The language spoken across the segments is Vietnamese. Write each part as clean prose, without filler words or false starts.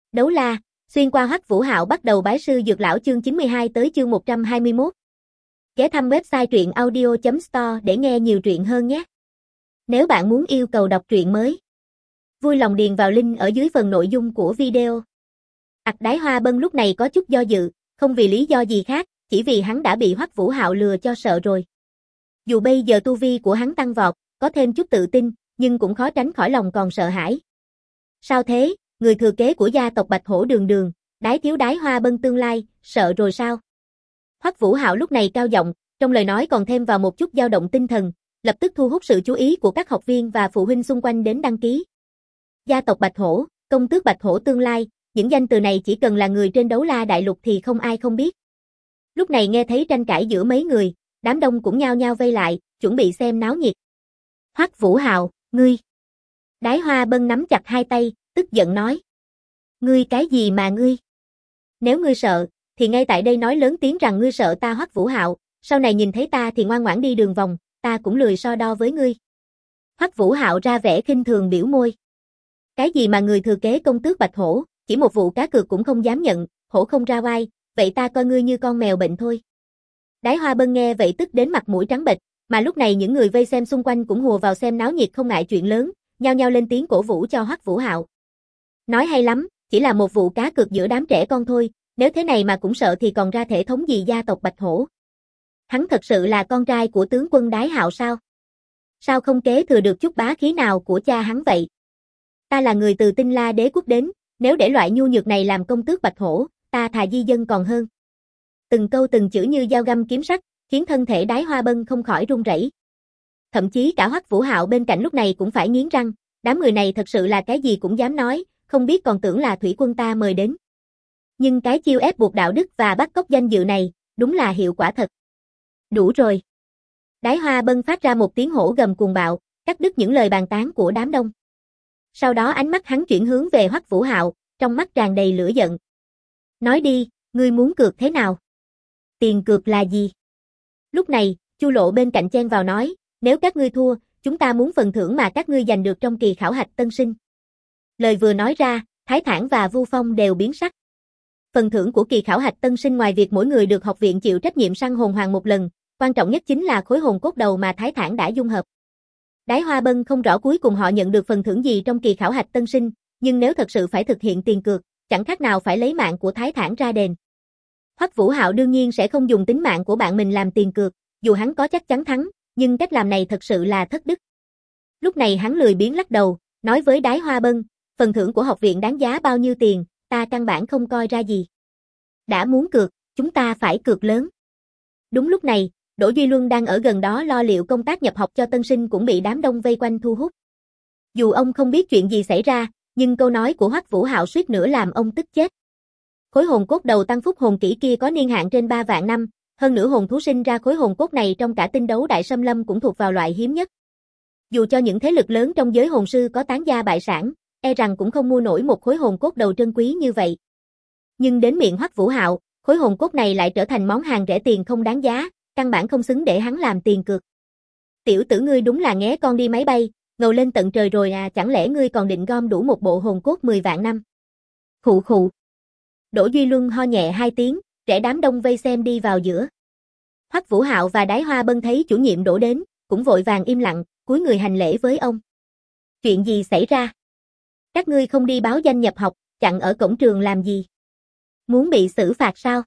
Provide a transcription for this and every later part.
Đấu la, xuyên qua Hoắc Vũ Hạo bắt đầu bái sư dược lão chương 92 tới chương 121. Ghé thăm website truyện audio.store để nghe nhiều truyện hơn nhé. Nếu bạn muốn yêu cầu đọc truyện mới, vui lòng điền vào link ở dưới phần nội dung của video. Đái Hoa Bân lúc này có chút do dự, không vì lý do gì khác, chỉ vì hắn đã bị Hoắc Vũ Hạo lừa cho sợ rồi. Dù bây giờ tu vi của hắn tăng vọt, có thêm chút tự tin, nhưng cũng khó tránh khỏi lòng còn sợ hãi. Sao thế, người thừa kế của gia tộc Bạch Hổ Đường Đường, Đái thiếu Đái Hoa Bân tương lai, sợ rồi sao? Hoắc Vũ Hạo lúc này cao giọng, trong lời nói còn thêm vào một chút dao động tinh thần, lập tức thu hút sự chú ý của các học viên và phụ huynh xung quanh đến đăng ký. Gia tộc Bạch Hổ, công tước Bạch Hổ tương lai, những danh từ này chỉ cần là người trên Đấu La Đại Lục thì không ai không biết. Lúc này nghe thấy tranh cãi giữa mấy người, đám đông cũng nhao nhao vây lại, chuẩn bị xem náo nhiệt. Hoắc Vũ Hạo, ngươi. Đái Hoa Bân nắm chặt hai tay, tức giận nói. Ngươi cái gì mà ngươi? Nếu ngươi sợ, thì ngay tại đây nói lớn tiếng rằng ngươi sợ ta Hoắc Vũ Hạo, sau này nhìn thấy ta thì ngoan ngoãn đi đường vòng, ta cũng lười so đo với ngươi. Hoắc Vũ Hạo ra vẻ khinh thường biểu môi. Cái gì mà người thừa kế công tước Bạch Hổ, chỉ một vụ cá cược cũng không dám nhận, hổ không ra oai, vậy ta coi ngươi như con mèo bệnh thôi. Đái Hoa Bân nghe vậy tức đến mặt mũi trắng bệch, mà lúc này những người vây xem xung quanh cũng hùa vào xem náo nhiệt không ngại chuyện lớn, nhao nhao lên tiếng cổ vũ cho Hoắc Vũ Hạo. Nói hay lắm, chỉ là một vụ cá cược giữa đám trẻ con thôi, nếu thế này mà cũng sợ thì còn ra thể thống gì gia tộc Bạch Hổ. Hắn thật sự là con trai của tướng quân Đái Hạo sao? Sao không kế thừa được chút bá khí nào của cha hắn vậy? Ta là người từ Tinh La Đế quốc đến, nếu để loại nhu nhược này làm công tước Bạch Hổ, ta thà di dân còn hơn. Từng câu từng chữ như dao găm kiếm sắc, khiến thân thể Đái Hoa Bân không khỏi run rẩy. Thậm chí cả Hoắc Vũ Hạo bên cạnh lúc này cũng phải nghiến răng, đám người này thật sự là cái gì cũng dám nói, không biết còn tưởng là thủy quân ta mời đến. Nhưng cái chiêu ép buộc đạo đức và bắt cóc danh dự này, đúng là hiệu quả thật. Đủ rồi. Đái Hoa Bân phát ra một tiếng hổ gầm cuồng bạo, cắt đứt những lời bàn tán của đám đông. Sau đó ánh mắt hắn chuyển hướng về Hoắc Vũ Hạo, trong mắt tràn đầy lửa giận. Nói đi, ngươi muốn cược thế nào? Tiền cược là gì? Lúc này, Chu Lộ bên cạnh chen vào nói, nếu các ngươi thua, chúng ta muốn phần thưởng mà các ngươi giành được trong kỳ khảo hạch tân sinh. Lời vừa nói ra, Thái Thản và Vu Phong đều biến sắc. Phần thưởng của kỳ khảo hạch tân sinh ngoài việc mỗi người được học viện chịu trách nhiệm săn hồn hoàng một lần, quan trọng nhất chính là khối hồn cốt đầu mà Thái Thản đã dung hợp. Đái Hoa Bân không rõ cuối cùng họ nhận được phần thưởng gì trong kỳ khảo hạch tân sinh, nhưng nếu thật sự phải thực hiện tiền cược, chẳng khác nào phải lấy mạng của Thái Thản ra đền. Hoắc Vũ Hạo đương nhiên sẽ không dùng tính mạng của bạn mình làm tiền cược, dù hắn có chắc chắn thắng, nhưng cách làm này thật sự là thất đức. Lúc này hắn lười biếng lắc đầu, nói với Đái Hoa Bân, phần thưởng của học viện đáng giá bao nhiêu tiền, ta căn bản không coi ra gì. Đã muốn cược, chúng ta phải cược lớn. Đúng lúc này, Đỗ Duy Luân đang ở gần đó lo liệu công tác nhập học cho tân sinh cũng bị đám đông vây quanh thu hút. Dù ông không biết chuyện gì xảy ra, nhưng câu nói của Hoắc Vũ Hạo suýt nữa làm ông tức chết. Khối hồn cốt đầu tăng phúc hồn kỹ kia có niên hạn trên 3 vạn năm, hơn nữa hồn thú sinh ra khối hồn cốt này trong cả tinh đấu đại xâm lâm cũng thuộc vào loại hiếm nhất. Dù cho những thế lực lớn trong giới hồn sư có tán gia bại sản, e rằng cũng không mua nổi một khối hồn cốt đầu trân quý như vậy. Nhưng đến miệng Hoắc Vũ Hạo, khối hồn cốt này lại trở thành món hàng rẻ tiền không đáng giá, căn bản không xứng để hắn làm tiền cược. Tiểu tử ngươi đúng là nghé con đi máy bay, ngầu lên tận trời rồi à, chẳng lẽ ngươi còn định gom đủ một bộ hồn cốt 10 vạn năm? Khụ khụ. Đỗ Duy Luân ho nhẹ hai tiếng, trẻ đám đông vây xem đi vào giữa. Hoắc Vũ Hạo và Đái Hoa Bân thấy chủ nhiệm Đỗ đến, cũng vội vàng im lặng, cúi người hành lễ với ông. Chuyện gì xảy ra? Các ngươi không đi báo danh nhập học, chặn ở cổng trường làm gì? Muốn bị xử phạt sao?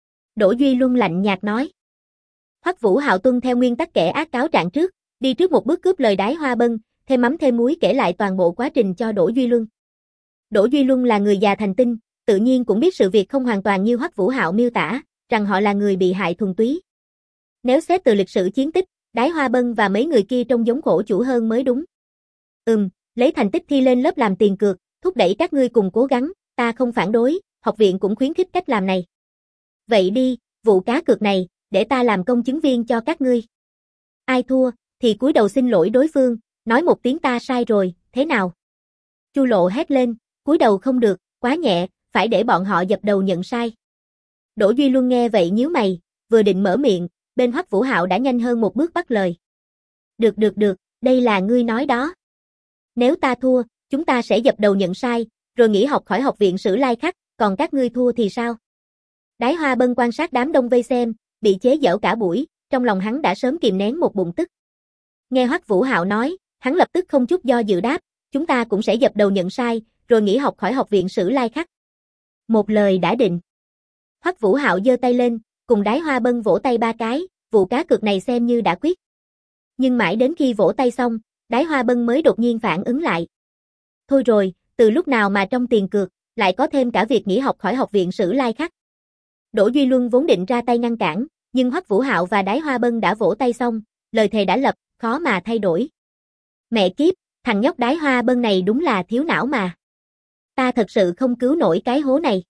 Đỗ Duy Luân lạnh nhạt nói. Hoắc Vũ Hạo tuân theo nguyên tắc kẻ ác cáo trạng trước, đi trước một bước cướp lời Đái Hoa Bân, thêm mắm thêm muối kể lại toàn bộ quá trình cho Đỗ Duy Luân. Đỗ Duy Luân là người già thành tinh, tự nhiên cũng biết sự việc không hoàn toàn như Hoắc Vũ Hạo miêu tả, rằng họ là người bị hại thuần túy. Nếu xét từ lịch sử chiến tích, Đái Hoa Bân và mấy người kia trông giống khổ chủ hơn mới đúng. Lấy thành tích thi lên lớp làm tiền cược, thúc đẩy các ngươi cùng cố gắng, ta không phản đối, học viện cũng khuyến khích cách làm này. Vậy đi, vụ cá cược này, để ta làm công chứng viên cho các ngươi. Ai thua, thì cúi đầu xin lỗi đối phương, nói một tiếng ta sai rồi, thế nào? Chu Lộ hét lên, cúi đầu không được, quá nhẹ, phải để bọn họ dập đầu nhận sai. Đỗ Duy Luân nghe vậy nhíu mày, vừa định mở miệng, bên Hoắc Vũ Hạo đã nhanh hơn một bước bắt lời. Được, đây là ngươi nói đó. Nếu ta thua, chúng ta sẽ dập đầu nhận sai, rồi nghỉ học khỏi học viện Sử Lai Khắc, còn các ngươi thua thì sao? Đái Hoa Bân quan sát đám đông vây xem, bị chế giễu cả buổi, trong lòng hắn đã sớm kìm nén một bụng tức. Nghe Hoắc Vũ Hạo nói, hắn lập tức không chút do dự đáp, chúng ta cũng sẽ dập đầu nhận sai, rồi nghỉ học khỏi học viện Sử Lai Khắc. Một lời đã định. Hoắc Vũ Hạo giơ tay lên, cùng Đái Hoa Bân vỗ tay 3 cái, vụ cá cược này xem như đã quyết. Nhưng mãi đến khi vỗ tay xong, Đái Hoa Bân mới đột nhiên phản ứng lại. Thôi rồi, từ lúc nào mà trong tiền cược, lại có thêm cả việc nghỉ học khỏi học viện Sử Lai Khắc. Đỗ Duy Luân vốn định ra tay ngăn cản, nhưng Hoắc Vũ Hạo và Đái Hoa Bân đã vỗ tay xong, lời thề đã lập, khó mà thay đổi. Mẹ kiếp, thằng nhóc Đái Hoa Bân này đúng là thiếu não mà. Ta thật sự không cứu nổi cái hố này.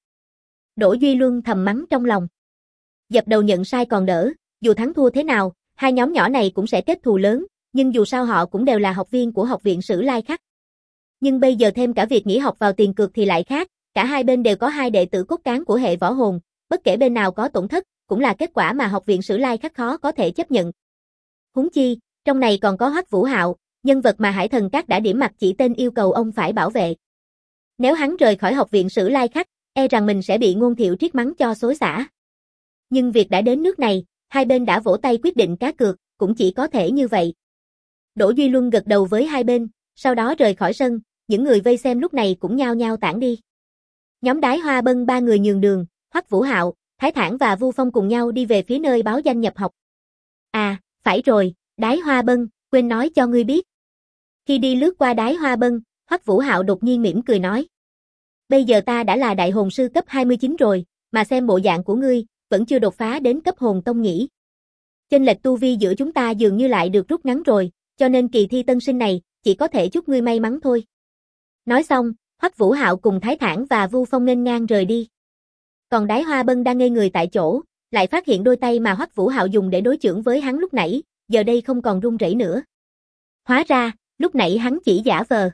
Đỗ Duy Luân thầm mắng trong lòng. Dập đầu nhận sai còn đỡ, dù thắng thua thế nào, hai nhóm nhỏ này cũng sẽ kết thù lớn, nhưng dù sao họ cũng đều là học viên của học viện Sử Lai Khắc. Nhưng bây giờ thêm cả việc nghỉ học vào tiền cược thì lại khác, cả hai bên đều có hai đệ tử cốt cán của hệ võ hồn, bất kể bên nào có tổn thất, cũng là kết quả mà học viện Sử Lai Khắc khó có thể chấp nhận. Huống chi, trong này còn có Hoắc Vũ Hạo, nhân vật mà Hải Thần Các đã điểm mặt chỉ tên yêu cầu ông phải bảo vệ. Nếu hắn rời khỏi học viện Sử Lai Khắc, e rằng mình sẽ bị Ngôn Thiệu Triết mắng cho xối xả. Nhưng việc đã đến nước này, hai bên đã vỗ tay quyết định cá cược, cũng chỉ có thể như vậy. Đỗ Duy Luân gật đầu với hai bên, sau đó rời khỏi sân, những người vây xem lúc này cũng nhao nhao tản đi. Nhóm Đái Hoa Bân 3 người nhường đường, Hoắc Vũ Hạo, Thái Thản và Vu Phong cùng nhau đi về phía nơi báo danh nhập học. À, phải rồi, Đái Hoa Bân, quên nói cho ngươi biết. Khi đi lướt qua Đái Hoa Bân, Hoắc Vũ Hạo đột nhiên mỉm cười nói. Bây giờ ta đã là đại hồn sư cấp 29 rồi, mà xem bộ dạng của ngươi, vẫn chưa đột phá đến cấp hồn tông nhỉ. Chênh lệch tu vi giữa chúng ta dường như lại được rút ngắn rồi, cho nên kỳ thi tân sinh này, chỉ có thể chúc ngươi may mắn thôi. Nói xong, Hoắc Vũ Hạo cùng Thái Thản và Vu Phong nghênh ngang rời đi. Còn Đái Hoa Bân đang ngây người tại chỗ, lại phát hiện đôi tay mà Hoắc Vũ Hạo dùng để đối chưởng với hắn lúc nãy, giờ đây không còn run rẩy nữa. Hóa ra, lúc nãy hắn chỉ giả vờ.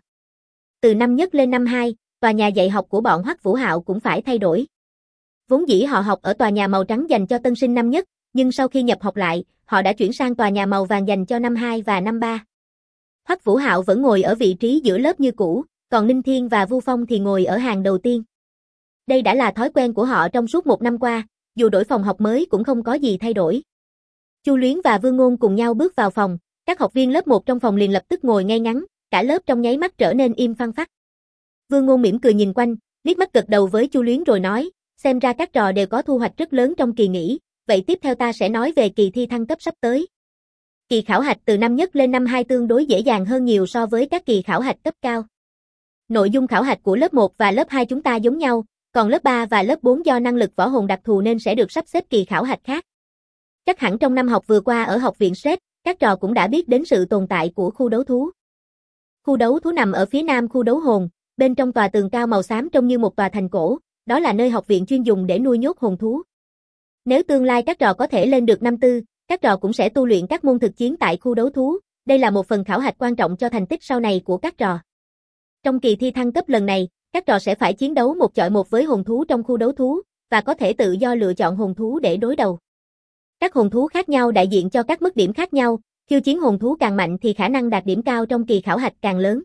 Từ năm nhất lên năm 2, tòa nhà dạy học của bọn Hoắc Vũ Hạo cũng phải thay đổi. Vốn dĩ họ học ở tòa nhà màu trắng dành cho tân sinh năm nhất, nhưng sau khi nhập học lại, họ đã chuyển sang tòa nhà màu vàng dành cho năm 2 và năm 3. Hoắc Vũ Hạo vẫn ngồi ở vị trí giữa lớp như cũ, còn Ninh Thiên và Vu Phong thì ngồi ở hàng đầu tiên. Đây đã là thói quen của họ trong suốt một năm qua, dù đổi phòng học mới cũng không có gì thay đổi. Chu Luyến và Vương Ngôn cùng nhau bước vào phòng, các học viên lớp 1 trong phòng liền lập tức ngồi ngay ngắn, cả lớp trong nháy mắt trở nên im phăng phắc. Vương Ngôn mỉm cười nhìn quanh, liếc mắt gật đầu với Chu Luyến rồi nói, xem ra các trò đều có thu hoạch rất lớn trong kỳ nghỉ, vậy tiếp theo ta sẽ nói về kỳ thi thăng cấp sắp tới. Kỳ khảo hạch từ năm nhất lên năm 2 tương đối dễ dàng hơn nhiều so với các kỳ khảo hạch cấp cao. Nội dung khảo hạch của lớp 1 và lớp 2 chúng ta giống nhau, còn lớp 3 và lớp 4 do năng lực võ hồn đặc thù nên sẽ được sắp xếp kỳ khảo hạch khác. Chắc hẳn trong năm học vừa qua ở học viện SET, các trò cũng đã biết đến sự tồn tại của khu đấu thú. Khu đấu thú nằm ở phía nam khu đấu hồn, bên trong tòa tường cao màu xám trông như một tòa thành cổ, đó là nơi học viện chuyên dùng để nuôi nhốt hồn thú. Nếu tương lai các trò có thể lên được năm 4, các trò cũng sẽ tu luyện các môn thực chiến tại khu đấu thú, đây là một phần khảo hạch quan trọng cho thành tích sau này của các trò. Trong kỳ thi thăng cấp lần này, các trò sẽ phải chiến đấu 1 chọi 1 với hồn thú trong khu đấu thú, và có thể tự do lựa chọn hồn thú để đối đầu. Các hồn thú khác nhau đại diện cho các mức điểm khác nhau, khiêu chiến hồn thú càng mạnh thì khả năng đạt điểm cao trong kỳ khảo hạch càng lớn.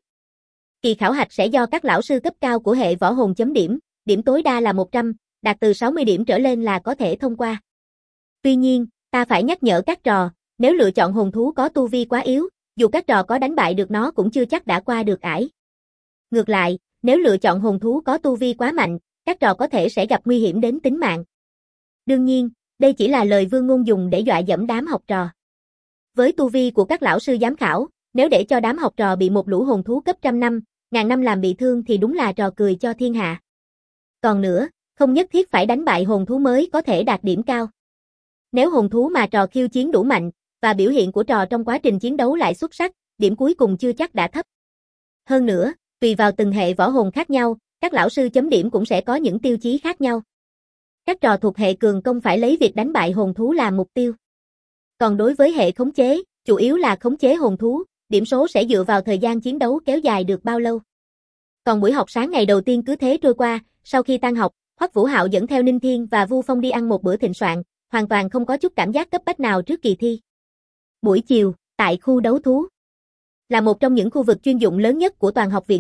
Kỳ khảo hạch sẽ do các lão sư cấp cao của hệ võ hồn chấm điểm, điểm tối đa là 100, đạt từ 60 điểm trở lên là có thể thông qua. Tuy nhiên, ta phải nhắc nhở các trò, nếu lựa chọn hồn thú có tu vi quá yếu, dù các trò có đánh bại được nó cũng chưa chắc đã qua được ải. Ngược lại, nếu lựa chọn hồn thú có tu vi quá mạnh, các trò có thể sẽ gặp nguy hiểm đến tính mạng. Đương nhiên, đây chỉ là lời Vương Ngôn dùng để dọa dẫm đám học trò. Với tu vi của các lão sư giám khảo, nếu để cho đám học trò bị một lũ hồn thú cấp trăm năm, ngàn năm làm bị thương thì đúng là trò cười cho thiên hạ. Còn nữa, không nhất thiết phải đánh bại hồn thú mới có thể đạt điểm cao. Nếu hồn thú mà trò khiêu chiến đủ mạnh, và biểu hiện của trò trong quá trình chiến đấu lại xuất sắc, điểm cuối cùng chưa chắc đã thấp. Hơn nữa, tùy vào từng hệ võ hồn khác nhau, các lão sư chấm điểm cũng sẽ có những tiêu chí khác nhau. Các trò thuộc hệ cường công phải lấy việc đánh bại hồn thú làm mục tiêu. Còn đối với hệ khống chế, chủ yếu là khống chế hồn thú, điểm số sẽ dựa vào thời gian chiến đấu kéo dài được bao lâu. Còn buổi học sáng ngày đầu tiên cứ thế trôi qua, sau khi tan học, Hoắc Vũ Hạo dẫn theo Ninh Thiên và Vu Phong đi ăn một bữa thịnh soạn, hoàn toàn không có chút cảm giác cấp bách nào trước kỳ thi. Buổi chiều, tại khu đấu thú, là một trong những khu vực chuyên dụng lớn nhất của toàn học viện SET,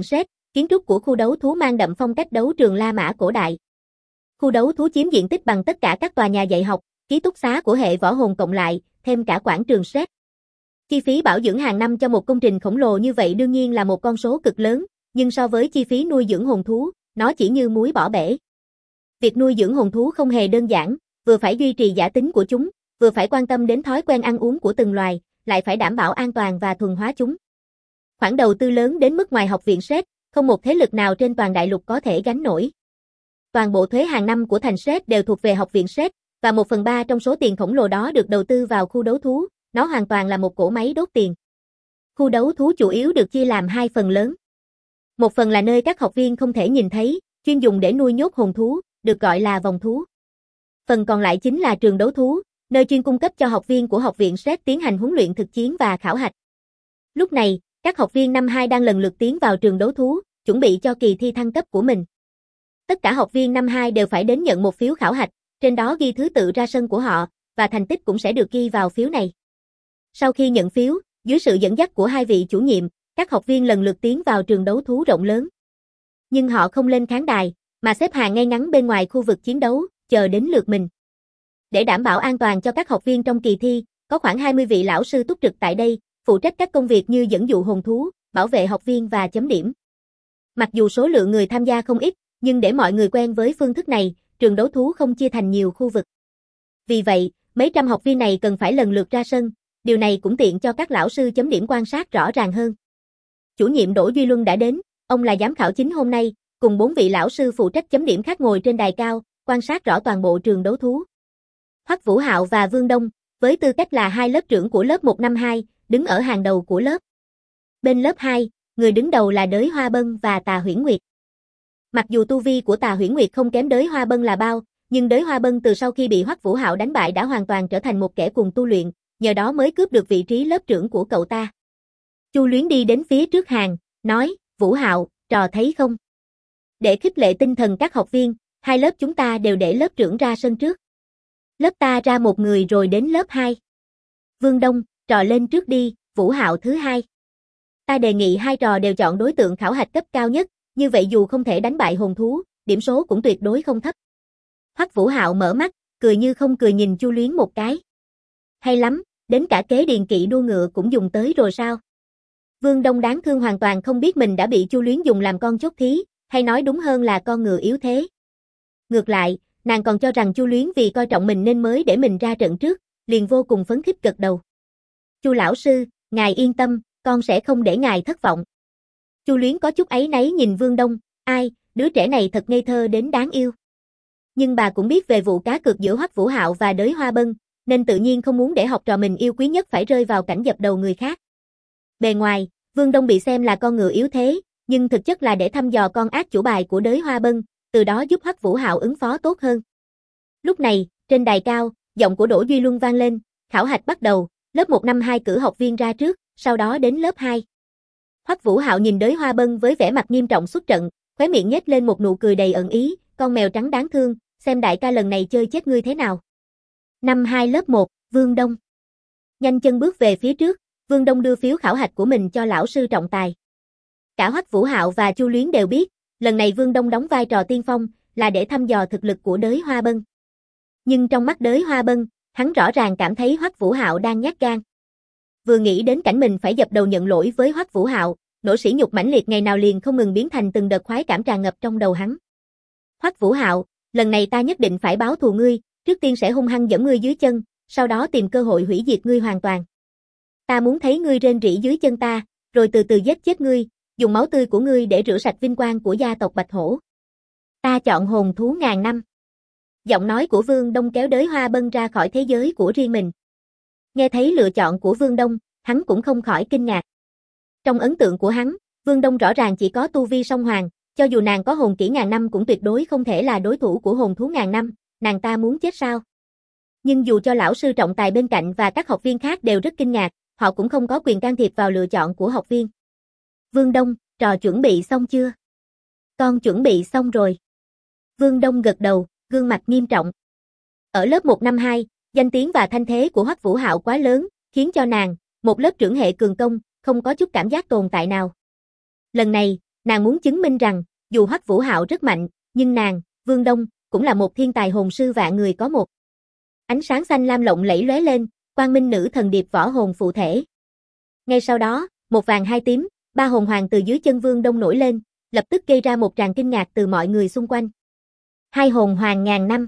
Kiến trúc của khu đấu thú mang đậm phong cách đấu trường La Mã cổ đại. Khu đấu thú chiếm diện tích bằng tất cả các tòa nhà dạy học, ký túc xá của hệ võ hồn cộng lại, thêm cả quảng trường Sret. Chi phí bảo dưỡng hàng năm cho một công trình khổng lồ như vậy đương nhiên là một con số cực lớn, nhưng so với chi phí nuôi dưỡng hồn thú, nó chỉ như muối bỏ bể. Việc nuôi dưỡng hồn thú không hề đơn giản, vừa phải duy trì giả tính của chúng, vừa phải quan tâm đến thói quen ăn uống của từng loài, lại phải đảm bảo an toàn và thuần hóa chúng. Khoản đầu tư lớn đến mức ngoài học viện Sret, không một thế lực nào trên toàn đại lục có thể gánh nổi. Toàn bộ thuế hàng năm của thành Sret đều thuộc về học viện Sret, và 1/3 trong số tiền khổng lồ đó được đầu tư vào khu đấu thú, nó hoàn toàn là một cỗ máy đốt tiền. Khu đấu thú chủ yếu được chia làm 2 phần lớn. Một phần là nơi các học viên không thể nhìn thấy, chuyên dùng để nuôi nhốt hồn thú, được gọi là vòng thú. Phần còn lại chính là trường đấu thú, nơi chuyên cung cấp cho học viên của học viện Sret tiến hành huấn luyện thực chiến và khảo hạch. Lúc này, các học viên năm 2 đang lần lượt tiến vào trường đấu thú, chuẩn bị cho kỳ thi thăng cấp của mình. Tất cả học viên năm 2 đều phải đến nhận một phiếu khảo hạch, trên đó ghi thứ tự ra sân của họ, và thành tích cũng sẽ được ghi vào phiếu này. Sau khi nhận phiếu, dưới sự dẫn dắt của 2 vị chủ nhiệm, các học viên lần lượt tiến vào trường đấu thú rộng lớn. Nhưng họ không lên khán đài, mà xếp hàng ngay ngắn bên ngoài khu vực chiến đấu, chờ đến lượt mình. Để đảm bảo an toàn cho các học viên trong kỳ thi, có khoảng 20 vị lão sư túc trực tại đây, phụ trách các công việc như dẫn dụ hồn thú, bảo vệ học viên và chấm điểm. Mặc dù số lượng người tham gia không ít, nhưng để mọi người quen với phương thức này, trường đấu thú không chia thành nhiều khu vực. Vì vậy, mấy trăm học viên này cần phải lần lượt ra sân, điều này cũng tiện cho các lão sư chấm điểm quan sát rõ ràng hơn. Chủ nhiệm Đỗ Duy Luân đã đến, ông là giám khảo chính hôm nay, cùng 4 vị lão sư phụ trách chấm điểm khác ngồi trên đài cao, quan sát rõ toàn bộ trường đấu thú. Hoắc Vũ Hạo và Vương Đông, với tư cách là 2 lớp trưởng của lớp 1 năm 2, đứng ở hàng đầu của lớp. Bên lớp 2, người đứng đầu là Đới Hoa Bân và Tà Huyễn Nguyệt. Mặc dù tu vi của Tà Huyễn Nguyệt không kém Đới Hoa Bân là bao, nhưng Đới Hoa Bân từ sau khi bị Hoắc Vũ Hạo đánh bại đã hoàn toàn trở thành một kẻ cuồng tu luyện, nhờ đó mới cướp được vị trí lớp trưởng của cậu ta. Chu Luyến đi đến phía trước hàng, nói, Vũ Hạo, trò thấy không? Để khích lệ tinh thần các học viên, 2 lớp chúng ta đều để lớp trưởng ra sân trước. Lớp ta ra một người rồi đến lớp 2. Vương Đông, trò lên trước đi, Vũ Hạo thứ 2. Ta đề nghị 2 trò đều chọn đối tượng khảo hạch cấp cao nhất, như vậy dù không thể đánh bại hồn thú, điểm số cũng tuyệt đối không thấp. Hoắc Vũ Hạo mở mắt, cười như không cười nhìn Chu Luyến một cái. Hay lắm, đến cả kế điền kỵ đua ngựa cũng dùng tới rồi sao? Vương Đông đáng thương hoàn toàn không biết mình đã bị Chu Luyến dùng làm con chốt thí, hay nói đúng hơn là con ngựa yếu thế. Ngược lại, nàng còn cho rằng Chu Luyến vì coi trọng mình nên mới để mình ra trận trước, liền vô cùng phấn khích gật đầu. Chu lão sư, ngài yên tâm, con sẽ không để ngài thất vọng. Chu Luyến có chút áy náy nhìn Vương Đông, ai, đứa trẻ này thật ngây thơ đến đáng yêu. Nhưng bà cũng biết về vụ cá cược giữa Hoắc Vũ Hạo và Đới Hoa Bân, nên tự nhiên không muốn để học trò mình yêu quý nhất phải rơi vào cảnh dập đầu người khác. Bề ngoài, Vương Đông bị xem là con ngựa yếu thế, nhưng thực chất là để thăm dò con ác chủ bài của Đới Hoa Bân, từ đó giúp Hoắc Vũ Hạo ứng phó tốt hơn. Lúc này, trên đài cao, giọng của Đỗ Duy Luân vang lên, khảo hạch bắt đầu, lớp 1 năm 2 cử học viên ra trước, sau đó đến lớp 2. Hoắc Vũ Hạo nhìn Đới Hoa Bân với vẻ mặt nghiêm trọng xuất trận, khóe miệng nhếch lên một nụ cười đầy ẩn ý, con mèo trắng đáng thương, xem đại ca lần này chơi chết ngươi thế nào. Năm 2 lớp 1, Vương Đông. Nhanh chân bước về phía trước, Vương Đông đưa phiếu khảo hạch của mình cho lão sư trọng tài. Cả Hoắc Vũ Hạo và Chu Luyến đều biết, lần này Vương Đông đóng vai trò tiên phong, là để thăm dò thực lực của Đới Hoa Bân. Nhưng trong mắt Đới Hoa Bân, hắn rõ ràng cảm thấy Hoắc Vũ Hạo đang nhát gan. Vừa nghĩ đến cảnh mình phải dập đầu nhận lỗi với Hoắc Vũ Hạo, nỗi sỉ nhục mãnh liệt ngày nào liền không ngừng biến thành từng đợt khoái cảm tràn ngập trong đầu hắn. Hoắc Vũ Hạo, lần này ta nhất định phải báo thù ngươi, trước tiên sẽ hung hăng giẫm ngươi dưới chân, sau đó tìm cơ hội hủy diệt ngươi hoàn toàn. Ta muốn thấy ngươi rên rỉ dưới chân ta, rồi từ từ giết chết ngươi, dùng máu tươi của ngươi để rửa sạch vinh quang của gia tộc Bạch Hổ. Ta chọn hồn thú ngàn năm. Giọng nói của Vương Đông kéo Đới Hoa Bân ra khỏi thế giới của riêng mình. Nghe thấy lựa chọn của Vương Đông, hắn cũng không khỏi kinh ngạc. Trong ấn tượng của hắn, Vương Đông rõ ràng chỉ có tu vi song hoàng, cho dù nàng có hồn kỹ ngàn năm cũng tuyệt đối không thể là đối thủ của hồn thú ngàn năm, nàng ta muốn chết sao? Nhưng dù cho lão sư trọng tài bên cạnh và các học viên khác đều rất kinh ngạc, họ cũng không có quyền can thiệp vào lựa chọn của học viên. Vương Đông, trò chuẩn bị xong chưa? Con chuẩn bị xong rồi. Vương Đông gật đầu, gương mặt nghiêm trọng. Ở lớp 1 năm 2, danh tiếng và thanh thế của Hoắc Vũ Hạo quá lớn, khiến cho nàng, một lớp trưởng hệ cường công, không có chút cảm giác tồn tại nào. Lần này, Nàng muốn chứng minh rằng, dù Hoắc Vũ Hạo rất mạnh, nhưng nàng, Vương Đông, cũng là một thiên tài hồn sư vạn người có một. Ánh sáng xanh lam lộng lẫy lóe lên, Quang Minh Nữ Thần Điệp võ hồn phụ thể. Ngay sau đó, một vàng hai tím, ba hồn hoàng từ dưới chân Vương Đông nổi lên, lập tức gây ra một tràng kinh ngạc từ mọi người xung quanh. Hai hồn hoàng ngàn năm.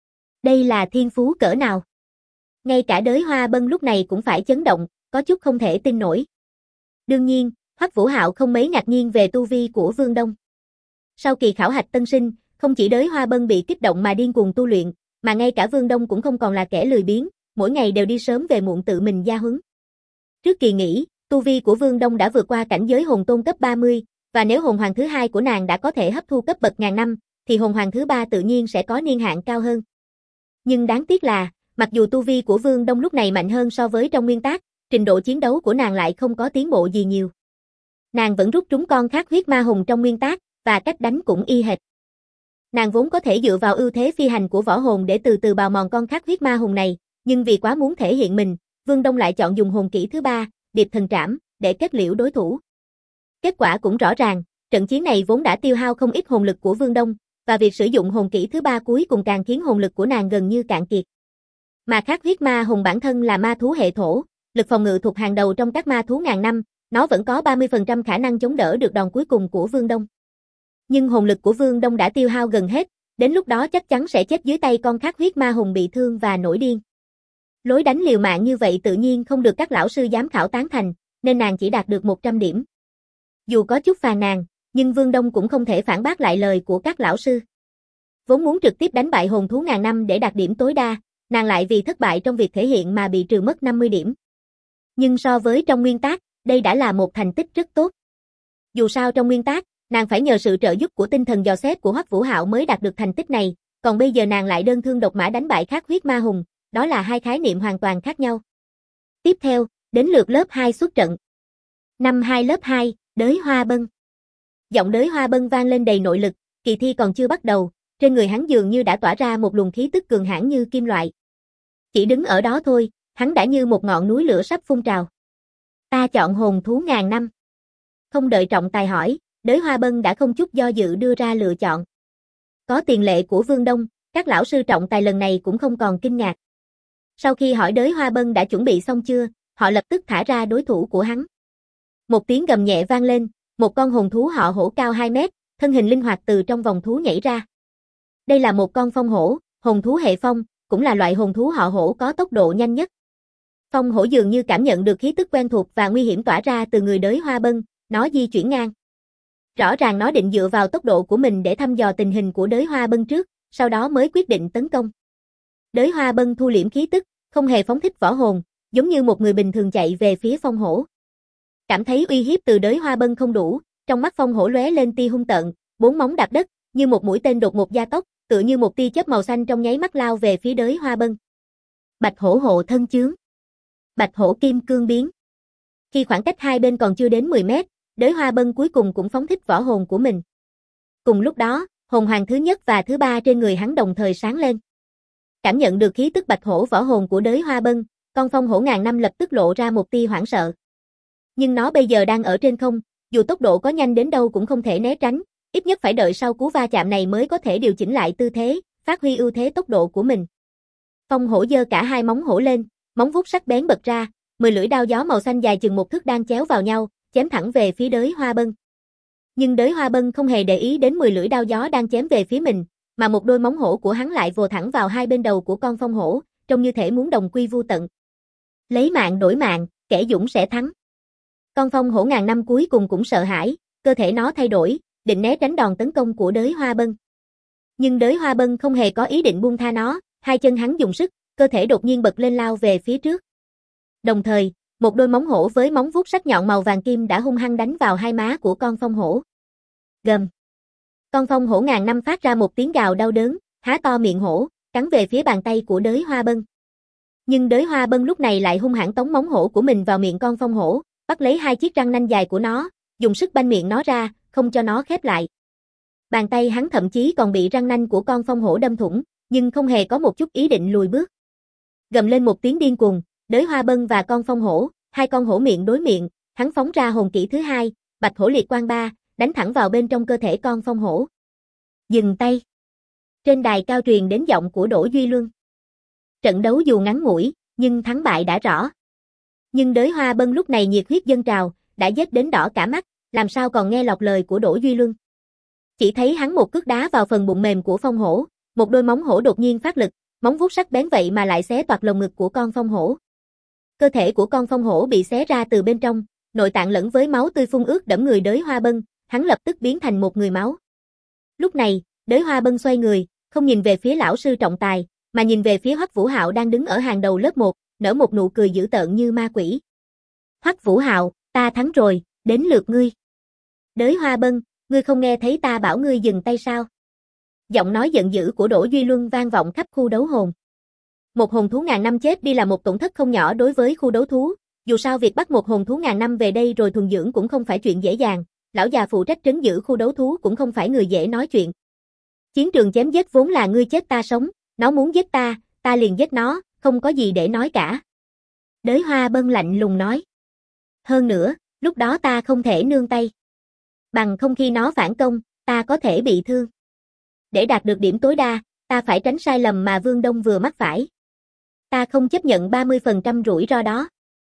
Đây là thiên phú cỡ nào? Ngay cả Đới Hoa Bân lúc này cũng phải chấn động, có chút không thể tin nổi. Đương nhiên, Hoắc Vũ Hạo không mấy ngạc nhiên về tu vi của Vương Đông. Sau kỳ khảo hạch tân sinh, không chỉ Đới Hoa Bân bị kích động mà điên cuồng tu luyện, mà ngay cả Vương Đông cũng không còn là kẻ lười biếng, mỗi ngày đều đi sớm về muộn tự mình gia huấn. Trước kỳ nghỉ, tu vi của Vương Đông đã vượt qua cảnh giới hồn tôn cấp 30, và nếu hồn hoàng thứ hai của nàng đã có thể hấp thu cấp bậc ngàn năm, thì hồn hoàng thứ ba tự nhiên sẽ có niên hạn cao hơn. Nhưng đáng tiếc là, mặc dù tu vi của Vương Đông lúc này mạnh hơn so với trong nguyên tác, trình độ chiến đấu của nàng lại không có tiến bộ gì nhiều. Nàng vẫn rút trúng con khát huyết ma hùng trong nguyên tác, và cách đánh cũng y hệt. Nàng vốn có thể dựa vào ưu thế phi hành của võ hồn để từ từ bào mòn con khát huyết ma hùng này, nhưng vì quá muốn thể hiện mình, Vương Đông lại chọn dùng hồn kỹ thứ ba, Điệp Thần Trảm, để kết liễu đối thủ. Kết quả cũng rõ ràng, trận chiến này vốn đã tiêu hao không ít hồn lực của Vương Đông, và việc sử dụng hồn kỹ thứ ba cuối cùng càng khiến hồn lực của nàng gần như cạn kiệt. Mà khát huyết ma hùng bản thân là ma thú hệ thổ, lực phòng ngự thuộc hàng đầu trong các ma thú ngàn năm, nó vẫn có 30% khả năng chống đỡ được đòn cuối cùng của Vương Đông. Nhưng hồn lực của Vương Đông đã tiêu hao gần hết, đến lúc đó chắc chắn sẽ chết dưới tay con khát huyết ma hùng bị thương và nổi điên. Lối đánh liều mạng như vậy tự nhiên không được các lão sư giám khảo tán thành, nên nàng chỉ đạt được 100 điểm. Dù có chút phàn nàn, nhưng Vương Đông cũng không thể phản bác lại lời của các lão sư. Vốn muốn trực tiếp đánh bại hồn thú ngàn năm để đạt điểm tối đa, nàng lại vì thất bại trong việc thể hiện mà bị trừ mất 50 điểm. Nhưng so với trong nguyên tác, đây đã là một thành tích rất tốt. Dù sao trong nguyên tác, nàng phải nhờ sự trợ giúp của tinh thần dò xét của Hoắc Vũ Hạo mới đạt được thành tích này, còn bây giờ nàng lại đơn thương độc mã đánh bại khát huyết ma hùng, đó là hai khái niệm hoàn toàn khác nhau. Tiếp theo, đến lượt lớp 2 xuất trận. Năm 2 lớp 2, Đới Hoa Bân. Giọng Đới Hoa Bân vang lên đầy nội lực, kỳ thi còn chưa bắt đầu, trên người hắn dường như đã tỏa ra một luồng khí tức cường hãn như kim loại. Chỉ đứng ở đó thôi, hắn đã như một ngọn núi lửa sắp phun trào. Ta chọn hồn thú ngàn năm. Không đợi trọng tài hỏi, Đới Hoa Bân đã không chút do dự đưa ra lựa chọn. Có tiền lệ của Vương Đông, các lão sư trọng tài lần này cũng không còn kinh ngạc. Sau khi hỏi Đới Hoa Bân đã chuẩn bị xong chưa, họ lập tức thả ra đối thủ của hắn. Một tiếng gầm nhẹ vang lên, một con hồn thú họ hổ cao 2 mét, thân hình linh hoạt từ trong vòng thú nhảy ra. Đây là một con phong hổ, hồn thú hệ phong, cũng là loại hồn thú họ hổ có tốc độ nhanh nhất. Phong hổ dường như cảm nhận được khí tức quen thuộc và nguy hiểm tỏa ra từ người Đới Hoa Bân, nó di chuyển ngang. Rõ ràng nó định dựa vào tốc độ của mình để thăm dò tình hình của Đới Hoa Bân trước, sau đó mới quyết định tấn công. Đới Hoa Bân thu liễm khí tức, không hề phóng thích võ hồn, giống như một người bình thường chạy về phía phong hổ. Cảm thấy uy hiếp từ Đới Hoa Bân không đủ, trong mắt phong hổ lóe lên tia hung tợn, bốn móng đạp đất, như một mũi tên đột ngột gia tốc, tựa như một tia chớp màu xanh trong nháy mắt lao về phía Đới Hoa Bân. Bạch hổ hộ thân chướng. Bạch hổ kim cương biến. Khi khoảng cách hai bên còn chưa đến 10 mét, Đới Hoa Bân cuối cùng cũng phóng thích võ hồn của mình. Cùng lúc đó, hồn hoàng thứ nhất và thứ ba trên người hắn đồng thời sáng lên. Cảm nhận được khí tức bạch hổ võ hồn của Đới Hoa Bân, con phong hổ ngàn năm lập tức lộ ra một tia hoảng sợ. Nhưng nó bây giờ đang ở trên không, dù tốc độ có nhanh đến đâu cũng không thể né tránh, ít nhất phải đợi sau cú va chạm này mới có thể điều chỉnh lại tư thế, phát huy ưu thế tốc độ của mình. Phong hổ giơ cả hai móng hổ lên, móng vuốt sắc bén bật ra, 10 lưỡi đao gió màu xanh dài chừng một thước đang chéo vào nhau, chém thẳng về phía Đới Hoa Bân. Nhưng Đới Hoa Bân không hề để ý đến 10 lưỡi đao gió đang chém về phía mình, mà một đôi móng hổ của hắn lại vồ thẳng vào hai bên đầu của con phong hổ, trông như thể muốn đồng quy vu tận. Lấy mạng đổi mạng, kẻ dũng sẽ thắng. Con phong hổ ngàn năm cuối cùng cũng sợ hãi, cơ thể nó thay đổi, định né tránh đòn tấn công của Đới Hoa Bân. Nhưng Đới Hoa Bân không hề có ý định buông tha nó, hai chân hắn dùng sức, cơ thể đột nhiên bật lên lao về phía trước. Đồng thời, một đôi móng hổ với móng vuốt sắc nhọn màu vàng kim đã hung hăng đánh vào hai má của con phong hổ. Gầm. Con phong hổ ngàn năm phát ra một tiếng gào đau đớn, há to miệng hổ, cắn về phía bàn tay của Đới Hoa Bân. Nhưng Đới Hoa Bân lúc này lại hung hãn tống móng hổ của mình vào miệng con phong hổ, bắt lấy hai chiếc răng nanh dài của nó, dùng sức banh miệng nó ra, không cho nó khép lại. Bàn tay hắn thậm chí còn bị răng nanh của con phong hổ đâm thủng, nhưng không hề có một chút ý định lùi bước. Gầm lên một tiếng điên cuồng, Đới Hoa Bân và con phong hổ, hai con hổ miệng đối miệng, hắn phóng ra hồn kỹ thứ hai, Bạch Hổ Liệt Quang 3, đánh thẳng vào bên trong cơ thể con phong hổ. Dừng tay. Trên đài cao truyền đến giọng của Đỗ Duy Luân. Trận đấu dù ngắn ngủi, nhưng thắng bại đã rõ. Nhưng Đới Hoa Bân lúc này nhiệt huyết dâng trào, đã giết đến đỏ cả mắt, làm sao còn nghe lọt lời của Đỗ Duy Luân. Chỉ thấy hắn một cước đá vào phần bụng mềm của phong hổ, một đôi móng hổ đột nhiên phát lực, móng vuốt sắc bén vậy mà lại xé toạc lồng ngực của con phong hổ. Cơ thể của con phong hổ bị xé ra từ bên trong, nội tạng lẫn với máu tươi phun ướt đẫm người Đới Hoa Bân, hắn lập tức biến thành một người máu. Lúc này, Đới Hoa Bân xoay người, không nhìn về phía lão sư trọng tài, mà nhìn về phía Hoắc Vũ Hạo đang đứng ở hàng đầu lớp 1, nở một nụ cười dữ tợn như ma quỷ. Hoắc Vũ Hạo, ta thắng rồi, đến lượt ngươi. Đới Hoa Bân, ngươi không nghe thấy ta bảo ngươi dừng tay sao? Giọng nói giận dữ của Đỗ Duy Luân vang vọng khắp khu đấu hồn. Một hồn thú ngàn năm chết đi là một tổn thất không nhỏ đối với khu đấu thú, dù sao việc bắt một hồn thú ngàn năm về đây rồi thuần dưỡng cũng không phải chuyện dễ dàng, lão già phụ trách trấn giữ khu đấu thú cũng không phải người dễ nói chuyện. Chiến trường chém giết vốn là ngươi chết ta sống, nó muốn giết ta, ta liền giết nó, không có gì để nói cả. Đới Hoa Bân lạnh lùng nói. Hơn nữa, lúc đó ta không thể nương tay. Bằng không khi nó phản công, ta có thể bị thương. Để đạt được điểm tối đa, ta phải tránh sai lầm mà Vương Đông vừa mắc phải. Ta không chấp nhận 30% rủi ro đó.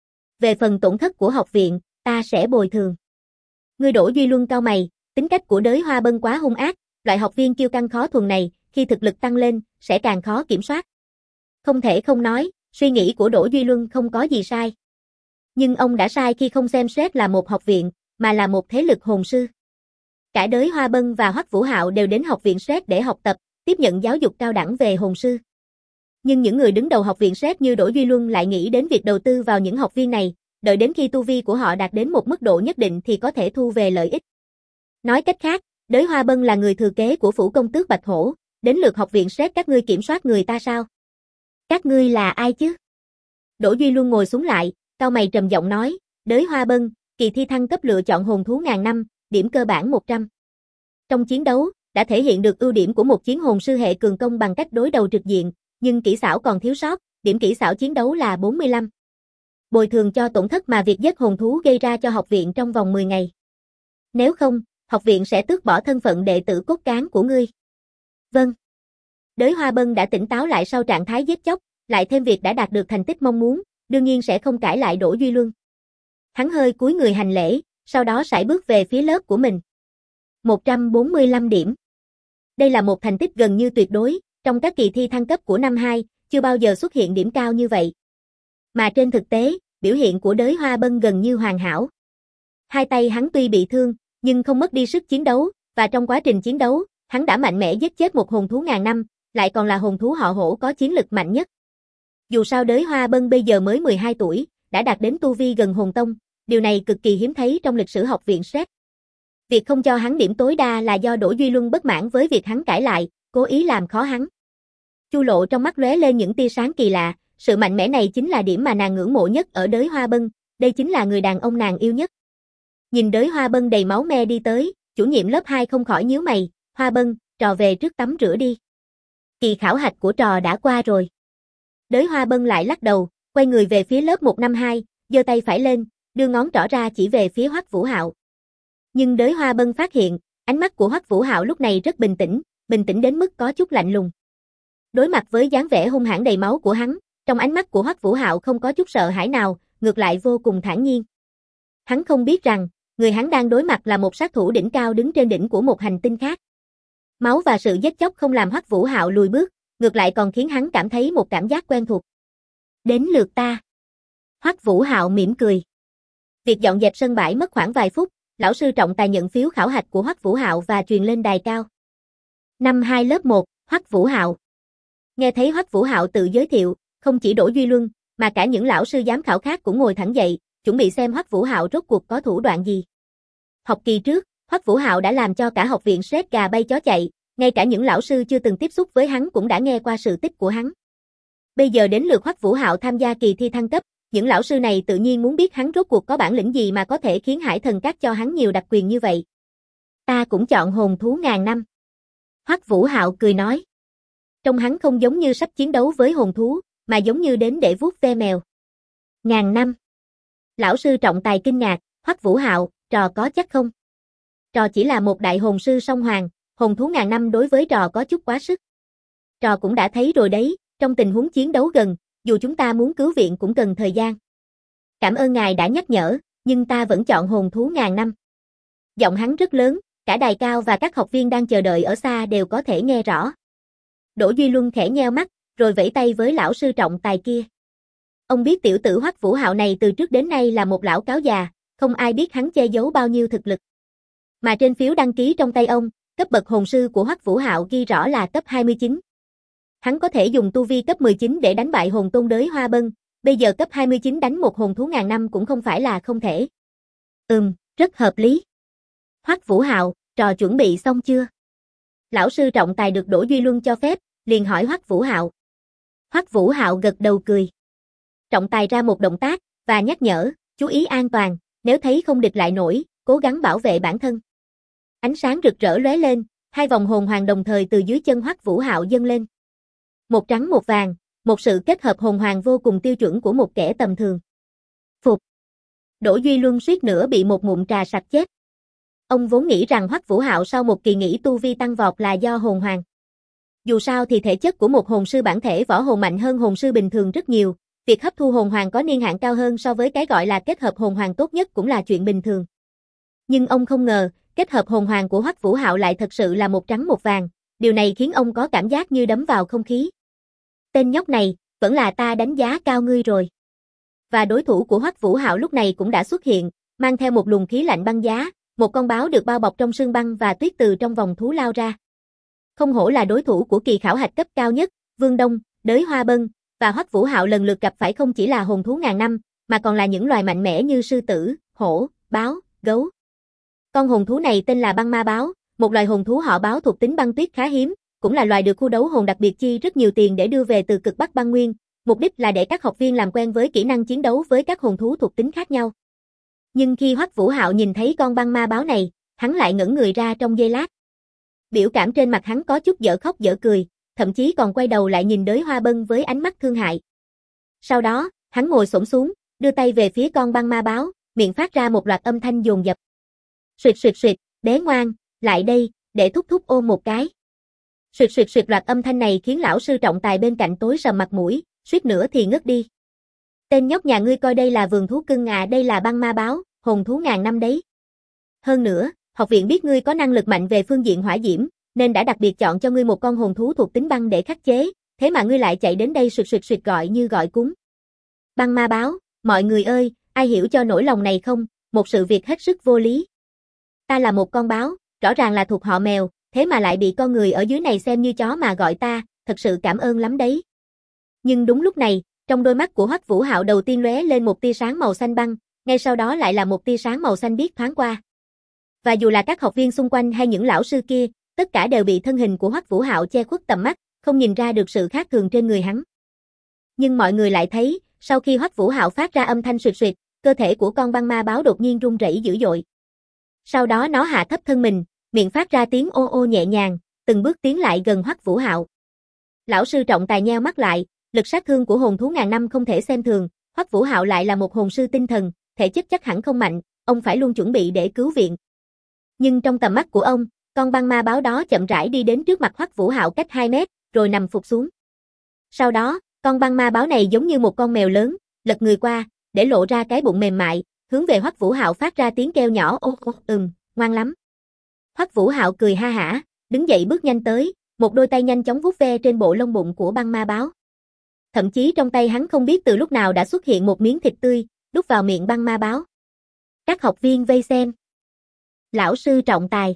Về phần tổn thất của học viện, ta sẽ bồi thường. Ngươi Đỗ Duy Luân cau mày, tính cách của Đới Hoa Bân quá hung ác, loại học viên kiêu căng khó thuần này, khi thực lực tăng lên, sẽ càng khó kiểm soát. Không thể không nói, suy nghĩ của Đỗ Duy Luân không có gì sai. Nhưng ông đã sai khi không xem xét là một học viện, mà là một thế lực hồn sư. Cả Đới Hoa Bân và Hoắc Vũ Hạo đều đến học viện SET để học tập, tiếp nhận giáo dục cao đẳng về hồn sư. Nhưng những người đứng đầu học viện SET như Đỗ Duy Luân lại nghĩ đến việc đầu tư vào những học viên này, đợi đến khi tu vi của họ đạt đến một mức độ nhất định thì có thể thu về lợi ích. Nói cách khác, Đới Hoa Bân là người thừa kế của phủ công tước Bạch Hổ, đến lượt học viện SET các ngươi kiểm soát người ta sao? Các ngươi là ai chứ? Đỗ Duy Luân ngồi xuống lại, cau mày trầm giọng nói, Đới Hoa Bân, kỳ thi thăng cấp lựa chọn hồn thú ngàn năm, điểm cơ bản 100. Trong chiến đấu, đã thể hiện được ưu điểm của một chiến hồn sư hệ cường công bằng cách đối đầu trực diện, nhưng kỹ xảo còn thiếu sót, điểm kỹ xảo chiến đấu là 45. Bồi thường cho tổn thất mà việc giết hồn thú gây ra cho học viện trong vòng 10 ngày. Nếu không, học viện sẽ tước bỏ thân phận đệ tử cốt cán của ngươi. Vâng. Đới Hoa Bân đã tỉnh táo lại sau trạng thái giết chóc, lại thêm việc đã đạt được thành tích mong muốn, đương nhiên sẽ không cãi lại Đỗ Duy Luân. Hắn hơi cúi người hành lễ, sau đó sải bước về phía lớp của mình. 145 điểm. Đây là một thành tích gần như tuyệt đối, trong các kỳ thi thăng cấp của năm 2, chưa bao giờ xuất hiện điểm cao như vậy. Mà trên thực tế, biểu hiện của Đới Hoa Bân gần như hoàn hảo. Hai tay hắn tuy bị thương, nhưng không mất đi sức chiến đấu, và trong quá trình chiến đấu, hắn đã mạnh mẽ giết chết một hồn thú ngàn năm, lại còn là hồn thú họ Hổ có chiến lực mạnh nhất. Dù sao Đới Hoa Bân bây giờ mới 12 tuổi, đã đạt đến tu vi gần hồn tông, điều này cực kỳ hiếm thấy trong lịch sử học viện SET. Việc không cho hắn điểm tối đa là do Đỗ Duy Luân bất mãn với việc hắn cãi lại, cố ý làm khó hắn. Chu Lộ trong mắt lóe lên những tia sáng kỳ lạ, sự mạnh mẽ này chính là điểm mà nàng ngưỡng mộ nhất ở Đới Hoa Bân, đây chính là người đàn ông nàng yêu nhất. Nhìn Đới Hoa Bân đầy máu me đi tới, chủ nhiệm lớp 2 không khỏi nhíu mày, Hoa Bân, trò về trước tắm rửa đi. Kỳ khảo hạch của trò đã qua rồi. Đới Hoa Bân lại lắc đầu, quay người về phía lớp 152, giơ tay phải lên, đưa ngón trỏ ra chỉ về phía Hoắc Vũ Hạo. Nhưng Đới Hoa Bân phát hiện, ánh mắt của Hoắc Vũ Hạo lúc này rất bình tĩnh đến mức có chút lạnh lùng. Đối mặt với dáng vẻ hung hãn đầy máu của hắn, trong ánh mắt của Hoắc Vũ Hạo không có chút sợ hãi nào, ngược lại vô cùng thản nhiên. Hắn không biết rằng, người hắn đang đối mặt là một sát thủ đỉnh cao đứng trên đỉnh của một hành tinh khác. Máu và sự giết chóc không làm Hoắc Vũ Hạo lùi bước, ngược lại còn khiến hắn cảm thấy một cảm giác quen thuộc. Đến lượt ta. Hoắc Vũ Hạo mỉm cười. Việc dọn dẹp sân bãi mất khoảng vài phút, lão sư trọng tài nhận phiếu khảo hạch của Hoắc Vũ Hạo và truyền lên đài cao. Năm 2 lớp 1, Hoắc Vũ Hạo. Nghe thấy Hoắc Vũ Hạo tự giới thiệu, không chỉ Đỗ Duy Luân, mà cả những lão sư giám khảo khác cũng ngồi thẳng dậy, chuẩn bị xem Hoắc Vũ Hạo rốt cuộc có thủ đoạn gì. Học kỳ trước, Hoắc Vũ Hạo đã làm cho cả học viện SET gà bay chó chạy, ngay cả những lão sư chưa từng tiếp xúc với hắn cũng đã nghe qua sự tích của hắn. Bây giờ đến lượt Hoắc Vũ Hạo tham gia kỳ thi thăng cấp, những lão sư này tự nhiên muốn biết hắn rốt cuộc có bản lĩnh gì mà có thể khiến Hải Thần Các cho hắn nhiều đặc quyền như vậy. Ta cũng chọn hồn thú ngàn năm. Hoắc Vũ Hạo cười nói. Trông hắn không giống như sắp chiến đấu với hồn thú, mà giống như đến để vuốt ve mèo. Ngàn năm. Lão sư trọng tài kinh ngạc, Hoắc Vũ Hạo, trò có chắc không? Trò chỉ là một đại hồn sư song hoàng, hồn thú ngàn năm đối với trò có chút quá sức. Trò cũng đã thấy rồi đấy, trong tình huống chiến đấu gần, dù chúng ta muốn cứu viện cũng cần thời gian. Cảm ơn ngài đã nhắc nhở, nhưng ta vẫn chọn hồn thú ngàn năm. Giọng hắn rất lớn, cả đài cao và các học viên đang chờ đợi ở xa đều có thể nghe rõ. Đỗ Duy Luân khẽ nheo mắt, rồi vẫy tay với lão sư trọng tài kia. Ông biết tiểu tử Hoắc Vũ Hạo này từ trước đến nay là một lão cáo già, không ai biết hắn che giấu bao nhiêu thực lực. Mà trên phiếu đăng ký trong tay ông, cấp bậc hồn sư của Hoắc Vũ Hạo ghi rõ là cấp 29. Hắn có thể dùng tu vi cấp 19 để đánh bại hồn tôn đới Hoa Bân, bây giờ cấp 29 đánh một hồn thú ngàn năm cũng không phải là không thể. Rất hợp lý. Hoắc Vũ Hạo, trò chuẩn bị xong chưa? Lão sư trọng tài được Đỗ Duy Luân cho phép, liền hỏi Hoắc Vũ Hạo. Hoắc Vũ Hạo gật đầu cười. Trọng tài ra một động tác, và nhắc nhở, chú ý an toàn, nếu thấy không địch lại nổi, cố gắng bảo vệ bản thân. Ánh sáng rực rỡ lóe lên, hai vòng hồn hoàng đồng thời từ dưới chân Hoắc Vũ Hạo dâng lên. Một trắng một vàng, một sự kết hợp hồn hoàng vô cùng tiêu chuẩn của một kẻ tầm thường. Phục. Đỗ Duy Luân suýt nữa bị một ngụm trà sặc chết. Ông vốn nghĩ rằng Hoắc Vũ Hạo sau một kỳ nghỉ tu vi tăng vọt là do hồn hoàng. Dù sao thì thể chất của một hồn sư bản thể võ hồn mạnh hơn hồn sư bình thường rất nhiều, việc hấp thu hồn hoàng có niên hạn cao hơn so với cái gọi là kết hợp hồn hoàng tốt nhất cũng là chuyện bình thường. Nhưng ông không ngờ, kết hợp hồn hoàng của Hoắc Vũ Hạo lại thật sự là một trắng một vàng, điều này khiến ông có cảm giác như đấm vào không khí. Tên nhóc này, vẫn là ta đánh giá cao ngươi rồi. Và đối thủ của Hoắc Vũ Hạo lúc này cũng đã xuất hiện, mang theo một luồng khí lạnh băng giá, một con báo được bao bọc trong sương băng và tuyết từ trong vòng thú lao ra. Không hổ là đối thủ của kỳ khảo hạch cấp cao nhất, Vương Đông, đới Hoa Bân, và Hoắc Vũ Hạo lần lượt gặp phải không chỉ là hồn thú ngàn năm, mà còn là những loài mạnh mẽ như sư tử, hổ, báo, gấu. Con hồn thú này tên là băng ma báo, một loài hồn thú họ báo thuộc tính băng tuyết khá hiếm, cũng là loài được khu đấu hồn đặc biệt chi rất nhiều tiền để đưa về từ cực Bắc băng nguyên, mục đích là để các học viên làm quen với kỹ năng chiến đấu với các hồn thú thuộc tính khác nhau. Nhưng khi Hoắc Vũ Hạo nhìn thấy con băng ma báo này, hắn lại ngẩn người ra trong giây lát. Biểu cảm trên mặt hắn có chút dở khóc dở cười, thậm chí còn quay đầu lại nhìn đới Hoa Bân với ánh mắt thương hại. Sau đó, hắn ngồi xổm xuống, đưa tay về phía con băng ma báo, miệng phát ra một loạt âm thanh dồn dập. Suyệt suyệt suyệt, bé ngoan, lại đây, để thúc thúc ôm một cái. Suyệt suyệt suyệt, loạt âm thanh này khiến lão sư trọng tài bên cạnh tối sầm mặt mũi, suýt nữa thì ngất đi. Tên nhóc nhà ngươi coi đây là vườn thú cưng à, đây là băng ma báo, hồn thú ngàn năm đấy. Hơn nữa, học viện biết ngươi có năng lực mạnh về phương diện hỏa diễm, nên đã đặc biệt chọn cho ngươi một con hồn thú thuộc tính băng để khắc chế, thế mà ngươi lại chạy đến đây suyệt suyệt suyệt gọi như gọi cúng. Băng ma báo, mọi người ơi, ai hiểu cho nỗi lòng này không, một sự việc hết sức vô lý. Ta là một con báo, rõ ràng là thuộc họ mèo, thế mà lại bị con người ở dưới này xem như chó mà gọi ta, thật sự cảm ơn lắm đấy. Nhưng đúng lúc này, trong đôi mắt của Hoắc Vũ Hạo đầu tiên lóe lên một tia sáng màu xanh băng, ngay sau đó lại là một tia sáng màu xanh biếc thoáng qua. Và dù là các học viên xung quanh hay những lão sư kia, tất cả đều bị thân hình của Hoắc Vũ Hạo che khuất tầm mắt, không nhìn ra được sự khác thường trên người hắn. Nhưng mọi người lại thấy, sau khi Hoắc Vũ Hạo phát ra âm thanh suyệt suyệt, cơ thể của con băng ma báo đột nhiên rung rẩy dữ dội. Sau đó nó hạ thấp thân mình, miệng phát ra tiếng ô ô nhẹ nhàng, từng bước tiến lại gần Hoắc Vũ Hạo. Lão sư trọng tài nheo mắt lại, lực sát thương của hồn thú ngàn năm không thể xem thường, Hoắc Vũ Hạo lại là một hồn sư tinh thần, thể chất chắc hẳn không mạnh, ông phải luôn chuẩn bị để cứu viện. Nhưng trong tầm mắt của ông, con băng ma báo đó chậm rãi đi đến trước mặt Hoắc Vũ Hạo cách 2 mét, rồi nằm phục xuống. Sau đó, con băng ma báo này giống như một con mèo lớn, lật người qua, để lộ ra cái bụng mềm mại, hướng về Hoắc Vũ Hạo phát ra tiếng kêu nhỏ ô ô, ngoan lắm. Hoắc Vũ Hạo cười ha hả, đứng dậy bước nhanh tới, một đôi tay nhanh chóng vuốt ve trên bộ lông bụng của băng ma báo. Thậm chí trong tay hắn không biết từ lúc nào đã xuất hiện một miếng thịt tươi, đút vào miệng băng ma báo. Các học viên vây xem. Lão sư trọng tài.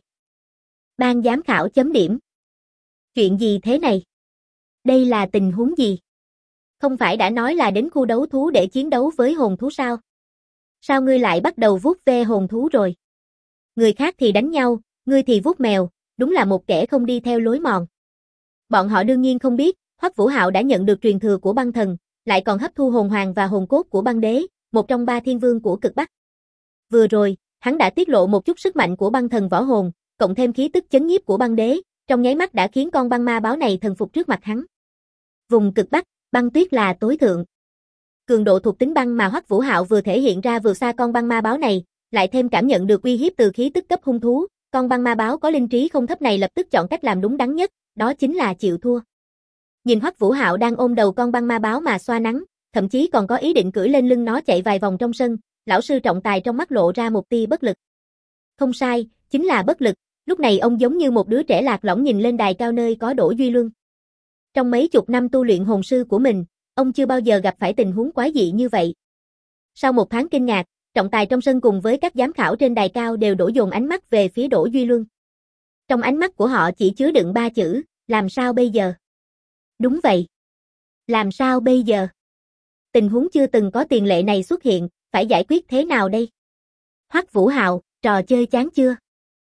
Ban giám khảo chấm điểm. Chuyện gì thế này? Đây là tình huống gì? Không phải đã nói là đến khu đấu thú để chiến đấu với hồn thú sao? Sao ngươi lại bắt đầu vuốt ve hồn thú rồi? Người khác thì đánh nhau, ngươi thì vuốt mèo, đúng là một kẻ không đi theo lối mòn. Bọn họ đương nhiên không biết, Hoắc Vũ Hạo đã nhận được truyền thừa của băng thần, lại còn hấp thu hồn hoàng và hồn cốt của băng đế, một trong 3 thiên vương của cực Bắc. Vừa rồi, hắn đã tiết lộ một chút sức mạnh của băng thần võ hồn, cộng thêm khí tức chấn nhiếp của băng đế, trong nháy mắt đã khiến con băng ma báo này thần phục trước mặt hắn. Vùng cực Bắc, băng tuyết là tối thượng. Cường độ thuộc tính băng mà Hoắc Vũ Hạo vừa thể hiện ra vượt xa con băng ma báo này, lại thêm cảm nhận được uy hiếp từ khí tức cấp hung thú, con băng ma báo có linh trí không thấp này lập tức chọn cách làm đúng đắn nhất, đó chính là chịu thua. Nhìn Hoắc Vũ Hạo đang ôm đầu con băng ma báo mà xoa nắng, thậm chí còn có ý định cưỡi lên lưng nó chạy vài vòng trong sân, lão sư trọng tài trong mắt lộ ra một tia bất lực. Không sai, chính là bất lực, lúc này ông giống như một đứa trẻ lạc lõng nhìn lên đài cao nơi có Đỗ Duy Luân. Trong mấy chục năm tu luyện hồn sư của mình, ông chưa bao giờ gặp phải tình huống quái dị như vậy. Sau một tháng kinh ngạc, trọng tài trong sân cùng với các giám khảo trên đài cao đều đổ dồn ánh mắt về phía Đỗ Duy Luân. Trong ánh mắt của họ chỉ chứa đựng 3 chữ, làm sao bây giờ? Đúng vậy. Làm sao bây giờ? Tình huống chưa từng có tiền lệ này xuất hiện, phải giải quyết thế nào đây? Hoắc Vũ Hạo, trò chơi chán chưa?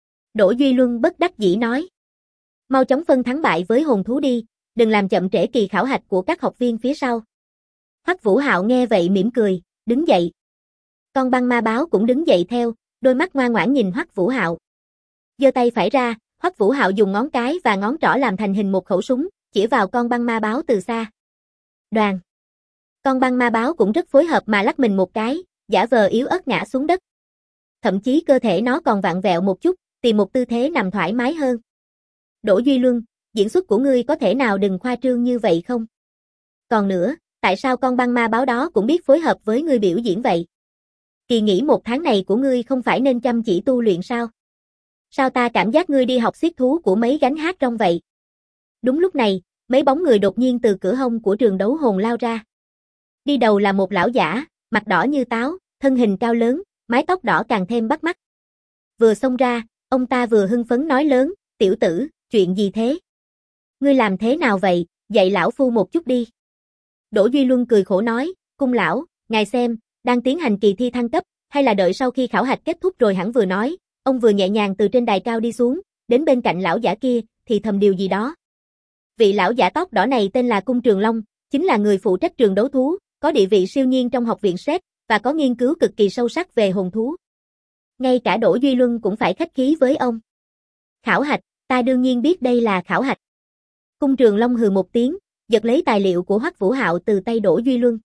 Đỗ Duy Luân bất đắc dĩ nói. Mau chóng phân thắng bại với hồn thú đi, đừng làm chậm trễ kỳ khảo hạch của các học viên phía sau. Hoắc Vũ Hạo nghe vậy mỉm cười, đứng dậy. Con băng ma báo cũng đứng dậy theo, đôi mắt ngoan ngoãn nhìn Hoắc Vũ Hạo. Giơ tay phải ra, Hoắc Vũ Hạo dùng ngón cái và ngón trỏ làm thành hình một khẩu súng, chỉ vào con băng ma báo từ xa. Đoàn. Con băng ma báo cũng rất phối hợp mà lắc mình một cái, giả vờ yếu ớt ngã xuống đất. Thậm chí cơ thể nó còn vặn vẹo một chút, tìm một tư thế nằm thoải mái hơn. Đỗ Duy Luân, diễn xuất của ngươi có thể nào đừng khoa trương như vậy không? Còn nữa, tại sao con băng ma báo đó cũng biết phối hợp với ngươi biểu diễn vậy? Kỳ nghỉ 1 tháng này của ngươi không phải nên chăm chỉ tu luyện sao? Sao ta cảm giác ngươi đi học xiết thú của mấy gánh hát trong vậy? Đúng lúc này, mấy bóng người đột nhiên từ cửa hông của trường đấu hồn lao ra. Đi đầu là một lão giả, mặt đỏ như táo, thân hình cao lớn, mái tóc đỏ càng thêm bắt mắt. Vừa xông ra, ông ta vừa hưng phấn nói lớn, tiểu tử, chuyện gì thế? Ngươi làm thế nào vậy, dạy lão phu một chút đi. Đỗ Duy Luân cười khổ nói, cung lão, ngài xem, đang tiến hành kỳ thi thăng cấp, hay là đợi sau khi khảo hạch kết thúc rồi hẳn vừa nói, ông vừa nhẹ nhàng từ trên đài cao đi xuống, đến bên cạnh lão giả kia, thì thầm điều gì đó. Vị lão giả tóc đỏ này tên là Cung Trường Long, chính là người phụ trách trường đấu thú, có địa vị siêu nhiên trong học viện SET, và có nghiên cứu cực kỳ sâu sắc về hồn thú. Ngay cả Đỗ Duy Luân cũng phải khách khí với ông. Khảo hạch, ta đương nhiên biết đây là khảo hạch. Cung Trường Long hừ một tiếng, giật lấy tài liệu của Hoắc Vũ Hạo từ tay Đỗ Duy Luân.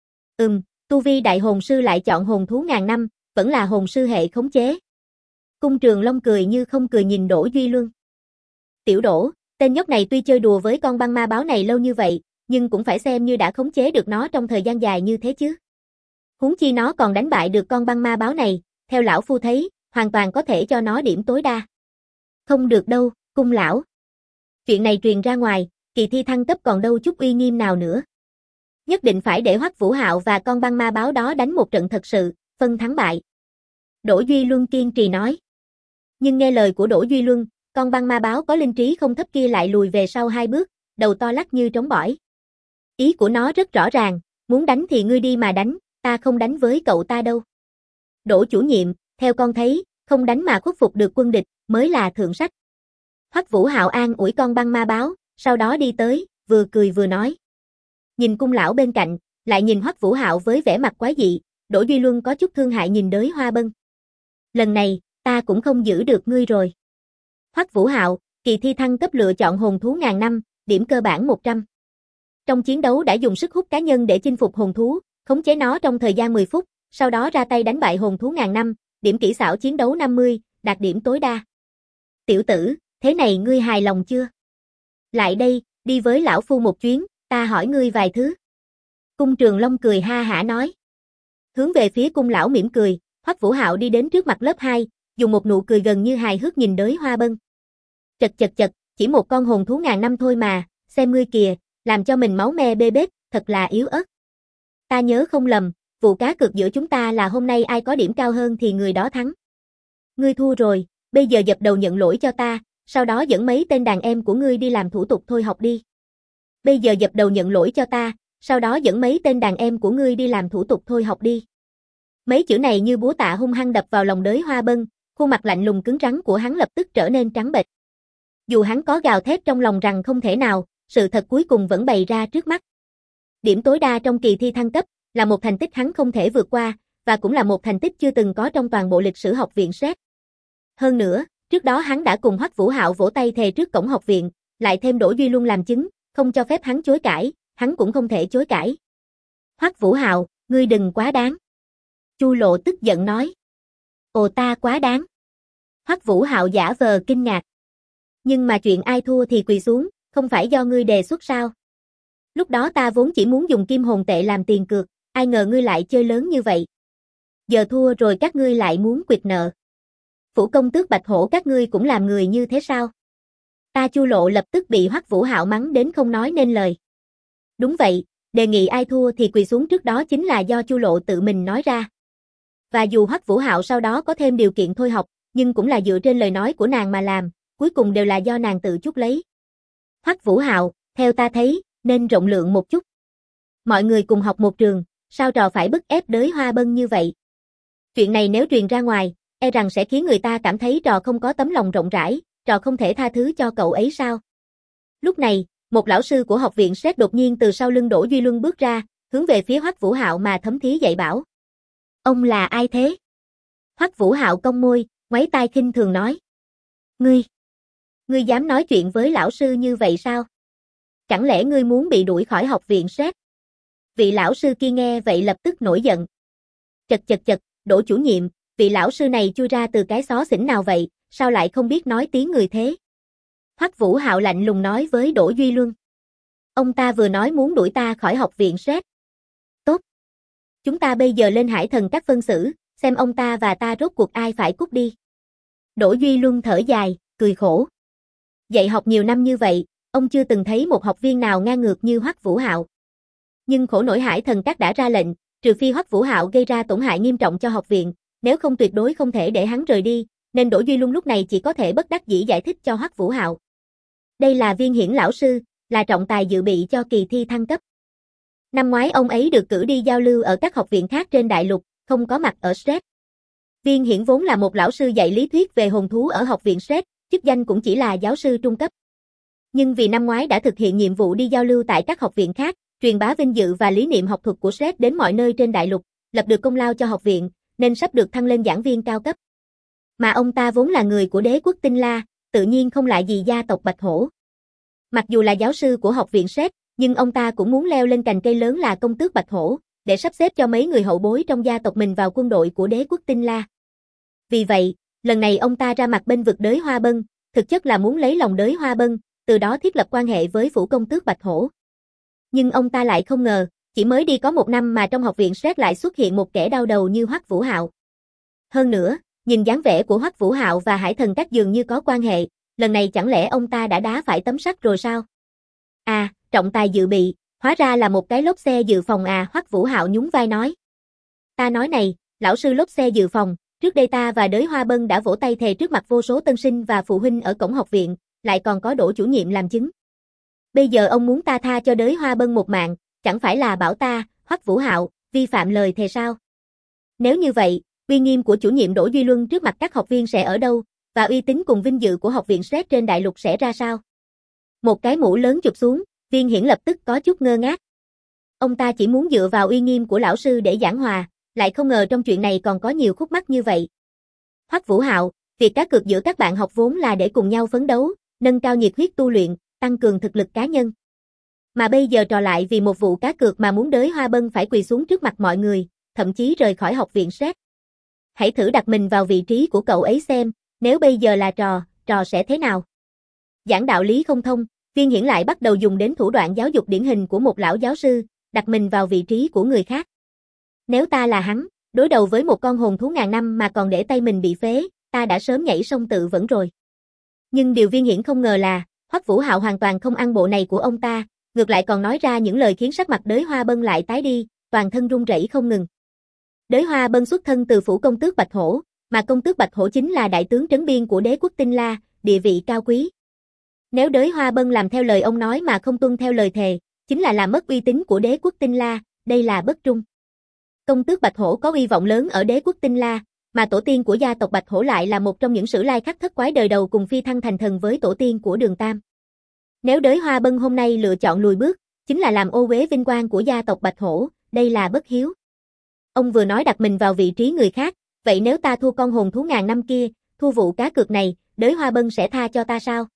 Tu vi đại hồn sư lại chọn hồn thú ngàn năm, vẫn là hồn sư hệ khống chế. Cung Trường Long cười như không cười nhìn Đỗ Duy Luân. Tiểu Đỗ, tên nhóc này tuy chơi đùa với con băng ma báo này lâu như vậy, nhưng cũng phải xem như đã khống chế được nó trong thời gian dài như thế chứ. Huống chi nó còn đánh bại được con băng ma báo này, theo lão phu thấy, hoàn toàn có thể cho nó điểm tối đa. Không được đâu, cung lão. Chuyện này truyền ra ngoài, kỳ thi thăng cấp còn đâu chút uy nghiêm nào nữa. Nhất định phải để Hoắc Vũ Hạo và con băng ma báo đó đánh một trận thật sự, phân thắng bại. Đỗ Duy Luân kiên trì nói. Nhưng nghe lời của Đỗ Duy Luân, con băng ma báo có linh trí không thấp kia lại lùi về sau 2 bước, đầu to lắc như trống bỏi. Ý của nó rất rõ ràng, muốn đánh thì ngươi đi mà đánh, ta không đánh với cậu ta đâu. Đỗ chủ nhiệm, theo con thấy, không đánh mà khuất phục được quân địch, mới là thượng sách. Hoắc Vũ Hạo an ủi con băng ma báo, sau đó đi tới, vừa cười vừa nói. Nhìn cung lão bên cạnh, lại nhìn Hoắc Vũ Hạo với vẻ mặt quái dị, Đỗ Duy Luân có chút thương hại nhìn Đới Hoa Bân. Lần này, ta cũng không giữ được ngươi rồi. Hoắc Vũ Hạo, kỳ thi thăng cấp lựa chọn hồn thú ngàn năm, điểm cơ bản 100. Trong chiến đấu đã dùng sức hút cá nhân để chinh phục hồn thú, khống chế nó trong thời gian 10 phút, sau đó ra tay đánh bại hồn thú ngàn năm, điểm kỹ xảo chiến đấu 50, đạt điểm tối đa. Tiểu tử, thế này ngươi hài lòng chưa? Lại đây, đi với lão phu một chuyến, ta hỏi ngươi vài thứ. Cung Trường Long cười ha hả nói. Hướng về phía cung lão mỉm cười, Hoắc Vũ Hạo đi đến trước mặt lớp 2, dùng một nụ cười gần như hài hước nhìn Đới Hoa Bân. Chật, chỉ một con hồn thú ngàn năm thôi mà, xem ngươi kìa, làm cho mình máu me bê bết, thật là yếu ớt. Ta nhớ không lầm, vụ cá cược giữa chúng ta là hôm nay ai có điểm cao hơn thì người đó thắng. Ngươi thua rồi, bây giờ dập đầu nhận lỗi cho ta, sau đó dẫn mấy tên đàn em của ngươi đi làm thủ tục thôi học đi. Bây giờ dập đầu nhận lỗi cho ta, sau đó dẫn mấy tên đàn em của ngươi đi làm thủ tục thôi học đi. Mấy chữ này như búa tạ hung hăng đập vào lòng Đới Hoa Bân, khuôn mặt lạnh lùng cứng rắn của hắn lập tức trở nên trắng bệch. Dù hắn có gào thét trong lòng rằng không thể nào, sự thật cuối cùng vẫn bày ra trước mắt. Điểm tối đa trong kỳ thi thăng cấp là một thành tích hắn không thể vượt qua, và cũng là một thành tích chưa từng có trong toàn bộ lịch sử học viện SET. Hơn nữa, trước đó hắn đã cùng Hoắc Vũ Hạo vỗ tay thề trước cổng học viện, lại thêm Đỗ Duy Luân làm chứng, không cho phép hắn chối cãi, hắn cũng không thể chối cãi. Hoắc Vũ Hạo, ngươi đừng quá đáng. Chu Lộ tức giận nói. Ồ ta quá đáng. Hoắc Vũ Hạo giả vờ kinh ngạc. Nhưng mà chuyện ai thua thì quỳ xuống, không phải do ngươi đề xuất sao? Lúc đó ta vốn chỉ muốn dùng kim hồn tệ làm tiền cược, ai ngờ ngươi lại chơi lớn như vậy. Giờ thua rồi các ngươi lại muốn quỵt nợ. Phủ công tước Bạch Hổ các ngươi cũng làm người như thế sao? Ta Chu Lộ lập tức bị Hoắc Vũ Hạo mắng đến không nói nên lời. Đúng vậy, đề nghị ai thua thì quỳ xuống trước đó chính là do Chu Lộ tự mình nói ra. Và dù Hoắc Vũ Hạo sau đó có thêm điều kiện thôi học, nhưng cũng là dựa trên lời nói của nàng mà làm, cuối cùng đều là do nàng tự chuốc lấy. Hoắc Vũ Hạo, theo ta thấy, nên rộng lượng một chút. Mọi người cùng học một trường, sao trò phải bức ép Đới Hoa Bân như vậy? Chuyện này nếu truyền ra ngoài, e rằng sẽ khiến người ta cảm thấy trò không có tấm lòng rộng rãi, trò không thể tha thứ cho cậu ấy sao? Lúc này, một lão sư của học viện Sét đột nhiên từ sau lưng Đỗ Duy Luân bước ra, hướng về phía Hoắc Vũ Hạo mà thấm thía dạy bảo. Ông là ai thế? Hoắc Vũ Hạo cong môi, ngoáy tai khinh thường nói. Ngươi dám nói chuyện với lão sư như vậy sao? Chẳng lẽ ngươi muốn bị đuổi khỏi học viện Sét? Vị lão sư kia nghe vậy lập tức nổi giận. Chật, Đỗ chủ nhiệm, vị lão sư này chui ra từ cái xó xỉnh nào vậy, sao lại không biết nói tiếng người thế? Hoắc Vũ Hạo lạnh lùng nói với Đỗ Duy Luân. Ông ta vừa nói muốn đuổi ta khỏi học viện Sét. Tốt. Chúng ta bây giờ lên Hải Thần các phân xử, xem ông ta và ta rốt cuộc ai phải cút đi. Đỗ Duy Luân thở dài, cười khổ. Dạy học nhiều năm như vậy, ông chưa từng thấy một học viên nào ngang ngược như Hoắc Vũ Hạo. Nhưng khổ nổi Hải Thần các đã ra lệnh, trừ phi Hoắc Vũ Hạo gây ra tổn hại nghiêm trọng cho học viện, nếu không tuyệt đối không thể để hắn rời đi, nên Đỗ Duy Luân lúc này chỉ có thể bất đắc dĩ giải thích cho Hoắc Vũ Hạo. Đây là Viên Hiển lão sư, là trọng tài dự bị cho kỳ thi thăng cấp. Năm ngoái ông ấy được cử đi giao lưu ở các học viện khác trên đại lục, không có mặt ở Sét. Viên Hiển vốn là một lão sư dạy lý thuyết về hồn thú ở học viện Sét, chức danh cũng chỉ là giáo sư trung cấp. Nhưng vì năm ngoái đã thực hiện nhiệm vụ đi giao lưu tại các học viện khác, truyền bá vinh dự và lý niệm học thuật của Sét đến mọi nơi trên đại lục, lập được công lao cho học viện, nên sắp được thăng lên giảng viên cao cấp. Mà ông ta vốn là người của đế quốc Tinh La, tự nhiên không lại gì gia tộc Bạch Hổ. Mặc dù là giáo sư của học viện Sét, nhưng ông ta cũng muốn leo lên cành cây lớn là công tước Bạch Hổ, để sắp xếp cho mấy người hậu bối trong gia tộc mình vào quân đội của đế quốc Tinh La. Vì vậy, lần này ông ta ra mặt bênh vực Đới Hoa Bân, thực chất là muốn lấy lòng Đới Hoa Bân, từ đó thiết lập quan hệ với phủ công tước Bạch Hổ. Nhưng ông ta lại không ngờ, chỉ mới đi có một năm mà trong học viện Sét lại xuất hiện một kẻ đau đầu như Hoắc Vũ Hạo. Hơn nữa, nhìn dáng vẻ của Hoắc Vũ Hạo và Hải Thần các dường như có quan hệ, lần này chẳng lẽ ông ta đã đá phải tấm sắt rồi sao? À, trọng tài dự bị, hóa ra là một cái lốp xe dự phòng à, Hoắc Vũ Hạo nhún vai nói. Ta nói này, lão sư lốp xe dự phòng, trước đây ta và Đới Hoa Bân đã vỗ tay thề trước mặt vô số tân sinh và phụ huynh ở cổng học viện, lại còn có Đỗ chủ nhiệm làm chứng. Bây giờ ông muốn ta tha cho Đới Hoa Bân một mạng, chẳng phải là bảo ta, Hoắc Vũ Hạo, vi phạm lời thề sao? Nếu như vậy, uy nghiêm của chủ nhiệm Đỗ Duy Luân trước mặt các học viên sẽ ở đâu, và uy tín cùng vinh dự của học viện Sét trên đại lục sẽ ra sao? Một cái mũ lớn chụp xuống, Viên Hiển lập tức có chút ngơ ngác. Ông ta chỉ muốn dựa vào uy nghiêm của lão sư để giảng hòa, lại không ngờ trong chuyện này còn có nhiều khúc mắc như vậy. Hoắc Vũ Hạo, việc cá cược giữa các bạn học vốn là để cùng nhau phấn đấu, nâng cao nhiệt huyết tu luyện, tăng cường thực lực cá nhân. Mà bây giờ trò lại vì một vụ cá cược mà muốn Đới Hoa Bân phải quỳ xuống trước mặt mọi người, thậm chí rời khỏi học viện Sét. Hãy thử đặt mình vào vị trí của cậu ấy xem, nếu bây giờ là trò sẽ thế nào? Giảng đạo lý không thông, Viên Hiển lại bắt đầu dùng đến thủ đoạn giáo dục điển hình của một lão giáo sư, đặt mình vào vị trí của người khác. Nếu ta là hắn, đối đầu với một con hồn thú ngàn năm mà còn để tay mình bị phế, ta đã sớm nhảy sông tự vẫn rồi. Nhưng điều Viên Hiển không ngờ là, Hoắc Vũ Hạo hoàn toàn không ăn bộ này của ông ta, ngược lại còn nói ra những lời khiến sắc mặt Đới Hoa Bân lại tái đi, toàn thân run rẩy không ngừng. Đới Hoa Bân xuất thân từ phủ công tước Bạch Hổ, mà công tước Bạch Hổ chính là đại tướng trấn biên của đế quốc Tinh La, địa vị cao quý. Nếu Đới Hoa Bân làm theo lời ông nói mà không tuân theo lời thề, chính là làm mất uy tín của đế quốc Tinh La, đây là bất trung. Công tước Bạch Hổ có uy vọng lớn ở đế quốc Tinh La, mà tổ tiên của gia tộc Bạch Hổ lại là một trong những sử lai khắc thất quái đời đầu cùng phi thăng thành thần với tổ tiên của Đường Tam. Nếu Đới Hoa Bân hôm nay lựa chọn lùi bước, chính là làm ô uế vinh quang của gia tộc Bạch Hổ, đây là bất hiếu. Ông vừa nói đặt mình vào vị trí người khác, vậy nếu ta thua con hồn thú ngàn năm kia, thua vụ cá cược này, Đới Hoa Bân sẽ tha cho ta sao?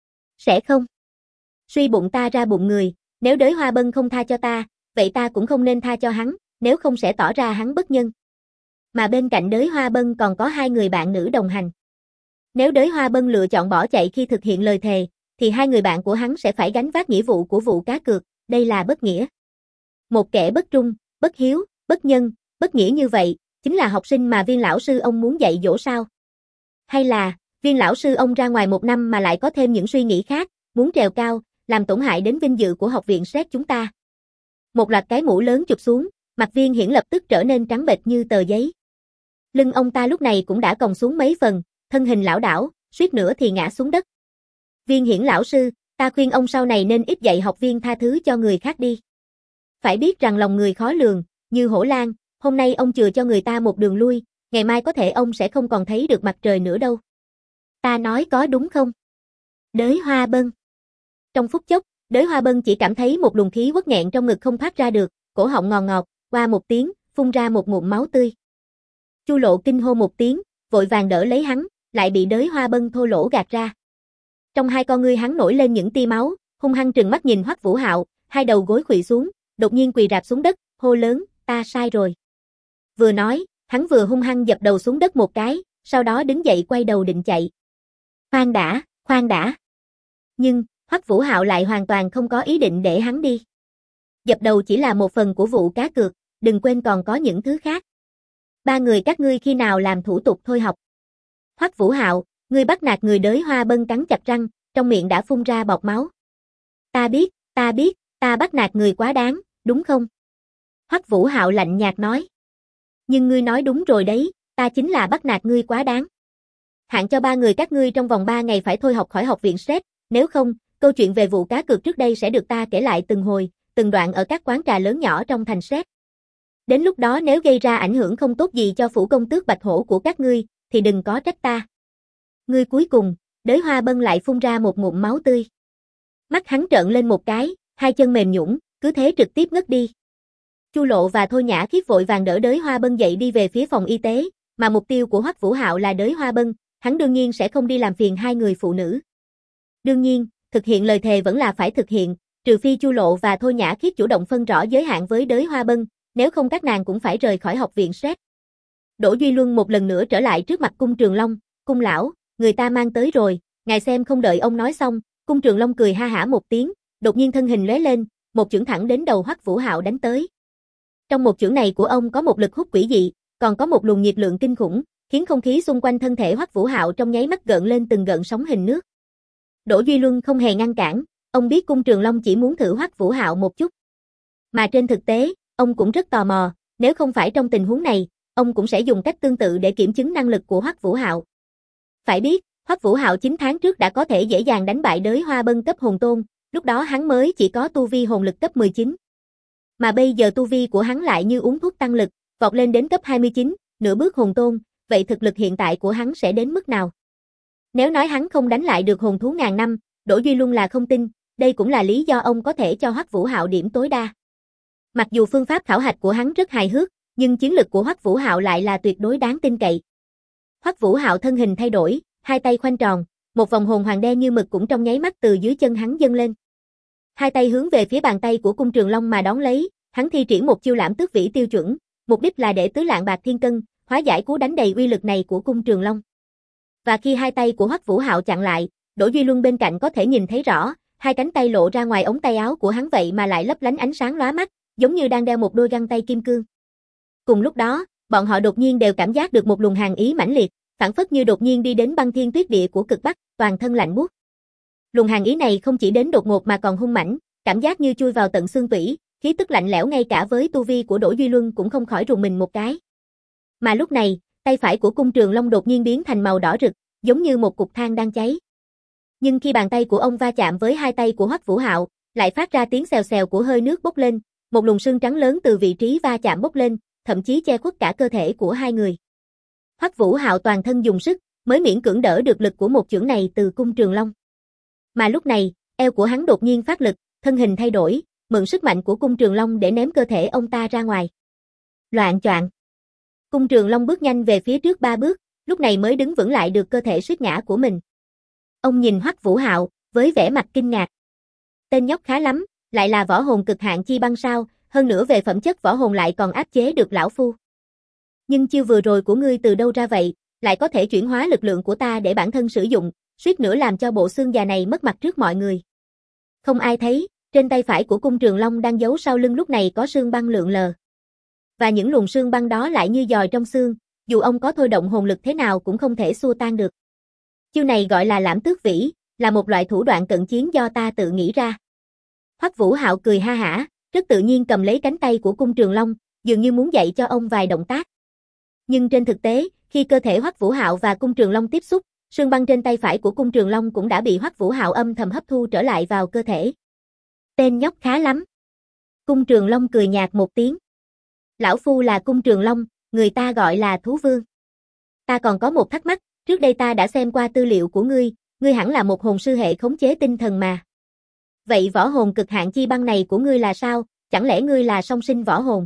Sẽ không. Suy bụng ta ra bụng người, nếu Đới Hoa Bân không tha cho ta, vậy ta cũng không nên tha cho hắn, nếu không sẽ tỏ ra hắn bất nhân. Mà bên cạnh Đới Hoa Bân còn có hai người bạn nữ đồng hành. Nếu Đới Hoa Bân lựa chọn bỏ chạy khi thực hiện lời thề, thì hai người bạn của hắn sẽ phải gánh vác nghĩa vụ của vụ cá cược, đây là bất nghĩa. Một kẻ bất trung, bất hiếu, bất nhân, bất nghĩa như vậy, chính là học sinh mà Viên lão sư ông muốn dạy dỗ sao? Hay là, Viên lão sư ông ra ngoài 1 năm mà lại có thêm những suy nghĩ khác, muốn trèo cao, làm tổn hại đến vinh dự của học viện SET chúng ta? Một loạt cái mũ lớn chụp xuống, mặt Viên Hiển lập tức trở nên trắng bệch như tờ giấy. Lưng ông ta lúc này cũng đã còng xuống mấy phần, thân hình lảo đảo, suýt nữa thì ngã xuống đất. Viên Hiển lão sư, ta khuyên ông sau này nên ít dạy học viên tha thứ cho người khác đi. Phải biết rằng lòng người khó lường, như hổ lang, hôm nay ông chừa cho người ta một đường lui, ngày mai có thể ông sẽ không còn thấy được mặt trời nữa đâu. Ta nói có đúng không? Đới Hoa Bân. Trong phút chốc, Đới Hoa Bân chỉ cảm thấy một luồng khí uất nghẹn trong ngực không thoát ra được, cổ họng ngọt ngọt, qua một tiếng, phun ra một ngụm máu tươi. Chu Lộ kinh hô một tiếng, vội vàng đỡ lấy hắn, lại bị Đới Hoa Bân thô lỗ gạt ra. Trong hai con ngươi hắn nổi lên những tia máu, hung hăng trừng mắt nhìn Hoắc Vũ Hạo, hai đầu gối khuỵu xuống, đột nhiên quỳ rạp xuống đất, hô lớn, ta sai rồi. Vừa nói, hắn vừa hung hăng dập đầu xuống đất một cái, sau đó đứng dậy quay đầu định chạy. Khoan đã. Nhưng, Hoắc Vũ Hạo lại hoàn toàn không có ý định để hắn đi. Dập đầu chỉ là một phần của vụ cá cược, đừng quên còn có những thứ khác. Ba người các ngươi khi nào làm thủ tục thôi học? Hoắc Vũ Hạo, ngươi bắt nạt người. Đới Hoa Bân cắn chặt răng, trong miệng đã phun ra bọt máu. Ta biết, ta bắt nạt người quá đáng, đúng không? Hoắc Vũ Hạo lạnh nhạt nói. Nhưng ngươi nói đúng rồi đấy, ta chính là bắt nạt ngươi quá đáng. Hạn cho ba người các ngươi trong vòng 3 ngày phải thôi học khỏi học viện SET, nếu không, câu chuyện về vụ cá cược trước đây sẽ được ta kể lại từng hồi, từng đoạn ở các quán trà lớn nhỏ trong thành SET. Đến lúc đó nếu gây ra ảnh hưởng không tốt gì cho phủ công tước Bạch Hổ của các ngươi, thì đừng có trách ta. Ngươi cuối cùng, Đới Hoa Bân lại phun ra một ngụm máu tươi. Mắt hắn trợn lên một cái, hai chân mềm nhũn, cứ thế trực tiếp ngất đi. Chu Lộ và Thôi Nhã Khiết vội vàng đỡ Đới Hoa Bân dậy đi về phía phòng y tế, mà mục tiêu của Hoắc Vũ Hạo là Đới Hoa Bân, hắn đương nhiên sẽ không đi làm phiền hai người phụ nữ. Đương nhiên, thực hiện lời thề vẫn là phải thực hiện, trừ phi Chu Lộ và Thôi Nhã Khiết chủ động phân rõ giới hạn với Đới Hoa Bân, nếu không các nàng cũng phải rời khỏi học viện SET. Đỗ Duy Luân một lần nữa trở lại trước mặt Cung Trường Long, cung lão, người ta mang tới rồi, ngài xem. Không đợi ông nói xong, Cung Trường Long cười ha hả một tiếng, đột nhiên thân hình lóe lên, một chưởng thẳng đến đầu Hoắc Vũ Hạo đánh tới. Trong một chưởng này của ông có một lực hút quỷ dị, còn có một luồng nhiệt lượng kinh khủng, khiến không khí xung quanh thân thể Hoắc Vũ Hạo trong nháy mắt gợn lên từng gợn sóng hình nước. Đỗ Duy Luân không hề ngăn cản, ông biết Cung Trường Long chỉ muốn thử Hoắc Vũ Hạo một chút. Mà trên thực tế, ông cũng rất tò mò, nếu không phải trong tình huống này, ông cũng sẽ dùng cách tương tự để kiểm chứng năng lực của Hoắc Vũ Hạo. Phải biết, Hoắc Vũ Hạo 9 tháng trước đã có thể dễ dàng đánh bại Đới Hoa Bân cấp hồn tôn, lúc đó hắn mới chỉ có tu vi hồn lực cấp 19. Mà bây giờ tu vi của hắn lại như uống thuốc tăng lực, vọt lên đến cấp 29, nửa bước hồn tôn, vậy thực lực hiện tại của hắn sẽ đến mức nào? Nếu nói hắn không đánh lại được hồn thú ngàn năm, Đỗ Duy Luân là không tin, đây cũng là lý do ông có thể cho Hoắc Vũ Hạo điểm tối đa. Mặc dù phương pháp khảo hạch của hắn rất hài hước, nhưng chiến lực của Hoắc Vũ Hạo lại là tuyệt đối đáng tin cậy. Hoắc Vũ Hạo thân hình thay đổi, hai tay khoanh tròn, một vòng hồn hoàng đen như mực cũng trong nháy mắt từ dưới chân hắn dâng lên. Hai tay hướng về phía bàn tay của Cung Trường Long mà đón lấy, hắn thi triển một chiêu Lãm Tước Vĩ tiêu chuẩn, mục đích là để tứ lạng bạc thiên cân, hóa giải cú đánh đầy uy lực này của Cung Trường Long. Và khi hai tay của Hoắc Vũ Hạo chặn lại, Đỗ Duy Luân bên cạnh có thể nhìn thấy rõ, hai cánh tay lộ ra ngoài ống tay áo của hắn vậy mà lại lấp lánh ánh sáng lóa mắt, giống như đang đeo một đôi găng tay kim cương. Cùng lúc đó, bọn họ đột nhiên đều cảm giác được một luồng hàn ý mãnh liệt, phảng phất như đột nhiên đi đến băng thiên tuyết địa của cực Bắc, toàn thân lạnh buốt. Luồng hàn ý này không chỉ đến đột ngột mà còn hung mãnh, cảm giác như chui vào tận xương tủy, khí tức lạnh lẽo ngay cả với tu vi của Đỗ Duy Luân cũng không khỏi rùng mình một cái. Mà lúc này, tay phải của Cung Trường Long đột nhiên biến thành màu đỏ rực, giống như một cục than đang cháy. Nhưng khi bàn tay của ông va chạm với hai tay của Hoắc Vũ Hạo, lại phát ra tiếng xèo xèo của hơi nước bốc lên, một luồng sương trắng lớn từ vị trí va chạm bốc lên, thậm chí che khuất cả cơ thể của hai người. Hoắc Vũ Hạo toàn thân dùng sức, mới miễn cưỡng đỡ được lực của một chưởng này từ Cung Trường Long. Mà lúc này, eo của hắn đột nhiên phát lực, thân hình thay đổi, mượn sức mạnh của Cung Trường Long để ném cơ thể ông ta ra ngoài. Loạng choạng. Cung Trường Long bước nhanh về phía trước 3 bước, lúc này mới đứng vững lại được cơ thể suýt ngã của mình. Ông nhìn Hoắc Vũ Hạo với vẻ mặt kinh ngạc. Tên nhóc khá lắm, lại là võ hồn cực hạn chi băng sao, hơn nữa về phẩm chất võ hồn lại còn áp chế được lão phu. Nhưng chiêu vừa rồi của ngươi từ đâu ra vậy, lại có thể chuyển hóa lực lượng của ta để bản thân sử dụng, suýt nữa làm cho bộ xương già này mất mặt trước mọi người. Không ai thấy, trên tay phải của Cung Trường Long đang giấu sau lưng lúc này có sương băng lượn lờ. Và những luồng sương băng đó lại như giòi trong xương, dù ông có thôi động hồn lực thế nào cũng không thể xua tan được. Chiêu này gọi là Lãm Tước Vĩ, là một loại thủ đoạn cận chiến do ta tự nghĩ ra. Hoắc Vũ Hạo cười ha hả, rất tự nhiên cầm lấy cánh tay của Cung Trường Long, dường như muốn dạy cho ông vài động tác. Nhưng trên thực tế, khi cơ thể Hoắc Vũ Hạo và Cung Trường Long tiếp xúc, sương băng trên tay phải của Cung Trường Long cũng đã bị Hoắc Vũ Hạo âm thầm hấp thu trở lại vào cơ thể. Tên nhóc khá lắm. Cung Trường Long cười nhạt một tiếng. Lão phu là Cung Trường Long, người ta gọi là Thú Vương. Ta còn có một thắc mắc, trước đây ta đã xem qua tư liệu của ngươi hẳn là một hồn sư hệ khống chế tinh thần mà. Vậy võ hồn cực hạn chi băng này của ngươi là sao, chẳng lẽ ngươi là song sinh võ hồn?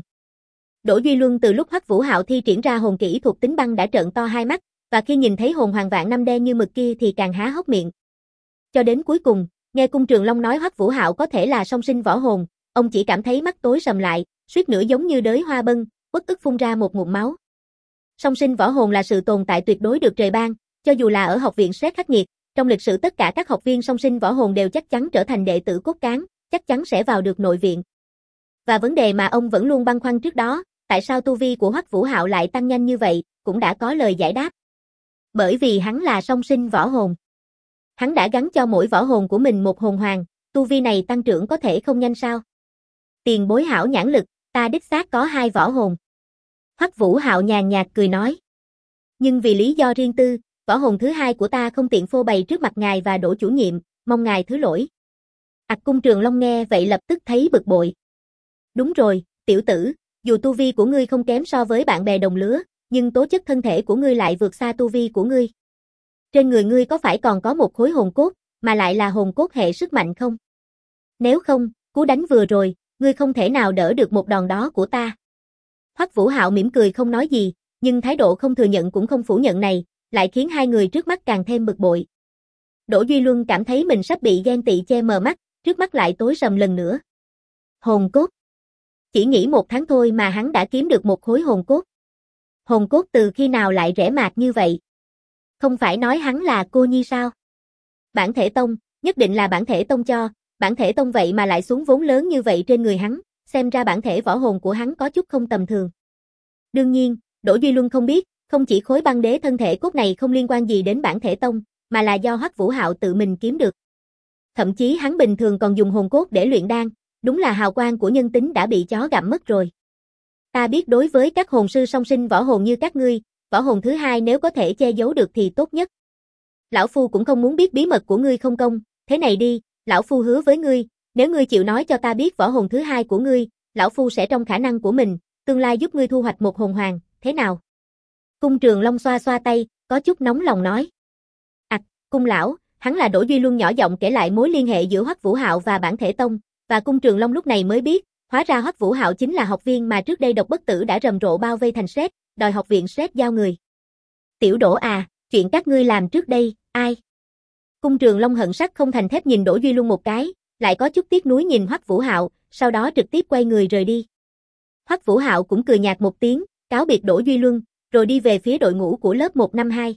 Đỗ Duy Luân từ lúc Hoắc Vũ Hạo thi triển ra hồn kỹ thuộc tính băng đã trợn to hai mắt, và khi nhìn thấy hồn hoàng vạn năm đen như mực kia thì càng há hốc miệng. Cho đến cuối cùng, nghe Cung Trường Long nói Hoắc Vũ Hạo có thể là song sinh võ hồn, ông chỉ cảm thấy mắt tối sầm lại, suýt nữa giống như đới hoa bân, uất ức phun ra một ngụm máu. Song sinh võ hồn là sự tồn tại tuyệt đối được trời ban, cho dù là ở học viện Sét khắc nghiệt, trong lịch sử tất cả các học viên song sinh võ hồn đều chắc chắn trở thành đệ tử cốt cán, chắc chắn sẽ vào được nội viện. Và vấn đề mà ông vẫn luôn băn khoăn trước đó, tại sao tu vi của Hoắc Vũ Hạo lại tăng nhanh như vậy, cũng đã có lời giải đáp. Bởi vì hắn là song sinh võ hồn. Hắn đã gắn cho mỗi võ hồn của mình một hồn hoàng, tu vi này tăng trưởng có thể không nhanh sao? Tiền bối hảo nhãn lực, ta đích xác có 2 võ hồn. Hoắc Vũ Hạo nhàn nhạt cười nói. Nhưng vì lý do riêng tư, võ hồn thứ 2 của ta không tiện phô bày trước mặt ngài và Đỗ chủ nhiệm, mong ngài thứ lỗi. Cung Trường Long nghe vậy lập tức thấy bực bội. Đúng rồi, tiểu tử, dù tu vi của ngươi không kém so với bạn bè đồng lứa, nhưng tố chất thân thể của ngươi lại vượt xa tu vi của ngươi. Trên người ngươi có phải còn có một khối hồn cốt, mà lại là hồn cốt hệ sức mạnh không? Nếu không, cú đánh vừa rồi, ngươi không thể nào đỡ được một đòn đó của ta. Hoắc Vũ Hạo mỉm cười không nói gì, nhưng thái độ không thừa nhận cũng không phủ nhận này, lại khiến hai người trước mắt càng thêm bực bội. Đỗ Duy Luân cảm thấy mình sắp bị ghen tị che mờ mắt, trước mắt lại tối sầm lần nữa. Hồn cốt. Chỉ nghĩ 1 tháng thôi mà hắn đã kiếm được một khối hồn cốt. Hồn cốt từ khi nào lại rẻ mạt như vậy? Không phải nói hắn là cô nhi sao? Bản thể tông, nhất định là bản thể tông cho, bản thể tông vậy mà lại xuống vốn lớn như vậy trên người hắn, xem ra bản thể võ hồn của hắn có chút không tầm thường. Đương nhiên, Đỗ Duy Luân không biết, không chỉ khối băng đế thân thể cốt này không liên quan gì đến bản thể tông, mà là do Hoắc Vũ Hạo tự mình kiếm được. Thậm chí hắn bình thường còn dùng hồn cốt để luyện đan, đúng là hào quang của nhân tính đã bị chó gặm mất rồi. Ta biết đối với các hồn sư song sinh võ hồn như các ngươi, võ hồn thứ 2 nếu có thể che giấu được thì tốt nhất. Lão phu cũng không muốn biết bí mật của ngươi không công, thế này đi, lão phu hứa với ngươi, nếu ngươi chịu nói cho ta biết võ hồn thứ 2 của ngươi, lão phu sẽ trong khả năng của mình, tương lai giúp ngươi thu hoạch một hồn hoàng, thế nào? Cung Trường Long xoa xoa tay, có chút nóng lòng nói. Cung lão, hắn là Đỗ Duy Luân nhỏ giọng kể lại mối liên hệ giữa Hoắc Vũ Hạo và bản thể tông, và Cung Trường Long lúc này mới biết, hóa ra Hoắc Vũ Hạo chính là học viên mà trước đây Độc Bất Tử đã rầm rộ bao vây thành Sét, đòi học viện Sét giao người. Tiểu Đỗ à, chuyện các ngươi làm trước đây, ai? Cung Trường Long hận sắt không thành thép nhìn Đỗ Duy Luân một cái, lại có chút tiếc nuối nhìn Hoắc Vũ Hạo, sau đó trực tiếp quay người rời đi. Hoắc Vũ Hạo cũng cười nhạt một tiếng, cáo biệt Đỗ Duy Luân, rồi đi về phía đội ngũ của lớp 152.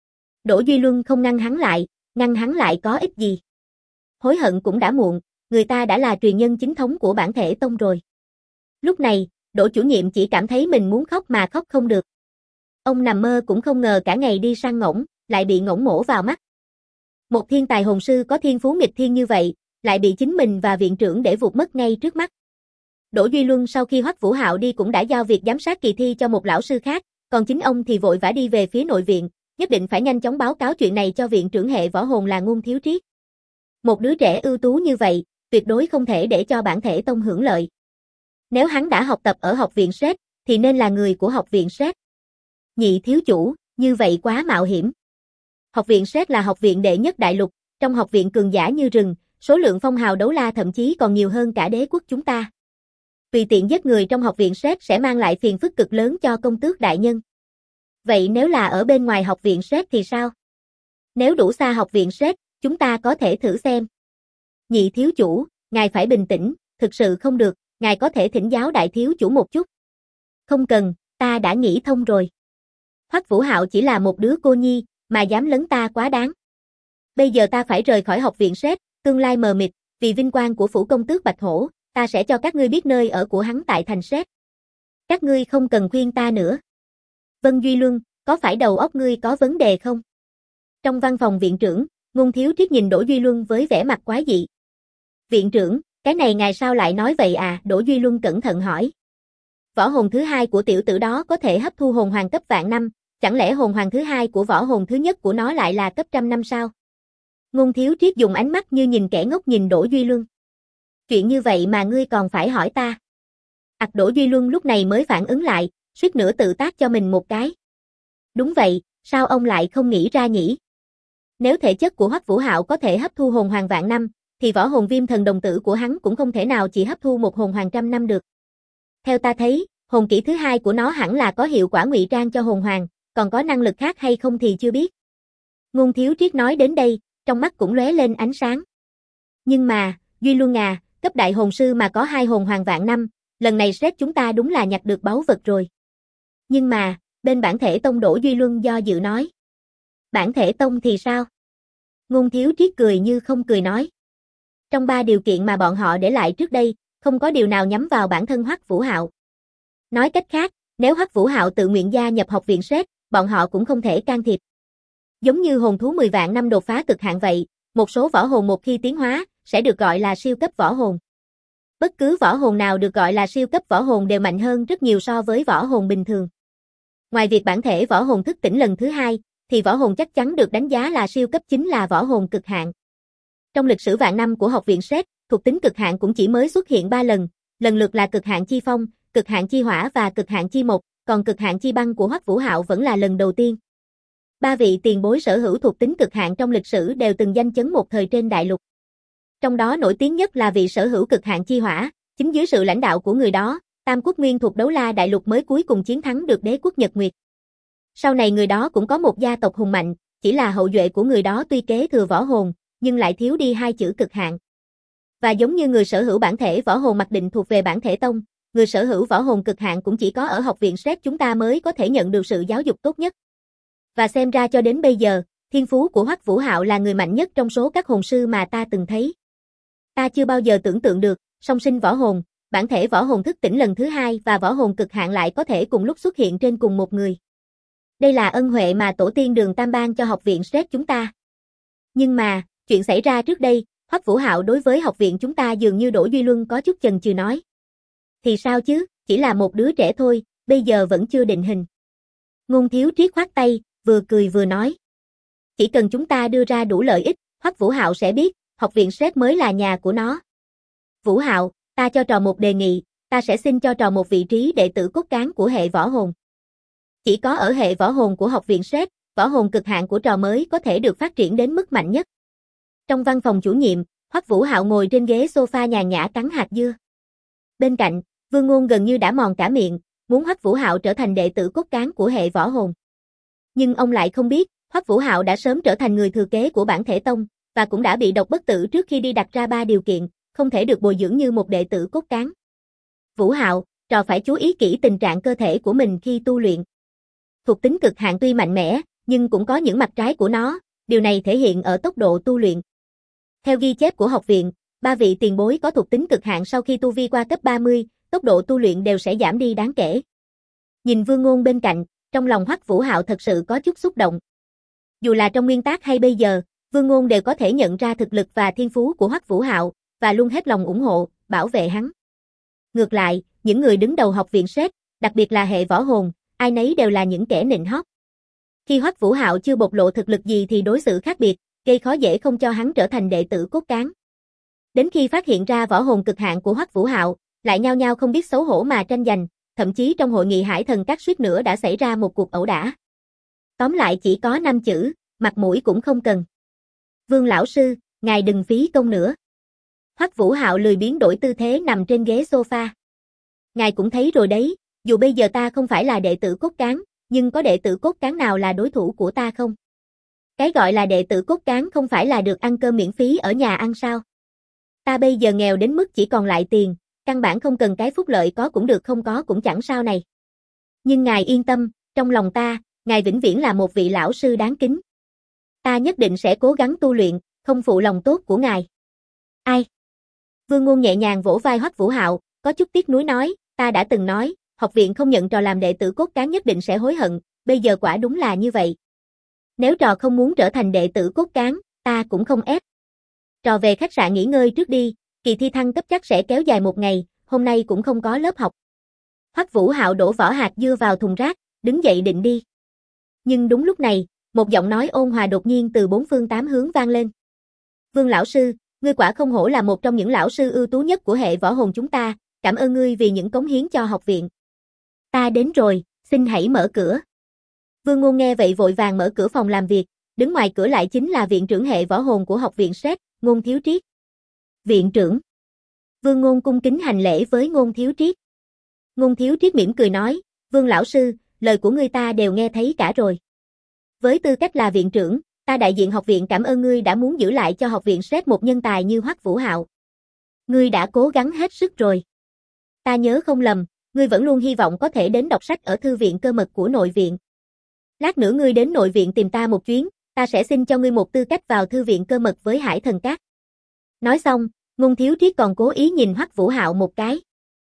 Đỗ Duy Luân không ngăn hắn lại có ích gì. Hối hận cũng đã muộn, người ta đã là truyền nhân chính thống của bản thể tông rồi. Lúc này, Đỗ chủ nhiệm chỉ cảm thấy mình muốn khóc mà khóc không được. Ông nằm mơ cũng không ngờ cả ngày đi săn ngỗng, lại bị ngỗng mổ vào mắt. Một thiên tài hồn sư có thiên phú nghịch thiên như vậy, lại bị chính mình và viện trưởng để vụt mất ngay trước mắt. Đỗ Duy Luân sau khi Hoắc Vũ Hạo đi cũng đã giao việc giám sát kỳ thi cho một lão sư khác, còn chính ông thì vội vã đi về phía nội viện, nhất định phải nhanh chóng báo cáo chuyện này cho viện trưởng hệ võ hồn là Ngôn Thiếu Triết. Một đứa trẻ ưu tú như vậy, tuyệt đối không thể để cho bản thể tông hưởng lợi. Nếu hắn đã học tập ở học viện Sét, thì nên là người của học viện Sét. Nhị thiếu chủ, như vậy quá mạo hiểm. Học viện Sét là học viện đệ nhất đại lục, trong học viện cường giả như rừng, số lượng phong hào đấu la thậm chí còn nhiều hơn cả đế quốc chúng ta. Tùy tiện giết người trong học viện Sét sẽ mang lại phiền phức cực lớn cho công tước đại nhân. Vậy nếu là ở bên ngoài học viện Sét thì sao? Nếu đủ xa học viện Sét, chúng ta có thể thử xem. Nhị thiếu chủ, ngài phải bình tĩnh, thực sự không được, ngài có thể thỉnh giáo đại thiếu chủ một chút. Không cần, ta đã nghĩ thông rồi. Hoắc Vũ Hạo chỉ là một đứa cô nhi, mà dám lấn ta quá đáng. Bây giờ ta phải rời khỏi học viện Sét, tương lai mờ mịt, vì vinh quang của phủ công tước Bạch Hổ, ta sẽ cho các ngươi biết nơi ở của hắn tại thành Sét. Các ngươi không cần khuyên ta nữa. Vân Duy Luân, có phải đầu óc ngươi có vấn đề không? Trong văn phòng viện trưởng, Ngôn Thiếu Triết nhìn Đỗ Duy Luân với vẻ mặt quái dị. Viện trưởng, cái này ngài sao lại nói vậy à? Đỗ Duy Luân cẩn thận hỏi. Võ hồn thứ hai của tiểu tử đó có thể hấp thu hồn hoàng cấp vạn năm, chẳng lẽ hồn hoàng thứ hai của võ hồn thứ nhất của nó lại là cấp trăm năm sao? Ngôn Thiếu Triết dùng ánh mắt như nhìn kẻ ngốc nhìn Đỗ Duy Luân. Chuyện như vậy mà ngươi còn phải hỏi ta? Đỗ Duy Luân lúc này mới phản ứng lại, suýt nữa tự tát cho mình một cái. Đúng vậy, sao ông lại không nghĩ ra nhỉ? Nếu thể chất của Hoắc Vũ Hạo có thể hấp thu hồn hoàng vạn năm, thì võ hồn Viêm Thần đồng tử của hắn cũng không thể nào chỉ hấp thu một hồn hoàng trăm năm được. Theo ta thấy, hồn kỹ thứ hai của nó hẳn là có hiệu quả ngụy trang cho hồn hoàng, còn có năng lực khác hay không thì chưa biết. Ngôn Thiếu Triết nói đến đây, trong mắt cũng lóe lên ánh sáng. Nhưng mà, Duy Luân à, cấp đại hồn sư mà có 2 hồn hoàng vạn năm, lần này Sét chúng ta đúng là nhặt được báu vật rồi. Nhưng mà, bên bản thể tông Đỗ Duy Luân do dự nói. Bản thể tông thì sao? Ngôn Thiếu Triết cười như không cười nói. Trong 3 điều kiện mà bọn họ để lại trước đây, không có điều nào nhắm vào bản thân Hoắc Vũ Hạo. Nói cách khác, nếu Hoắc Vũ Hạo tự nguyện gia nhập học viện Sét, bọn họ cũng không thể can thiệp. Giống như hồn thú 10 vạn năm đột phá cực hạn vậy, một số võ hồn một khi tiến hóa, sẽ được gọi là siêu cấp võ hồn. Bất cứ võ hồn nào được gọi là siêu cấp võ hồn đều mạnh hơn rất nhiều so với võ hồn bình thường. Ngoài việc bản thể võ hồn thức tỉnh lần thứ 2, thì võ hồn chắc chắn được đánh giá là siêu cấp chính là võ hồn cực hạn. Trong lịch sử vạn năm của học viện Sét, thuộc tính cực hạn cũng chỉ mới xuất hiện 3 lần, lần lượt là cực hạn chi phong, cực hạn chi hỏa và cực hạn chi mộc, còn cực hạn chi băng của Hoắc Vũ Hạo vẫn là lần đầu tiên. 3 vị tiền bối sở hữu thuộc tính cực hạn trong lịch sử đều từng danh chấn một thời trên đại lục. Trong đó nổi tiếng nhất là vị sở hữu cực hạn chi hỏa, chính dưới sự lãnh đạo của người đó, Tam Quốc Nguyên thuộc Đấu La đại lục mới cuối cùng chiến thắng được đế quốc Nhật Nguyệt. Sau này người đó cũng có một gia tộc hùng mạnh, chỉ là hậu duệ của người đó tuy kế thừa võ hồn, nhưng lại thiếu đi 2 chữ cực hạn. Và giống như người sở hữu bản thể võ hồn mặc định thuộc về bản thể tông, người sở hữu võ hồn cực hạn cũng chỉ có ở học viện Sét chúng ta mới có thể nhận được sự giáo dục tốt nhất. Và xem ra cho đến bây giờ, thiên phú của Hoắc Vũ Hạo là người mạnh nhất trong số các hồn sư mà ta từng thấy. Ta chưa bao giờ tưởng tượng được, song sinh võ hồn, bản thể võ hồn thức tỉnh lần thứ 2 và võ hồn cực hạn lại có thể cùng lúc xuất hiện trên cùng một người. Đây là ân huệ mà tổ tiên Đường Tam ban cho học viện Sét chúng ta. Nhưng mà, chuyện xảy ra trước đây, Hoắc Vũ Hạo đối với học viện chúng ta dường như Đỗ Duy Luân có chút chần chừ nói. Thì sao chứ, chỉ là một đứa trẻ thôi, bây giờ vẫn chưa định hình. Ngôn Thiếu Triết khoát tay, vừa cười vừa nói. Chỉ cần chúng ta đưa ra đủ lợi ích, Hoắc Vũ Hạo sẽ biết, học viện Sét mới là nhà của nó. Vũ Hạo, ta cho trò một đề nghị, ta sẽ xin cho trò một vị trí đệ tử cốt cán của hệ võ hồn. Chỉ có ở hệ võ hồn của học viện Sét, võ hồn cực hạn của trò mới có thể được phát triển đến mức mạnh nhất. Trong văn phòng chủ nhiệm, Hoắc Vũ Hạo ngồi trên ghế sofa nhàn nhã cắn hạt dưa. Bên cạnh, Vương Ngôn gần như đã mòn cả miệng, muốn Hoắc Vũ Hạo trở thành đệ tử cốt cán của hệ võ hồn. Nhưng ông lại không biết, Hoắc Vũ Hạo đã sớm trở thành người thừa kế của bản thể tông, và cũng đã bị độc bất tử trước khi đi đặt ra 3 điều kiện, không thể được bồi dưỡng như một đệ tử cốt cán. Vũ Hạo, trò phải chú ý kỹ tình trạng cơ thể của mình khi tu luyện. Thuộc tính cực hạn tuy mạnh mẽ, nhưng cũng có những mặt trái của nó, điều này thể hiện ở tốc độ tu luyện. Theo ghi chép của học viện, 3 vị tiền bối có thuộc tính cực hạn sau khi tu vi qua cấp 30, tốc độ tu luyện đều sẽ giảm đi đáng kể. Nhìn Vương Ngôn bên cạnh, trong lòng Hoắc Vũ Hạo thật sự có chút xúc động. Dù là trong nguyên tắc hay bây giờ, Vương Ngôn đều có thể nhận ra thực lực và thiên phú của Hoắc Vũ Hạo, và luôn hết lòng ủng hộ, bảo vệ hắn. Ngược lại, những người đứng đầu học viện Sét, đặc biệt là hệ võ hồn, ai nấy đều là những kẻ nịnh hót. Khi Hoắc Vũ Hạo chưa bộc lộ thực lực gì thì đối xử khác biệt, gây khó dễ không cho hắn trở thành đệ tử cốt cán. Đến khi phát hiện ra võ hồn cực hạn của Hoắc Vũ Hạo, lại nhao nhao không biết xấu hổ mà tranh giành, thậm chí trong hội nghị Hải Thần Các suýt nữa đã xảy ra một cuộc ẩu đả. Tóm lại chỉ có 5 chữ, mặt mũi cũng không cần. Vương lão sư, ngài đừng phí công nữa. Hoắc Vũ Hạo lười biếng đổi tư thế nằm trên ghế sofa. Ngài cũng thấy rồi đấy, dù bây giờ ta không phải là đệ tử cốt cán, nhưng có đệ tử cốt cán nào là đối thủ của ta không? Cái gọi là đệ tử cốt cán không phải là được ăn cơm miễn phí ở nhà ăn sao? Ta bây giờ nghèo đến mức chỉ còn lại tiền, căn bản không cần cái phúc lợi có cũng được không có cũng chẳng sao này. Nhưng ngài yên tâm, trong lòng ta, ngài vĩnh viễn là một vị lão sư đáng kính. Ta nhất định sẽ cố gắng tu luyện, không phụ lòng tốt của ngài. Ai? Vương Ngôn nhẹ nhàng vỗ vai Hoắc Vũ Hạo, có chút tiếc nuối nói, ta đã từng nói, học viện không nhận trò làm đệ tử cốt cán nhất định sẽ hối hận, bây giờ quả đúng là như vậy. Nếu trò không muốn trở thành đệ tử cốt cán, ta cũng không ép. Trò về khách sạn nghỉ ngơi trước đi, kỳ thi thăng cấp chắc sẽ kéo dài một ngày, hôm nay cũng không có lớp học. Hoắc Vũ Hạo đổ vỏ hạt dưa vào thùng rác, đứng dậy định đi. Nhưng đúng lúc này, một giọng nói ôn hòa đột nhiên từ bốn phương tám hướng vang lên. Vương lão sư, ngươi quả không hổ là một trong những lão sư ưu tú nhất của hệ võ hồn chúng ta, cảm ơn ngươi vì những cống hiến cho học viện. Ta đến rồi, xin hãy mở cửa. Vương Ngôn nghe vậy vội vàng mở cửa phòng làm việc, đứng ngoài cửa lại chính là viện trưởng hệ võ hồn của học viện SET, Ngôn Thiếu Triết. Viện trưởng. Vương Ngôn cung kính hành lễ với Ngôn Thiếu Triết. Ngôn Thiếu Triết mỉm cười nói, Vương lão sư, lời của ngươi ta đều nghe thấy cả rồi. Với tư cách là viện trưởng, ta đại diện học viện cảm ơn ngươi đã muốn giữ lại cho học viện SET một nhân tài như Hoắc Vũ Hạo. Ngươi đã cố gắng hết sức rồi. Ta nhớ không lầm, ngươi vẫn luôn hy vọng có thể đến đọc sách ở thư viện cơ mật của nội viện. Lát nữa ngươi đến nội viện tìm ta một chuyến, ta sẽ xin cho ngươi một tư cách vào thư viện cơ mật với Hải Thần Các. Nói xong, Ngôn Thiếu Triết còn cố ý nhìn Hoắc Vũ Hạo một cái.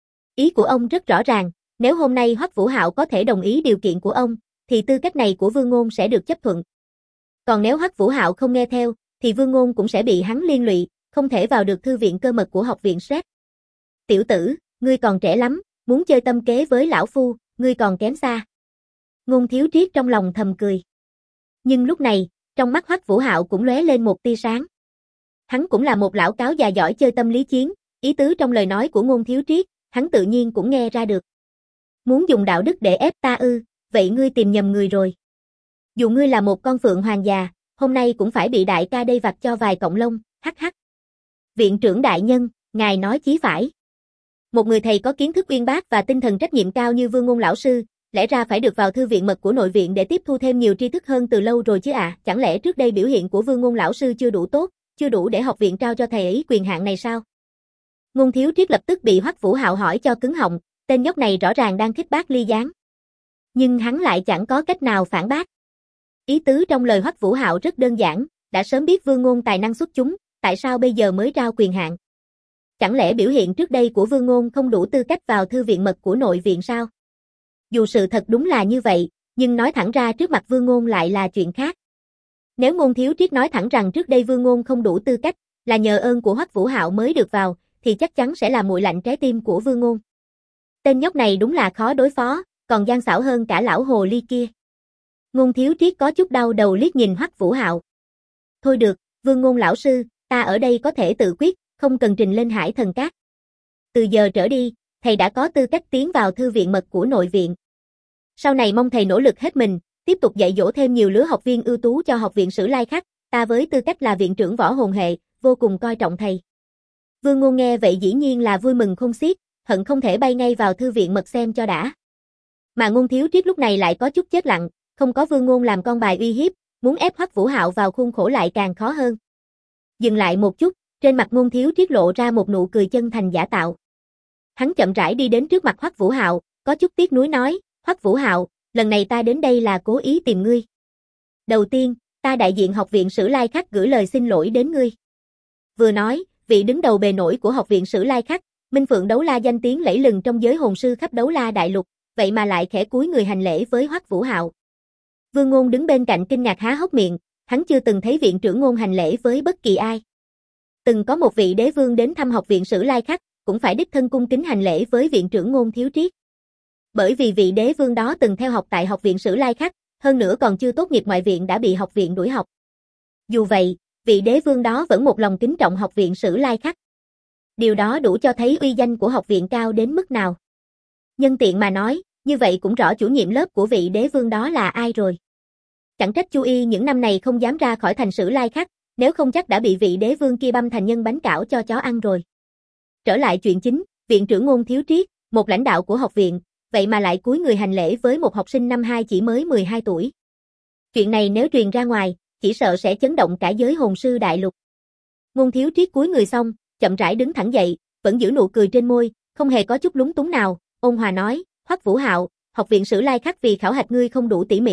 Ý của ông rất rõ ràng, nếu hôm nay Hoắc Vũ Hạo có thể đồng ý điều kiện của ông, thì tư cách này của Vương Ngôn sẽ được chấp thuận. Còn nếu Hoắc Vũ Hạo không nghe theo, thì Vương Ngôn cũng sẽ bị hắn liên lụy, không thể vào được thư viện cơ mật của học viện SET. Tiểu tử, ngươi còn trẻ lắm, muốn chơi tâm kế với lão phu, ngươi còn kém xa. Ngôn Thiếu Triết trong lòng thầm cười. Nhưng lúc này, trong mắt Hoắc Vũ Hạo cũng lóe lên một tia sáng. Hắn cũng là một lão cáo già giỏi chơi tâm lý chiến, ý tứ trong lời nói của Ngôn Thiếu Triết, hắn tự nhiên cũng nghe ra được. Muốn dùng đạo đức để ép ta ư, vậy ngươi tìm nhầm người rồi. Dù ngươi là một con phượng hoàng già, hôm nay cũng phải bị đại ca đây vặt cho vài cọng lông, hắc hắc. Viện trưởng đại nhân, ngài nói chí phải. Một người thầy có kiến thức uyên bác và tinh thần trách nhiệm cao như Vương Ngôn lão sư, lẽ ra phải được vào thư viện mật của nội viện để tiếp thu thêm nhiều tri thức hơn từ lâu rồi chứ à, chẳng lẽ trước đây biểu hiện của Vương Ngôn lão sư chưa đủ tốt, chưa đủ để học viện trao cho thầy ấy quyền hạn này sao? Ngôn Thiếu Triết lập tức bị Hoắc Vũ Hạo hỏi cho cứng họng, tên nhóc này rõ ràng đang khích bác ly gián. Nhưng hắn lại chẳng có cách nào phản bác. Ý tứ trong lời Hoắc Vũ Hạo rất đơn giản, đã sớm biết Vương Ngôn tài năng xuất chúng, tại sao bây giờ mới trao quyền hạn? Chẳng lẽ biểu hiện trước đây của Vương Ngôn không đủ tư cách vào thư viện mật của nội viện sao? Dù sự thật đúng là như vậy, nhưng nói thẳng ra trước mặt Vương Ngôn lại là chuyện khác. Nếu Ngôn Thiếu Triết nói thẳng rằng trước đây Vương Ngôn không đủ tư cách, là nhờ ơn của Hoắc Vũ Hạo mới được vào, thì chắc chắn sẽ là nguội lạnh trái tim của Vương Ngôn. Tên nhóc này đúng là khó đối phó, còn gian xảo hơn cả lão hồ ly kia. Ngôn Thiếu Triết có chút đau đầu liếc nhìn Hoắc Vũ Hạo. Thôi được, Vương Ngôn lão sư, ta ở đây có thể tự quyết, không cần trình lên Hải Thần Các. Từ giờ trở đi, thầy đã có tư cách tiến vào thư viện mật của nội viện. Sau này mong thầy nỗ lực hết mình, tiếp tục dạy dỗ thêm nhiều lứa học viên ưu tú cho học viện Sử Lai Khắc, ta với tư cách là viện trưởng võ hồn hệ, vô cùng coi trọng thầy. Vương Ngôn nghe vậy dĩ nhiên là vui mừng khôn xiết, hận không thể bay ngay vào thư viện mật xem cho đã. Mà Ngôn Thiếu Triết lúc này lại có chút chết lặng, không có Vương Ngôn làm con bài uy hiếp, muốn ép Hoắc Vũ Hạo vào khuôn khổ lại càng khó hơn. Dừng lại một chút, trên mặt Ngôn Thiếu Triết lộ ra một nụ cười chân thành giả tạo. Hắn chậm rãi đi đến trước mặt Hoắc Vũ Hạo, có chút tiếc nuối nói, Hoắc Vũ Hạo, lần này ta đến đây là cố ý tìm ngươi. Đầu tiên, ta đại diện học viện Sử Lai Khắc gửi lời xin lỗi đến ngươi. Vừa nói, vị đứng đầu bề nổi của học viện Sử Lai Khắc, Minh Phượng Đấu La danh tiếng lẫy lừng trong giới hồn sư khắp Đấu La đại lục, vậy mà lại khẽ cúi người hành lễ với Hoắc Vũ Hạo. Vương Ngôn đứng bên cạnh kinh ngạc há hốc miệng, hắn chưa từng thấy viện trưởng Ngôn hành lễ với bất kỳ ai. Từng có một vị đế vương đến thăm học viện Sử Lai Khắc, cũng phải đích thân cung kính hành lễ với viện trưởng Ngôn Thiếu Triết. Bởi vì vị đế vương đó từng theo học tại học viện Sử Lai Khắc, hơn nữa còn chưa tốt nghiệp ngoại viện đã bị học viện đuổi học. Dù vậy, vị đế vương đó vẫn một lòng kính trọng học viện Sử Lai Khắc. Điều đó đủ cho thấy uy danh của học viện cao đến mức nào. Nhân tiện mà nói, như vậy cũng rõ chủ nhiệm lớp của vị đế vương đó là ai rồi. Chẳng trách Chu Y những năm này không dám ra khỏi thành Sử Lai Khắc, nếu không chắc đã bị vị đế vương kia băm thành nhân bánh cảo cho chó ăn rồi. Trở lại chuyện chính, viện trưởng Ngôn Thiếu Triết, một lãnh đạo của học viện, vậy mà lại cúi người hành lễ với một học sinh năm 2 chỉ mới 12 tuổi. Chuyện này nếu truyền ra ngoài, chỉ sợ sẽ chấn động cả giới hồn sư đại lục. Ngôn Thiếu Triết cúi người xong, chậm rãi đứng thẳng dậy, vẫn giữ nụ cười trên môi, không hề có chút lúng túng nào, ôn hòa nói, Hoắc Vũ Hạo, học viện Sử Lai Khắc vì khảo hạch ngươi không đủ tỉ mỉ,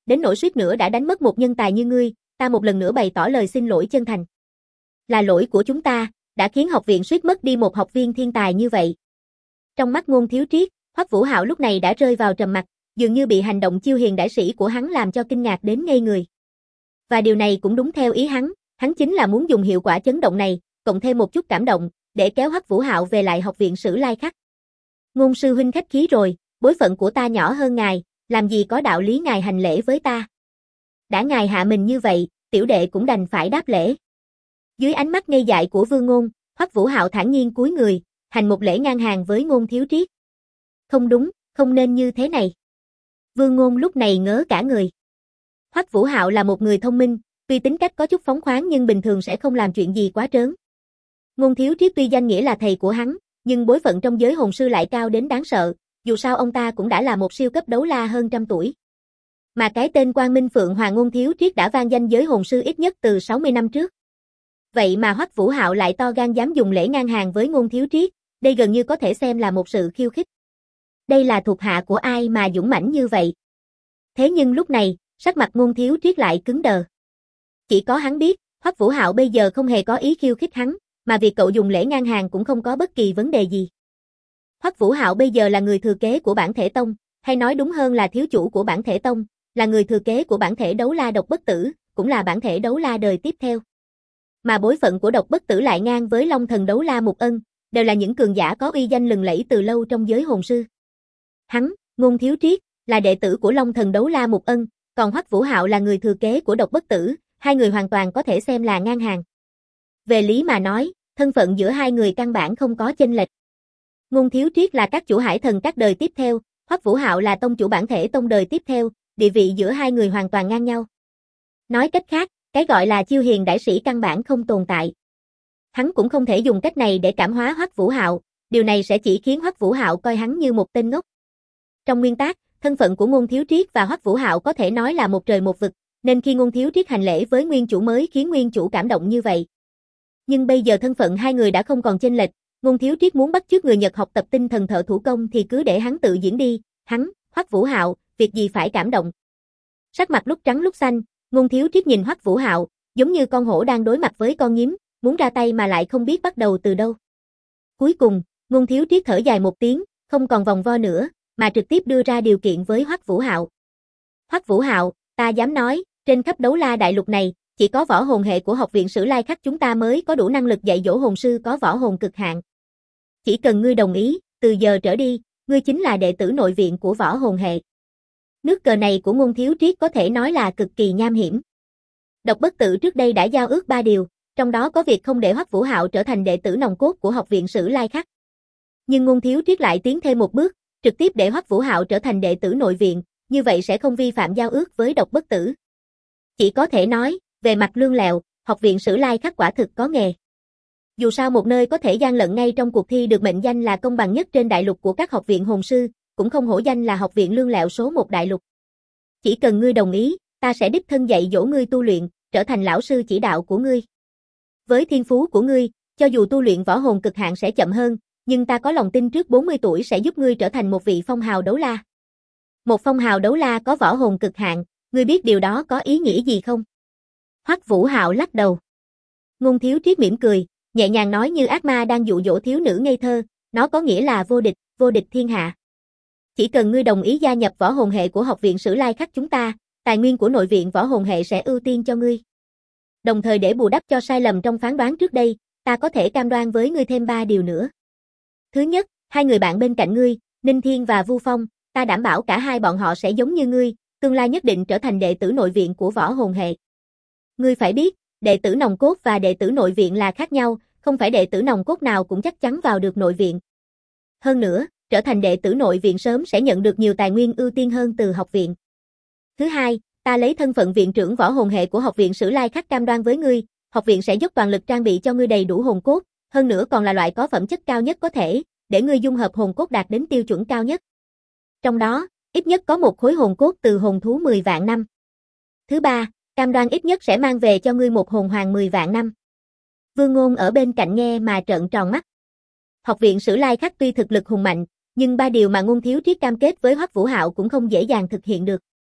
đến nỗi suýt nữa đã đánh mất một nhân tài như ngươi, ta một lần nữa bày tỏ lời xin lỗi chân thành. Là lỗi của chúng ta, đã khiến học viện suýt mất đi một học viên thiên tài như vậy. Trong mắt Ngôn Thiếu Triết, Hoắc Vũ Hạo lúc này đã rơi vào trầm mặc, dường như bị hành động chiêu hiền đãi sĩ của hắn làm cho kinh ngạc đến ngây người. Và điều này cũng đúng theo ý hắn chính là muốn dùng hiệu quả chấn động này, cộng thêm một chút cảm động, để kéo Hoắc Vũ Hạo về lại học viện Sử Lai Khắc. Ngôn sư huynh khách khí rồi, bối phận của ta nhỏ hơn ngài, làm gì có đạo lý ngài hành lễ với ta. Đã ngài hạ mình như vậy, tiểu đệ cũng đành phải đáp lễ. Dưới ánh mắt ngây dại của Vương Ngôn, Hoắc Vũ Hạo thản nhiên cúi người, hành một lễ ngang hàng với Ngôn Thiếu Triết. Không đúng, không nên như thế này. Vương Ngôn lúc này ngớ cả người. Hoắc Vũ Hạo là một người thông minh, tuy tính cách có chút phóng khoáng nhưng bình thường sẽ không làm chuyện gì quá trớn. Ngôn Thiếu Triết tuy danh nghĩa là thầy của hắn, nhưng bối phận trong giới hồn sư lại cao đến đáng sợ, dù sao ông ta cũng đã là một siêu cấp đấu la hơn trăm tuổi. Mà cái tên Quang Minh Phượng Hoàng Ngôn Thiếu Triết đã vang danh giới hồn sư ít nhất từ 60 năm trước. Vậy mà Hoắc Vũ Hạo lại to gan dám dùng lễ ngang hàng với Ngôn Thiếu Triết, đây gần như có thể xem là một sự khiêu khích. Đây là thuộc hạ của ai mà dũng mãnh như vậy? Thế nhưng lúc này, sắc mặt Ngôn Thiếu Triết lại cứng đờ. Chỉ có hắn biết, Hoắc Vũ Hạo bây giờ không hề có ý khiêu khích hắn, mà việc cậu dùng lễ ngang hàng cũng không có bất kỳ vấn đề gì. Hoắc Vũ Hạo bây giờ là người thừa kế của Bản Thể Tông, hay nói đúng hơn là thiếu chủ của Bản Thể Tông, là người thừa kế của bản thể đấu la Độc Bất Tử, cũng là bản thể đấu la đời tiếp theo. Mà bối phận của Độc Bất Tử lại ngang với Long Thần đấu la Mục Ân, đều là những cường giả có uy danh lừng lẫy từ lâu trong giới hồn sư. Hắn, Ngôn Thiếu Triết, là đệ tử của Long Thần đấu la Mục Ân, còn Hoắc Vũ Hạo là người thừa kế của Độc Bất Tử, hai người hoàn toàn có thể xem là ngang hàng. Về lý mà nói, thân phận giữa hai người căn bản không có chênh lệch. Ngôn Thiếu Triết là các chủ hải thần các đời tiếp theo, Hoắc Vũ Hạo là tông chủ bản thể tông đời tiếp theo, địa vị giữa hai người hoàn toàn ngang nhau. Nói cách khác, cái gọi là chiêu hiền đãi sĩ căn bản không tồn tại. Hắn cũng không thể dùng cách này để cảm hóa Hoắc Vũ Hạo, điều này sẽ chỉ khiến Hoắc Vũ Hạo coi hắn như một tên ngốc. Trong nguyên tắc, thân phận của Ngôn Thiếu Triết và Hoắc Vũ Hạo có thể nói là một trời một vực, nên khi Ngôn Thiếu Triết hành lễ với nguyên chủ mới khiến nguyên chủ cảm động như vậy. Nhưng bây giờ thân phận hai người đã không còn chênh lệch, Ngôn Thiếu Triết muốn bắt chước người Nhật học tập tinh thần thợ thủ công thì cứ để hắn tự diễn đi, hắn, Hoắc Vũ Hạo, việc gì phải cảm động. Sắc mặt lúc trắng lúc xanh, Ngôn Thiếu Triết nhìn Hoắc Vũ Hạo, giống như con hổ đang đối mặt với con nhím, muốn ra tay mà lại không biết bắt đầu từ đâu. Cuối cùng, Ngôn Thiếu Triết thở dài một tiếng, không còn vòng vo nữa, mà trực tiếp đưa ra điều kiện với Hoắc Vũ Hạo. Hoắc Vũ Hạo, ta dám nói, trên khắp đấu la đại lục này, chỉ có võ hồn hệ của học viện Sử Lai Khắc chúng ta mới có đủ năng lực dạy dỗ hồn sư có võ hồn cực hạn. Chỉ cần ngươi đồng ý, từ giờ trở đi, ngươi chính là đệ tử nội viện của võ hồn hệ. Nước cờ này của Ngôn Thiếu Triết có thể nói là cực kỳ nham hiểm. Độc Bất Tử trước đây đã giao ước 3 điều, trong đó có việc không để Hoắc Vũ Hạo trở thành đệ tử nòng cốt của học viện Sử Lai Khắc. Nhưng Ngôn Thiếu Triết lại tiến thêm một bước, trực tiếp để Hoắc Vũ Hạo trở thành đệ tử nội viện, như vậy sẽ không vi phạm giao ước với Độc Bất Tử. Chỉ có thể nói, về mặt lương lẹo, học viện Sử Lai Khắc quả thực có nghề. Dù sao một nơi có thể gian lận ngay trong cuộc thi được mệnh danh là công bằng nhất trên đại lục của các học viện hồn sư, cũng không hổ danh là học viện lương lẹo số 1 đại lục. Chỉ cần ngươi đồng ý, ta sẽ đích thân dạy dỗ ngươi tu luyện, trở thành lão sư chỉ đạo của ngươi. Với thiên phú của ngươi, cho dù tu luyện võ hồn cực hạn sẽ chậm hơn, nhưng ta có lòng tin trước 40 tuổi sẽ giúp ngươi trở thành một vị phong hào đấu la. Một phong hào đấu la có võ hồn cực hạn, ngươi biết điều đó có ý nghĩa gì không? Hoắc Vũ Hạo lắc đầu. Ngôn Thiếu Triết mỉm cười, nhẹ nhàng nói như ác ma đang dụ dỗ thiếu nữ ngây thơ, nó có nghĩa là vô địch thiên hạ. Chỉ cần ngươi đồng ý gia nhập võ hồn hệ của học viện Sử Lai Khắc chúng ta, tài nguyên của nội viện võ hồn hệ sẽ ưu tiên cho ngươi. Đồng thời để bù đắp cho sai lầm trong phán đoán trước đây, ta có thể cam đoan với ngươi thêm 3 điều nữa. Thứ nhất, hai người bạn bên cạnh ngươi, Ninh Thiên và Vu Phong, ta đảm bảo cả hai bọn họ sẽ giống như ngươi, tương lai nhất định trở thành đệ tử nội viện của võ hồn hệ. Ngươi phải biết, đệ tử nòng cốt và đệ tử nội viện là khác nhau, không phải đệ tử nòng cốt nào cũng chắc chắn vào được nội viện. Hơn nữa, trở thành đệ tử nội viện sớm sẽ nhận được nhiều tài nguyên ưu tiên hơn từ học viện. Thứ hai, ta lấy thân phận viện trưởng võ hồn hệ của học viện Sử Lai Khắc cam đoan với ngươi, học viện sẽ dốc toàn lực trang bị cho ngươi đầy đủ hồn cốt, hơn nữa còn là loại có phẩm chất cao nhất có thể, để ngươi dung hợp hồn cốt đạt đến tiêu chuẩn cao nhất. Trong đó, ít nhất có một khối hồn cốt từ hồn thú 10 vạn năm. Thứ ba, cam đoan ít nhất sẽ mang về cho ngươi một hồn hoàng 10 vạn năm. Vương Ngôn ở bên cạnh nghe mà trợn tròn mắt. Học viện Sử Lai Khắc tuy thực lực hùng mạnh, nhưng 3 điều mà Ngôn Thiếu Triết cam kết với Hoắc Vũ Hạo cũng không dễ dàng thực hiện được.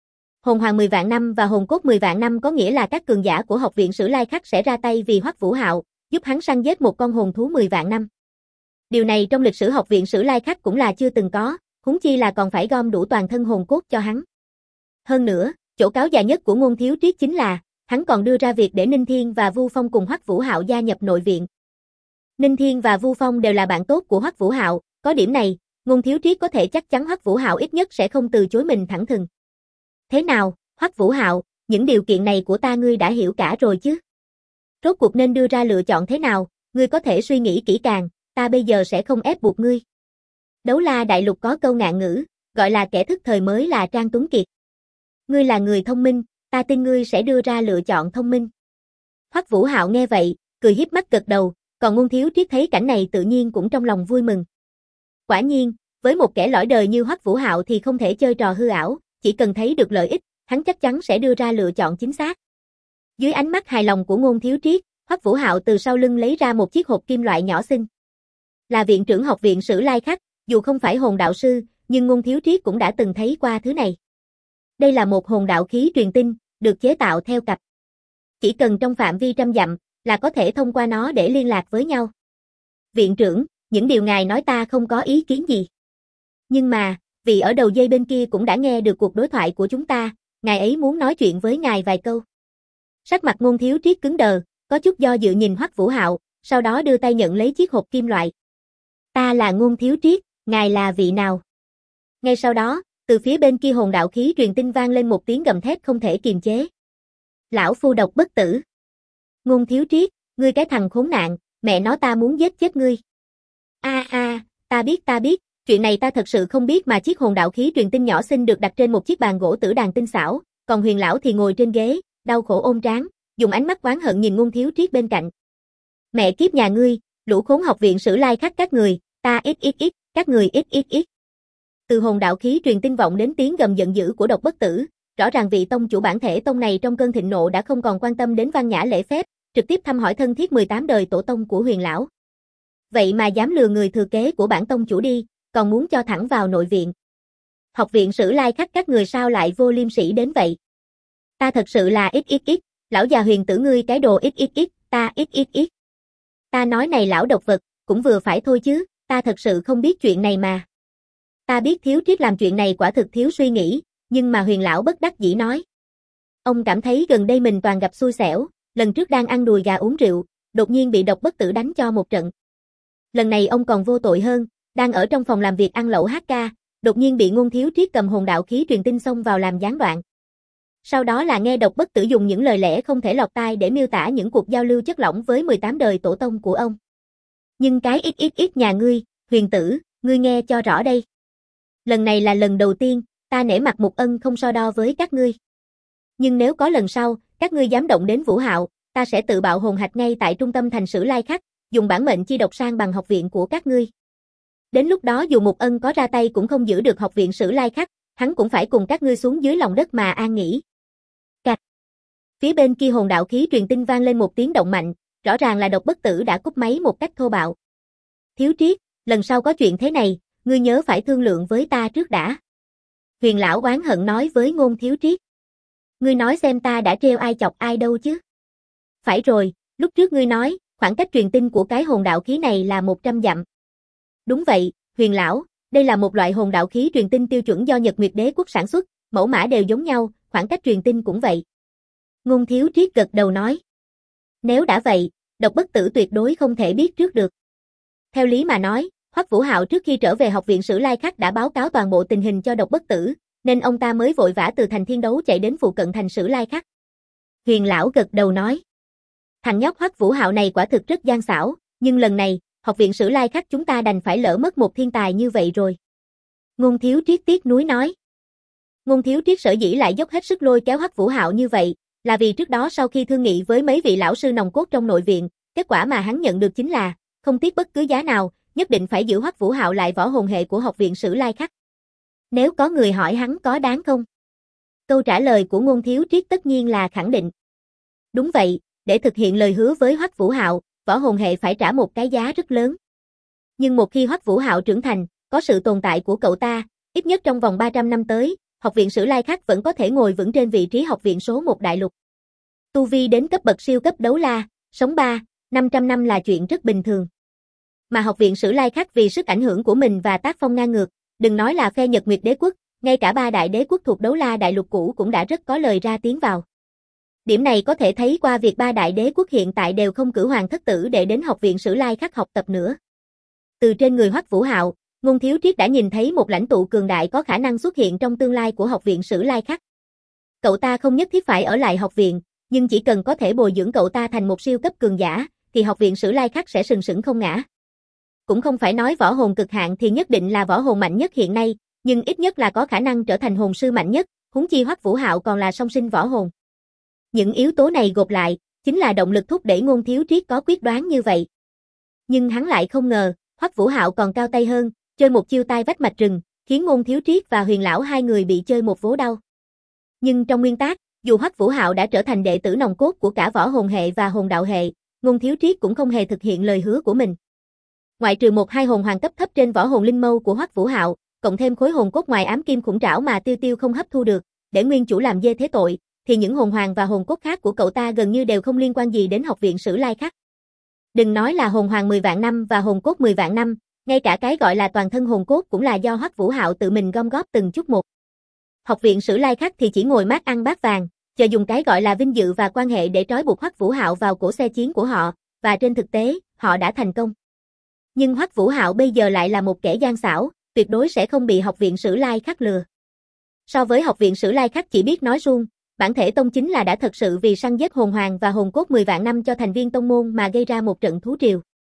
Hồn hoàng 10 vạn năm và hồn cốt 10 vạn năm có nghĩa là các cường giả của học viện Sử Lai Khắc sẽ ra tay vì Hoắc Vũ Hạo, giúp hắn săn giết một con hồn thú 10 vạn năm. Điều này trong lịch sử học viện Sử Lai Khắc cũng là chưa từng có, huống chi là còn phải gom đủ toàn thân hồn cốt cho hắn. Hơn nữa, chỗ cáo già nhất của Ngôn Thiếu Triết chính là, hắn còn đưa ra việc để Ninh Thiên và Vu Phong cùng Hoắc Vũ Hạo gia nhập nội viện. Ninh Thiên và Vu Phong đều là bạn tốt của Hoắc Vũ Hạo, có điểm này, Ngôn Thiếu Triết có thể chắc chắn Hoắc Vũ Hạo ít nhất sẽ không từ chối mình thẳng thừng. Thế nào, Hoắc Vũ Hạo, những điều kiện này của ta ngươi đã hiểu cả rồi chứ? Rốt cuộc nên đưa ra lựa chọn thế nào, ngươi có thể suy nghĩ kỹ càng, ta bây giờ sẽ không ép buộc ngươi. Đấu La Đại Lục có câu ngạn ngữ, gọi là kẻ thức thời mới là Trang Tuấn Kiệt. Ngươi là người thông minh, ta tin ngươi sẽ đưa ra lựa chọn thông minh. Hoắc Vũ Hạo nghe vậy, cười híp mắt gật đầu, còn Ngôn Thiếu Triết thấy cảnh này tự nhiên cũng trong lòng vui mừng. Quả nhiên, với một kẻ lõi đời như Hoắc Vũ Hạo thì không thể chơi trò hư ảo, chỉ cần thấy được lợi ích, hắn chắc chắn sẽ đưa ra lựa chọn chính xác. Dưới ánh mắt hài lòng của Ngôn Thiếu Triết, Hoắc Vũ Hạo từ sau lưng lấy ra một chiếc hộp kim loại nhỏ xinh. Là viện trưởng học viện Sử Lai Khắc, dù không phải hồn đạo sư, nhưng Ngôn Thiếu Triết cũng đã từng thấy qua thứ này. Đây là một hồn đạo khí truyền tinh, được chế tạo theo cặp. Chỉ cần trong phạm vi trăm dặm, là có thể thông qua nó để liên lạc với nhau. Viện trưởng, những điều ngài nói ta không có ý kiến gì. Nhưng mà, vị ở đầu dây bên kia cũng đã nghe được cuộc đối thoại của chúng ta, ngài ấy muốn nói chuyện với ngài vài câu. Sắc mặt Ngôn Thiếu Triết cứng đờ, có chút do dự nhìn Hoắc Vũ Hạo, sau đó đưa tay nhận lấy chiếc hộp kim loại. Ta là Ngôn Thiếu Triết, ngài là vị nào? Ngay sau đó, từ phía bên kia hồn đạo khí truyền tinh vang lên một tiếng gầm thét không thể kiềm chế. Lão phu độc bất tử. Ngôn Thiếu Triết, ngươi cái thằng khốn nạn, mẹ nó ta muốn giết chết ngươi. Ta biết, chuyện này ta thật sự không biết mà chiếc hồn đạo khí truyền tinh nhỏ xinh được đặt trên một chiếc bàn gỗ tử đàn tinh xảo, còn Huyền lão thì ngồi trên ghế, đau khổ ôm trán, dùng ánh mắt oán hận nhìn Ngôn Thiếu Triết bên cạnh. Mẹ kiếp nhà ngươi, lũ khốn học viện Sử Lai Khắc các người, ta ít, các người ít. Từ hồn đạo khí truyền tinh vọng đến tiếng gầm giận dữ của độc bất tử, rõ ràng vị tông chủ bản thể tông này trong cơn thịnh nộ đã không còn quan tâm đến văn nhã lễ phép, trực tiếp thăm hỏi thân thiết 18 đời tổ tông của Huyền lão. Vậy mà dám lừa người thừa kế của bản tông chủ đi, còn muốn cho thẳng vào nội viện. Học viện Sử Lai Khắc các người sao lại vô liêm sỉ đến vậy? Ta thật sự là ít, lão già Huyền tử ngươi cái đồ ít, ta ít. Ta nói này lão độc vật, cũng vừa phải thôi chứ, ta thật sự không biết chuyện này mà. Ta biết Thiếu Triết làm chuyện này quả thực thiếu suy nghĩ, nhưng mà Huyền lão bất đắc dĩ nói. Ông cảm thấy gần đây mình toàn gặp xui xẻo, lần trước đang ăn đùi gà uống rượu, đột nhiên bị độc bất tử đánh cho một trận. Lần này ông còn vô tội hơn, đang ở trong phòng làm việc ăn lẩu hát ca, đột nhiên bị Ngôn Thiếu Triết cầm hồn đạo khí truyền tinh xông vào làm gián đoạn. Sau đó là nghe độc bất tử dùng những lời lẽ không thể lọt tai để miêu tả những cuộc giao lưu chất lỏng với 18 đời tổ tông của ông. Nhưng cái ít nhà ngươi, Huyền tử, ngươi nghe cho rõ đây. Lần này là lần đầu tiên, ta nể mặt Mục Ân không so đo với các ngươi. Nhưng nếu có lần sau, các ngươi dám động đến Vũ Hạo, ta sẽ tự bạo hồn hạch ngay tại trung tâm thành Sử Lai Khắc, dùng bản mệnh chi độc sang bằng học viện của các ngươi. Đến lúc đó dù Mục Ân có ra tay cũng không giữ được học viện Sử Lai Khắc, hắn cũng phải cùng các ngươi xuống dưới lòng đất mà an nghỉ. Cạch. Phía bên kia hồn đạo khí truyền tinh vang lên một tiếng động mạnh, rõ ràng là độc bất tử đã cúp máy một cách thô bạo. Thiếu Triết, lần sau có chuyện thế này, ngươi nhớ phải thương lượng với ta trước đã. Huyền lão oán hận nói với Ngôn Thiếu Triết. Ngươi nói xem ta đã trêu ai chọc ai đâu chứ. Phải rồi, lúc trước ngươi nói, khoảng cách truyền tinh của cái hồn đạo khí này là 100 dặm. Đúng vậy, Huyền lão, đây là một loại hồn đạo khí truyền tinh tiêu chuẩn do Nhật Nguyệt Đế quốc sản xuất, mẫu mã đều giống nhau, khoảng cách truyền tinh cũng vậy. Ngôn Thiếu Triết gật đầu nói. Nếu đã vậy, độc bất tử tuyệt đối không thể biết trước được. Theo lý mà nói, Hoắc Vũ Hạo trước khi trở về học viện Sử Lai Khắc đã báo cáo toàn bộ tình hình cho độc bất tử, nên ông ta mới vội vã từ thành Thiên Đấu chạy đến phụ cận thành Sử Lai Khắc. Huyền lão gật đầu nói. Thằng nhóc Hoắc Vũ Hạo này quả thực rất gian xảo, nhưng lần này, học viện Sử Lai Khắc chúng ta đành phải lỡ mất một thiên tài như vậy rồi. Ngôn Thiếu Triết tiếc nuối nói. Ngôn Thiếu Triết sở dĩ lại dốc hết sức lôi kéo Hoắc Vũ Hạo như vậy, là vì trước đó sau khi thương nghị với mấy vị lão sư nòng cốt trong nội viện, kết quả mà hắn nhận được chính là, không tiếc bất cứ giá nào, nhất định phải giữ Hoắc Vũ Hạo lại võ hồn hệ của học viện Sử Lai Khắc. Nếu có người hỏi hắn có đáng không? Câu trả lời của Ngôn Thiếu Triết tất nhiên là khẳng định. Đúng vậy, để thực hiện lời hứa với Hoắc Vũ Hạo, võ hồn hệ phải trả một cái giá rất lớn. Nhưng một khi Hoắc Vũ Hạo trưởng thành, có sự tồn tại của cậu ta, ít nhất trong vòng 300 năm tới, Học viện Sử Lai Khắc vẫn có thể ngồi vững trên vị trí học viện số 1 đại lục. Tu vi đến cấp bậc siêu cấp đấu la, sống 500 năm là chuyện rất bình thường. Mà học viện Sử Lai Khắc vì sức ảnh hưởng của mình và tác phong ngang ngược, đừng nói là phe Nhật Nguyệt Đế quốc, ngay cả 3 đại đế quốc thuộc đấu la đại lục cũ cũng đã rất có lời ra tiếng vào. Điểm này có thể thấy qua việc 3 đại đế quốc hiện tại đều không cử Hoàng Thất Tử để đến học viện Sử Lai Khắc học tập nữa. Từ trên người Hoắc Vũ Hạo, Ngôn Thiếu Triết đã nhìn thấy một lãnh tụ cường đại có khả năng xuất hiện trong tương lai của học viện Sử Lai Khắc. Cậu ta không nhất thiết phải ở lại học viện, nhưng chỉ cần có thể bồi dưỡng cậu ta thành một siêu cấp cường giả, thì học viện Sử Lai Khắc sẽ sừng sững không ngã. Cũng không phải nói võ hồn cực hạn thì nhất định là võ hồn mạnh nhất hiện nay, nhưng ít nhất là có khả năng trở thành hồn sư mạnh nhất, huống chi Hoắc Vũ Hạo còn là song sinh võ hồn. Những yếu tố này gộp lại, chính là động lực thúc đẩy Ngôn Thiếu Triết có quyết đoán như vậy. Nhưng hắn lại không ngờ, Hoắc Vũ Hạo còn cao tay hơn, chơi một chiêu tai vách mạch rừng, khiến Ngôn Thiếu Triết và Huyền lão hai người bị chơi một vố đau. Nhưng trong nguyên tắc, dù Hoắc Vũ Hạo đã trở thành đệ tử nòng cốt của cả võ hồn hệ và hồn đạo hệ, Ngôn Thiếu Triết cũng không hề thực hiện lời hứa của mình. Ngoại trừ 1-2 hồn hoàng cấp thấp trên võ hồn linh mâu của Hoắc Vũ Hạo, cộng thêm khối hồn cốt ngoài ám kim khủng trảo mà Tiêu Tiêu không hấp thu được, để nguyên chủ làm dê thế tội, thì những hồn hoàng và hồn cốt khác của cậu ta gần như đều không liên quan gì đến học viện Sử Lai Khắc. Đừng nói là hồn hoàng 10 vạn năm và hồn cốt 10 vạn năm, ngay cả cái gọi là toàn thân hồn cốt cũng là do Hoắc Vũ Hạo tự mình gom góp từng chút một. Học viện Sử Lai Khắc thì chỉ ngồi mát ăn bát vàng, chờ dùng cái gọi là vinh dự và quan hệ để trói buộc Hoắc Vũ Hạo vào cổ xe chiến của họ, và trên thực tế, họ đã thành công. Nhưng Hoắc Vũ Hạo bây giờ lại là một kẻ gian xảo, tuyệt đối sẽ không bị học viện Sử Lai Khắc lừa. So với học viện Sử Lai Khắc chỉ biết nói suông, bản thể tông chính là đã thật sự vì săn giết hồn hoàng và hồn cốt 10 vạn năm cho thành viên tông môn mà gây ra một trận thú triều.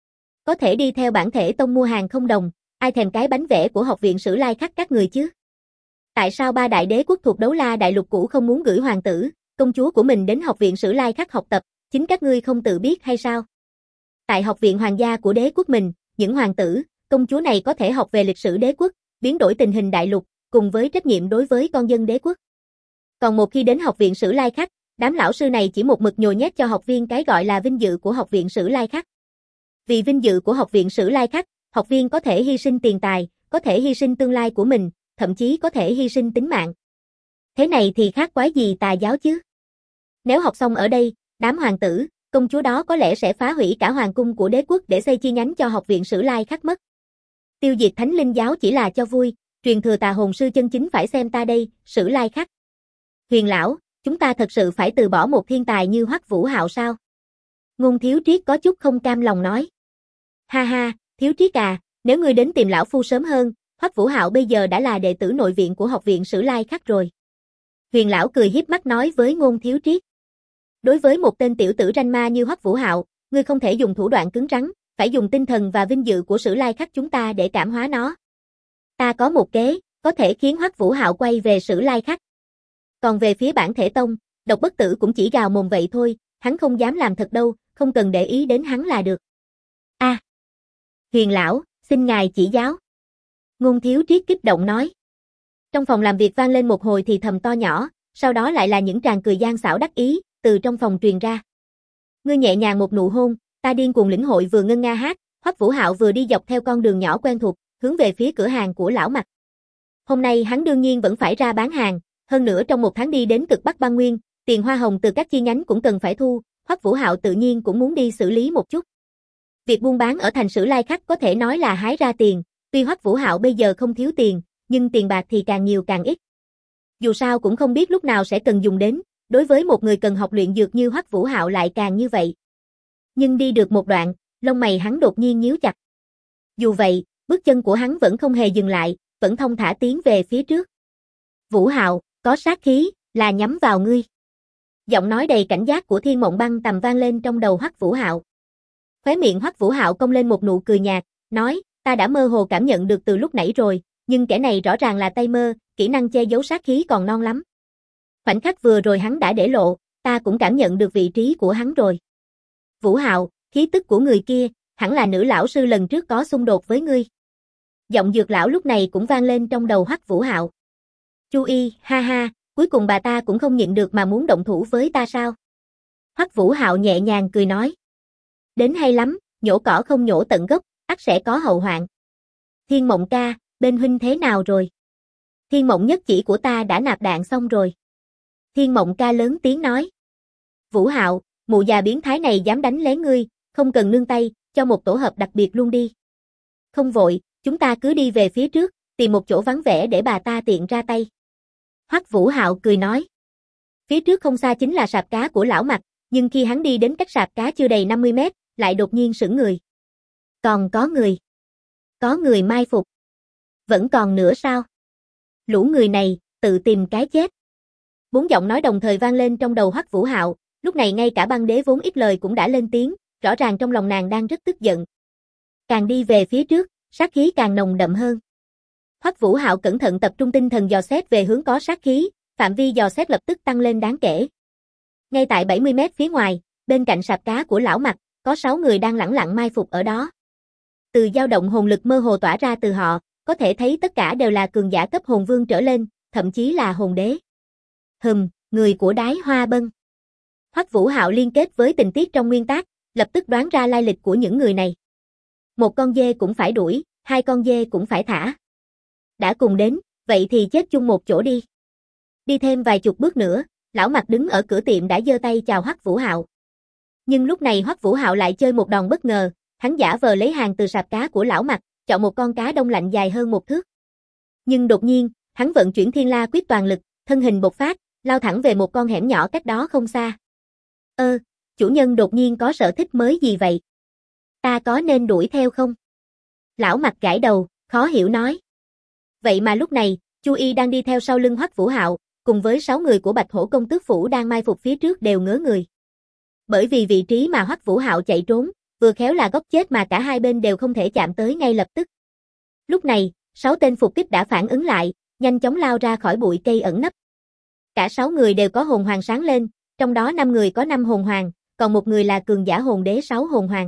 Có thể đi theo bản thể tông mua hàng không đồng, ai thèm cái bánh vẽ của học viện Sử Lai Khắc các người chứ? Tại sao 3 đại đế quốc thuộc đấu la đại lục cũ không muốn gửi hoàng tử, công chúa của mình đến học viện Sử Lai Khắc học tập, chính các ngươi không tự biết hay sao? Tại học viện hoàng gia của đế quốc mình, những hoàng tử, công chúa này có thể học về lịch sử đế quốc, biến đổi tình hình đại lục, cùng với trách nhiệm đối với con dân đế quốc. Còn một khi đến học viện Sử Lai Khắc, đám lão sư này chỉ một mực nhồi nhét cho học viên cái gọi là vinh dự của học viện Sử Lai Khắc. Vì vinh dự của học viện Sử Lai Khắc, học viên có thể hy sinh tiền tài, có thể hy sinh tương lai của mình, thậm chí có thể hy sinh tính mạng. Thế này thì khác quái gì tà giáo chứ? Nếu học xong ở đây, đám hoàng tử, công chúa đó có lẽ sẽ phá hủy cả hoàng cung của đế quốc để xây chi nhánh cho học viện Sử Lai Khắc mất. Tiêu diệt Thánh Linh giáo chỉ là cho vui, truyền thừa tà hồn sư chân chính phải xem ta đây, Sử Lai Khắc. Huyền lão, chúng ta thật sự phải từ bỏ một thiên tài như Hoắc Vũ Hạo sao? Ngôn Thiếu Triết có chút không cam lòng nói. Ha ha, Thiếu Triết à, nếu ngươi đến tìm lão phu sớm hơn, Hoắc Vũ Hạo bây giờ đã là đệ tử nội viện của học viện Sử Lai Khắc rồi. Huyền lão cười hiếp mắt nói với Ngôn Thiếu Triết. Đối với một tên tiểu tử ranh ma như Hoắc Vũ Hạo, ngươi không thể dùng thủ đoạn cứng rắn, phải dùng tinh thần và vinh dự của Sử Lai Khắc chúng ta để cảm hóa nó. Ta có một kế, có thể khiến Hoắc Vũ Hạo quay về Sử Lai Khắc. Còn về phía bản thể tông, Độc Bất Tử cũng chỉ gào mồm vậy thôi, hắn không dám làm thật đâu, không cần để ý đến hắn là được. A, Huyền lão, xin ngài chỉ giáo. Ngôn Thiếu Triết kích động nói. Trong phòng làm việc vang lên một hồi thì thầm to nhỏ, sau đó lại là những tràng cười gian xảo đắc ý, từ trong phòng truyền ra. Ngươi nhẹ nhàng một nụ hôn, ta điên cuồng lĩnh hội vừa ngân nga hát, Hoắc Vũ Hạo vừa đi dọc theo con đường nhỏ quen thuộc, hướng về phía cửa hàng của lão Mặc. Hôm nay hắn đương nhiên vẫn phải ra bán hàng, hơn nữa trong 1 tháng đi đến cực Bắc Băng Nguyên, tiền hoa hồng từ các chi nhánh cũng cần phải thu, Hoắc Vũ Hạo tự nhiên cũng muốn đi xử lý một chút. Việc buôn bán ở thành Sử Lai Khắc có thể nói là hái ra tiền, tuy Hoắc Vũ Hạo bây giờ không thiếu tiền, nhưng tiền bạc thì càng nhiều càng ít. Dù sao cũng không biết lúc nào sẽ cần dùng đến, đối với một người cần học luyện dược như Hoắc Vũ Hạo lại càng như vậy. Nhưng đi được một đoạn, lông mày hắn đột nhiên nhíu chặt. Dù vậy, bước chân của hắn vẫn không hề dừng lại, vẫn thong thả tiến về phía trước. Vũ Hạo, có sát khí, là nhắm vào ngươi. Giọng nói đầy cảnh giác của Thiên Mộng Băng tầm vang lên trong đầu Hoắc Vũ Hạo. Khóe miệng Hoắc Vũ Hạo cong lên một nụ cười nhạt, nói, ta đã mơ hồ cảm nhận được từ lúc nãy rồi, nhưng kẻ này rõ ràng là tay mơ, kỹ năng che giấu sát khí còn non lắm. Khoảnh khắc vừa rồi hắn đã để lộ, ta cũng cảm nhận được vị trí của hắn rồi. Vũ Hạo, khí tức của người kia, hẳn là nữ lão sư lần trước có xung đột với ngươi. Giọng dược lão lúc này cũng vang lên trong đầu Hoắc Vũ Hạo. Chu Y, ha ha, cuối cùng bà ta cũng không nhịn được mà muốn động thủ với ta sao? Hoắc Vũ Hạo nhẹ nhàng cười nói. Đến hay lắm, nhổ cỏ không nhổ tận gốc, ắt sẽ có hậu hoạn. Thiên Mộng ca, bên huynh thế nào rồi? Thiên Mộng nhất chỉ của ta đã nạp đạn xong rồi. Thiên Mộng ca lớn tiếng nói. Vũ Hạo, mụ già biến thái này dám đánh lén ngươi, không cần nương tay, cho một tổ hợp đặc biệt luôn đi. Không vội, chúng ta cứ đi về phía trước, tìm một chỗ vắng vẻ để bà ta tiện ra tay. Hoắc Vũ Hạo cười nói. Phía trước không xa chính là sạp cá của lão Mặc, nhưng khi hắn đi đến cách sạp cá chưa đầy 50 mét, lại đột nhiên sững người. Còn có người. Có người mai phục. Vẫn còn nữa sao? Lũ người này, tự tìm cái chết. 4 giọng nói đồng thời vang lên trong đầu Hoắc Vũ Hạo, lúc này ngay cả băng đế vốn ít lời cũng đã lên tiếng, rõ ràng trong lòng nàng đang rất tức giận. Càng đi về phía trước, sát khí càng nồng đậm hơn. Hoắc Vũ Hạo cẩn thận tập trung tinh thần dò xét về hướng có sát khí, phạm vi dò xét lập tức tăng lên đáng kể. Ngay tại 70 mét phía ngoài, bên cạnh sạp cá của lão Mặc, có 6 người đang lẳng lặng mai phục ở đó. Từ dao động hồn lực mơ hồ tỏa ra từ họ, có thể thấy tất cả đều là cường giả cấp hồn vương trở lên, thậm chí là hồn đế. Người của Đái Hoa Bân. Hoắc Vũ Hạo liên kết với tình tiết trong nguyên tác, lập tức đoán ra lai lịch của những người này. Một con dê cũng phải đuổi, 2 con dê cũng phải thả. Đã cùng đến, vậy thì chết chung một chỗ đi. Đi thêm vài chục bước nữa, lão Mặc đứng ở cửa tiệm đã giơ tay chào Hoắc Vũ Hạo. Nhưng lúc này Hoắc Vũ Hạo lại chơi một đòn bất ngờ, hắn giả vờ lấy hàng từ sạp cá của lão Mặc, chọn một con cá đông lạnh dài hơn 1 thước. Nhưng đột nhiên, hắn vận chuyển Thiên La Quyết toàn lực, thân hình bộc phát, lao thẳng về một con hẻm nhỏ cách đó không xa. Chủ nhân đột nhiên có sở thích mới gì vậy? Ta có nên đuổi theo không? Lão Mặc gãi đầu, khó hiểu nói. Vậy mà lúc này, Chu Y đang đi theo sau lưng Hoắc Vũ Hạo, cùng với 6 người của Bạch Hổ công tước phủ đang mai phục phía trước đều ngớ người. Bởi vì vị trí mà Hoắc Vũ Hạo chạy trốn, vừa khéo là góc chết mà cả hai bên đều không thể chạm tới ngay lập tức. Lúc này, 6 tên phục kích đã phản ứng lại, nhanh chóng lao ra khỏi bụi cây ẩn nấp. Cả 6 người đều có hồn hoàng sáng lên, trong đó 5 người có 5 hồn hoàng, còn 1 người là cường giả hồn đế 6 hồn hoàng.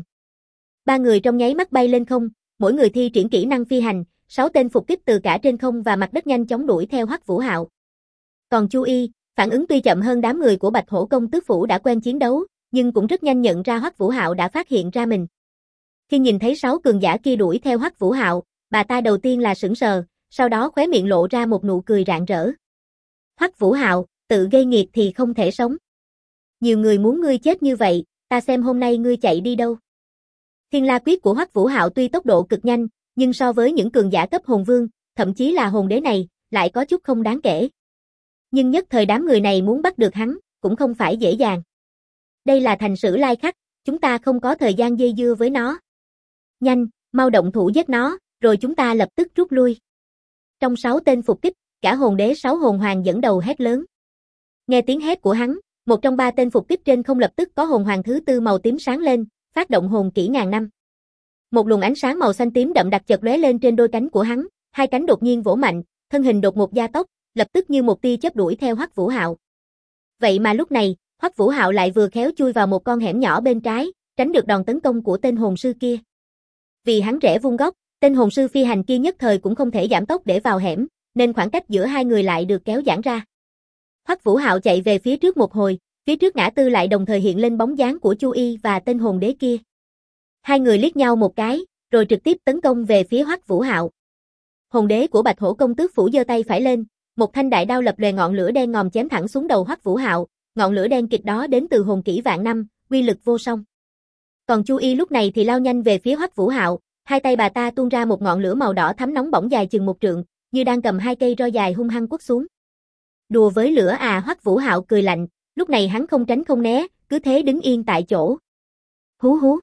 3 người trong nháy mắt bay lên không, mỗi người thi triển kỹ năng phi hành, 6 tên phục kích từ cả trên không và mặt đất nhanh chóng đuổi theo Hoắc Vũ Hạo. Còn Chu Y, phản ứng tuy chậm hơn đám người của Bạch Hổ công tước phủ đã quen chiến đấu, nhưng cũng rất nhanh nhận ra Hoắc Vũ Hạo đã phát hiện ra mình. Khi nhìn thấy 6 cường giả kia đuổi theo Hoắc Vũ Hạo, bà ta đầu tiên là sững sờ, sau đó khóe miệng lộ ra một nụ cười rạng rỡ. Hoắc Vũ Hạo, tự gây nghiệt thì không thể sống. Nhiều người muốn ngươi chết như vậy, ta xem hôm nay ngươi chạy đi đâu. Thiên La Quyết của Hoắc Vũ Hạo tuy tốc độ cực nhanh, nhưng so với những cường giả cấp hồn vương, thậm chí là hồn đế này, lại có chút không đáng kể. Nhưng nhất thời đám người này muốn bắt được hắn, cũng không phải dễ dàng. Đây là thành Sử Lai Khắc, chúng ta không có thời gian dây dưa với nó. Nhanh, mau động thủ giết nó, rồi chúng ta lập tức rút lui. Trong 6 tên phục kích, cả hồn đế 6 hồn hoàng dẫn đầu hét lớn. Nghe tiếng hét của hắn, một trong 3 tên phục kích trên không lập tức có hồn hoàng thứ 4 màu tím sáng lên, phát động hồn kỹ ngàn năm. Một luồng ánh sáng màu xanh tím đậm đặc chợt lóe lên trên đôi cánh của hắn, 2 cánh đột nhiên vỗ mạnh, thân hình đột ngột gia tốc, lập tức như một tia chớp đuổi theo Hoắc Vũ Hạo. Vậy mà lúc này, Hoắc Vũ Hạo lại vừa khéo chui vào một con hẻm nhỏ bên trái, tránh được đòn tấn công của tên hồn sư kia. Vì hắn rẽ vuông góc, tên hồn sư phi hành kia nhất thời cũng không thể giảm tốc để vào hẻm, nên khoảng cách giữa hai người lại được kéo giãn ra. Hoắc Vũ Hạo chạy về phía trước một hồi, phía trước ngã tư lại đồng thời hiện lên bóng dáng của Chu Y và tên hồn đế kia. Hai người liếc nhau một cái, rồi trực tiếp tấn công về phía Hoắc Vũ Hạo. Hồn đế của Bạch Hổ công tước phủ giơ tay phải lên, một thanh đại đao lập lòe ngọn lửa đen ngòm chém thẳng xuống đầu Hoắc Vũ Hạo, ngọn lửa đen kịch đó đến từ hồn kỹ vạn năm, uy lực vô song. Còn Chu Y lúc này thì lao nhanh về phía Hoắc Vũ Hạo, hai tay bà ta tuôn ra một ngọn lửa màu đỏ thắm nóng bỏng dài chừng 1 trượng, như đang cầm 2 cây roi dài hung hăng quất xuống. Đùa với lửa à? Hoắc Vũ Hạo cười lạnh, lúc này hắn không tránh không né, cứ thế đứng yên tại chỗ. Hú hú.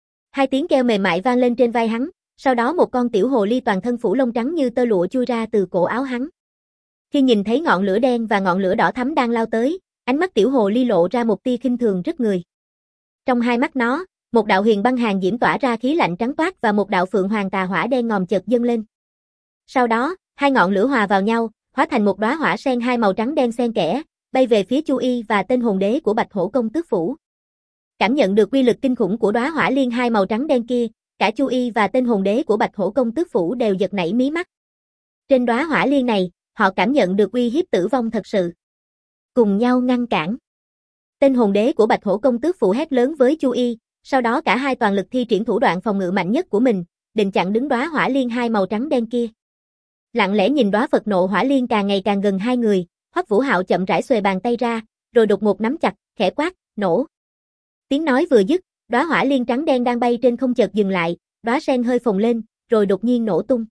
2 tiếng kêu mềm mại vang lên trên vai hắn, sau đó một con tiểu hồ ly toàn thân phủ lông trắng như tơ lụa chui ra từ cổ áo hắn. Khi nhìn thấy ngọn lửa đen và ngọn lửa đỏ thắm đang lao tới, ánh mắt tiểu hồ ly lộ ra một tia khinh thường rất người. Trong hai mắt nó, một đạo huyền băng hàn diễm tỏa ra khí lạnh trắng toát và một đạo phượng hoàng tà hỏa đen ngòm chợt dâng lên. Sau đó, 2 ngọn lửa hòa vào nhau, hóa thành một đóa hỏa sen 2 màu trắng đen xen kẽ, bay về phía Chu Y và tên hồn đế của Bạch Hổ công tước phủ. Cảm nhận được uy lực kinh khủng của đóa hỏa liên 2 màu trắng đen kia, cả Chu Y và tên hồn đế của Bạch Hổ công tước phủ đều giật nảy mí mắt. Trên đóa hỏa liên này, họ cảm nhận được uy hiếp tử vong thật sự. Cùng nhau ngăn cản. Tên hồn đế của Bạch Hổ công tước phủ hét lớn với Chu Y, sau đó cả hai toàn lực thi triển thủ đoạn phòng ngự mạnh nhất của mình, định chặn đứng đóa hỏa liên 2 màu trắng đen kia. Lặng lẽ nhìn đóa Phật nộ hỏa liên càng ngày càng gần hai người, Hoắc Vũ Hạo chậm rãi xuề bàn tay ra, rồi đột ngột nắm chặt, khẽ quát, nổ. Tiếng nói vừa dứt, đóa hỏa liên trắng đen đang bay trên không chợt dừng lại, đóa sen hơi phồng lên, rồi đột nhiên nổ tung.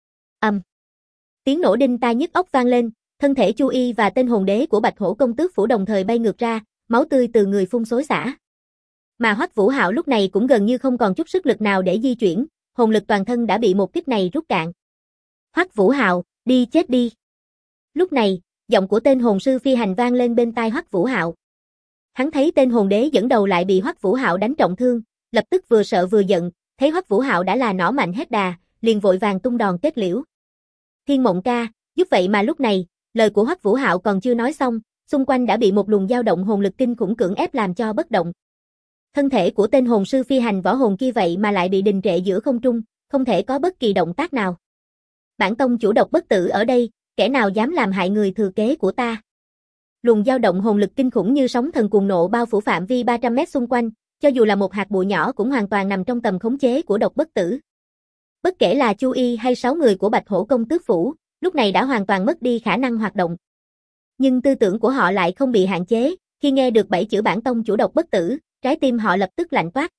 Tiếng nổ đinh tai nhức óc vang lên, thân thể Chu Y và tên hồn đế của Bạch Hổ công tước phủ đồng thời bay ngược ra, máu tươi từ người phun xối xả. Mà Hoắc Vũ Hạo lúc này cũng gần như không còn chút sức lực nào để di chuyển, hồn lực toàn thân đã bị một kích này rút cạn. Hoắc Vũ Hạo, đi chết đi. Lúc này, giọng của tên hồn sư phi hành vang lên bên tai Hoắc Vũ Hạo. Hắn thấy tên hồn đế dẫn đầu lại bị Hoắc Vũ Hạo đánh trọng thương, lập tức vừa sợ vừa giận, thấy Hoắc Vũ Hạo đã là nỏ mạnh hết đà, liền vội vàng tung đòn kết liễu. Thiên Mộng ca, giúp vậy mà lúc này, lời của Hoắc Vũ Hạo còn chưa nói xong, xung quanh đã bị một luồng dao động hồn lực kinh khủng cưỡng ép làm cho bất động. Thân thể của tên hồn sư phi hành võ hồn kia vậy mà lại bị đình trệ giữa không trung, không thể có bất kỳ động tác nào. Bản tông chủ Độc Bất Tử ở đây, kẻ nào dám làm hại người thừa kế của ta? Luồng dao động hồn lực kinh khủng như sóng thần cuồng nộ bao phủ phạm vi 300 mét xung quanh, cho dù là một hạt bụi nhỏ cũng hoàn toàn nằm trong tầm khống chế của Độc Bất Tử. Bất kể là Chu Y hay 6 người của Bạch Hổ công tước phủ, lúc này đã hoàn toàn mất đi khả năng hoạt động. Nhưng tư tưởng của họ lại không bị hạn chế, khi nghe được 7 chữ bản tông chủ Độc Bất Tử, trái tim họ lập tức lạnh toát.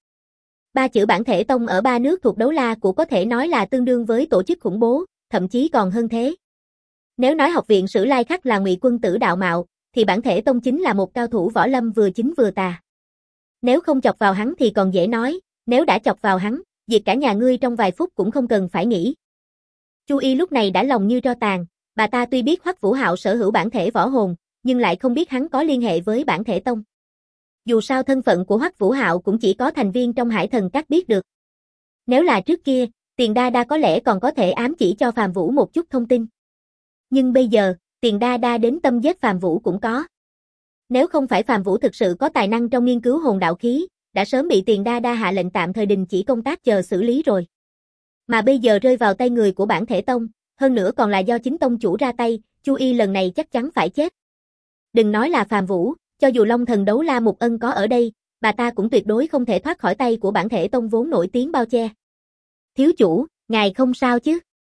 3 chữ bản thể tông ở 3 nước thuộc đấu la của có thể nói là tương đương với tổ chức khủng bố, thậm chí còn hơn thế. Nếu nói học viện Sử Lai Khắc là Ngụy Quân Tử đạo mạo, thì bản thể tông chính là một cao thủ võ lâm vừa chính vừa tà. Nếu không chọc vào hắn thì còn dễ nói, nếu đã chọc vào hắn, diệt cả nhà ngươi trong vài phút cũng không cần phải nghĩ. Chu Y lúc này đã lòng như tro tàn, bà ta tuy biết Hoắc Vũ Hạo sở hữu bản thể võ hồn, nhưng lại không biết hắn có liên hệ với bản thể tông. Dù sao thân phận của Hoắc Vũ Hạo cũng chỉ có thành viên trong Hải Thần Các biết được. Nếu là trước kia, Tiền Đa Đa có lẽ còn có thể ám chỉ cho Phàm Vũ một chút thông tin. Nhưng bây giờ, Tiền Đa Đa đến tâm giết Phàm Vũ cũng có. Nếu không phải Phàm Vũ thực sự có tài năng trong nghiên cứu hồn đạo khí, đã sớm bị Tiền Đa Đa hạ lệnh tạm thời đình chỉ công tác chờ xử lý rồi. Mà bây giờ rơi vào tay người của bản thể tông, hơn nữa còn là do chính tông chủ ra tay, Chu Y lần này chắc chắn phải chết. Đừng nói là Phàm Vũ, cho dù Long Thần Đấu La Mục Ân có ở đây, bà ta cũng tuyệt đối không thể thoát khỏi tay của bản thể tông vốn nổi tiếng bao che. Thiếu chủ, ngài không sao chứ?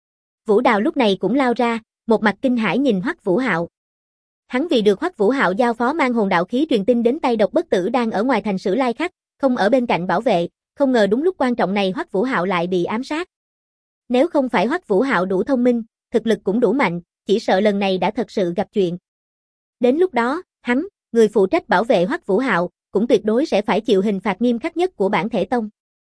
Vũ Đào lúc này cũng lao ra, một mặt kinh hãi nhìn Hoắc Vũ Hạo. Hắn vì được Hoắc Vũ Hạo giao phó mang hồn đạo khí truyền tin đến tay Độc Bất Tử đang ở ngoài thành Sử Lai Khắc, không ở bên cạnh bảo vệ, không ngờ đúng lúc quan trọng này Hoắc Vũ Hạo lại bị ám sát. Nếu không phải Hoắc Vũ Hạo đủ thông minh, thực lực cũng đủ mạnh, chỉ sợ lần này đã thật sự gặp chuyện. Đến lúc đó, hắn, người phụ trách bảo vệ Hoắc Vũ Hạo, cũng tuyệt đối sẽ phải chịu hình phạt nghiêm khắc nhất của bản thể tông.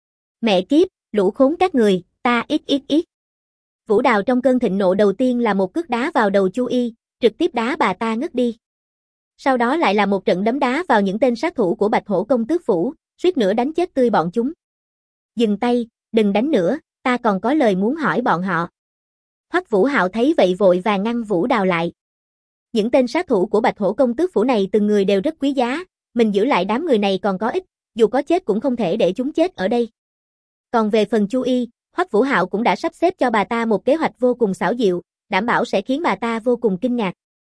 Mẹ kiếp, lũ khốn các người, ta ít. Vũ Đào trong cơn thịnh nộ đầu tiên là một cước đá vào đầu Chu Y, trực tiếp đá bà ta ngất đi. Sau đó lại là một trận đấm đá vào những tên sát thủ của Bạch Hổ công tước phủ, suýt nữa đánh chết tươi bọn chúng. Dừng tay, đừng đánh nữa, ta còn có lời muốn hỏi bọn họ. Hoắc Vũ Hạo thấy vậy vội vàng ngăn Vũ Đào lại. Những tên sát thủ của Bạch Hổ công tước phủ này từng người đều rất quý giá, mình giữ lại đám người này còn có ích, dù có chết cũng không thể để chúng chết ở đây. Còn về phần Chu Y, Hoắc Vũ Hạo cũng đã sắp xếp cho bà ta một kế hoạch vô cùng xảo diệu, đảm bảo sẽ khiến bà ta vô cùng kinh ngạc.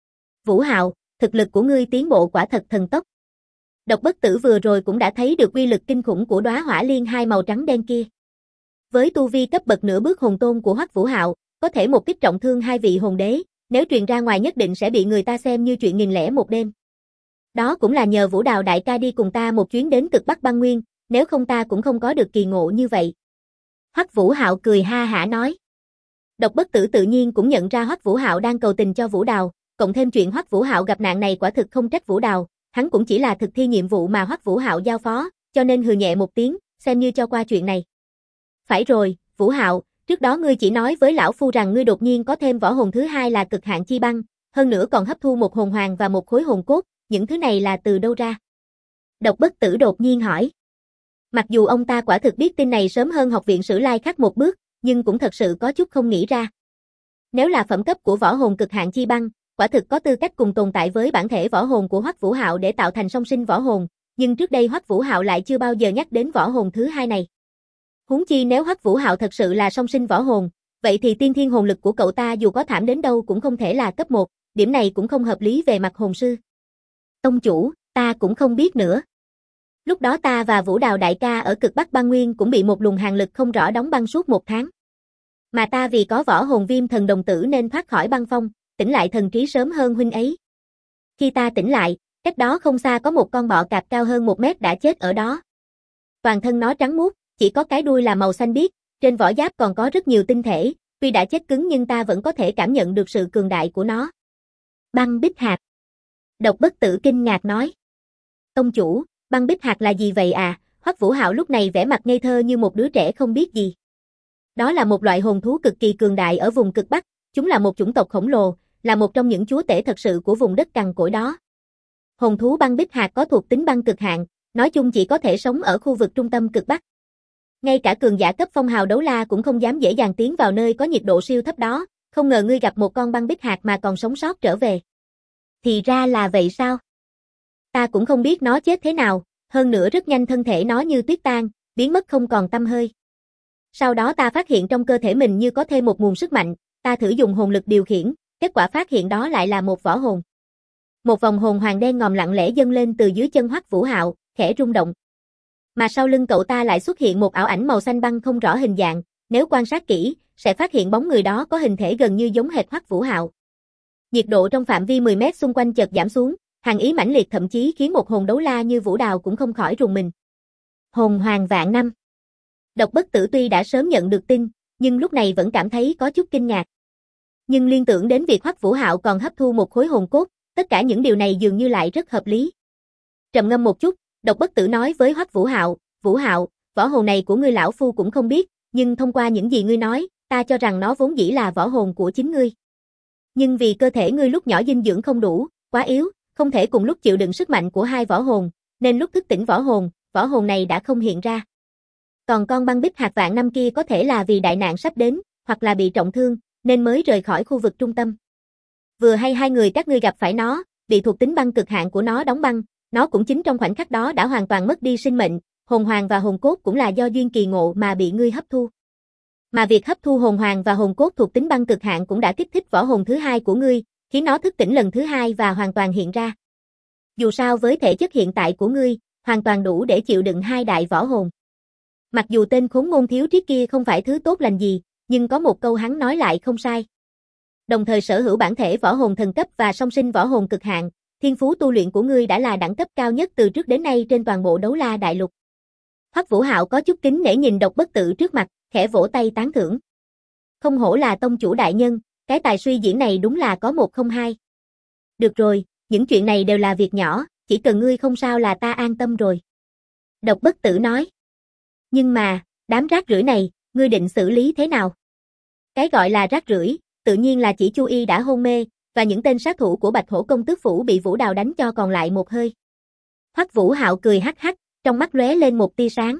Vũ Hạo, thực lực của ngươi tiến bộ quả thật thần tốc. Độc Bất Tử vừa rồi cũng đã thấy được uy lực kinh khủng của đóa hỏa liên hai màu trắng đen kia. Với tu vi cấp bậc nửa bước hồn tôn của Hoắc Vũ Hạo, có thể một kích trọng thương hai vị hồn đế, nếu truyền ra ngoài nhất định sẽ bị người ta xem như chuyện nghìn lẻ một đêm. Đó cũng là nhờ Vũ Đào đại ca đi cùng ta một chuyến đến cực Bắc Băng Nguyên, nếu không ta cũng không có được kỳ ngộ như vậy. Hoắc Vũ Hạo cười ha hả nói. Độc Bất Tử tự nhiên cũng nhận ra Hoắc Vũ Hạo đang cầu tình cho Vũ Đào, cộng thêm chuyện Hoắc Vũ Hạo gặp nạn này quả thực không trách Vũ Đào, hắn cũng chỉ là thực thi nhiệm vụ mà Hoắc Vũ Hạo giao phó, cho nên hừ nhẹ một tiếng, xem như cho qua chuyện này. Phải rồi, Vũ Hạo, trước đó ngươi chỉ nói với lão phu rằng ngươi đột nhiên có thêm võ hồn thứ hai là cực hạn chi băng, hơn nữa còn hấp thu một hồn hoàng và một khối hồn cốt, những thứ này là từ đâu ra? Độc Bất Tử đột nhiên hỏi. Mặc dù ông ta quả thực biết tin này sớm hơn học viện Sử Lai Khắc một bước, nhưng cũng thật sự có chút không nghĩ ra. Nếu là phẩm cấp của võ hồn cực hạn chi băng, quả thực có tư cách cùng tồn tại với bản thể võ hồn của Hoắc Vũ Hạo để tạo thành song sinh võ hồn, nhưng trước đây Hoắc Vũ Hạo lại chưa bao giờ nhắc đến võ hồn thứ hai này. Huống chi nếu Hoắc Vũ Hạo thật sự là song sinh võ hồn, vậy thì tiên thiên hồn lực của cậu ta dù có thảm đến đâu cũng không thể là cấp 1, điểm này cũng không hợp lý về mặt hồn sư. Tông chủ, ta cũng không biết nữa. Lúc đó ta và Vũ Đào đại ca ở cực Bắc Băng Nguyên cũng bị một luồng hàn lực không rõ đóng băng suốt 1 tháng. Mà ta vì có võ hồn viêm thần đồng tử nên thoát khỏi băng phong, tỉnh lại thần trí sớm hơn huynh ấy. Khi ta tỉnh lại, cách đó không xa có một con bọ cạp cao hơn 1 mét đã chết ở đó. Toàn thân nó trắng muốt, chỉ có cái đuôi là màu xanh biếc, trên vỏ giáp còn có rất nhiều tinh thể, tuy đã chết cứng nhưng ta vẫn có thể cảm nhận được sự cường đại của nó. Băng bích hạt. Độc Bất Tử kinh ngạc nói. Tông chủ, băng bích hạt là gì vậy à? Hoắc Vũ Hạo lúc này vẻ mặt ngây thơ như một đứa trẻ không biết gì. Đó là một loại hồn thú cực kỳ cường đại ở vùng cực Bắc, chúng là một chủng tộc khổng lồ, là một trong những chúa tể thật sự của vùng đất cằn cỗi đó. Hồn thú băng bích hạt có thuộc tính băng cực hạn, nói chung chỉ có thể sống ở khu vực trung tâm cực Bắc. Ngay cả cường giả cấp phong hào đấu la cũng không dám dễ dàng tiến vào nơi có nhiệt độ siêu thấp đó, không ngờ ngươi gặp một con băng bích hạt mà còn sống sót trở về. Thì ra là vậy sao? Ta cũng không biết nó chết thế nào, hơn nữa rất nhanh thân thể nó như tuyết tan, biến mất không còn tăm hơi. Sau đó ta phát hiện trong cơ thể mình như có thêm một nguồn sức mạnh, ta thử dùng hồn lực điều khiển, kết quả phát hiện đó lại là một võ hồn. Một vòng hồn hoàng đen ngòm lặng lẽ dâng lên từ dưới chân Hoắc Vũ Hạo, khẽ rung động. Mà sau lưng cậu ta lại xuất hiện một ảo ảnh màu xanh băng không rõ hình dạng, nếu quan sát kỹ, sẽ phát hiện bóng người đó có hình thể gần như giống hệt Hoắc Vũ Hạo. Nhiệt độ trong phạm vi 10 mét xung quanh chợt giảm xuống, hàn ý mãnh liệt thậm chí khiến một hồn đấu la như Vũ Đào cũng không khỏi rùng mình. Hồn hoàng vạn năm. Độc Bất Tử tuy đã sớm nhận được tin, nhưng lúc này vẫn cảm thấy có chút kinh ngạc. Nhưng liên tưởng đến việc Hoắc Vũ Hạo còn hấp thu một khối hồn cốt, tất cả những điều này dường như lại rất hợp lý. Trầm ngâm một chút, Độc Bất Tử nói với Hoắc Vũ Hạo, Vũ Hạo, võ hồn này của ngươi lão phu cũng không biết, nhưng thông qua những gì ngươi nói, ta cho rằng nó vốn dĩ là võ hồn của chính ngươi. Nhưng vì cơ thể ngươi lúc nhỏ dinh dưỡng không đủ, quá yếu, không thể cùng lúc chịu đựng sức mạnh của hai võ hồn, nên lúc thức tỉnh võ hồn này đã không hiện ra. Còn con băng bích hạt vạn năm kia có thể là vì đại nạn sắp đến, hoặc là bị trọng thương, nên mới rời khỏi khu vực trung tâm. Vừa hay hai người các ngươi gặp phải nó, bị thuộc tính băng cực hạn của nó đóng băng, nó cũng chính trong khoảnh khắc đó đã hoàn toàn mất đi sinh mệnh, hồn hoàng và hồn cốt cũng là do duyên kỳ ngộ mà bị ngươi hấp thu. Mà việc hấp thu hồn hoàng và hồn cốt thuộc tính băng cực hạn cũng đã kích thích võ hồn thứ hai của ngươi, khiến nó thức tỉnh lần thứ hai và hoàn toàn hiện ra. Dù sao với thể chất hiện tại của ngươi, hoàn toàn đủ để chịu đựng hai đại võ hồn. Mặc dù tên khốn ngôn thiếu triết kia không phải thứ tốt lành gì, nhưng có một câu hắn nói lại không sai. Đồng thời sở hữu bản thể võ hồn thần cấp và song sinh võ hồn cực hạn, thiên phú tu luyện của ngươi đã là đẳng cấp cao nhất từ trước đến nay trên toàn bộ đấu la đại lục. Hoắc Vũ Hạo có chút kính nể nhìn Độc Bất Tử trước mặt, khẽ vỗ tay tán thưởng. Không hổ là tông chủ đại nhân, cái tài suy diễn này đúng là có một không hai. Được rồi, những chuyện này đều là việc nhỏ, chỉ cần ngươi không sao là ta an tâm rồi. Độc Bất Tử nói. Nhưng mà, đám rác rưởi này, ngươi định xử lý thế nào? Cái gọi là rác rưởi, tự nhiên là chỉ Chu Y đã hôn mê, và những tên sát thủ của Bạch Hổ công tước phủ bị Vũ Đào đánh cho còn lại một hơi. Hoắc Vũ Hạo cười hắc hắc, trong mắt lóe lên một tia sáng.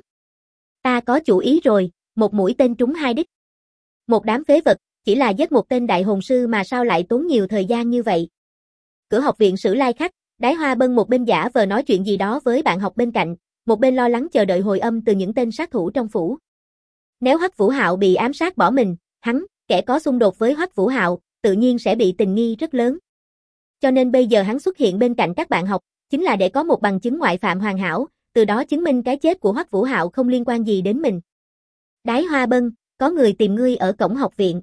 Ta có chủ ý rồi, một mũi tên trúng hai đích. Một đám phế vật, chỉ là giết một tên đại hồn sư mà sao lại tốn nhiều thời gian như vậy. Cửa học viện Sử Lai Khắc, Đái Hoa Bân một bên giả vờ nói chuyện gì đó với bạn học bên cạnh, một bên lo lắng chờ đợi hồi âm từ những tên sát thủ trong phủ. Nếu Hoắc Vũ Hạo bị ám sát bỏ mình, hắn, kẻ có xung đột với Hoắc Vũ Hạo, tự nhiên sẽ bị tình nghi rất lớn. Cho nên bây giờ hắn xuất hiện bên cạnh các bạn học, chính là để có một bằng chứng ngoại phạm hoàn hảo, từ đó chứng minh cái chết của Hoắc Vũ Hạo không liên quan gì đến mình. Đái Hoa Bân, có người tìm ngươi ở cổng học viện.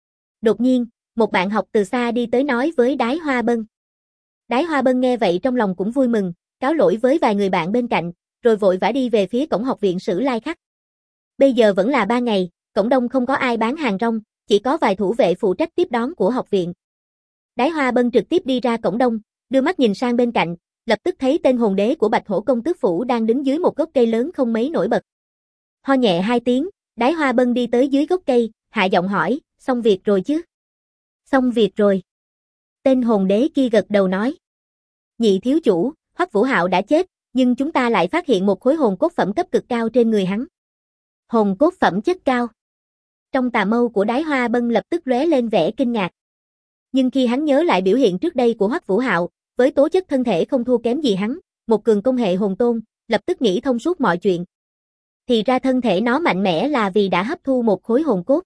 Đột nhiên, một bạn học từ xa đi tới nói với Đái Hoa Bân. Đái Hoa Bân nghe vậy trong lòng cũng vui mừng, cáo lỗi với vài người bạn bên cạnh, rồi vội vã đi về phía cổng học viện Sử Lai Khắc. Bây giờ vẫn là 3 ngày, cổng đông không có ai bán hàng rong, chỉ có vài thủ vệ phụ trách tiếp đón của học viện. Đái Hoa Bân trực tiếp đi ra cổng đông, đưa mắt nhìn sang bên cạnh, lập tức thấy tên hồn đế của Bạch Hổ công tước phủ đang đứng dưới một gốc cây lớn không mấy nổi bật. Ho nhẹ 2 tiếng, Đái Hoa Bân đi tới dưới gốc cây, hạ giọng hỏi, xong việc rồi chứ? Xong việc rồi. Tên hồn đế kia gật đầu nói. Nhị thiếu chủ, Hoắc Vũ Hạo đã chết, nhưng chúng ta lại phát hiện một khối hồn cốt phẩm cấp cực cao trên người hắn. Hồn cốt phẩm chất cao. Trong tà mâu của Đái Hoa Bân lập tức lóe lên vẻ kinh ngạc. Nhưng khi hắn nhớ lại biểu hiện trước đây của Hoắc Vũ Hạo, với tố chất thân thể không thua kém gì hắn, một cường công hệ hồn tôn, lập tức nghĩ thông suốt mọi chuyện. Thì ra thân thể nó mạnh mẽ là vì đã hấp thu một khối hồn cốt.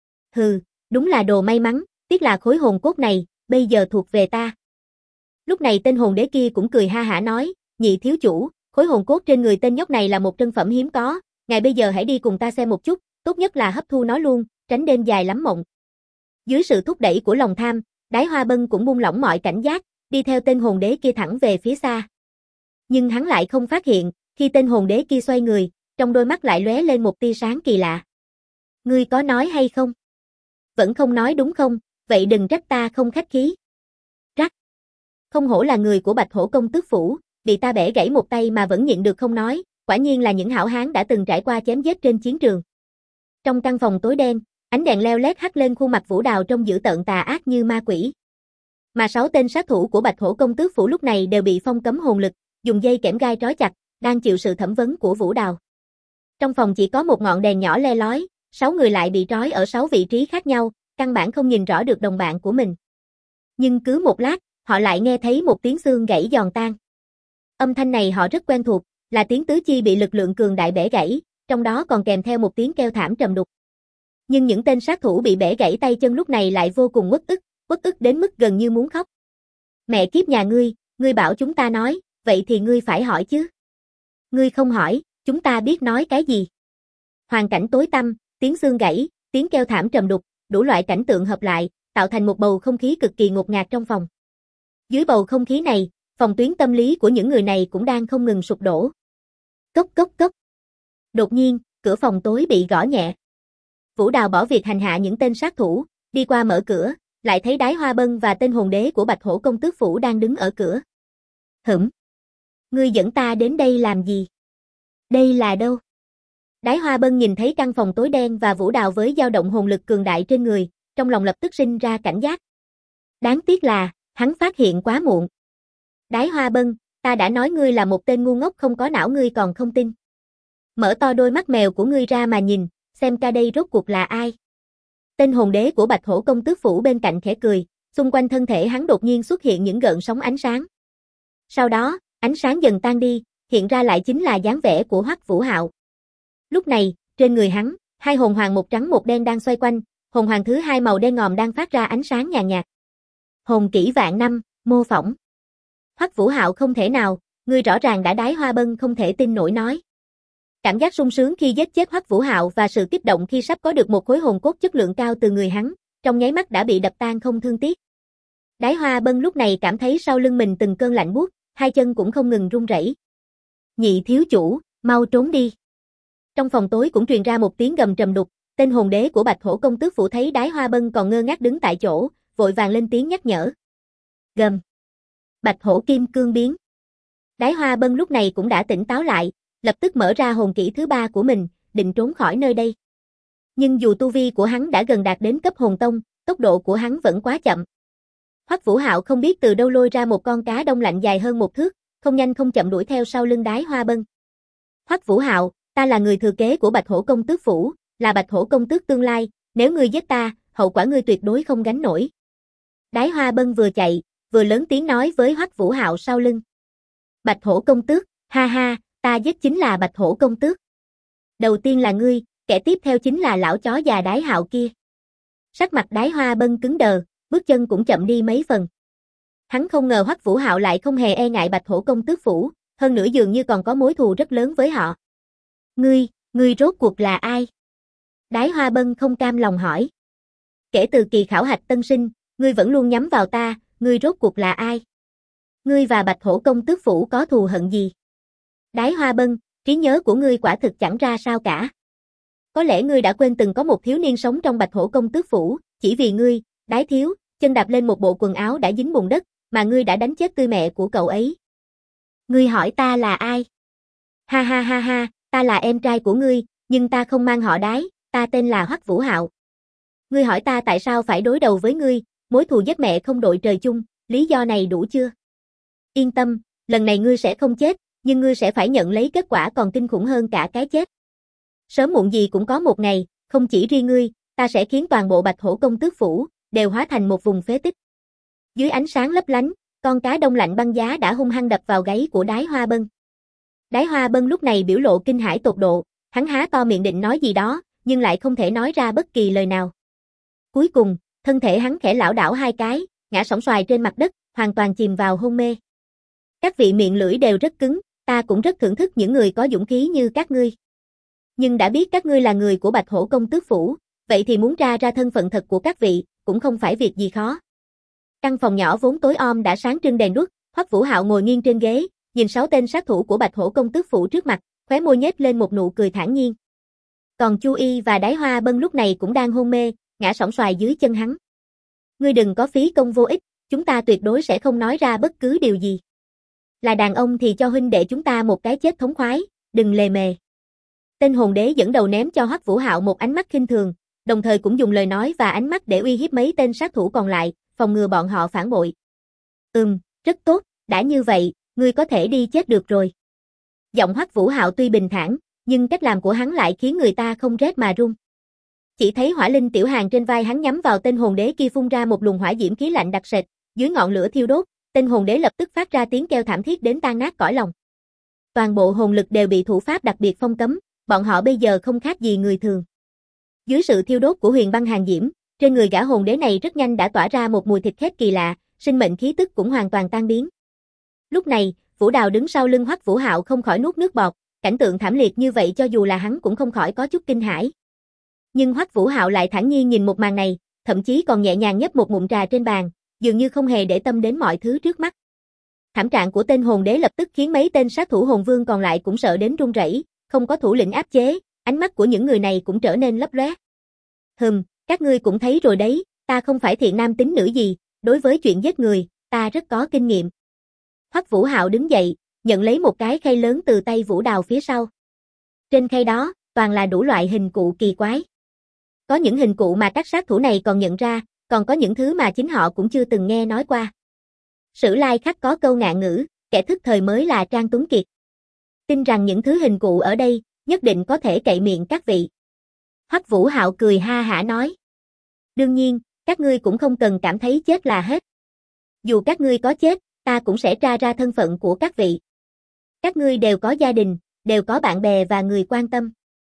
Hừ, đúng là đồ may mắn, tiếc là khối hồn cốt này, bây giờ thuộc về ta. Lúc này tên hồn đế kia cũng cười ha hả nói, nhị thiếu chủ, khối hồn cốt trên người tên nhóc này là một trân phẩm hiếm có, ngài bây giờ hãy đi cùng ta xem một chút, tốt nhất là hấp thu nó luôn, tránh đêm dài lắm mộng. Dưới sự thúc đẩy của lòng tham, Đái Hoa Bân cũng buông lỏng mọi cảnh giác, đi theo tên hồn đế kia thẳng về phía xa. Nhưng hắn lại không phát hiện, khi tên hồn đế kia xoay người, trong đôi mắt lại lóe lên một tia sáng kỳ lạ. Ngươi có nói hay không? Vẫn không nói đúng không? Vậy đừng trách ta không khách khí. Trách. Không hổ là người của Bạch Hổ công tước phủ, bị ta bẻ gãy một tay mà vẫn nhịn được không nói, quả nhiên là những hảo hán đã từng trải qua chém giết trên chiến trường. Trong căn phòng tối đen, ánh đèn leo lét hắt lên khuôn mặt Vũ Đào trông dữ tợn tà ác như ma quỷ. Mà 6 tên sát thủ của Bạch Hổ công tước phủ lúc này đều bị phong cấm hồn lực, dùng dây kẽm gai trói chặt, đang chịu sự thẩm vấn của Vũ Đào. Trong phòng chỉ có một ngọn đèn nhỏ le lói, 6 người lại bị trói ở 6 vị trí khác nhau, căn bản không nhìn rõ được đồng bạn của mình. Nhưng cứ một lát, họ lại nghe thấy một tiếng xương gãy giòn tan. Âm thanh này họ rất quen thuộc, là tiếng tứ chi bị lực lượng cường đại bẻ gãy, trong đó còn kèm theo một tiếng kêu thảm trầm đục. Nhưng những tên sát thủ bị bẻ gãy tay chân lúc này lại vô cùng uất ức đến mức gần như muốn khóc. Mẹ kiếp nhà ngươi bảo chúng ta nói, vậy thì ngươi phải hỏi chứ. Ngươi không hỏi, chúng ta biết nói cái gì. Hoàn cảnh tối tăm, tiếng xương gãy, tiếng kêu thảm trầm đục, đủ loại cảnh tượng hợp lại, tạo thành một bầu không khí cực kỳ ngột ngạt trong phòng. Dưới bầu không khí này, phòng tuyến tâm lý của những người này cũng đang không ngừng sụp đổ. Cốc cốc cốc. Đột nhiên, cửa phòng tối bị gõ nhẹ. Vũ Đào bỏ việc hành hạ những tên sát thủ, đi qua mở cửa, lại thấy Đái Hoa Bân và tên hồn đế của Bạch Hổ công tước phủ đang đứng ở cửa. Hửm. Ngươi dẫn ta đến đây làm gì? Đây là đâu? Đái Hoa Bân nhìn thấy căn phòng tối đen và Vũ Đào với dao động hồn lực cường đại trên người, trong lòng lập tức sinh ra cảnh giác. Đáng tiếc là, hắn phát hiện quá muộn. Đái Hoa Bân, ta đã nói ngươi là một tên ngu ngốc không có não ngươi còn không tin. Mở to đôi mắt mèo của ngươi ra mà nhìn, xem ca đây rốt cuộc là ai. Tên hồn đế của Bạch Hổ công tước phủ bên cạnh khẽ cười, xung quanh thân thể hắn đột nhiên xuất hiện những gợn sóng ánh sáng. Sau đó, ánh sáng dần tan đi, hiện ra lại chính là dáng vẻ của Hoắc Vũ Hạo. Lúc này, trên người hắn, 2 hồn hoàng một trắng một đen đang xoay quanh, hồn hoàng thứ 2 màu đen ngòm đang phát ra ánh sáng nhàn nhạt. Hồn kỹ vạn năm, mô phỏng. Hoắc Vũ Hạo không thể nào, ngươi rõ ràng đã. Đái Hoa Bân không thể tin nổi nói. Cảm giác sung sướng khi giết chết Hoắc Vũ Hạo và sự kích động khi sắp có được một khối hồn cốt chất lượng cao từ người hắn, trong nháy mắt đã bị đập tan không thương tiếc. Đái Hoa Bân lúc này cảm thấy sau lưng mình từng cơn lạnh buốt, 2 chân cũng không ngừng run rẩy. Nhị thiếu chủ, mau trốn đi. Trong phòng tối cũng truyền ra một tiếng gầm trầm đục, tên hồn đế của Bạch Hổ công tước phủ thấy Đái Hoa Bân còn ngơ ngác đứng tại chỗ, vội vàng lên tiếng nhắc nhở. Gầm. Bạch Hổ kim cương biến. Đái Hoa Bân lúc này cũng đã tỉnh táo lại, lập tức mở ra hồn kỹ thứ 3 của mình, định trốn khỏi nơi đây. Nhưng dù tu vi của hắn đã gần đạt đến cấp hồn tông, tốc độ của hắn vẫn quá chậm. Hoắc Vũ Hạo không biết từ đâu lôi ra một con cá đông lạnh dài hơn 1 thước, không nhanh không chậm đuổi theo sau lưng Đái Hoa Bân. Hoắc Vũ Hạo, ta là người thừa kế của Bạch Hổ công tước phủ, là Bạch Hổ công tước tương lai, nếu ngươi giết ta, hậu quả ngươi tuyệt đối không gánh nổi. Đái Hoa Bân vừa chạy, vừa lớn tiếng nói với Hoắc Vũ Hạo sau lưng. Bạch Hổ công tước, ha ha, ta giết chính là Bạch Hổ công tước. Đầu tiên là ngươi, kẻ tiếp theo chính là lão chó già Đái Hạo kia. Sắc mặt Đái Hoa Bân cứng đờ, bước chân cũng chậm đi mấy phần. Hắn không ngờ Hoắc Vũ Hạo lại không hề e ngại Bạch Hổ công tước phủ, hơn nữa dường như còn có mối thù rất lớn với họ. Ngươi rốt cuộc là ai? Đái Hoa Bân không cam lòng hỏi. Kể từ kỳ khảo hạch tân sinh, ngươi vẫn luôn nhắm vào ta, ngươi rốt cuộc là ai? Ngươi và Bạch Hổ công tước phủ có thù hận gì? Đái Hoa Bân, trí nhớ của ngươi quả thực chẳng ra sao cả. Có lẽ ngươi đã quên từng có một thiếu niên sống trong Bạch Hổ công tước phủ, chỉ vì ngươi, Đái thiếu, chân đạp lên một bộ quần áo đã dính bùn đất, mà ngươi đã đánh chết tươi mẹ của cậu ấy. Ngươi hỏi ta là ai? Ha ha ha ha, ta là em trai của ngươi, nhưng ta không mang họ Đái, ta tên là Hoắc Vũ Hạo. Ngươi hỏi ta tại sao phải đối đầu với ngươi, mối thù giết mẹ không đội trời chung, lý do này đủ chưa? Yên tâm, lần này ngươi sẽ không chết, nhưng ngươi sẽ phải nhận lấy kết quả còn kinh khủng hơn cả cái chết. Sớm muộn gì cũng có một ngày, không chỉ riêng ngươi, ta sẽ khiến toàn bộ Bạch Hổ công tước phủ đều hóa thành một vùng phế tích. Dưới ánh sáng lấp lánh, con cá đông lạnh băng giá đã hung hăng đập vào gáy của Đái Hoa Bân. Đái Hoa Bân lúc này biểu lộ kinh hãi tột độ, hắn há to miệng định nói gì đó, nhưng lại không thể nói ra bất kỳ lời nào. Cuối cùng, thân thể hắn khẽ lảo đảo 2 cái, ngã sóng xoài trên mặt đất, hoàn toàn chìm vào hôn mê. Các vị miệng lưỡi đều rất cứng, ta cũng rất thưởng thức những người có dũng khí như các ngươi. Nhưng đã biết các ngươi là người của Bạch Hổ công tước phủ, Vậy thì muốn tra ra thân phận thật của các vị, cũng không phải việc gì khó. Căn phòng nhỏ vốn tối om đã sáng trưng đèn đuốc, Hoắc Vũ Hạo ngồi nghiêng trên ghế, nhìn 6 tên sát thủ của Bạch Hổ công tước phủ trước mặt, khóe môi nhếch lên một nụ cười thản nhiên. Còn Chu Y và Đái Hoa Bân lúc này cũng đang hôn mê, ngã sóng xoài dưới chân hắn. Ngươi đừng có phí công vô ích, chúng ta tuyệt đối sẽ không nói ra bất cứ điều gì. Là đàn ông thì cho huynh đệ chúng ta một cái chết thống khoái, đừng lề mề. Tên hồn đế dẫn đầu ném cho Hoắc Vũ Hạo một ánh mắt khinh thường, đồng thời cũng dùng lời nói và ánh mắt để uy hiếp mấy tên sát thủ còn lại, phòng ngừa bọn họ phản bội. Rất tốt, đã như vậy, ngươi có thể đi chết được rồi. Giọng Hoắc Vũ Hạo tuy bình thản, nhưng cách làm của hắn lại khiến người ta không rét mà run. Chỉ thấy hỏa linh tiểu hàn trên vai hắn nhắm vào tên hồn đế kia phun ra một luồng hỏa diễm khí lạnh đặc sệt, dưới ngọn lửa thiêu đốt, tên hồn đế lập tức phát ra tiếng kêu thảm thiết đến tan nát cõi lòng. Toàn bộ hồn lực đều bị thủ pháp đặc biệt phong cấm, bọn họ bây giờ không khác gì người thường. Dưới sự thiêu đốt của huyền băng hàn diễm, trên người gã hồn đế này rất nhanh đã tỏa ra một mùi thịt khét kỳ lạ, sinh mệnh khí tức cũng hoàn toàn tan biến. Lúc này, Vũ Đào đứng sau lưng Hoắc Vũ Hạo không khỏi nuốt nước bọt, cảnh tượng thảm liệt như vậy cho dù là hắn cũng không khỏi có chút kinh hãi. Nhưng Hoắc Vũ Hạo lại thản nhiên nhìn một màn này, thậm chí còn nhẹ nhàng nhấp một ngụm trà trên bàn, dường như không hề để tâm đến mọi thứ trước mắt. Thảm trạng của tên hồn đế lập tức khiến mấy tên sát thủ hồn vương còn lại cũng sợ đến run rẩy, không có thủ lĩnh áp chế, ánh mắt của những người này cũng trở nên lấp lóe. Các ngươi cũng thấy rồi đấy, ta không phải thiện nam tín nữ gì, đối với chuyện giết người, ta rất có kinh nghiệm. Hoắc Vũ Hạo đứng dậy, nhận lấy một cái khay lớn từ tay Vũ Đào phía sau. Trên khay đó, toàn là đủ loại hình cụ kỳ quái. Có những hình cụ mà các sát thủ này còn nhận ra, còn có những thứ mà chính họ cũng chưa từng nghe nói qua. Sử Lai Khắc có câu ngạn ngữ, kẻ thức thời mới là Trang Tuấn Kiệt. Tin rằng những thứ hình cụ ở đây, nhất định có thể cậy miệng các vị. Hoắc Vũ Hạo cười ha hả nói. Đương nhiên, các ngươi cũng không cần cảm thấy chết là hết. Dù các ngươi có chết, ta cũng sẽ tra ra thân phận của các vị. Các ngươi đều có gia đình, đều có bạn bè và người quan tâm.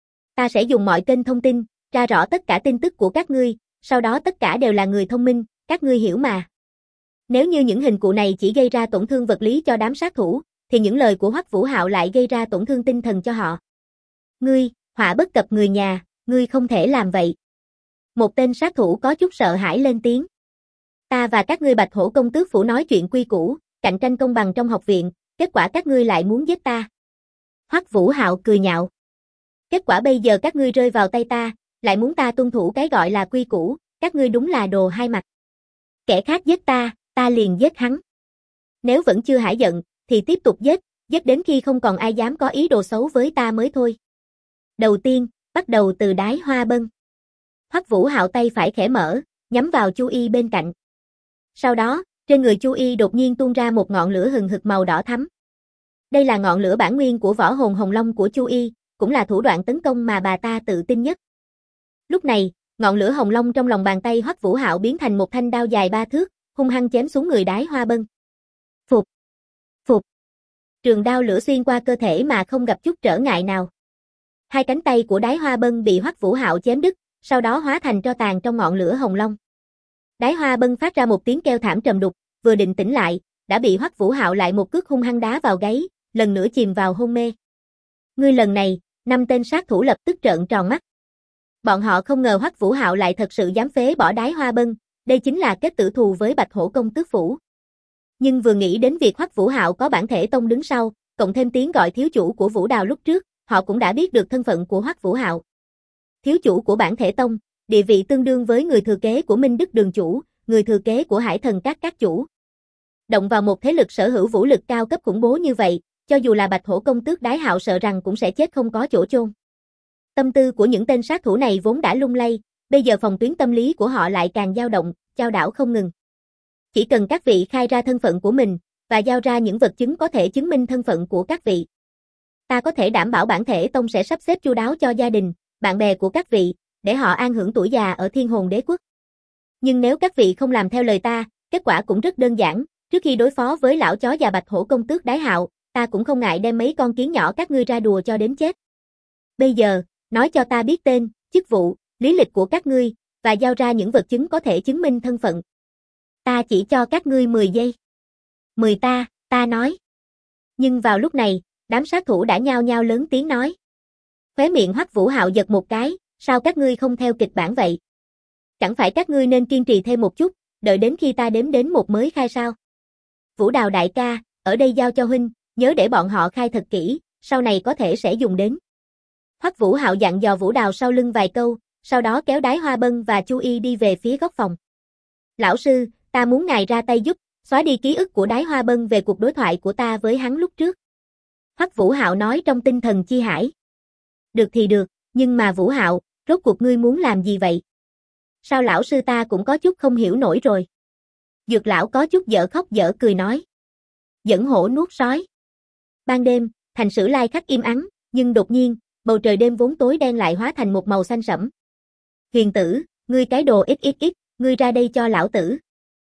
Ta sẽ dùng mọi kênh thông tin, tra rõ tất cả tin tức của các ngươi, sau đó tất cả đều là người thông minh, các ngươi hiểu mà. Nếu như những hình cụ này chỉ gây ra tổn thương vật lý cho đám sát thủ, thì những lời của Hoắc Vũ Hạo lại gây ra tổn thương tinh thần cho họ. Ngươi, họa bất cập người nhà, ngươi không thể làm vậy. Một tên sát thủ có chút sợ hãi lên tiếng. Ta và các ngươi Bạch Hổ công tước phủ nói chuyện quy củ, cạnh tranh công bằng trong học viện, kết quả các ngươi lại muốn giết ta. Hoắc Vũ Hạo cười nhạo. Kết quả bây giờ các ngươi rơi vào tay ta, lại muốn ta tuân thủ cái gọi là quy củ, các ngươi đúng là đồ hai mặt. Kẻ khác giết ta, ta liền giết hắn. Nếu vẫn chưa hả giận, thì tiếp tục giết, giết đến khi không còn ai dám có ý đồ xấu với ta mới thôi. Đầu tiên, bắt đầu từ Đái Hoa Bân. Hoắc Vũ Hạo tay phải khẽ mở, nhắm vào Chu Y bên cạnh. Sau đó, trên người Chu Y đột nhiên tuôn ra một ngọn lửa hừng hực màu đỏ thắm. Đây là ngọn lửa bản nguyên của võ hồn hồng long của Chu Y, cũng là thủ đoạn tấn công mà bà ta tự tin nhất. Lúc này, ngọn lửa hồng long trong lòng bàn tay Hoắc Vũ Hạo biến thành một thanh đao dài 3 thước, hung hăng chém xuống người Đái Hoa Bân. Phục, phục. Trường đao lửa xuyên qua cơ thể mà không gặp chút trở ngại nào. Hai cánh tay của Đái Hoa Bân bị Hoắc Vũ Hạo chém đứt, sau đó hóa thành tro tàn trong ngọn lửa hồng long. Đái Hoa Bân phát ra một tiếng kêu thảm trầm đục, vừa định tỉnh lại, đã bị Hoắc Vũ Hạo lại một cước hung hăng đá vào gáy, lần nữa chìm vào hôn mê. Ngươi lần này, 5 tên sát thủ lập tức trợn tròn mắt. Bọn họ không ngờ Hoắc Vũ Hạo lại thật sự dám phế bỏ Đái Hoa Bân, đây chính là kết tử thù với Bạch Hổ công tước phủ. Nhưng vừa nghĩ đến việc Hoắc Vũ Hạo có bản thể tông đứng sau, cộng thêm tiếng gọi thiếu chủ của Vũ Đào lúc trước, họ cũng đã biết được thân phận của Hoắc Vũ Hạo. Thiếu chủ của bản thể tông, địa vị tương đương với người thừa kế của Minh Đức Đường chủ, người thừa kế của Hải Thần các chủ. Động vào một thế lực sở hữu vũ lực cao cấp khủng bố như vậy, cho dù là Bạch Hổ công tước Đái Hạo sợ rằng cũng sẽ chết không có chỗ chôn. Tâm tư của những tên sát thủ này vốn đã lung lay, bây giờ phòng tuyến tâm lý của họ lại càng dao động, chao đảo không ngừng. Chỉ cần các vị khai ra thân phận của mình, và giao ra những vật chứng có thể chứng minh thân phận của các vị. Ta có thể đảm bảo bản thể tông sẽ sắp xếp chu đáo cho gia đình, bạn bè của các vị, để họ an hưởng tuổi già ở Thiên Hồn Đế quốc. Nhưng nếu các vị không làm theo lời ta, kết quả cũng rất đơn giản, trước khi đối phó với lão chó già Bạch Hổ công tước Đái Hạo, ta cũng không ngại đem mấy con kiến nhỏ các ngươi ra đùa cho đến chết. Bây giờ, nói cho ta biết tên, chức vụ, lý lịch của các ngươi, và giao ra những vật chứng có thể chứng minh thân phận. Ta chỉ cho các ngươi 10 giây. 10 ta nói. Nhưng vào lúc này, đám sát thủ đã nhao nhao lớn tiếng nói. Khóe miệng Hoắc Vũ Hạo giật một cái, Sao các ngươi không theo kịch bản vậy? Chẳng phải các ngươi nên kiên trì thêm một chút, đợi đến khi ta đếm đến một mới khai sao? Vũ Đào đại ca, ở đây giao cho huynh, nhớ để bọn họ khai thật kỹ, sau này có thể sẽ dùng đến. Hoắc Vũ Hạo dặn dò Vũ Đào sau lưng vài câu, sau đó kéo Đái Hoa Bân và Chu Y đi về phía góc phòng. Lão sư, ta muốn ngài ra tay giúp, xóa đi ký ức của Đái Hoa Bân về cuộc đối thoại của ta với hắn lúc trước. Hoắc Vũ Hạo nói trong tinh thần chi hải. Được thì được, nhưng mà Vũ Hạo, rốt cuộc ngươi muốn làm gì vậy? Sao lão sư ta cũng có chút không hiểu nổi rồi. Dược lão có chút dở khóc dở cười nói. Dẫn hổ nuốt sói. Ban đêm, thành Sử Lai Khắc im ắng, nhưng đột nhiên, bầu trời đêm vốn tối đen lại hóa thành một màu xanh sẫm. Huyền tử, ngươi cái đồ ít, ngươi ra đây cho lão tử.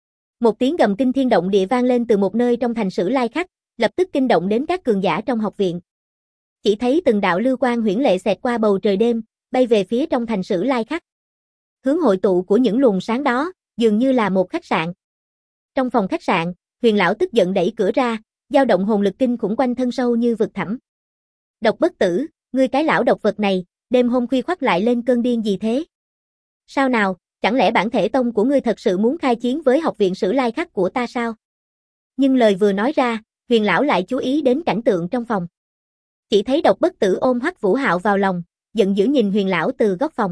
Một tiếng gầm kinh thiên động địa vang lên từ một nơi trong thành Sử Lai Khắc, lập tức kinh động đến các cường giả trong học viện. Chỉ thấy từng đạo lưu quang huyễn lệ xẹt qua bầu trời đêm, bay về phía trong thành Sử Lai Khắc. Hướng hội tụ của những luồng sáng đó, dường như là một khách sạn. Trong phòng khách sạn, Huyền lão tức giận đẩy cửa ra, dao động hồn lực kinh khủng quanh thân sâu như vực thẳm. Độc Bất Tử, ngươi cái lão độc vật này, đêm hôm khuya khoắt lại lên cơn điên gì thế? Sao nào, chẳng lẽ bản thể tông của ngươi thật sự muốn khai chiến với học viện Sử Lai Khắc của ta sao? Nhưng lời vừa nói ra, Huyền lão lại chú ý đến cảnh tượng trong phòng. Chỉ thấy Độc Bất Tử ôm Hoắc Vũ Hạo vào lòng, giận dữ nhìn Huyền lão từ góc phòng.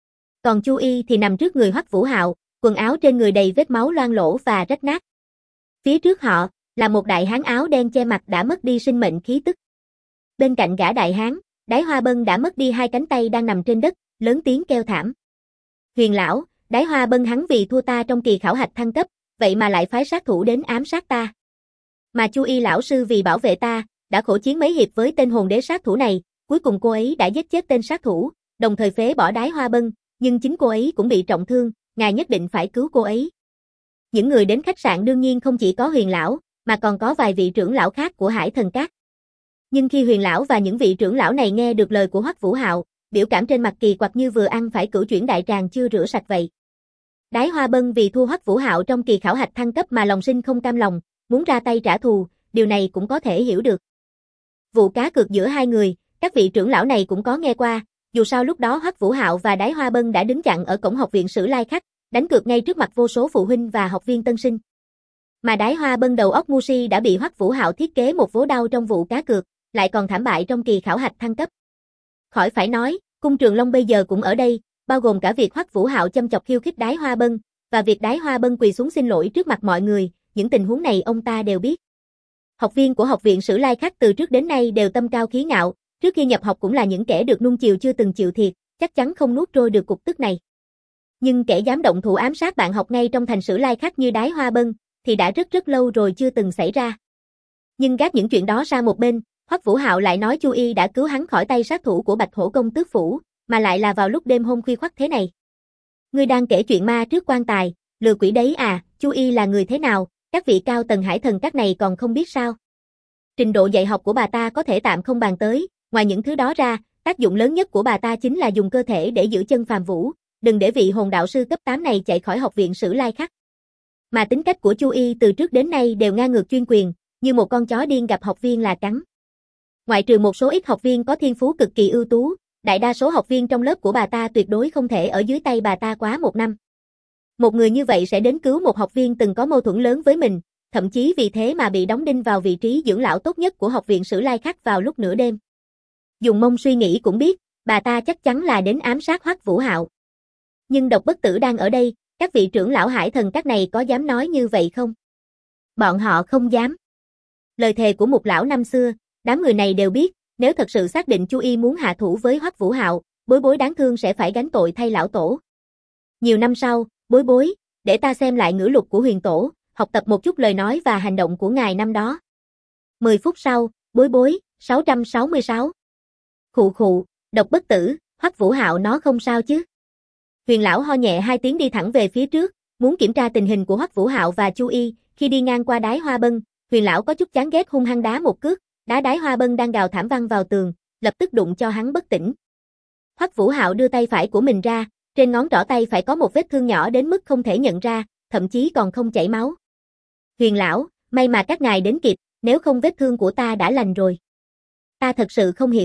Còn Chu Y thì nằm trước người Hoắc Vũ Hạo, quần áo trên người đầy vết máu loang lỗ và rách nát. Phía trước họ, là một đại hán áo đen che mặt đã mất đi sinh mệnh khí tức. Bên cạnh gã đại hán, Đái Hoa Bân đã mất đi hai cánh tay đang nằm trên đất, lớn tiếng kêu thảm. Huyền lão, Đái Hoa Bân hắn vì thua ta trong kỳ khảo hạch thăng cấp, vậy mà lại phái sát thủ đến ám sát ta. Mà Chu Y lão sư vì bảo vệ ta, đã khổ chiến mấy hiệp với tên hồn đế sát thủ này, cuối cùng cô ấy đã giết chết tên sát thủ, đồng thời phế bỏ Đái Hoa Bân, nhưng chính cô ấy cũng bị trọng thương, ngài nhất định phải cứu cô ấy. Những người đến khách sạn đương nhiên không chỉ có Huyền lão, mà còn có vài vị trưởng lão khác của Hải Thần Các. Nhưng khi Huyền lão và những vị trưởng lão này nghe được lời của Hoắc Vũ Hạo, biểu cảm trên mặt kỳ quặc như vừa ăn phải cửu chuyển đại tràng chưa rửa sạch vậy. Đái Hoa Bân vì thua Hoắc Vũ Hạo trong kỳ khảo hạch thăng cấp mà lòng sinh không cam lòng, muốn ra tay trả thù, điều này cũng có thể hiểu được. Vụ cá cược giữa hai người, các vị trưởng lão này cũng có nghe qua, dù sao lúc đó Hoắc Vũ Hạo và Đái Hoa Bân đã đứng chặn ở cổng học viện Sử Lai Khắc, đánh cược ngay trước mặt vô số phụ huynh và học viên tân sinh. Mà Đái Hoa Bân đầu óc ngu si đã bị Hoắc Vũ Hạo thiết kế một vố đau trong vụ cá cược, lại còn thảm bại trong kỳ khảo hạch thăng cấp. Khỏi phải nói, Cung Trường Long bây giờ cũng ở đây, bao gồm cả việc Hoắc Vũ Hạo châm chọc khiêu khích Đái Hoa Bân, và việc Đái Hoa Bân quỳ xuống xin lỗi trước mặt mọi người, những tình huống này ông ta đều biết. Học viên của học viện Sử Lai Khắc từ trước đến nay đều tâm cao khí ngạo, trước khi nhập học cũng là những kẻ được nuông chiều chưa từng chịu thiệt, chắc chắn không nuốt trôi được cục tức này. Nhưng kẻ dám động thủ ám sát bạn học ngay trong thành Sử Lai Khắc như Đái Hoa Bân, thì đã rất lâu rồi chưa từng xảy ra. Nhưng gác những chuyện đó sang một bên, Hoắc Vũ Hạo lại nói Chu Y đã cứu hắn khỏi tay sát thủ của Bạch Hổ công tước phủ, mà lại là vào lúc đêm hôm khuya khoắt thế này. Ngươi đang kể chuyện ma trước quan tài, lừa quỷ đấy à? Chu Y là người thế nào, các vị cao tầng Hải Thần Các này còn không biết sao? Trình độ dạy học của bà ta có thể tạm không bàn tới, ngoài những thứ đó ra, tác dụng lớn nhất của bà ta chính là dùng cơ thể để giữ chân Phàm Vũ, đừng để vị hồn đạo sư cấp 8 này chạy khỏi học viện Sử Lai Khắc. Mà tính cách của Chu Y từ trước đến nay đều ngang ngược chuyên quyền, như một con chó điên gặp học viên là cắn. Ngoại trừ một số ít học viên có thiên phú cực kỳ ưu tú, đại đa số học viên trong lớp của bà ta tuyệt đối không thể ở dưới tay bà ta quá một năm. Một người như vậy sẽ đến cứu một học viên từng có mâu thuẫn lớn với mình, thậm chí vì thế mà bị đóng đinh vào vị trí dưỡng lão tốt nhất của học viện Sử Lai Khắc vào lúc nửa đêm. Dùng mông suy nghĩ cũng biết, bà ta chắc chắn là đến ám sát Hoắc Vũ Hạo. Nhưng Độc Bất Tử đang ở đây, các vị trưởng lão Hải Thần Các này có dám nói như vậy không? Bọn họ không dám. Lời thề của Mục lão năm xưa, đám người này đều biết, nếu thật sự xác định Chu Y muốn hạ thủ với Hoắc Vũ Hạo, Bối Bối đáng thương sẽ phải gánh tội thay lão tổ. Nhiều năm sau, Bối Bối, để ta xem lại ngữ lục của Huyền Tổ, học tập một chút lời nói và hành động của ngài năm đó. 10 phút sau, Bối Bối, 666. Khụ khụ, Độc Bất Tử, Hoắc Vũ Hạo nó không sao chứ? Huyền lão ho nhẹ hai tiếng đi thẳng về phía trước, muốn kiểm tra tình hình của Hoắc Vũ Hạo và Chu Y, khi đi ngang qua Đái Hoa Bân, Huyền lão có chút chán ghét hung hăng đá một cước, đá Đái Hoa Bân đang gào thảm văng vào tường, lập tức đụng cho hắn bất tỉnh. Hoắc Vũ Hạo đưa tay phải của mình ra, trên ngón trỏ tay phải có một vết thương nhỏ đến mức không thể nhận ra, thậm chí còn không chảy máu. Huyền lão, may mà các ngài đến kịp, nếu không vết thương của ta đã lành rồi. Ta thật sự không hiểu,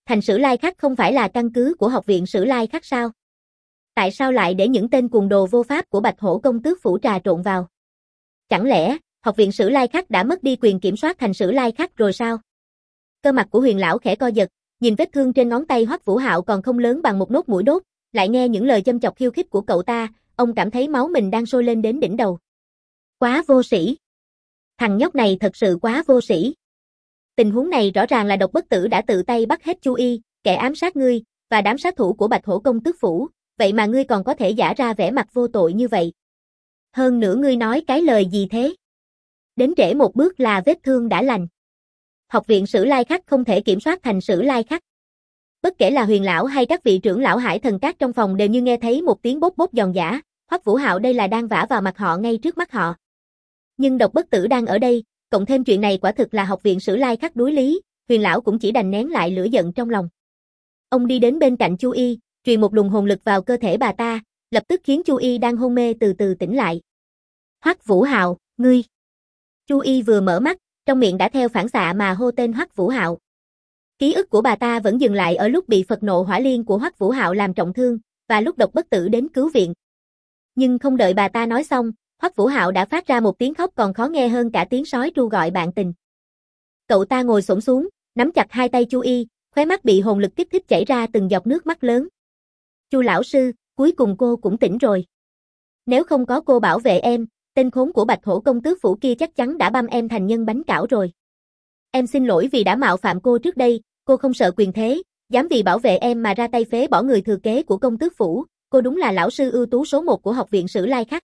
Thành Sử Lai Khắc không phải là căn cứ của học viện Sử Lai Khắc sao? Tại sao lại để những tên cuồng đồ vô pháp của Bạch Hổ công tước phủ trà trộn vào? Chẳng lẽ, học viện Sử Lai Khắc đã mất đi quyền kiểm soát Thành Sử Lai Khắc rồi sao? Cơ mặt của Huyền lão khẽ co giật, nhìn vết thương trên ngón tay Hoắc Vũ Hạo còn không lớn bằng một nốt mũi đốt, lại nghe những lời châm chọc khiêu khích của cậu ta, ông cảm thấy máu mình đang sôi lên đến đỉnh đầu. Quá vô sĩ. Thằng nhóc này thật sự quá vô sĩ. Tình huống này rõ ràng là Độc Bất Tử đã tự tay bắt hết Chu Y, kẻ ám sát ngươi, và đám sát thủ của Bạch Hổ công tước phủ, vậy mà ngươi còn có thể giả ra vẻ mặt vô tội như vậy. Hơn nữa ngươi nói cái lời gì thế? Đến trễ một bước là vết thương đã lành. Học viện Sử Lai Khắc không thể kiểm soát Thành Sử Lai Khắc. Bất kể là Huyền lão hay các vị trưởng lão Hải Thần Các trong phòng đều như nghe thấy một tiếng bốp bốp giòn giã, Hoắc Vũ Hạo đây là đang vả vào mặt họ ngay trước mắt họ. Nhưng Độc Bất Tử đang ở đây, cộng thêm chuyện này quả thực là học viện Sử Lai Khắc đối lý, Huyền lão cũng chỉ đành nén lại lửa giận trong lòng. Ông đi đến bên cạnh Chu Y, truyền một luồng hồn lực vào cơ thể bà ta, lập tức khiến Chu Y đang hôn mê từ từ tỉnh lại. Hoắc Vũ Hạo, ngươi. Chu Y vừa mở mắt, trong miệng đã theo phản xạ mà hô tên Hoắc Vũ Hạo. Ký ức của bà ta vẫn dừng lại ở lúc bị Phật nộ hỏa liên của Hoắc Vũ Hạo làm trọng thương, và lúc Độc Bất Tử đến cứu viện. Nhưng không đợi bà ta nói xong, Hoắc Vũ Hạo đã phát ra một tiếng khóc còn khó nghe hơn cả tiếng sói tru gọi bạn tình. Cậu ta ngồi xổm xuống, nắm chặt hai tay Chu Y, khóe mắt bị hồn lực kích thích chảy ra từng giọt nước mắt lớn. Chu lão sư, cuối cùng cô cũng tỉnh rồi. Nếu không có cô bảo vệ em, tên khốn của Bạch Hổ công tước phủ kia chắc chắn đã băm em thành nhân bánh cảo rồi. Em xin lỗi vì đã mạo phạm cô trước đây, cô không sợ quyền thế, dám vì bảo vệ em mà ra tay phế bỏ người thừa kế của công tước phủ, cô đúng là lão sư ưu tú số 1 của học viện Sử Lai Khắc.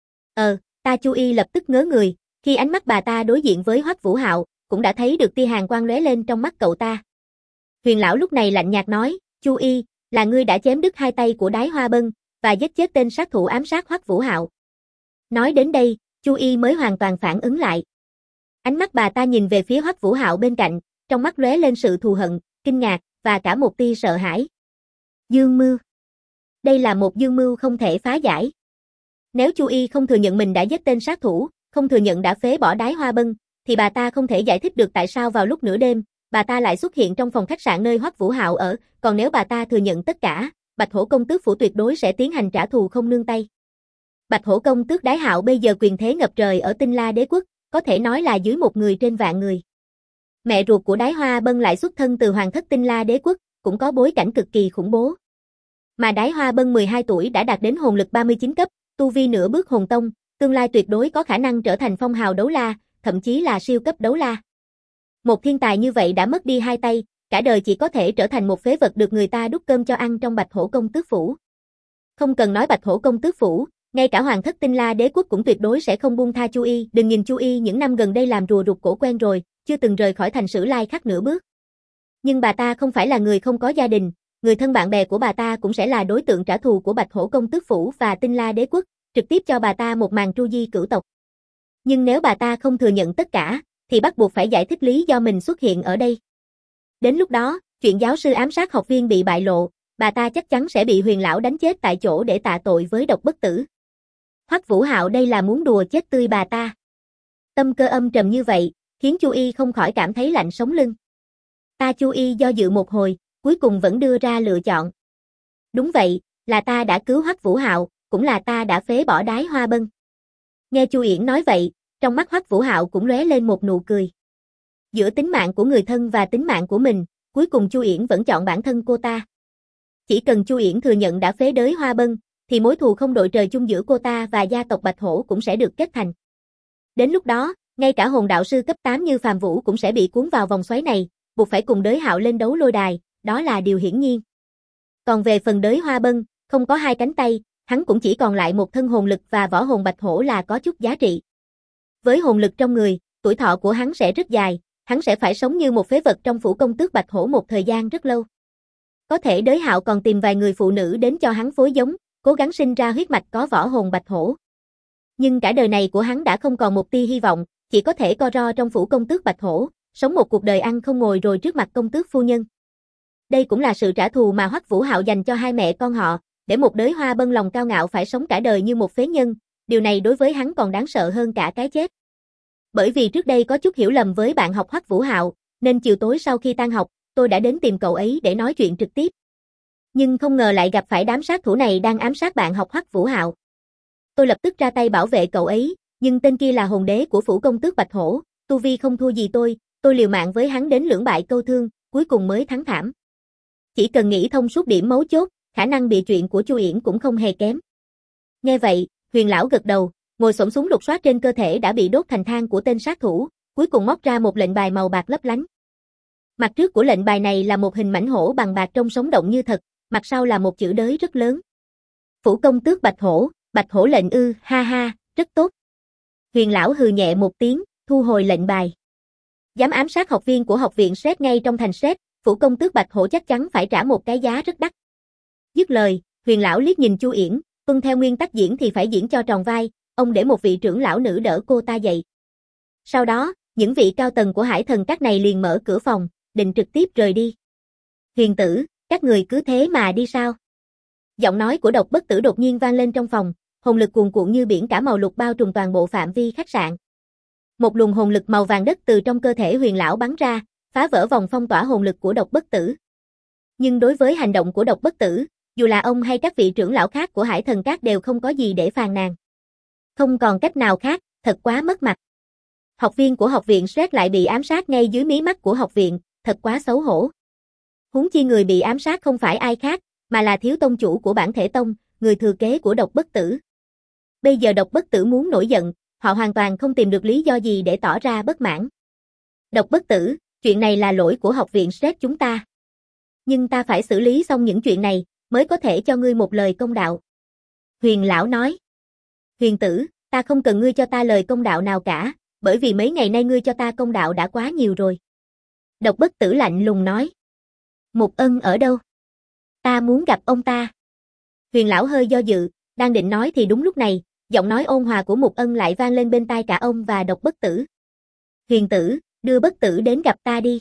Ta Chu Y lập tức ngớ người, khi ánh mắt bà ta đối diện với Hoắc Vũ Hạo, cũng đã thấy được tia hàn quang lóe lên trong mắt cậu ta. Huyền lão lúc này lạnh nhạt nói, Chu Y, là ngươi đã chém đứt hai tay của Đái Hoa Bân, và giết chết tên sát thủ ám sát Hoắc Vũ Hạo. Nói đến đây, Chu Y mới hoàn toàn phản ứng lại. Ánh mắt bà ta nhìn về phía Hoắc Vũ Hạo bên cạnh, trong mắt lóe lên sự thù hận, kinh ngạc, và cả một tia sợ hãi. Dương mưu. Đây là một dương mưu không thể phá giải. Nếu Chu Y không thừa nhận mình đã giết tên sát thủ, không thừa nhận đã phế bỏ Đái Hoa Bân, thì bà ta không thể giải thích được tại sao vào lúc nửa đêm, bà ta lại xuất hiện trong phòng khách sạn nơi Hoắc Vũ Hạo ở, còn nếu bà ta thừa nhận tất cả, Bạch Hổ công tước phủ tuyệt đối sẽ tiến hành trả thù không nương tay. Bạch Hổ công tước Đái Hạo bây giờ quyền thế ngập trời ở Tinh La Đế quốc, có thể nói là dưới một người trên vạn người. Mẹ ruột của Đái Hoa Bân lại xuất thân từ hoàng thất Tinh La Đế quốc, cũng có bối cảnh cực kỳ khủng bố. Mà Đái Hoa Bân 12 tuổi đã đạt đến hồn lực 39 cấp, tu vi nửa bước hồn tông, tương lai tuyệt đối có khả năng trở thành phong hào đấu la, thậm chí là siêu cấp đấu la. Một thiên tài như vậy đã mất đi hai tay, cả đời chỉ có thể trở thành một phế vật được người ta đút cơm cho ăn trong Bạch Hổ công tước phủ. Không cần nói Bạch Hổ công tước phủ, ngay cả hoàng thất Tinh La Đế quốc cũng tuyệt đối sẽ không buông tha Chu Y. Đừng nhìn Chu Y những năm gần đây làm rùa rụt cổ quen rồi, chưa từng rời khỏi Thành Sử Lai Khắc nửa bước. Nhưng bà ta không phải là người không có gia đình, người thân bạn bè của bà ta cũng sẽ là đối tượng trả thù của Bạch Hổ công tước phủ và Tinh La Đế quốc, trực tiếp cho bà ta một màn tru di cửu tộc. Nhưng nếu bà ta không thừa nhận tất cả, thì bắt buộc phải giải thích lý do mình xuất hiện ở đây. Đến lúc đó, chuyện giáo sư ám sát học viên bị bại lộ, bà ta chắc chắn sẽ bị Huyền lão đánh chết tại chỗ để tạ tội với Độc Bất Tử. Hoắc Vũ Hạo đây là muốn đùa chết tươi bà ta. Tâm cơ âm trầm như vậy, khiến Chu Y không khỏi cảm thấy lạnh sống lưng. Ta Chu Y do dự một hồi, cuối cùng vẫn đưa ra lựa chọn. Đúng vậy, là ta đã cứu Hoắc Vũ Hạo, cũng là ta đã phế bỏ Đái Hoa Bân. Nghe Chu Yển nói vậy, trong mắt Hoắc Vũ Hạo cũng lóe lên một nụ cười. Giữa tính mạng của người thân và tính mạng của mình, cuối cùng Chu Yển vẫn chọn bản thân cô ta. Chỉ cần Chu Yển thừa nhận đã phế Đới Hoa Bân, thì mối thù không đội trời chung giữa cô ta và gia tộc Bạch Hổ cũng sẽ được kết thành. Đến lúc đó, ngay cả hồn đạo sư cấp 8 như Phàm Vũ cũng sẽ bị cuốn vào vòng xoáy này, buộc phải cùng Đới Hạo lên đấu lôi đài, đó là điều hiển nhiên. Còn về phần Đới Hoa Bân, không có hai cánh tay, hắn cũng chỉ còn lại một thân hồn lực và võ hồn Bạch Hổ là có chút giá trị. Với hồn lực trong người, tuổi thọ của hắn sẽ rất dài, hắn sẽ phải sống như một phế vật trong phủ công tước Bạch Hổ một thời gian rất lâu. Có thể Đới Hạo còn tìm vài người phụ nữ đến cho hắn phối giống, cố gắng sinh ra huyết mạch có võ hồn Bạch Hổ. Nhưng cả đời này của hắn đã không còn một tia hy vọng, chỉ có thể co ro trong phủ công tước Bạch Hổ, sống một cuộc đời ăn không ngồi rồi trước mặt công tước phu nhân. Đây cũng là sự trả thù mà Hoắc Vũ Hạo dành cho hai mẹ con họ, để một Đới Hoa Bân lòng cao ngạo phải sống cả đời như một phế nhân, điều này đối với hắn còn đáng sợ hơn cả cái chết. Bởi vì trước đây có chút hiểu lầm với bạn học Hoắc Vũ Hạo, nên chiều tối sau khi tan học, tôi đã đến tìm cậu ấy để nói chuyện trực tiếp. Nhưng không ngờ lại gặp phải đám sát thủ này đang ám sát bạn học Hoắc Vũ Hạo. Tôi lập tức ra tay bảo vệ cậu ấy, nhưng tên kia là hồn đế của phủ công tước Bạch Hổ, tu vi không thua gì tôi liều mạng với hắn đến lưỡng bại câu thương, cuối cùng mới thắng thảm. Chỉ cần nghĩ thông suốt điểm mấu chốt, khả năng bị chuyện của Chu Yển cũng không hề kém. Nghe vậy, Huyền lão gật đầu, ngồi xổm xuống lục soát trên cơ thể đã bị đốt thành than của tên sát thủ, cuối cùng móc ra một lệnh bài màu bạc lấp lánh. Mặt trước của lệnh bài này là một hình mãnh hổ bằng bạc trông sống động như thật, mặt sau là một chữ đới rất lớn. Phủ công tước Bạch Hổ lệnh ư, ha ha, rất tốt. Huyền lão hừ nhẹ một tiếng, thu hồi lệnh bài. Dám ám sát học viên của học viện Sét ngay trong thành Sét, phủ công tước Bạch Hổ chắc chắn phải trả một cái giá rất đắt. Dứt lời, Huyền lão liếc nhìn Chu Yển, tuân theo nguyên tắc diễn thì phải diễn cho tròn vai, ông để một vị trưởng lão nữ đỡ cô ta dậy. Sau đó, những vị cao tầng của Hải Thần Các này liền mở cửa phòng, định trực tiếp rời đi. Huyền tử, các người cứ thế mà đi sao? Giọng nói của Độc Bất Tử đột nhiên vang lên trong phòng, hồn lực cuồn cuộn như biển cả màu lục bao trùm toàn bộ phạm vi khách sạn. Một luồng hồn lực màu vàng đất từ trong cơ thể Huyền lão bắn ra, phá vỡ vòng phong tỏa hồn lực của Độc Bất Tử. Nhưng đối với hành động của Độc Bất Tử, dù là ông hay các vị trưởng lão khác của Hải Thần Các đều không có gì để phàn nàn. Không còn cách nào khác, thật quá mất mặt. Học viên của học viện Sét lại bị ám sát ngay dưới mí mắt của học viện, thật quá xấu hổ. Huống chi người bị ám sát không phải ai khác, mà là thiếu tông chủ của bản thể tông, người thừa kế của Độc Bất Tử. Bây giờ Độc Bất Tử muốn nổi giận, họ hoàn toàn không tìm được lý do gì để tỏ ra bất mãn. Độc Bất Tử, chuyện này là lỗi của học viện Sét chúng ta. Nhưng ta phải xử lý xong những chuyện này, mới có thể cho ngươi một lời công đạo. Huyền lão nói. Huyền tử, ta không cần ngươi cho ta lời công đạo nào cả, bởi vì mấy ngày nay ngươi cho ta công đạo đã quá nhiều rồi. Độc Bất Tử lạnh lùng nói. Mục Ân ở đâu? Ta muốn gặp ông ta. Huyền lão hơi do dự, đang định nói thì đúng lúc này, giọng nói ôn hòa của Mục Ân lại vang lên bên tai cả ông và Độc Bất Tử. Huyền tử, đưa Bất Tử đến gặp ta đi.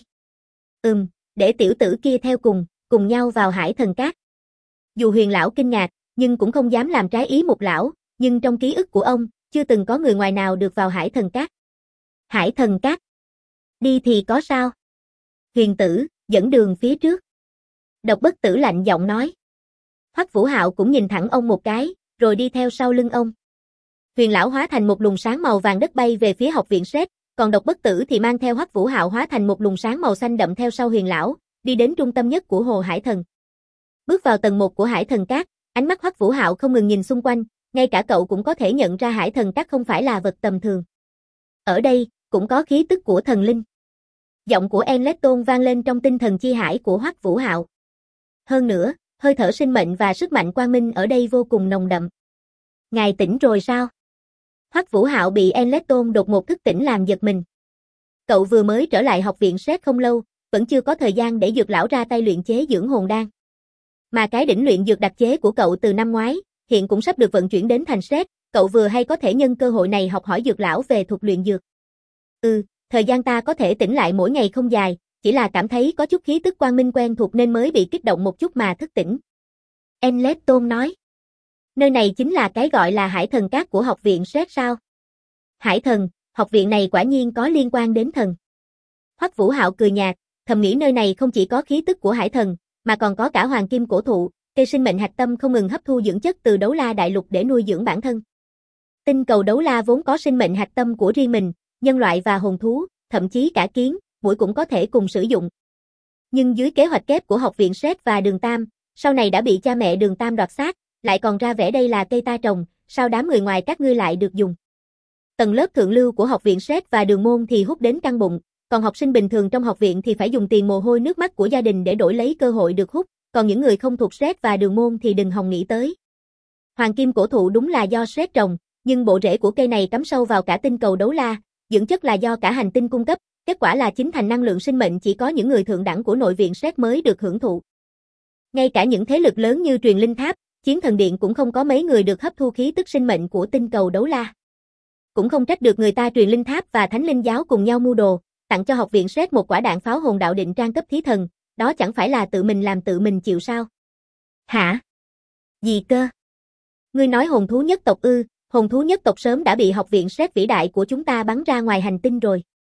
Để tiểu tử kia theo cùng nhau vào Hải Thần Các. Dù Huyền lão kinh ngạc, nhưng cũng không dám làm trái ý Mục lão, nhưng trong ký ức của ông, chưa từng có người ngoài nào được vào Hải Thần Các. Hải Thần Các? Đi thì có sao? Huyền tử, dẫn đường phía trước. Độc Bất Tử lạnh giọng nói. Hoắc Vũ Hạo cũng nhìn thẳng ông một cái, rồi đi theo sau lưng ông. Huyền lão hóa thành một luồng sáng màu vàng đất bay về phía học viện Sét, còn Độc Bất Tử thì mang theo Hoắc Vũ Hạo hóa thành một luồng sáng màu xanh đậm theo sau Huyền lão, đi đến trung tâm nhất của Hồ Hải Thần. Bước vào tầng 1 của Hải Thần Các, ánh mắt Hoắc Vũ Hạo không ngừng nhìn xung quanh, ngay cả cậu cũng có thể nhận ra Hải Thần Các không phải là vật tầm thường. Ở đây, cũng có khí tức của thần linh. Giọng của Enletton vang lên trong tinh thần chi hải của Hoắc Vũ Hạo. Hơn nữa, hơi thở sinh mệnh và sức mạnh quang minh ở đây vô cùng nồng đậm. Ngài tỉnh rồi sao? Hoắc Vũ Hạo bị Enletton đột ngột thức tỉnh làm giật mình. Cậu vừa mới trở lại học viện Sét không lâu, vẫn chưa có thời gian để Dược lão ra tay luyện chế dưỡng hồn đan. Mà cái đỉnh luyện dược đặc chế của cậu từ năm ngoái, hiện cũng sắp được vận chuyển đến thành Sét, cậu vừa hay có thể nhân cơ hội này học hỏi Dược lão về thuật luyện dược. Thời gian ta có thể tỉnh lại mỗi ngày không dài, chỉ là cảm thấy có chút khí tức quang minh quen thuộc nên mới bị kích động một chút mà thức tỉnh. Enletton nói. Nơi này chính là cái gọi là Hải Thần Các của học viện Sét sao? Hải Thần, học viện này quả nhiên có liên quan đến thần. Hoắc Vũ Hạo cười nhạt, thầm nghĩ nơi này không chỉ có khí tức của Hải Thần, mà còn có cả hoàng kim cổ thụ, cây sinh mệnh hạch tâm không ngừng hấp thu dưỡng chất từ Đấu La Đại Lục để nuôi dưỡng bản thân. Tinh cầu Đấu La vốn có sinh mệnh hạch tâm của riêng mình, nhân loại và hồn thú, thậm chí cả kiến, muỗi cũng có thể cùng sử dụng. Nhưng dưới kế hoạch kép của học viện Sét và Đường Tam, sau này đã bị cha mẹ Đường Tam đoạt xác, lại còn ra vẻ đây là cây ta trồng, sao đám người ngoài các ngươi lại được dùng. Tầng lớp thượng lưu của học viện Sét và Đường môn thì hút đến căng bụng, còn học sinh bình thường trong học viện thì phải dùng tiền mồ hôi nước mắt của gia đình để đổi lấy cơ hội được hút, còn những người không thuộc Sét và Đường môn thì đừng hòng nghĩ tới. Hoàng kim cổ thụ đúng là do Sét trồng, nhưng bộ rễ của cây này cắm sâu vào cả tinh cầu Đấu La, dưỡng chất là do cả hành tinh cung cấp, kết quả là chính thành năng lượng sinh mệnh chỉ có những người thượng đẳng của nội viện Sét mới được hưởng thụ. Ngay cả những thế lực lớn như Truyền Linh Tháp, Chiến Thần Điện cũng không có mấy người được hấp thu khí tức sinh mệnh của tinh cầu Đấu La. Cũng không trách được người ta Truyền Linh Tháp và Thánh Linh Giáo cùng nhau mưu đồ, tặng cho học viện Sét một quả đạn pháo hồn đạo định trang cấp thí thần, đó chẳng phải là tự mình làm tự mình chịu sao? Hả? Gì cơ? Ngươi nói hồn thú nhất tộc ư? Hồn thú nhất tộc sớm đã bị học viện Sét vĩ đại của chúng ta bắn ra ngoài hành tinh rồi.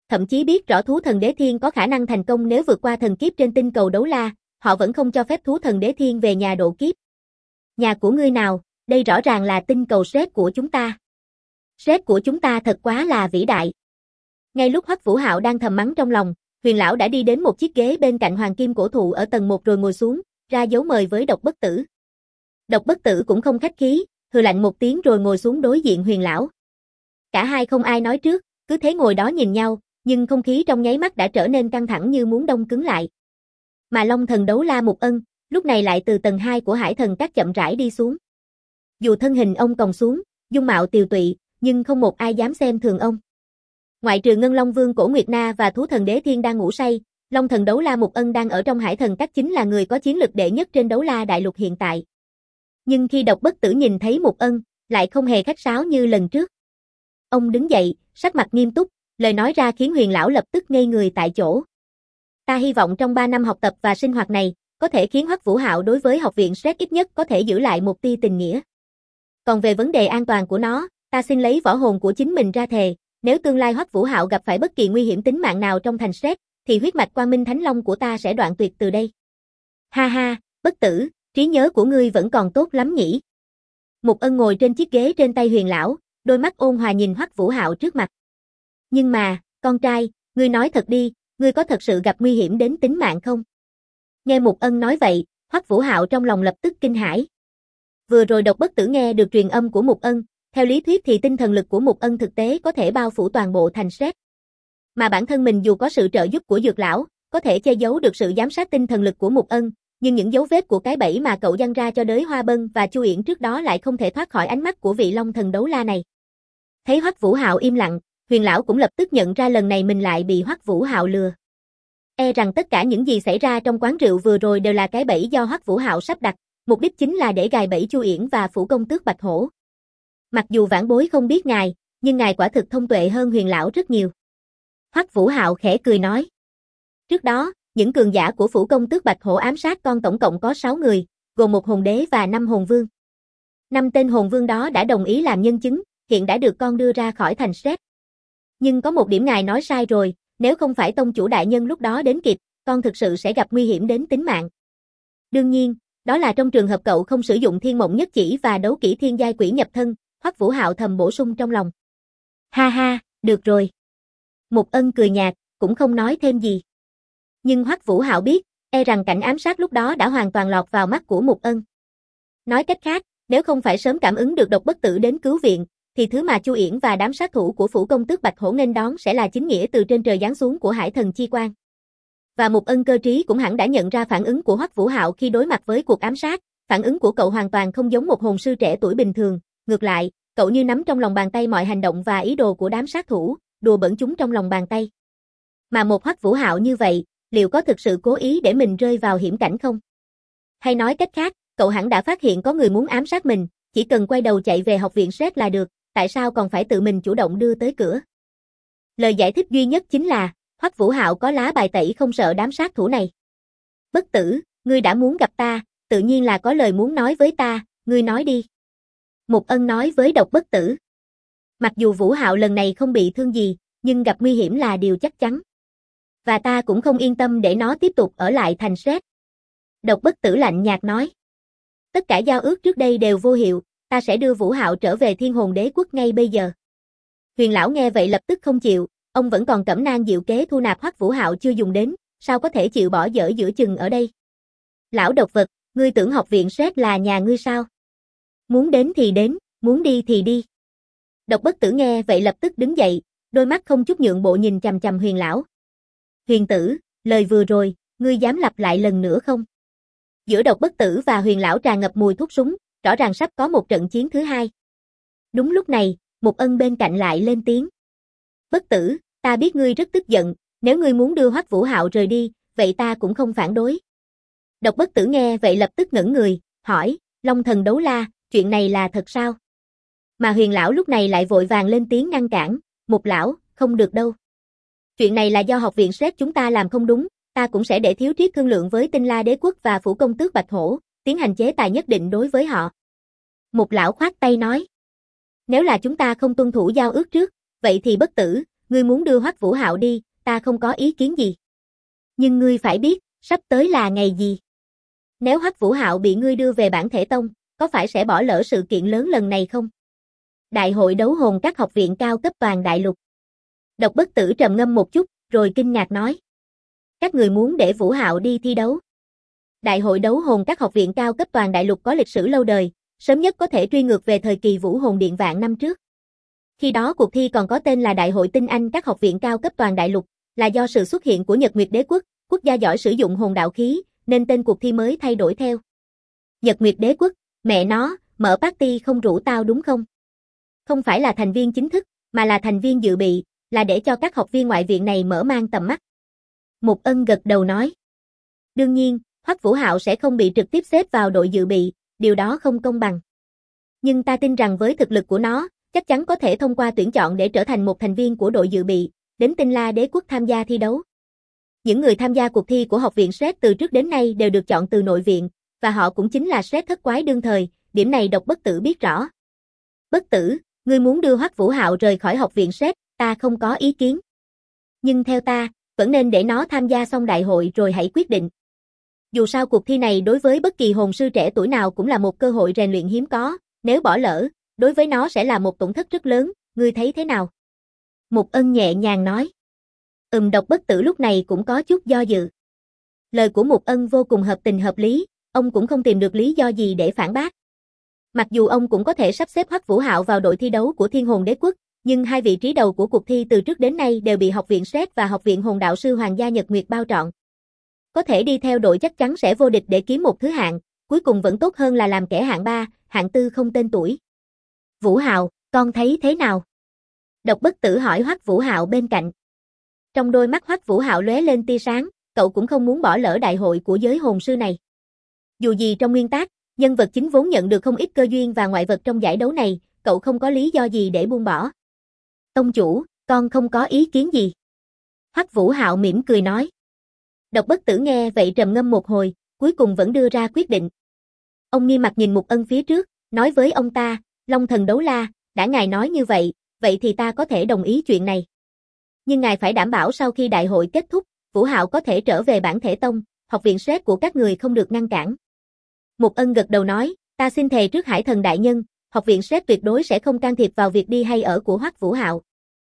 thậm chí biết rõ thú thần đế thiên có khả năng thành công nếu vượt qua thần kiếp trên tinh cầu đấu la, họ vẫn không cho phép thú thần đế thiên về nhà độ kiếp. Nhà của ngươi nào, đây rõ ràng là tinh cầu Shrek của chúng ta. Shrek của chúng ta thật quá là vĩ đại. Ngay lúc Hoắc Vũ Hạo đang thầm mắng trong lòng, Huyền lão đã đi đến một chiếc ghế bên cạnh hoàng kim cổ thụ ở tầng 1 rồi ngồi xuống, ra dấu mời với Độc Bất Tử. Độc Bất Tử cũng không khách khí, hừ lạnh một tiếng rồi ngồi xuống đối diện Huyền lão. Cả hai không ai nói trước, cứ thế ngồi đó nhìn nhau, nhưng không khí trong nháy mắt đã trở nên căng thẳng như muốn đông cứng lại. Mà Long thần đấu la Mục Ân, lúc này lại từ tầng 2 của Hải Thần Các chậm rãi đi xuống. Dù thân hình ông còng xuống, dung mạo tiều tụy, nhưng không một ai dám xem thường ông. Ngoại trừ Ngân Long Vương Cổ Nguyệt Na và thú thần đế thiên đang ngủ say, Long thần đấu la Mục Ân đang ở trong Hải Thần Các chính là người có chiến lực đệ nhất trên đấu la đại lục hiện tại. Nhưng khi Độc Bất Tử nhìn thấy Mục Ân, lại không hề khách sáo như lần trước. Ông đứng dậy, sắc mặt nghiêm túc, lời nói ra khiến Huyền lão lập tức ngây người tại chỗ. Ta hy vọng trong 3 năm học tập và sinh hoạt này, có thể khiến Hoắc Vũ Hạo đối với học viện Shrek ít nhất có thể giữ lại một tia tình nghĩa. Còn về vấn đề an toàn của nó, ta xin lấy võ hồn của chính mình ra thề, nếu tương lai Hoắc Vũ Hạo gặp phải bất kỳ nguy hiểm tính mạng nào trong thành Shrek, thì huyết mạch Quang Minh Thánh Long của ta sẽ đoạn tuyệt từ đây. Ha ha, Bất Tử, trí nhớ của ngươi vẫn còn tốt lắm nhỉ. Mục Ân ngồi trên chiếc ghế trên tay Huyền lão, đôi mắt ôn hòa nhìn Hoắc Vũ Hạo trước mặt. Nhưng mà, con trai, ngươi nói thật đi, ngươi có thật sự gặp nguy hiểm đến tính mạng không? Nghe Mục Ân nói vậy, Hoắc Vũ Hạo trong lòng lập tức kinh hãi. Vừa rồi Độc Bất Tử nghe được truyền âm của Mục Ân, theo lý thuyết thì tinh thần lực của Mục Ân thực tế có thể bao phủ toàn bộ thành Shrek. Mà bản thân mình dù có sự trợ giúp của Dược lão, có thể che giấu được sự giám sát tinh thần lực của Mục Ân, nhưng những dấu vết của cái bẫy mà cậu giăng ra cho Đới Hoa Bân và Chu Yển trước đó lại không thể thoát khỏi ánh mắt của vị Long thần đấu la này. Thấy Hoắc Vũ Hạo im lặng, Huyền lão cũng lập tức nhận ra lần này mình lại bị Hoắc Vũ Hạo lừa. E rằng tất cả những gì xảy ra trong quán rượu vừa rồi đều là cái bẫy do Hoắc Vũ Hạo sắp đặt, mục đích chính là để gài bẫy Chu Yển và phủ công tước Bạch Hổ. Mặc dù vãn bối không biết ngài, nhưng ngài quả thực thông tuệ hơn Huyền lão rất nhiều. Hoắc Vũ Hạo khẽ cười nói. Trước đó, những cường giả của phủ công tước Bạch Hổ ám sát con tổng cộng có 6 người, gồm 1 hồn đế và 5 hồn vương. 5 tên hồn vương đó đã đồng ý làm nhân chứng, hiện đã được con đưa ra khỏi thành Shrek. Nhưng có một điểm ngài nói sai rồi, nếu không phải tông chủ đại nhân lúc đó đến kịp, con thực sự sẽ gặp nguy hiểm đến tính mạng. Đương nhiên, đó là trong trường hợp cậu không sử dụng Thiên Mộng Nhất Chỉ và đấu kỹ thiên giai quỷ nhập thân, Hoắc Vũ Hạo thầm bổ sung trong lòng. Ha ha, được rồi. Mục Ân cười nhạt, cũng không nói thêm gì. Nhưng Hoắc Vũ Hạo biết, e rằng cảnh ám sát lúc đó đã hoàn toàn lọt vào mắt của Mục Ân. Nói cách khác, nếu không phải sớm cảm ứng được Độc Bất Tử đến cứu viện, thì thứ mà Chu Yển và đám sát thủ của phủ công tước Bạch Hổ nghênh đón sẽ là chính nghĩa từ trên trời giáng xuống của Hải Thần Chi Quang. Và Mục Ân cơ trí cũng hẳn đã nhận ra phản ứng của Hoắc Vũ Hạo khi đối mặt với cuộc ám sát, phản ứng của cậu hoàn toàn không giống một hồn sư trẻ tuổi bình thường, ngược lại, cậu như nắm trong lòng bàn tay mọi hành động và ý đồ của đám sát thủ, đùa bỡn chúng trong lòng bàn tay. Mà một Hoắc Vũ Hạo như vậy, liệu có thực sự cố ý để mình rơi vào hiểm cảnh không? Hay nói cách khác, cậu hẳn đã phát hiện có người muốn ám sát mình, chỉ cần quay đầu chạy về học viện Shrek là được, tại sao còn phải tự mình chủ động đưa tới cửa? Lời giải thích duy nhất chính là, Hoắc Vũ Hạo có lá bài tẩy không sợ đám sát thủ này. Bất Tử, ngươi đã muốn gặp ta, tự nhiên là có lời muốn nói với ta, ngươi nói đi. Mục Ân nói với Độc Bất Tử. Mặc dù Vũ Hạo lần này không bị thương gì, nhưng gặp nguy hiểm là điều chắc chắn. Và ta cũng không yên tâm để nó tiếp tục ở lại thành Shrek. Độc Bất Tử lạnh nhạt nói. Tất cả giao ước trước đây đều vô hiệu, ta sẽ đưa Vũ Hạo trở về Thiên Hồn Đế Quốc ngay bây giờ. Huyền lão nghe vậy lập tức không chịu, ông vẫn còn cẩm nang diệu kế thu nạp Hoắc Vũ Hạo chưa dùng đến, sao có thể chịu bỏ dở giữa chừng ở đây. Lão độc vật, ngươi tưởng học viện Shrek là nhà ngươi sao? Muốn đến thì đến, muốn đi thì đi. Độc Bất Tử nghe vậy lập tức đứng dậy, đôi mắt không chút nhượng bộ nhìn chằm chằm Huyền lão. Huyền tử, lời vừa rồi, ngươi dám lặp lại lần nữa không? Giữa Độc Bất Tử và Huyền lão tràn ngập mùi thuốc súng, rõ ràng sắp có một trận chiến thứ hai. Đúng lúc này, Mục Ân bên cạnh lại lên tiếng. Bất Tử, ta biết ngươi rất tức giận, nếu ngươi muốn đưa Hoắc Vũ Hạo rời đi, vậy ta cũng không phản đối. Độc Bất Tử nghe vậy lập tức ngẩn người, hỏi, Long thần đấu la, chuyện này là thật sao? Mà Huyền lão lúc này lại vội vàng lên tiếng ngăn cản, Mục lão, không được đâu. Chuyện này là do học viện Shrek chúng ta làm không đúng, ta cũng sẽ để Thiếu Triết thương lượng với Tinh La Đế Quốc và phủ công tước Bạch Hổ, tiến hành chế tài nhất định đối với họ. Mục lão khoát tay nói. Nếu là chúng ta không tuân thủ giao ước trước, vậy thì Bất Tử, ngươi muốn đưa Hoắc Vũ Hạo đi, ta không có ý kiến gì. Nhưng ngươi phải biết, sắp tới là ngày gì. Nếu Hoắc Vũ Hạo bị ngươi đưa về bản thể tông, có phải sẽ bỏ lỡ sự kiện lớn lần này không? Đại hội đấu hồn các học viện cao cấp toàn đại lục. Độc Bất Tử trầm ngâm một chút, rồi kinh ngạc nói. Các người muốn để Vũ Hạo đi thi đấu. Đại hội đấu hồn các học viện cao cấp toàn đại lục có lịch sử lâu đời, sớm nhất có thể truy ngược về thời kỳ Vũ Hồn Điện vạn năm trước. Khi đó cuộc thi còn có tên là Đại hội tinh anh các học viện cao cấp toàn đại lục, là do sự xuất hiện của Nhật Nguyệt Đế quốc, quốc gia giỏi sử dụng hồn đạo khí, nên tên cuộc thi mới thay đổi theo. Nhật Nguyệt Đế quốc, mẹ nó, mở party không rủ tao đúng không? Không phải là thành viên chính thức, mà là thành viên dự bị, là để cho các học viên ngoại viện này mở mang tầm mắt. Mục Ân gật đầu nói. Đương nhiên, Hoắc Vũ Hạo sẽ không bị trực tiếp xếp vào đội dự bị, điều đó không công bằng. Nhưng ta tin rằng với thực lực của nó, chắc chắn có thể thông qua tuyển chọn để trở thành một thành viên của đội dự bị, đến Tinh La Đế quốc tham gia thi đấu. Những người tham gia cuộc thi của học viện Sret từ trước đến nay đều được chọn từ nội viện, và họ cũng chính là Sret thất quái đương thời, điểm này Độc Bất Tử biết rõ. Bất Tử, ngươi muốn đưa Hoắc Vũ Hạo rời khỏi học viện Sret, ta không có ý kiến. Nhưng theo ta, vẫn nên để nó tham gia xong đại hội rồi hãy quyết định. Dù sao cuộc thi này đối với bất kỳ hồn sư trẻ tuổi nào cũng là một cơ hội rèn luyện hiếm có, nếu bỏ lỡ, đối với nó sẽ là một tổn thất rất lớn, ngươi thấy thế nào? Mục Ân nhẹ nhàng nói. Độc Bất Tử lúc này cũng có chút do dự. Lời của Mục Ân vô cùng hợp tình hợp lý, ông cũng không tìm được lý do gì để phản bác. Mặc dù ông cũng có thể sắp xếp Hoắc Vũ Hạo vào đội thi đấu của Thiên Hồn Đế quốc, nhưng hai vị trí đầu của cuộc thi từ trước đến nay đều bị học viện Sret và học viện Hồn đạo sư Hoàng gia Nhật Nguyệt bao trọn. Có thể đi theo đội chắc chắn sẽ vô địch để kiếm một thứ hạng, cuối cùng vẫn tốt hơn là làm kẻ hạng 3, hạng 4 không tên tuổi. Vũ Hạo, con thấy thế nào? Độc Bất Tử hỏi Hoắc Vũ Hạo bên cạnh. Trong đôi mắt Hoắc Vũ Hạo lóe lên tia sáng, cậu cũng không muốn bỏ lỡ đại hội của giới hồn sư này. Dù gì trong nguyên tắc, nhân vật chính vốn nhận được không ít cơ duyên và ngoại vật trong giải đấu này, cậu không có lý do gì để buông bỏ. Tông chủ, con không có ý kiến gì. Hoắc Vũ Hạo mỉm cười nói. Độc Bất Tử nghe vậy trầm ngâm một hồi, cuối cùng vẫn đưa ra quyết định. Ông nghiêm mặt nhìn Mục Ân phía trước, nói với ông ta, Long Thần Đấu La, đã ngài nói như vậy, vậy thì ta có thể đồng ý chuyện này. Nhưng ngài phải đảm bảo sau khi đại hội kết thúc, Vũ Hạo có thể trở về bản thể tông, học viện Sret của các người không được ngăn cản. Mục Ân gật đầu nói, ta xin thề trước Hải Thần đại nhân, học viện Sret tuyệt đối sẽ không can thiệp vào việc đi hay ở của Hoắc Vũ Hạo.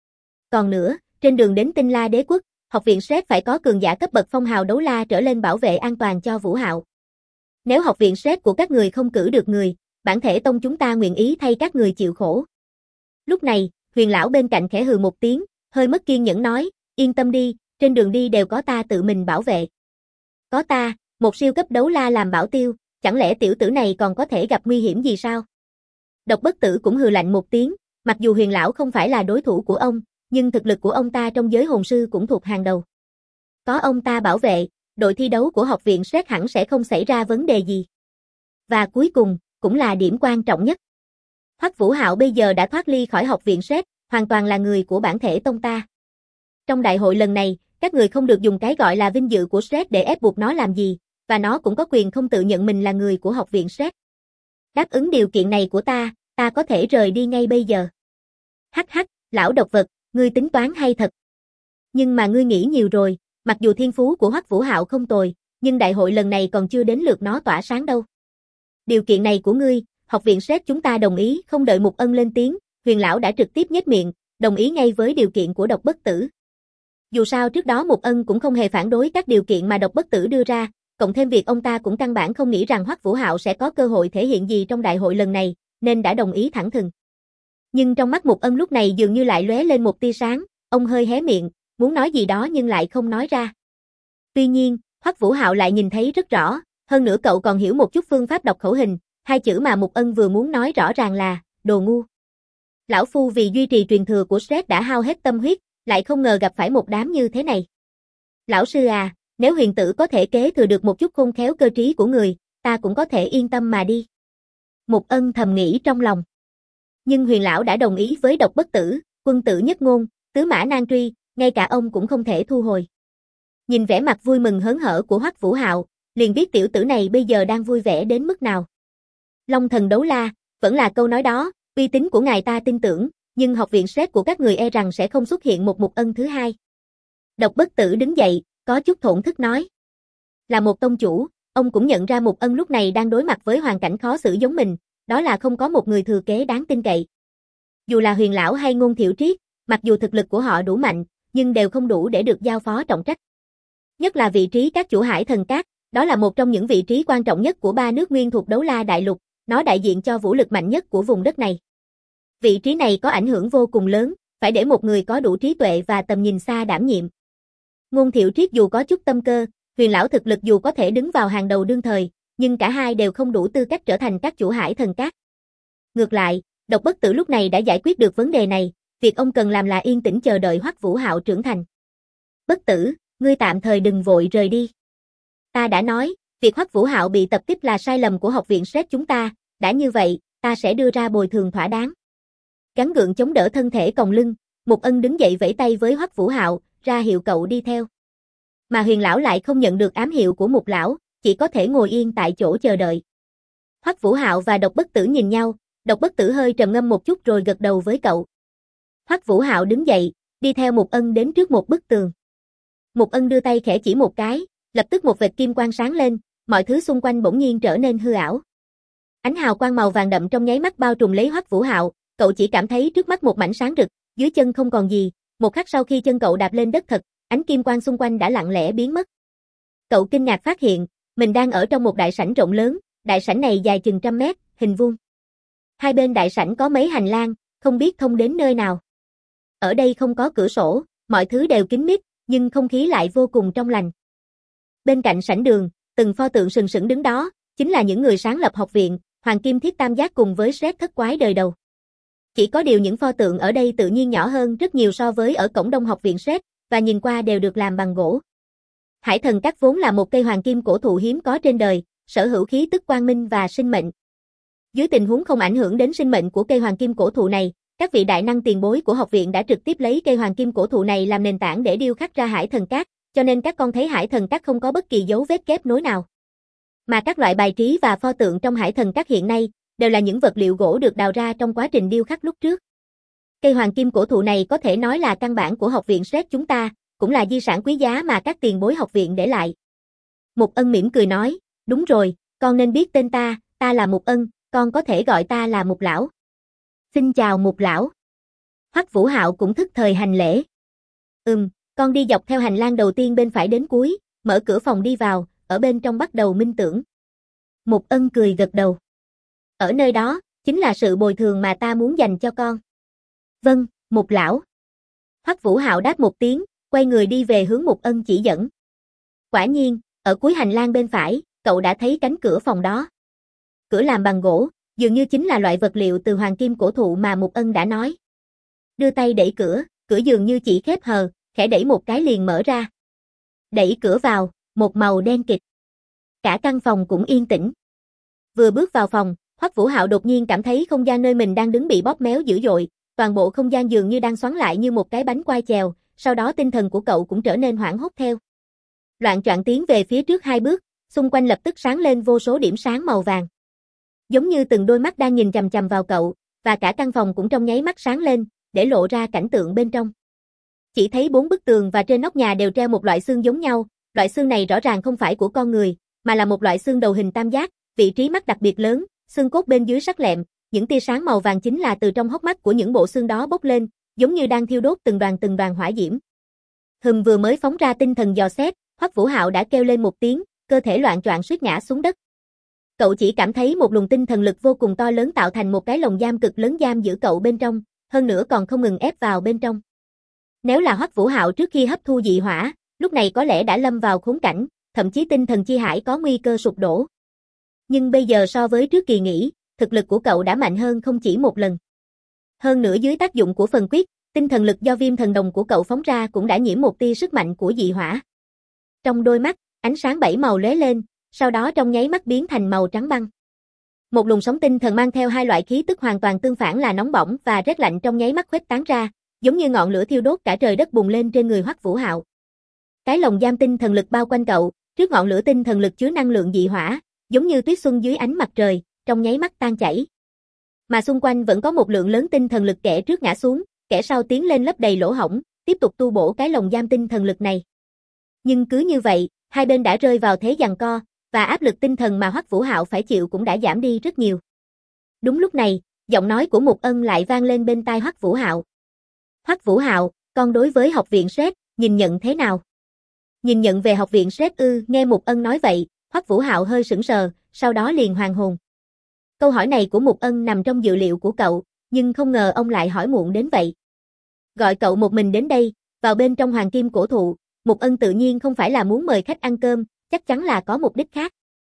Còn nữa, trên đường đến Tinh La Đế quốc, học viện Sret phải có cường giả cấp bậc phong hào đấu la trở lên bảo vệ an toàn cho Vũ Hạo. Nếu học viện Sret của các người không cử được người, bản thể tông chúng ta nguyện ý thay các người chịu khổ. Lúc này, Huyền lão bên cạnh khẽ hừ một tiếng, hơi mất kiên nhẫn nói, yên tâm đi, trên đường đi đều có ta tự mình bảo vệ. Có ta, một siêu cấp đấu la làm bảo tiêu, chẳng lẽ tiểu tử này còn có thể gặp nguy hiểm gì sao? Độc Bất Tử cũng hừ lạnh một tiếng, mặc dù Huyền lão không phải là đối thủ của ông, nhưng thực lực của ông ta trong giới hồn sư cũng thuộc hàng đầu. Có ông ta bảo vệ, đội thi đấu của học viện Sret hẳn sẽ không xảy ra vấn đề gì. Và cuối cùng, cũng là điểm quan trọng nhất. Hoắc Vũ Hạo bây giờ đã thoát ly khỏi học viện Sret, hoàn toàn là người của bản thể tông ta. Trong đại hội lần này, các người không được dùng cái gọi là vinh dự của Sret để ép buộc nó làm gì, và nó cũng có quyền không tự nhận mình là người của học viện Sret. Đáp ứng điều kiện này của ta có thể rời đi ngay bây giờ. Hắc hắc, lão độc vật, ngươi tính toán hay thật. Nhưng mà ngươi nghĩ nhiều rồi, mặc dù thiên phú của Hoắc Vũ Hạo không tồi, nhưng đại hội lần này còn chưa đến lượt nó tỏa sáng đâu. Điều kiện này của ngươi, học viện Sret chúng ta đồng ý. Không đợi Mục Ân lên tiếng, Huyền lão đã trực tiếp nhếch miệng, đồng ý ngay với điều kiện của Độc Bất Tử. Dù sao trước đó Mục Ân cũng không hề phản đối các điều kiện mà Độc Bất Tử đưa ra, cộng thêm việc ông ta cũng căn bản không nghĩ rằng Hoắc Vũ Hạo sẽ có cơ hội thể hiện gì trong đại hội lần này, nên đã đồng ý thẳng thừng. Nhưng trong mắt Mục Ân lúc này dường như lại lóe lên một tia sáng, ông hơi hé miệng, muốn nói gì đó nhưng lại không nói ra. Tuy nhiên, Hoắc Vũ Hạo lại nhìn thấy rất rõ, hơn nữa cậu còn hiểu một chút phương pháp đọc khẩu hình, hai chữ mà Mục Ân vừa muốn nói rõ ràng là, đồ ngu. Lão phu vì duy trì truyền thừa của Sret đã hao hết tâm huyết, lại không ngờ gặp phải một đám như thế này. Lão sư à, nếu huyền tử có thể kế thừa được một chút khôn khéo cơ trí của người, ta cũng có thể yên tâm mà đi. Mục Ân thầm nghĩ trong lòng. Nhưng Huyền lão đã đồng ý với Độc Bất Tử, quân tử nhất ngôn, tứ mã nan truy, ngay cả ông cũng không thể thu hồi. Nhìn vẻ mặt vui mừng hớn hở của Hoắc Vũ Hạo, liền biết tiểu tử này bây giờ đang vui vẻ đến mức nào. Long Thần Đấu La, vẫn là câu nói đó, uy tín của ngài ta tin tưởng, nhưng học viện SRED của các người e rằng sẽ không xuất hiện một Mục Ân thứ hai. Độc Bất Tử đứng dậy, có chút thổn thức nói. Là một tông chủ, ông cũng nhận ra Mục Ân lúc này đang đối mặt với hoàn cảnh khó xử giống mình, đó là không có một người thừa kế đáng tin cậy. Dù là Huyền Lão hay Ngôn Thiệu Triết, mặc dù thực lực của họ đủ mạnh, nhưng đều không đủ để được giao phó trọng trách. Nhất là vị trí các chủ Hải Thần Các, đó là một trong những vị trí quan trọng nhất của 3 nước nguyên thuộc Đấu La Đại Lục, nó đại diện cho vũ lực mạnh nhất của vùng đất này. Vị trí này có ảnh hưởng vô cùng lớn, phải để một người có đủ trí tuệ và tầm nhìn xa đảm nhiệm. Ngôn Thiệu Triết dù có chút tâm cơ, Huyền Lão thực lực dù có thể đứng vào hàng đầu đương thời, nhưng cả hai đều không đủ tư cách trở thành các chủ Hải Thần Các. Ngược lại, Độc Bất Tử lúc này đã giải quyết được vấn đề này, việc ông cần làm là yên tĩnh chờ đợi Hoắc Vũ Hạo trưởng thành. Bất Tử, ngươi tạm thời đừng vội rời đi. Ta đã nói, việc Hoắc Vũ Hạo bị tập kích là sai lầm của học viện SRED chúng ta, đã như vậy, ta sẽ đưa ra bồi thường thỏa đáng. Gắng gượng chống đỡ thân thể còng lưng, Mục Ân đứng dậy vẫy tay với Hoắc Vũ Hạo, ra hiệu cậu đi theo. Mà Huyền Lão lại không nhận được ám hiệu của Mục Lão, chỉ có thể ngồi yên tại chỗ chờ đợi. Hoắc Vũ Hạo và Độc Bất Tử nhìn nhau, Độc Bất Tử hơi trầm ngâm một chút rồi gật đầu với cậu. Hoắc Vũ Hạo đứng dậy, đi theo Mục Ân đến trước một bức tường. Mục Ân đưa tay khẽ chỉ một cái, lập tức một vệt kim quang sáng lên, mọi thứ xung quanh bỗng nhiên trở nên hư ảo. Ánh hào quang màu vàng đậm trong nháy mắt bao trùm lấy Hoắc Vũ Hạo, cậu chỉ cảm thấy trước mắt một mảnh sáng rực, dưới chân không còn gì, một khắc sau khi chân cậu đạp lên đất thật, ánh kim quang xung quanh đã lặng lẽ biến mất. Cậu kinh ngạc phát hiện, mình đang ở trong một đại sảnh rộng lớn, đại sảnh này dài chừng 100 mét, hình vuông. Hai bên đại sảnh có mấy hành lang, không biết thông đến nơi nào. Ở đây không có cửa sổ, mọi thứ đều kín mít, nhưng không khí lại vô cùng trong lành. Bên cạnh sảnh đường, từng pho tượng sừng sững đứng đó, chính là những người sáng lập học viện, Hoàng Kim Thiết Tam Giác cùng với SRED thất quái đời đầu. Chỉ có điều những pho tượng ở đây tự nhiên nhỏ hơn rất nhiều so với ở cổng đông học viện SRED, và nhìn qua đều được làm bằng gỗ. Hải Thần Các vốn là một cây hoàng kim cổ thụ hiếm có trên đời, sở hữu khí tức quang minh và sinh mệnh. Dưới tình huống không ảnh hưởng đến sinh mệnh của cây hoàng kim cổ thụ này, các vị đại năng tiền bối của học viện đã trực tiếp lấy cây hoàng kim cổ thụ này làm nền tảng để điêu khắc ra Hải Thần Các, cho nên các con thấy Hải Thần Các không có bất kỳ dấu vết kép nối nào. Mà các loại bài trí và pho tượng trong Hải Thần Các hiện nay đều là những vật liệu gỗ được đào ra trong quá trình điêu khắc lúc trước. Cây hoàng kim cổ thụ này có thể nói là căn bản của học viện SRED chúng ta, cũng là di sản quý giá mà các tiền bối học viện để lại. Mục Ân mỉm cười nói, đúng rồi, con nên biết tên ta, ta là Mục Ân, con có thể gọi ta là Mục Lão. Xin chào Mục Lão. Hoắc Vũ Hạo cũng thức thời hành lễ. Con đi dọc theo hành lang đầu tiên bên phải đến cuối, mở cửa phòng đi vào, ở bên trong bắt đầu minh tưởng. Mục Ân cười gật đầu. Ở nơi đó, chính là sự bồi thường mà ta muốn dành cho con. Vâng, Mục Lão. Hoắc Vũ Hạo đáp một tiếng, quay người đi về hướng Mục Ân chỉ dẫn. Quả nhiên, ở cuối hành lang bên phải, cậu đã thấy cánh cửa phòng đó. Cửa làm bằng gỗ, dường như chính là loại vật liệu từ hoàng kim cổ thụ mà Mục Ân đã nói. Đưa tay đẩy cửa, cửa dường như chỉ khép hờ, khẽ đẩy một cái liền mở ra. Đẩy cửa vào, một màu đen kịt. Cả căn phòng cũng yên tĩnh. Vừa bước vào phòng, Hoắc Vũ Hạo đột nhiên cảm thấy không gian nơi mình đang đứng bị bóp méo dữ dội, toàn bộ không gian dường như đang xoắn lại như một cái bánh quai chèo, sau đó tinh thần của cậu cũng trở nên hoảng hốt theo. Loạng choạng tiến về phía trước 2 bước, xung quanh lập tức sáng lên vô số điểm sáng màu vàng. Giống như từng đôi mắt đang nhìn chằm chằm vào cậu, và cả căn phòng cũng trong nháy mắt sáng lên, để lộ ra cảnh tượng bên trong. Chỉ thấy 4 bức tường và trên nóc nhà đều treo một loại xương giống nhau, loại xương này rõ ràng không phải của con người, mà là một loại xương đầu hình tam giác, vị trí mắt đặc biệt lớn, xương cốt bên dưới sắc lẹm, những tia sáng màu vàng chính là từ trong hốc mắt của những bộ xương đó bốc lên, giống như đang thiêu đốt từng đoàn hỏa diễm. Vừa mới phóng ra tinh thần dò xét, Hoắc Vũ Hạo đã kêu lên một tiếng, cơ thể loạng choạng suýt ngã xuống đất. Cậu chỉ cảm thấy một luồng tinh thần lực vô cùng to lớn tạo thành một cái lồng giam cực lớn giam giữ cậu bên trong, hơn nữa còn không ngừng ép vào bên trong. Nếu là Hoắc Vũ Hạo trước khi hấp thu dị hỏa, lúc này có lẽ đã lâm vào khốn cảnh, thậm chí tinh thần chi hải có nguy cơ sụp đổ. Nhưng bây giờ so với trước kỳ nghỉ, thực lực của cậu đã mạnh hơn không chỉ một lần. Hơn nữa dưới tác dụng của phần quyết, tinh thần lực do viêm thần đồng của cậu phóng ra cũng đã nhiễm một tia sức mạnh của dị hỏa. Trong đôi mắt, ánh sáng 7 màu lóe lên, sau đó trong nháy mắt biến thành màu trắng băng. Một luồng sóng tinh thần mang theo hai loại khí tức hoàn toàn tương phản là nóng bỏng và rét lạnh trong nháy mắt khuếch tán ra, giống như ngọn lửa thiêu đốt cả trời đất bùng lên trên người Hoắc Vũ Hạo. Cái lồng giam tinh thần lực bao quanh cậu, trước ngọn lửa tinh thần lực chứa năng lượng dị hỏa, giống như tuyết xuân dưới ánh mặt trời, trong nháy mắt tan chảy. Mà xung quanh vẫn có một lượng lớn tinh thần lực kẻ trước ngã xuống, kẻ sau tiến lên lấp đầy lỗ hổng, tiếp tục tu bổ cái lồng giam tinh thần lực này. Nhưng cứ như vậy, hai bên đã rơi vào thế giằng co, và áp lực tinh thần mà Hoắc Vũ Hạo phải chịu cũng đã giảm đi rất nhiều. Đúng lúc này, giọng nói của Mục Ân lại vang lên bên tai Hoắc Vũ Hạo. Hoắc Vũ Hạo, con đối với học viện SET, nhìn nhận thế nào? Nhìn nhận về học viện SET ư? Nghe Mục Ân nói vậy, Hoắc Vũ Hạo hơi sững sờ, sau đó liền hoàn hồn. Câu hỏi này của Mục Ân nằm trong dự liệu của cậu, nhưng không ngờ ông lại hỏi muộn đến vậy. Gọi cậu một mình đến đây, vào bên trong Hoàng Kim Cổ Thụ, Mục Ân tự nhiên không phải là muốn mời khách ăn cơm, chắc chắn là có mục đích khác.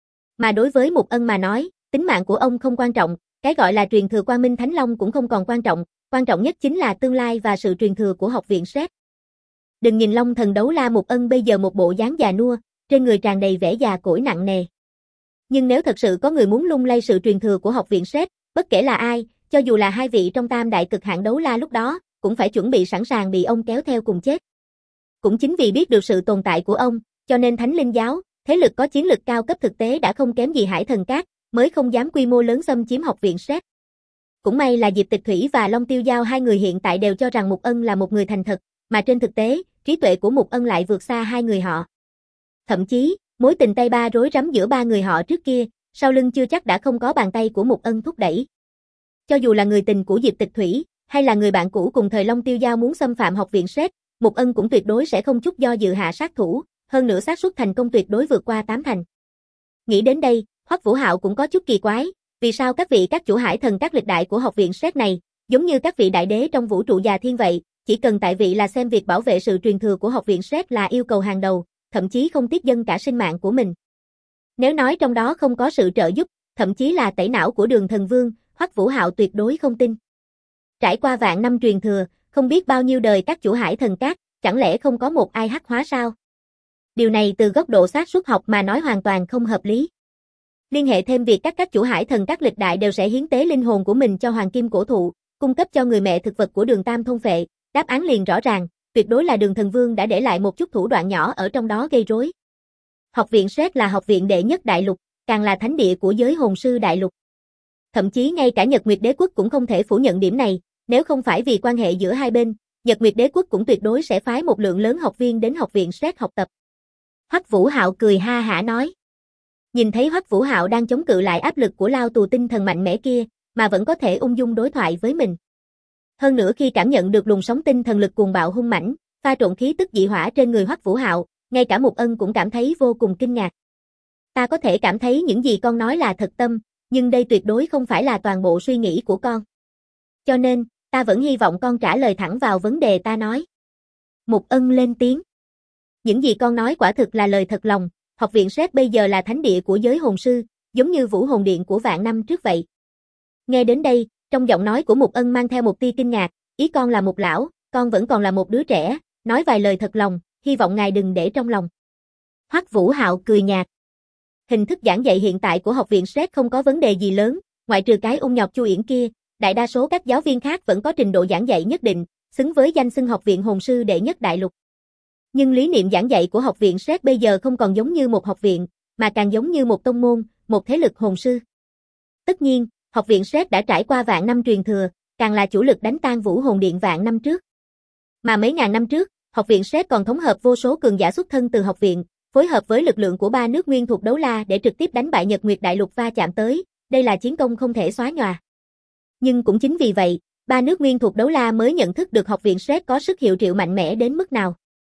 Mà đối với Mục Ân mà nói, tính mạng của ông không quan trọng, cái gọi là truyền thừa Quang Minh Thánh Long cũng không còn quan trọng nhất chính là tương lai và sự truyền thừa của học viện SET. Đừng nhìn Long Thần Đấu La Mục Ân bây giờ một bộ dáng già nua, trên người tràn đầy vẻ già cỗi nặng nề. Nhưng nếu thật sự có người muốn lung lay sự truyền thừa của học viện SET, bất kể là ai, cho dù là hai vị trong tam đại cực hạn đấu la lúc đó, cũng phải chuẩn bị sẵn sàng bị ông kéo theo cùng chết. Cũng chính vì biết được sự tồn tại của ông, cho nên Thánh Linh Giáo, thế lực có chiến lực cao cấp thực tế đã không kém gì Hải Thần Các, mới không dám quy mô lớn xâm chiếm học viện SET. Cũng may là Diệp Tịch Thủy và Long Tiêu Giao hai người hiện tại đều cho rằng Mục Ân là một người thành thật, mà trên thực tế, trí tuệ của Mục Ân lại vượt xa hai người họ. Thậm chí, mối tình tay ba rối rắm giữa ba người họ trước kia, sau lưng chưa chắc đã không có bàn tay của Mục Ân thúc đẩy. Cho dù là người tình của Diệp Tịch Thủy, hay là người bạn cũ cùng thời Long Tiêu Giao muốn xâm phạm học viện SET, Mục Ân cũng tuyệt đối sẽ không chút do dự hạ sát thủ, hơn nữa xác suất thành công tuyệt đối vượt qua 8 thành. Nghĩ đến đây, Hoắc Vũ Hạo cũng có chút kỳ quái, vì sao các chủ Hải Thần Các lịch đại của học viện SET này, giống như các vị đại đế trong vũ trụ già thiên vậy, chỉ cần tại vị là xem việc bảo vệ sự truyền thừa của học viện SET là yêu cầu hàng đầu, thậm chí không tiếc dâng cả sinh mạng của mình. Nếu nói trong đó không có sự trợ giúp, thậm chí là tẩy não của Đường Thần Vương, Hoắc Vũ Hạo tuyệt đối không tin. Trải qua vạn năm truyền thừa, không biết bao nhiêu đời các chủ Hải Thần Các, chẳng lẽ không có một ai hắc hóa sao? Điều này từ góc độ xác suất học mà nói hoàn toàn không hợp lý. Liên hệ thêm việc các chủ Hải Thần Các lịch đại đều sẽ hiến tế linh hồn của mình cho Hoàng Kim Cổ Thụ, cung cấp cho người mẹ thực vật của Đường Tam thôn phệ, đáp án liền rõ ràng, tuyệt đối là Đường Thần Vương đã để lại một chút thủ đoạn nhỏ ở trong đó gây rối. Học viện SET là học viện đệ nhất đại lục, càng là thánh địa của giới hồn sư đại lục. Thậm chí ngay cả Nhật Nguyệt Đế Quốc cũng không thể phủ nhận điểm này, nếu không phải vì quan hệ giữa hai bên, Nhật Nguyệt Đế Quốc cũng tuyệt đối sẽ phái một lượng lớn học viên đến học viện SET học tập. Hoắc Vũ Hạo cười ha hả nói. Nhìn thấy Hoắc Vũ Hạo đang chống cự lại áp lực của lao tù tinh thần mạnh mẽ kia, mà vẫn có thể ung dung đối thoại với mình. Hơn nữa khi cảm nhận được luồng sóng tinh thần lực cuồng bạo hung mãnh, pha trộn khí tức dị hỏa trên người Hoắc Vũ Hạo, ngay cả Mục Ân cũng cảm thấy vô cùng kinh ngạc. Ta có thể cảm thấy những gì con nói là thật tâm, nhưng đây tuyệt đối không phải là toàn bộ suy nghĩ của con. Cho nên, ta vẫn hy vọng con trả lời thẳng vào vấn đề ta nói. Mục Ân lên tiếng. Những gì con nói quả thực là lời thật lòng, học viện SET bây giờ là thánh địa của giới hồn sư, giống như Vũ Hồn Điện của vạn năm trước vậy. Nghe đến đây, trong giọng nói của Mục Ân mang theo một tia kinh ngạc, ý con là một lão, con vẫn còn là một đứa trẻ, nói vài lời thật lòng, hy vọng ngài đừng để trong lòng. Hoắc Vũ Hạo cười nhạt. Hình thức giảng dạy hiện tại của học viện SET không có vấn đề gì lớn, ngoại trừ cái ung nhọt Chu Yển kia, đại đa số các giáo viên khác vẫn có trình độ giảng dạy nhất định, xứng với danh xưng học viện hồn sư đệ nhất đại lục. Nhưng lý niệm giảng dạy của học viện SET bây giờ không còn giống như một học viện, mà càng giống như một tông môn, một thế lực hồn sư. Tất nhiên, học viện SET đã trải qua vạn năm truyền thừa, càng là chủ lực đánh tan Vũ Hồn Điện vạn năm trước. Mà mấy ngàn năm trước, học viện SET còn thống hợp vô số cường giả xuất thân từ học viện, phối hợp với lực lượng của ba nước nguyên thuộc đấu la để trực tiếp đánh bại Nhật Nguyệt Đại Lục va chạm tới, đây là chiến công không thể xóa nhòa. Nhưng cũng chính vì vậy, ba nước nguyên thuộc đấu la mới nhận thức được học viện SET có sức hiệu triệu mạnh mẽ đến mức nào.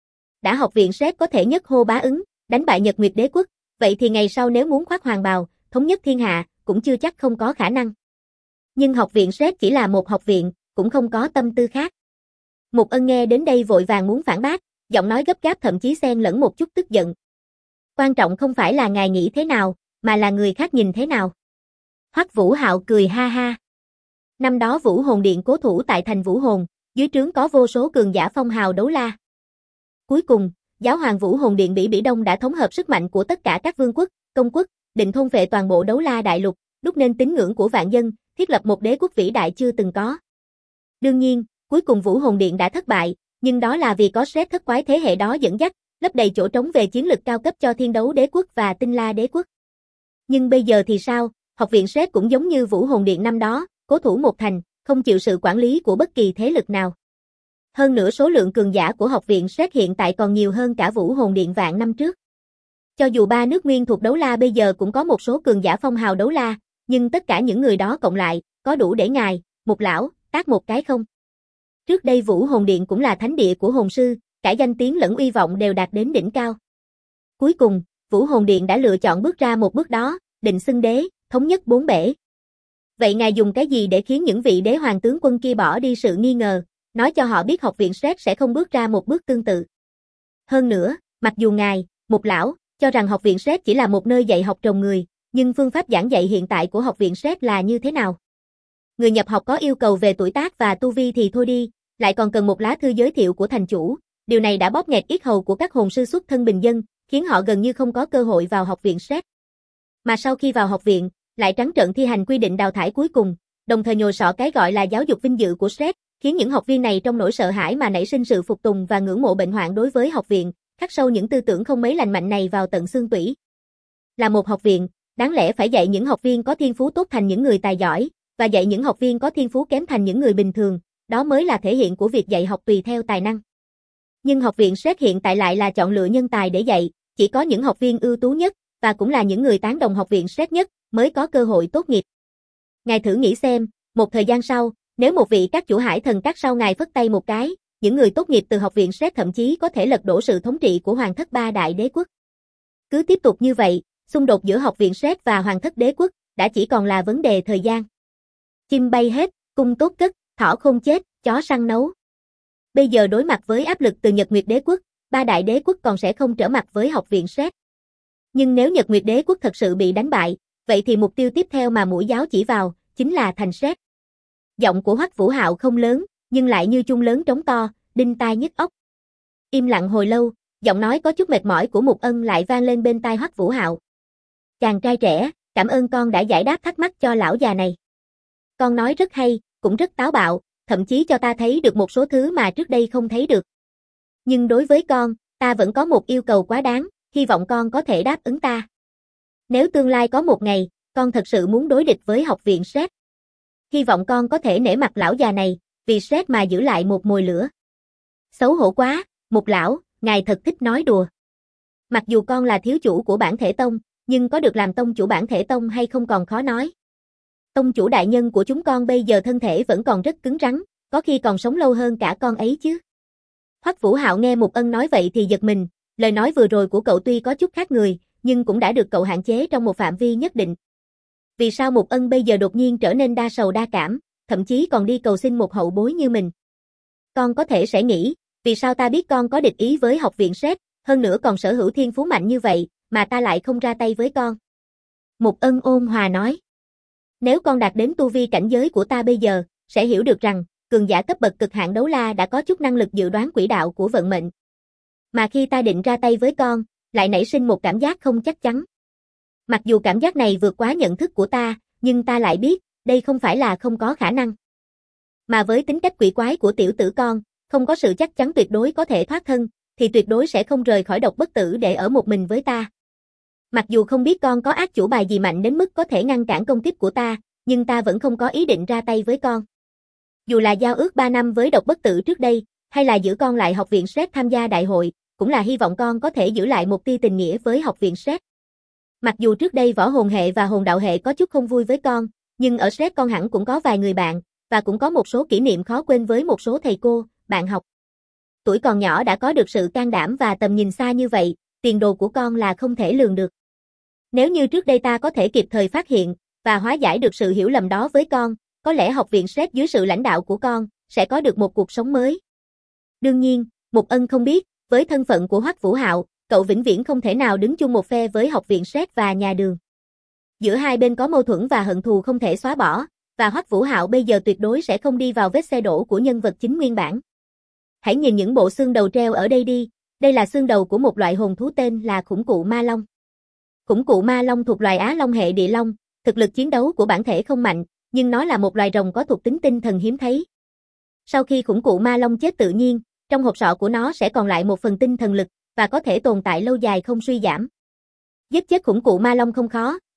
Đã học viện SET có thể nhất hô bá ứng, đánh bại Nhật Nguyệt Đế Quốc, vậy thì ngày sau nếu muốn khoác hoàng bào, thống nhất thiên hạ, cũng chưa chắc không có khả năng. Nhưng học viện SET chỉ là một học viện, cũng không có tâm tư khác. Mục Ân nghe đến đây vội vàng muốn phản bác, giọng nói gấp gáp thậm chí xen lẫn một chút tức giận. Quan trọng không phải là ngài nghĩ thế nào, mà là người khác nhìn thế nào. Hoắc Vũ Hạo cười ha ha. Năm đó Vũ Hồn Điện cố thủ tại thành Vũ Hồn, dưới trướng có vô số cường giả phong hào đấu la. Cuối cùng, giáo hoàng Vũ Hồn Điện Bỉ Bỉ Đông đã thống hợp sức mạnh của tất cả các vương quốc, công quốc, định thôn phệ toàn bộ đấu la đại lục, đúc nên tín ngưỡng của vạn dân, thiết lập một đế quốc vĩ đại chưa từng có. Đương nhiên, cuối cùng Vũ Hồn Điện đã thất bại, nhưng đó là vì có SET thất quái thế hệ đó dẫn dắt, lấp đầy chỗ trống về chiến lực cao cấp cho Thiên Đấu Đế Quốc và Tinh La Đế Quốc. Nhưng bây giờ thì sao, học viện SET cũng giống như Vũ Hồn Điện năm đó, cố thủ một thành, không chịu sự quản lý của bất kỳ thế lực nào. Hơn nữa số lượng cường giả của học viện SET hiện tại còn nhiều hơn cả Vũ Hồn Điện vạn năm trước. Cho dù ba nước nguyên thuộc đấu la bây giờ cũng có một số cường giả phong hào đấu la, nhưng tất cả những người đó cộng lại, có đủ để ngài, một lão, tác một cái không? Trước đây Vũ Hồn Điện cũng là thánh địa của hồn sư, cả danh tiếng lẫn uy vọng đều đạt đến đỉnh cao. Cuối cùng, Vũ Hồn Điện đã lựa chọn bước ra một bước đó, định xưng đế, thống nhất bốn bể. Vậy ngài dùng cái gì để khiến những vị đế hoàng tướng quân kia bỏ đi sự nghi ngờ, nói cho họ biết học viện SET sẽ không bước ra một bước tương tự? Hơn nữa, mặc dù ngài, một lão, cho rằng học viện SET chỉ là một nơi dạy học trồng người, nhưng phương pháp giảng dạy hiện tại của học viện SET là như thế nào? Người nhập học có yêu cầu về tuổi tác và tu vi thì thôi đi, lại còn cần một lá thư giới thiệu của thành chủ, điều này đã bóp nghẹt yết hầu của các hồn sư xuất thân bình dân, khiến họ gần như không có cơ hội vào học viện SET. Mà sau khi vào học viện, lại trắng trợn thi hành quy định đào thải cuối cùng, đồng thời nhồi sọ cái gọi là giáo dục vinh dự của SET, khiến những học viên này trong nỗi sợ hãi mà nảy sinh sự phục tùng và ngưỡng mộ bệnh hoạn đối với học viện, khắc sâu những tư tưởng không mấy lành mạnh này vào tận xương tủy. Là một học viện, đáng lẽ phải dạy những học viên có thiên phú tốt thành những người tài giỏi, và dạy những học viên có thiên phú kém thành những người bình thường, đó mới là thể hiện của việc dạy học tùy theo tài năng. Nhưng học viện SET hiện tại lại là chọn lựa nhân tài để dạy, chỉ có những học viên ưu tú nhất, và cũng là những người tán đồng học viện SET nhất, mới có cơ hội tốt nghiệp. Ngài thử nghĩ xem, một thời gian sau, nếu một vị các chủ hải thần các sau ngài phất tay một cái, những người tốt nghiệp từ học viện SET thậm chí có thể lật đổ sự thống trị của hoàng thất ba đại đế quốc. Cứ tiếp tục như vậy, xung đột giữa học viện SET và hoàng thất đế quốc đã chỉ còn là vấn đề thời gian. Chim bay hết, cung tốt cất, thỏ không chết, chó săn nấu. Bây giờ đối mặt với áp lực từ Nhật Nguyệt đế quốc, ba đại đế quốc còn sẽ không trở mặt với học viện SET. Nhưng nếu Nhật Nguyệt đế quốc thật sự bị đánh bại, vậy thì mục tiêu tiếp theo mà mũi giáo chỉ vào, chính là thành SET. Giọng của Hoắc Vũ Hạo không lớn, nhưng lại như chuông lớn trống to, đinh tai nhức óc. Im lặng hồi lâu, giọng nói có chút mệt mỏi của Mục Ân lại vang lên bên tai Hoắc Vũ Hạo. Chàng trai trẻ, cảm ơn con đã giải đáp thắc mắc cho lão già này. Con nói rất hay, cũng rất táo bạo, thậm chí cho ta thấy được một số thứ mà trước đây không thấy được. Nhưng đối với con, ta vẫn có một yêu cầu quá đáng, hy vọng con có thể đáp ứng ta. Nếu tương lai có một ngày, con thật sự muốn đối địch với học viện SET. Hy vọng con có thể nể mặt lão già này, vì SET mà giữ lại một mồi lửa. Xấu hổ quá, Mục lão, ngài thật thích nói đùa. Mặc dù con là thiếu chủ của bản thể tông, nhưng có được làm tông chủ bản thể tông hay không còn khó nói. Tông chủ đại nhân của chúng con bây giờ thân thể vẫn còn rất cứng rắn, có khi còn sống lâu hơn cả con ấy chứ. Hoắc Vũ Hạo nghe Mục Ân nói vậy thì giật mình, lời nói vừa rồi của cậu tuy có chút khác người, nhưng cũng đã được cậu hạn chế trong một phạm vi nhất định. Vì sao Mục Ân bây giờ đột nhiên trở nên đa sầu đa cảm, thậm chí còn đi cầu xin một hậu bối như mình? Con có thể sẽ nghĩ, vì sao ta biết con có địch ý với học viện SET, hơn nữa còn sở hữu thiên phú mạnh như vậy, mà ta lại không ra tay với con? Mục Ân ôn hòa nói. Nếu con đạt đến tu vi cảnh giới của ta bây giờ, sẽ hiểu được rằng, cường giả cấp bậc cực hạn đấu la đã có chút năng lực dự đoán quỹ đạo của vận mệnh. Mà khi ta định ra tay với con, lại nảy sinh một cảm giác không chắc chắn. Mặc dù cảm giác này vượt quá nhận thức của ta, nhưng ta lại biết, đây không phải là không có khả năng. Mà với tính cách quỷ quái của tiểu tử con, không có sự chắc chắn tuyệt đối có thể thoát thân, thì tuyệt đối sẽ không rời khỏi độc bất tử để ở một mình với ta. Mặc dù không biết con có ác chủ bài gì mạnh đến mức có thể ngăn cản công kích của ta, nhưng ta vẫn không có ý định ra tay với con. Dù là giao ước 3 năm với độc bất tử trước đây, hay là giữ con lại học viện SET tham gia đại hội, cũng là hy vọng con có thể giữ lại một tia tình nghĩa với học viện SET. Mặc dù trước đây võ hồn hệ và hồn đạo hệ có chút không vui với con, nhưng ở SET con hẳn cũng có vài người bạn, và cũng có một số kỷ niệm khó quên với một số thầy cô, bạn học. Tuổi còn nhỏ đã có được sự can đảm và tầm nhìn xa như vậy, tiền đồ của con là không thể lường được. Nếu như trước đây ta có thể kịp thời phát hiện, và hóa giải được sự hiểu lầm đó với con, có lẽ học viện SET dưới sự lãnh đạo của con, sẽ có được một cuộc sống mới. Đương nhiên, Mục Ân không biết, với thân phận của Hoắc Vũ Hạo, cậu vĩnh viễn không thể nào đứng chung một phe với học viện SET và nhà Đường. Giữa hai bên có mâu thuẫn và hận thù không thể xóa bỏ, và Hoắc Vũ Hạo bây giờ tuyệt đối sẽ không đi vào vết xe đổ của nhân vật chính nguyên bản. Hãy nhìn những bộ xương đầu treo ở đây đi, đây là xương đầu của một loại hồn thú tên là khủng cụ ma long. Khủng cụ ma long thuộc loài Á Long hệ địa long, thực lực chiến đấu của bản thể không mạnh, nhưng nó là một loài rồng có thuộc tính tinh thần hiếm thấy. Sau khi khủng cụ ma long chết tự nhiên, trong hộp sọ của nó sẽ còn lại một phần tinh thần lực, và có thể tồn tại lâu dài không suy giảm. Giết chết khủng cụ ma long không khó,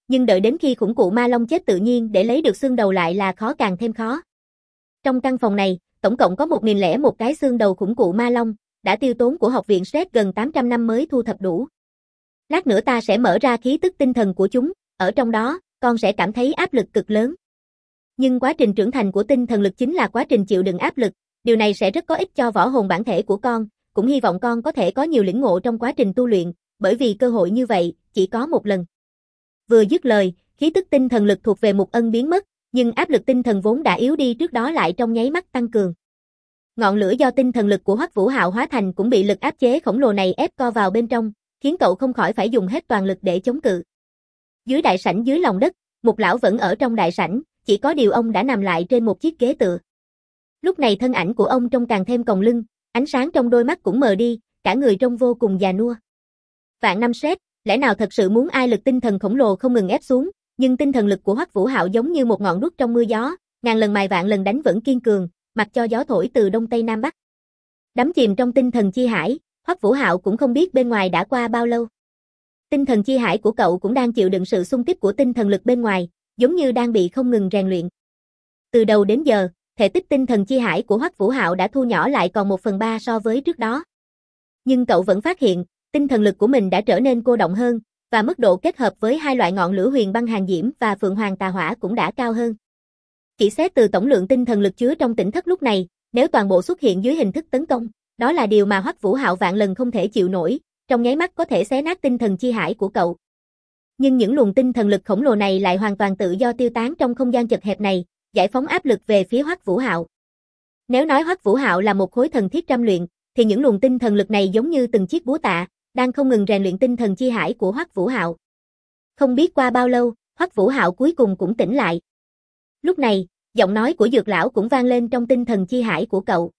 Nhưng đợi đến khi khủng cụ ma long chết tự nhiên để lấy được xương đầu lại là khó càng thêm khó. Trong căn phòng này, tổng cộng có 1001 cái xương đầu khủng cụ ma long, đã tiêu tốn của học viện Sret gần 800 năm mới thu thập đủ. Lát nữa ta sẽ mở ra khí tức tinh thần của chúng, ở trong đó, con sẽ cảm thấy áp lực cực lớn. Nhưng quá trình trưởng thành của tinh thần lực chính là quá trình chịu đựng áp lực, điều này sẽ rất có ích cho võ hồn bản thể của con, cũng hy vọng con có thể có nhiều lĩnh ngộ trong quá trình tu luyện, bởi vì cơ hội như vậy, chỉ có một lần. Vừa dứt lời, khí tức tinh thần lực thuộc về Mục Ân biến mất, nhưng áp lực tinh thần vốn đã yếu đi trước đó lại trong nháy mắt tăng cường. Ngọn lửa do tinh thần lực của Hoắc Vũ Hạo hóa thành cũng bị lực áp chế khổng lồ này ép co vào bên trong, khiến cậu không khỏi phải dùng hết toàn lực để chống cự. Dưới đại sảnh dưới lòng đất, Mục lão vẫn ở trong đại sảnh, chỉ có điều ông đã nằm lại trên một chiếc ghế tựa. Lúc này thân ảnh của ông trông càng thêm còng lưng, ánh sáng trong đôi mắt cũng mờ đi, cả người trông vô cùng già nua. Vạn năm Sret, lẽ nào thật sự muốn ai lực tinh thần khổng lồ không ngừng ép xuống, nhưng tinh thần lực của Hoắc Vũ Hạo giống như một ngọn đuốc trong mưa gió, ngàn lần mài vạn lần đánh vẫn kiên cường, mặc cho gió thổi từ đông tây nam bắc. Đắm chìm trong tinh thần chi hải, Hoắc Vũ Hạo cũng không biết bên ngoài đã qua bao lâu. Tinh thần chi hải của cậu cũng đang chịu đựng sự xung kích của tinh thần lực bên ngoài, giống như đang bị không ngừng rèn luyện. Từ đầu đến giờ, thể tích tinh thần chi hải của Hoắc Vũ Hạo đã thu nhỏ lại còn 1/3 so với trước đó. Nhưng cậu vẫn phát hiện, tinh thần lực của mình đã trở nên cô động hơn, và mức độ kết hợp với hai loại ngọn lửa huyền băng hàn diễm và phượng hoàng tà hỏa cũng đã cao hơn. Chỉ xét từ tổng lượng tinh thần lực chứa trong tỉnh thất lúc này, nếu toàn bộ xuất hiện dưới hình thức tấn công, đó là điều mà Hoắc Vũ Hạo vạn lần không thể chịu nổi, trong nháy mắt có thể xé nát tinh thần chi hải của cậu. Nhưng những luồng tinh thần lực khổng lồ này lại hoàn toàn tự do tiêu tán trong không gian chật hẹp này, giải phóng áp lực về phía Hoắc Vũ Hạo. Nếu nói Hoắc Vũ Hạo là một khối thần thiết trăm luyện, thì những luồng tinh thần lực này giống như từng chiếc búa tạ, đang không ngừng rèn luyện tinh thần chi hải của Hoắc Vũ Hạo. Không biết qua bao lâu, Hoắc Vũ Hạo cuối cùng cũng tỉnh lại. Lúc này, giọng nói của Dược lão cũng vang lên trong tinh thần chi hải của cậu.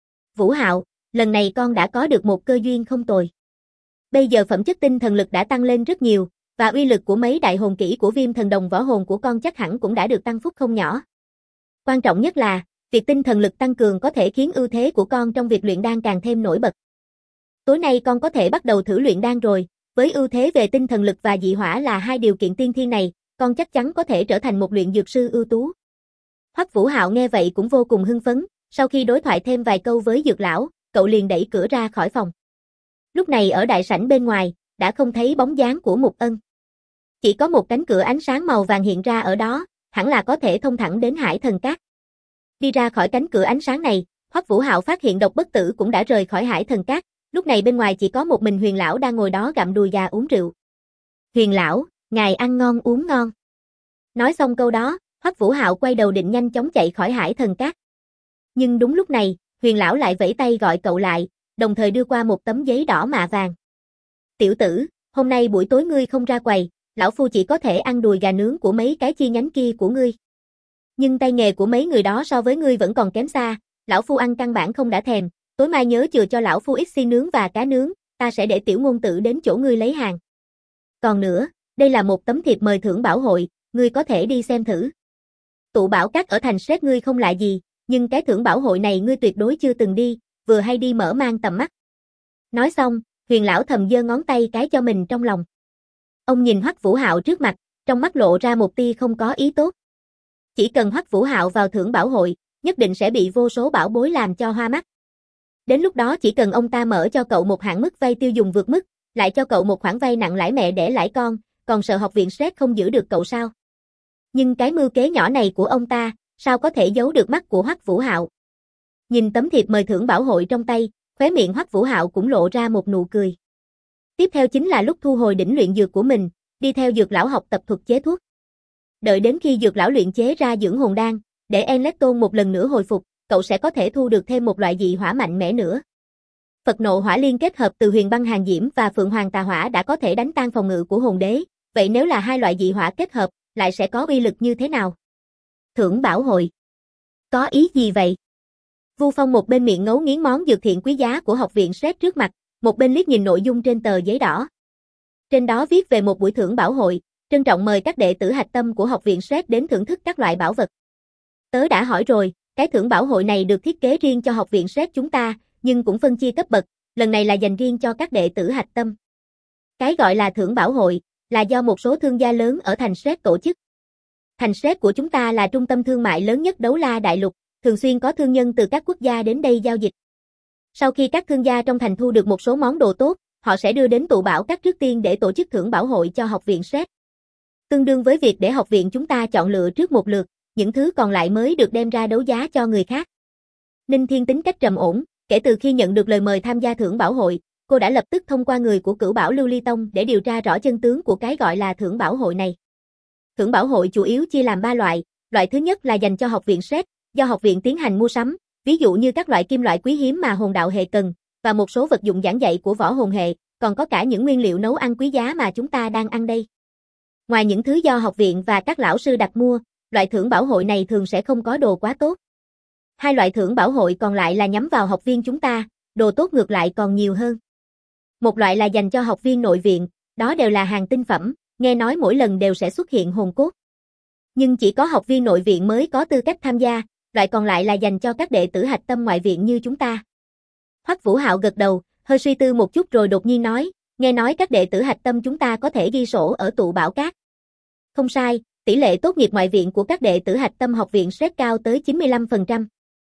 Vũ Hạo, lần này con đã có được một cơ duyên không tồi. Bây giờ phẩm chất tinh thần lực đã tăng lên rất nhiều, và uy lực của mấy đại hồn kỹ của Viêm Thần Đồng võ hồn của con chắc hẳn cũng đã được tăng phúc không nhỏ. Quan trọng nhất là, việc tinh thần lực tăng cường có thể khiến ưu thế của con trong việc luyện đan càng thêm nổi bật. Tối nay con có thể bắt đầu thử luyện đan rồi, với ưu thế về tinh thần lực và dị hỏa là hai điều kiện tiên thiên này, con chắc chắn có thể trở thành một luyện dược sư ưu tú. Hoắc Vũ Hạo nghe vậy cũng vô cùng hưng phấn, sau khi đối thoại thêm vài câu với Dược lão, cậu liền đẩy cửa ra khỏi phòng. Lúc này ở đại sảnh bên ngoài, đã không thấy bóng dáng của Mục Ân. Chỉ có một cánh cửa ánh sáng màu vàng hiện ra ở đó, hẳn là có thể thông thẳng đến Hải Thần Các. Đi ra khỏi cánh cửa ánh sáng này, Hoắc Vũ Hạo phát hiện Độc Bất Tử cũng đã rời khỏi Hải Thần Các, lúc này bên ngoài chỉ có một mình Huyền lão đang ngồi đó gặm đùi gà uống rượu. Huyền lão, ngài ăn ngon uống ngon. Nói xong câu đó, Hoắc Vũ Hạo quay đầu định nhanh chóng chạy khỏi Hải Thần Các. Nhưng đúng lúc này, Huyền lão lại vẫy tay gọi cậu lại, đồng thời đưa qua một tấm giấy đỏ mạ vàng. Tiểu tử, hôm nay buổi tối ngươi không ra quầy, lão phu chỉ có thể ăn đùi gà nướng của mấy cái chi nhánh kia của ngươi. Nhưng tay nghề của mấy người đó so với ngươi vẫn còn kém xa, lão phu ăn căn bản không đã thèm, tối mai nhớ chừa cho lão phu ít xiên nướng và cá nướng, ta sẽ để tiểu ngôn tử đến chỗ ngươi lấy hàng. Còn nữa, đây là một tấm thiệp mời thưởng bảo hội, ngươi có thể đi xem thử. Tụ bảo các ở thành Sret ngươi không lạ gì, nhưng cái thưởng bảo hội này ngươi tuyệt đối chưa từng đi, vừa hay đi mở mang tầm mắt. Nói xong, Huyền lão thầm giơ ngón tay cái cho mình trong lòng. Ông nhìn Hoắc Vũ Hạo trước mặt, trong mắt lộ ra một tia không có ý tốt. Chỉ cần Hoắc Vũ Hạo vào thưởng bảo hội, nhất định sẽ bị vô số bảo bối làm cho hoa mắt. Đến lúc đó chỉ cần ông ta mở cho cậu một hạn mức vay tiêu dùng vượt mức, lại cho cậu một khoản vay nặng lãi mẹ đẻ lãi con, còn sợ học viện Sret không giữ được cậu sao? Nhưng cái mưu kế nhỏ này của ông ta, sao có thể giấu được mắt của Hoắc Vũ Hạo? Nhìn tấm thiệp mời thưởng bảo hội trong tay, khóe miệng Hoắc Vũ Hạo cũng lộ ra một nụ cười. Tiếp theo chính là lúc thu hồi đỉnh luyện dược của mình, đi theo Dược lão học tập thuật chế thuốc. Đợi đến khi Dược lão luyện chế ra dưỡng hồn đan, để Enlecton một lần nữa hồi phục, cậu sẽ có thể thu được thêm một loại dị hỏa mạnh mẽ nữa. Phật nộ hỏa liên kết hợp từ huyền băng hàn diễm và phượng hoàng tà hỏa đã có thể đánh tan phòng ngự của hồn đế, vậy nếu là hai loại dị hỏa kết hợp, lại sẽ có uy lực như thế nào? Thưởng bảo hội. Có ý gì vậy? Vu Phong một bên miệng ngấu nghiến món dược thiện quý giá của học viện Sret trước mặt, một bên liếc nhìn nội dung trên tờ giấy đỏ. Trên đó viết về một buổi thưởng bảo hội, trân trọng mời các đệ tử hạch tâm của học viện Sret đến thưởng thức các loại bảo vật. Tớ đã hỏi rồi, cái thưởng bảo hội này được thiết kế riêng cho học viện Sret chúng ta, nhưng cũng phân chia cấp bậc, lần này là dành riêng cho các đệ tử hạch tâm. Cái gọi là thưởng bảo hội, là do một số thương gia lớn ở thành Séc tổ chức. Thành Séc của chúng ta là trung tâm thương mại lớn nhất Đấu La Đại Lục, thường xuyên có thương nhân từ các quốc gia đến đây giao dịch. Sau khi các thương gia trong thành thu được một số món đồ tốt, họ sẽ đưa đến tụ bảo các trước tiên để tổ chức thưởng bảo hội cho học viện Séc. Tương đương với việc để học viện chúng ta chọn lựa trước một lượt, những thứ còn lại mới được đem ra đấu giá cho người khác. Ninh Thiên tính cách trầm ổn, kể từ khi nhận được lời mời tham gia thưởng bảo hội, cô đã lập tức thông qua người của Cửu Bảo Lưu Ly Tông để điều tra rõ chân tướng của cái gọi là thưởng bảo hội này. Thưởng bảo hội chủ yếu chia làm 3 loại, loại thứ nhất là dành cho học viện Séc, do học viện tiến hành mua sắm, ví dụ như các loại kim loại quý hiếm mà hồn đạo hệ cần, và một số vật dụng giảng dạy của võ hồn hệ, còn có cả những nguyên liệu nấu ăn quý giá mà chúng ta đang ăn đây. Ngoài những thứ do học viện và các lão sư đặt mua, loại thưởng bảo hội này thường sẽ không có đồ quá tốt. Hai loại thưởng bảo hội còn lại là nhắm vào học viên chúng ta, đồ tốt ngược lại còn nhiều hơn. Một loại là dành cho học viên nội viện, đó đều là hàng tinh phẩm, nghe nói mỗi lần đều sẽ xuất hiện hồn cốt. Nhưng chỉ có học viên nội viện mới có tư cách tham gia, loại còn lại là dành cho các đệ tử hạch tâm ngoại viện như chúng ta. Hoắc Vũ Hạo gật đầu, hơi suy tư một chút rồi đột nhiên nói, nghe nói các đệ tử hạch tâm chúng ta có thể ghi sổ ở tụ bảo các. Không sai, tỷ lệ tốt nghiệp ngoại viện của các đệ tử hạch tâm học viện Séc cao tới 95%.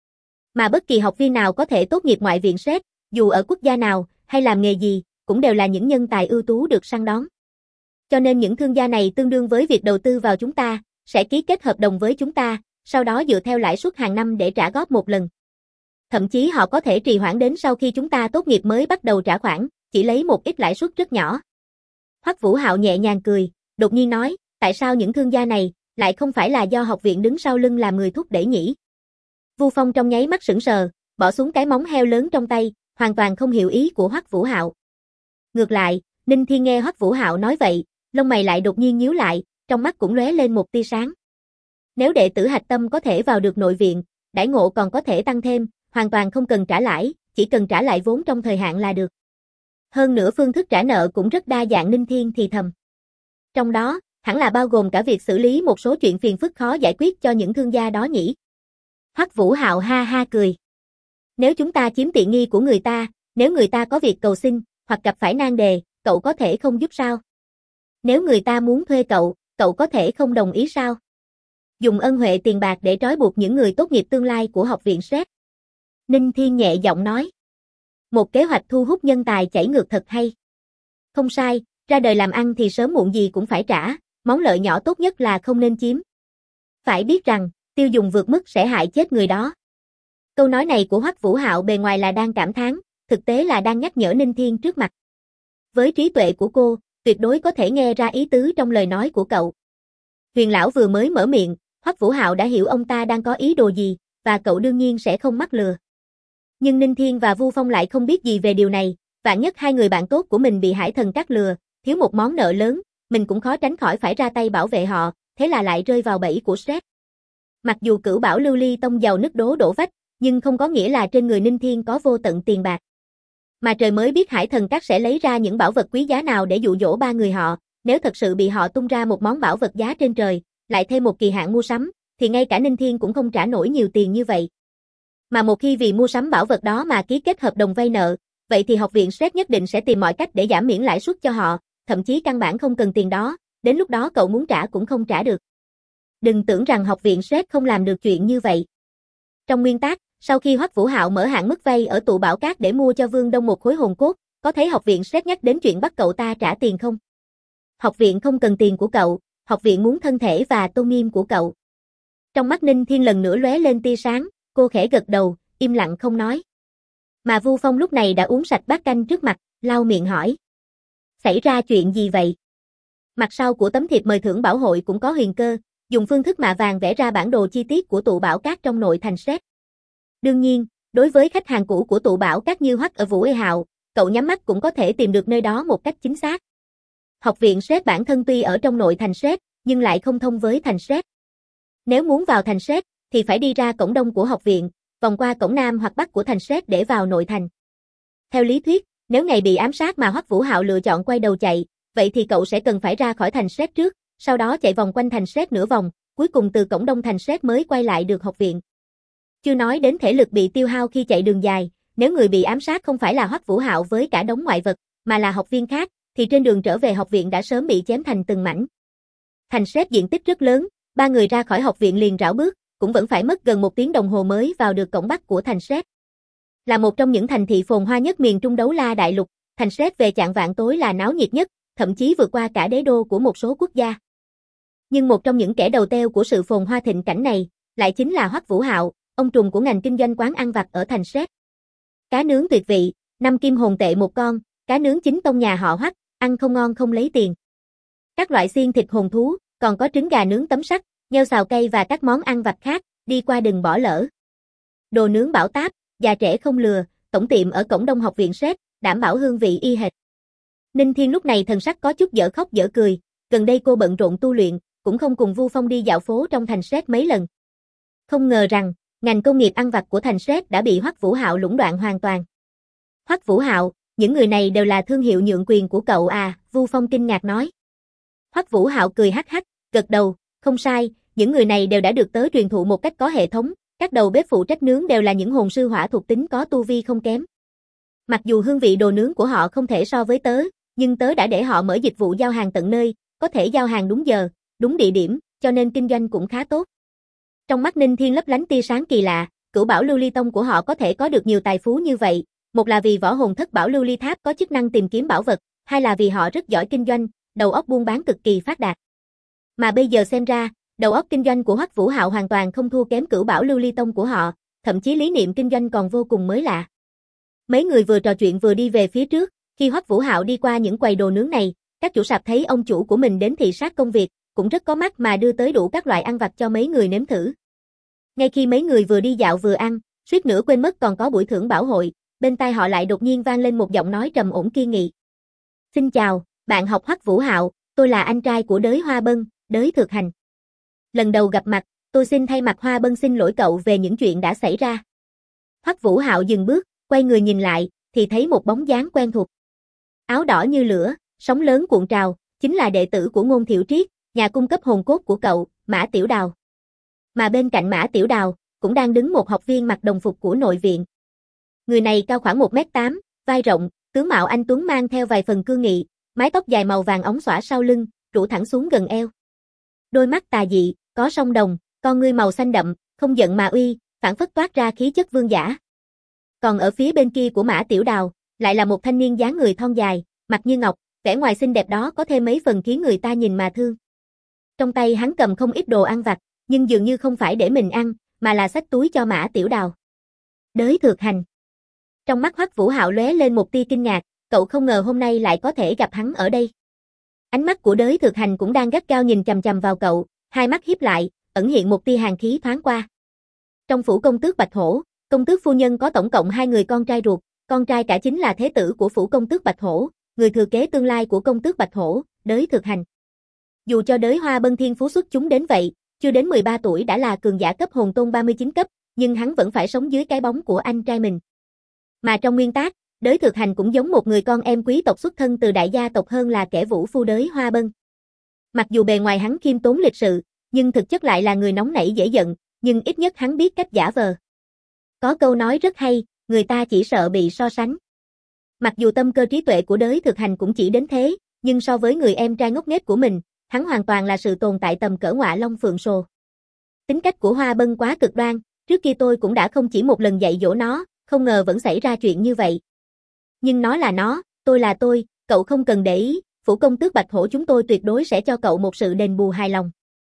Mà bất kỳ học viên nào có thể tốt nghiệp ngoại viện Séc, dù ở quốc gia nào, hay làm nghề gì, cũng đều là những nhân tài ưu tú được săn đón. Cho nên những thương gia này tương đương với việc đầu tư vào chúng ta, sẽ ký kết hợp đồng với chúng ta, sau đó dựa theo lãi suất hàng năm để trả góp một lần. Thậm chí họ có thể trì hoãn đến sau khi chúng ta tốt nghiệp mới bắt đầu trả khoản, chỉ lấy một ít lãi suất rất nhỏ. Hoắc Vũ Hạo nhẹ nhàng cười, đột nhiên nói, tại sao những thương gia này lại không phải là do học viện đứng sau lưng làm người thúc đẩy nhỉ? Vu Phong trong nháy mắt sững sờ, bỏ xuống cái móng heo lớn trong tay, hoàn toàn không hiểu ý của Hoắc Vũ Hạo. Ngược lại, Ninh Thiên nghe Hoắc Vũ Hạo nói vậy, lông mày lại đột nhiên nhíu lại, trong mắt cũng lóe lên một tia sáng. Nếu đệ tử hạch tâm có thể vào được nội viện, đãi ngộ còn có thể tăng thêm, hoàn toàn không cần trả lãi, chỉ cần trả lại vốn trong thời hạn là được. Hơn nữa phương thức trả nợ cũng rất đa dạng. Ninh Thiên thì thầm. Trong đó, hẳn là bao gồm cả việc xử lý một số chuyện phiền phức khó giải quyết cho những thương gia đó nhỉ. Hoắc Vũ Hạo ha ha cười. Nếu chúng ta chiếm tiện nghi của người ta, nếu người ta có việc cầu xin, hoặc gặp phải nan đề, cậu có thể không giúp sao? Nếu người ta muốn thuê cậu, cậu có thể không đồng ý sao? Dùng ân huệ tiền bạc để trói buộc những người tốt nghiệp tương lai của học viện Séc. Ninh Thiên nhẹ giọng nói. Một kế hoạch thu hút nhân tài chảy ngược thật hay. Không sai, ra đời làm ăn thì sớm muộn gì cũng phải trả, món lợi nhỏ tốt nhất là không nên chiếm. Phải biết rằng, tiêu dùng vượt mức sẽ hại chết người đó. Câu nói này của Hoắc Vũ Hạo bề ngoài là đang cảm thán, thực tế là đang nhắc nhở Ninh Thiên trước mặt. Với trí tuệ của cô, tuyệt đối có thể nghe ra ý tứ trong lời nói của cậu. Huyền lão vừa mới mở miệng, Hoắc Vũ Hạo đã hiểu ông ta đang có ý đồ gì, và cậu đương nhiên sẽ không mắc lừa. Nhưng Ninh Thiên và Vu Phong lại không biết gì về điều này, vạn nhất hai người bạn tốt của mình bị Hải Thần Các lừa, thiếu một món nợ lớn, mình cũng khó tránh khỏi phải ra tay bảo vệ họ, thế là lại rơi vào bẫy của Séc. Mặc dù Cửu Bảo Lưu Ly Tông giàu nứt đổ vách, nhưng không có nghĩa là trên người Ninh Thiên có vô tận tiền bạc. Mà trời mới biết Hải Thần Các sẽ lấy ra những bảo vật quý giá nào để dụ dỗ ba người họ, nếu thật sự bị họ tung ra một món bảo vật giá trên trời, lại thêm một kỳ hạn mua sắm, thì ngay cả Ninh Thiên cũng không trả nổi nhiều tiền như vậy. Mà một khi vì mua sắm bảo vật đó mà ký kết hợp đồng vay nợ, vậy thì học viện Séc nhất định sẽ tìm mọi cách để giảm miễn lãi suất cho họ, thậm chí căn bản không cần tiền đó, đến lúc đó cậu muốn trả cũng không trả được. Đừng tưởng rằng học viện Séc không làm được chuyện như vậy. Trong nguyên tắc, sau khi Hoắc Vũ Hạo mở hạn mức vay ở tụ bảo các để mua cho Vương Đông một khối hồn cốt, có thấy học viện Séc nhắc đến chuyện bắt cậu ta trả tiền không? Học viện không cần tiền của cậu, học viện muốn thân thể và tôn nghiêm của cậu. Trong mắt Ninh Thiên lần nữa lóe lên tia sáng, cô khẽ gật đầu, im lặng không nói. Mà Vu Phong lúc này đã uống sạch bát canh trước mặt, lau miệng hỏi. Xảy ra chuyện gì vậy? Mặt sau của tấm thiệp mời thưởng bảo hội cũng có Huyền Cơ, dùng phương thức mạ vàng vẽ ra bản đồ chi tiết của tụ bảo các trong nội thành Séc. Đương nhiên, đối với khách hàng cũ của tụ bảo các như Hoắc ở Vũ Ê Hạo, cậu nhắm mắt cũng có thể tìm được nơi đó một cách chính xác. Học viện Séc bản thân tuy ở trong nội thành Séc, nhưng lại không thông với thành Séc. Nếu muốn vào thành Séc, thì phải đi ra cổng đông của học viện, vòng qua cổng nam hoặc bắc của thành Séc để vào nội thành. Theo lý thuyết, nếu ngày bị ám sát mà Hoắc Vũ Hạo lựa chọn quay đầu chạy, vậy thì cậu sẽ cần phải ra khỏi thành Séc trước, sau đó chạy vòng quanh thành Séc nửa vòng, cuối cùng từ cổng đông thành Séc mới quay lại được học viện. Chưa nói đến thể lực bị tiêu hao khi chạy đường dài, nếu người bị ám sát không phải là Hoắc Vũ Hạo với cả đống ngoại vật, mà là học viên khác, thì trên đường trở về học viện đã sớm bị chém thành từng mảnh. Thành Séc diện tích rất lớn, ba người ra khỏi học viện liền rảo bước, cũng vẫn phải mất gần 1 tiếng đồng hồ mới vào được cổng Bắc của Thành Séc. Là một trong những thành thị phồn hoa nhất miền Trung Đấu La Đại Lục, Thành Séc về chạng vạng tối là náo nhiệt nhất, thậm chí vượt qua cả đế đô của một số quốc gia. Nhưng một trong những kẻ đầu têu của sự phồn hoa thịnh cảnh này, lại chính là Hoắc Vũ Hạo, ông trùm của ngành kinh doanh quán ăn vặt ở Thành Séc. Cá nướng tuyệt vị, 5 kim hồn tệ một con, cá nướng chính tông nhà họ Hoắc, ăn không ngon không lấy tiền. Các loại xiên thịt hồn thú, còn có trứng gà nướng tấm sắt, nheo xào cây và các món ăn vặt khác, đi qua đừng bỏ lỡ. Đồ nướng Bảo Táp, già trẻ không lừa, tổng tiệm ở cổng Đông học viện Séc, đảm bảo hương vị y hệt. Ninh Thiên lúc này thần sắc có chút dở khóc dở cười, gần đây cô bận rộn tu luyện, cũng không cùng Vu Phong đi dạo phố trong Thành Séc mấy lần. Không ngờ rằng, ngành công nghiệp ăn vặt của Thành Séc đã bị Hoắc Vũ Hạo lũng đoạn hoàn toàn. Hoắc Vũ Hạo, những người này đều là thương hiệu nhượng quyền của cậu à, Vu Phong kinh ngạc nói. Hoắc Vũ Hạo cười hắc hắc, gật đầu, không sai, những người này đều đã được tớ truyền thụ một cách có hệ thống, các đầu bếp phụ trách nướng đều là những hồn sư hỏa thuộc tính có tu vi không kém. Mặc dù hương vị đồ nướng của họ không thể so với tớ, nhưng tớ đã để họ mở dịch vụ giao hàng tận nơi, có thể giao hàng đúng giờ, đúng địa điểm, cho nên kinh doanh cũng khá tốt. Trong mắt Ninh Thiên lấp lánh tia sáng kỳ lạ, Cửu Bảo Lưu Ly Tông của họ có thể có được nhiều tài phú như vậy, một là vì võ hồn thất bảo lưu ly tháp có chức năng tìm kiếm bảo vật, hai là vì họ rất giỏi kinh doanh, đầu óc buôn bán cực kỳ phát đạt. Mà bây giờ xem ra, đầu óc kinh doanh của Hoắc Vũ Hạo hoàn toàn không thua kém Cửu Bảo Lưu Ly Tông của họ, thậm chí lý niệm kinh doanh còn vô cùng mới lạ. Mấy người vừa trò chuyện vừa đi về phía trước, khi Hoắc Vũ Hạo đi qua những quầy đồ nướng này, các chủ sạp thấy ông chủ của mình đến thị sát công việc, cũng rất có mắt mà đưa tới đủ các loại ăn vặt cho mấy người nếm thử. Ngay khi mấy người vừa đi dạo vừa ăn, suýt nữa quên mất còn có buổi thưởng bảo hội, bên tai họ lại đột nhiên vang lên một giọng nói trầm ổn kiên nghị. Xin chào, bạn học Hoắc Vũ Hạo, tôi là anh trai của Đới Hoa Bân, Đới Thược Hành. Lần đầu gặp mặt, tôi xin thay mặt Hoa Bân xin lỗi cậu về những chuyện đã xảy ra. Hoắc Vũ Hạo dừng bước, quay người nhìn lại, thì thấy một bóng dáng quen thuộc. Áo đỏ như lửa, sóng lớn cuộn trào, chính là đệ tử của Ngôn Thiệu Triết, nhà cung cấp hồn cốt của cậu, Mã Tiểu Đào. Mà bên cạnh Mã Tiểu Đào, cũng đang đứng một học viên mặc đồng phục của nội viện. Người này cao khoảng 1m8, vai rộng, tướng mạo anh tuấn mang theo vài phần cương nghị, mái tóc dài màu vàng óng xõa sau lưng, rủ thẳng xuống gần eo. Đôi mắt tà dị, có song đồng, con ngươi màu xanh đậm, không giận mà uy, phảng phất toát ra khí chất vương giả. Còn ở phía bên kia của Mã Tiểu Đào, lại là một thanh niên dáng người thon dài, mặt như ngọc, vẻ ngoài xinh đẹp đó có thêm mấy phần khiến người ta nhìn mà thương. Trong tay hắn cầm không ít đồ ăn vặt, nhưng dường như không phải để mình ăn, mà là xách túi cho Mã Tiểu Đào. Đới Thược Hành. Trong mắt Hoắc Vũ Hạo lóe lên một tia kinh ngạc, cậu không ngờ hôm nay lại có thể gặp hắn ở đây. Ánh mắt của Đới Thược Hành cũng đang gắt gao nhìn chằm chằm vào cậu, hai mắt híp lại, ẩn hiện một tia hàn khí thoáng qua. Trong phủ công tước Bạch Hổ, công tước phu nhân có tổng cộng 2 người con trai ruột, con trai cả chính là thế tử của phủ công tước Bạch Hổ, người thừa kế tương lai của công tước Bạch Hổ, Đới Thược Hành. Dù cho Đới Hoa Bân thiên phú xuất chúng đến vậy, chưa đến 13 tuổi đã là cường giả cấp hồn tôn 39 cấp, nhưng hắn vẫn phải sống dưới cái bóng của anh trai mình. Mà trong nguyên tác, Đới Thược Hành cũng giống một người con em quý tộc xuất thân từ đại gia tộc hơn là kẻ vũ phu Đới Hoa Bân. Mặc dù bề ngoài hắn khiêm tốn lịch sự, nhưng thực chất lại là người nóng nảy dễ giận, nhưng ít nhất hắn biết cách giả vờ. Có câu nói rất hay, người ta chỉ sợ bị so sánh. Mặc dù tâm cơ trí tuệ của Đới Thược Hành cũng chỉ đến thế, nhưng so với người em trai ngốc nghếch của mình, hắn hoàn toàn là sự tồn tại tầm cỡ ngọa long phượng sồ. Tính cách của Hoa Bân quá cực đoan, trước kia tôi cũng đã không chỉ một lần dạy dỗ nó, không ngờ vẫn xảy ra chuyện như vậy. Nhưng nó là nó, tôi là tôi, cậu không cần để ý, phủ công tước Bạch Hổ chúng tôi tuyệt đối sẽ cho cậu một sự đền bù hài lòng.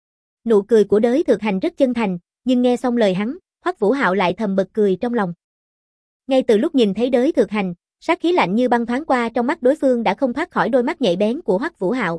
Nụ cười của Đới Thược Hành rất chân thành, nhưng nghe xong lời hắn, Hoắc Vũ Hạo lại thầm bật cười trong lòng. Ngay từ lúc nhìn thấy Đới Thược Hành, sát khí lạnh như băng thoáng qua trong mắt đối phương đã không thoát khỏi đôi mắt nhạy bén của Hoắc Vũ Hạo.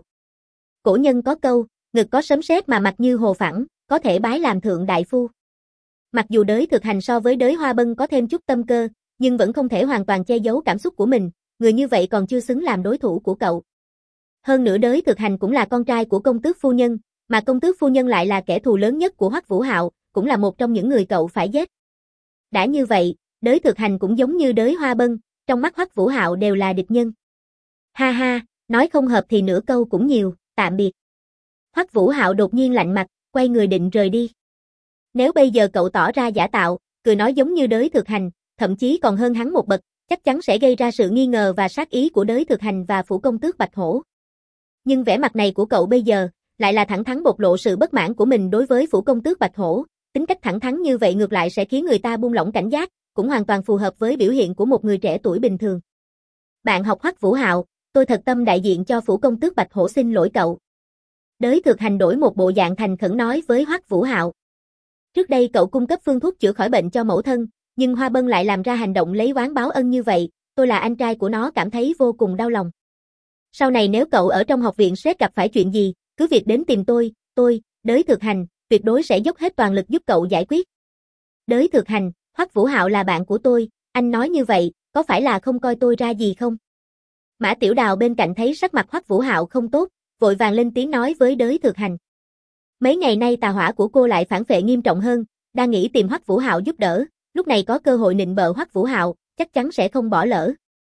Cổ nhân có câu, ngực có sấm sét mà mặt như hồ phẳng, có thể bái làm thượng đại phu. Mặc dù Đới Thược Hành so với Đới Hoa Bân có thêm chút tâm cơ, nhưng vẫn không thể hoàn toàn che giấu cảm xúc của mình, người như vậy còn chưa xứng làm đối thủ của cậu. Hơn nữa Đới Thược Hành cũng là con trai của công tước phu nhân, mà công tước phu nhân lại là kẻ thù lớn nhất của Hoắc Vũ Hạo, cũng là một trong những người cậu phải giết. Đã như vậy, Đới Thược Hành cũng giống như Đới Hoa Bân, trong mắt Hoắc Vũ Hạo đều là địch nhân. Ha ha, nói không hợp thì nửa câu cũng nhiều, tạm biệt. Hoắc Vũ Hạo đột nhiên lạnh mặt, quay người định rời đi. Nếu bây giờ cậu tỏ ra giả tạo, cười nói giống như Đới Thược Hành, thậm chí còn hơn hắn một bậc, chắc chắn sẽ gây ra sự nghi ngờ và sát ý của Đới Thực Hành và phủ công tước Bạch Hổ. Nhưng vẻ mặt này của cậu bây giờ, lại là thẳng thắn bộc lộ sự bất mãn của mình đối với phủ công tước Bạch Hổ, tính cách thẳng thắn như vậy ngược lại sẽ khiến người ta buông lỏng cảnh giác, cũng hoàn toàn phù hợp với biểu hiện của một người trẻ tuổi bình thường. Bạn học Hoắc Vũ Hạo, tôi thật tâm đại diện cho phủ công tước Bạch Hổ xin lỗi cậu. Đới Thực Hành đổi một bộ dạng thành khẩn nói với Hoắc Vũ Hạo. Trước đây cậu cung cấp phương thuốc chữa khỏi bệnh cho mẫu thân, nhưng Hoa Bân lại làm ra hành động lấy oán báo ân như vậy, tôi là anh trai của nó cảm thấy vô cùng đau lòng. Sau này nếu cậu ở trong học viện SET gặp phải chuyện gì, cứ việc đến tìm tôi, Đới Thực Hành, tuyệt đối sẽ dốc hết toàn lực giúp cậu giải quyết. Đới Thực Hành, Hoắc Vũ Hạo là bạn của tôi, anh nói như vậy, có phải là không coi tôi ra gì không? Mã Tiểu Đào bên cạnh thấy sắc mặt Hoắc Vũ Hạo không tốt, vội vàng lên tiếng nói với Đới Thực Hành. Mấy ngày nay tà hỏa của cô lại phản phệ nghiêm trọng hơn, đang nghĩ tìm Hoắc Vũ Hạo giúp đỡ, lúc này có cơ hội nịnh bợ Hoắc Vũ Hạo, chắc chắn sẽ không bỏ lỡ.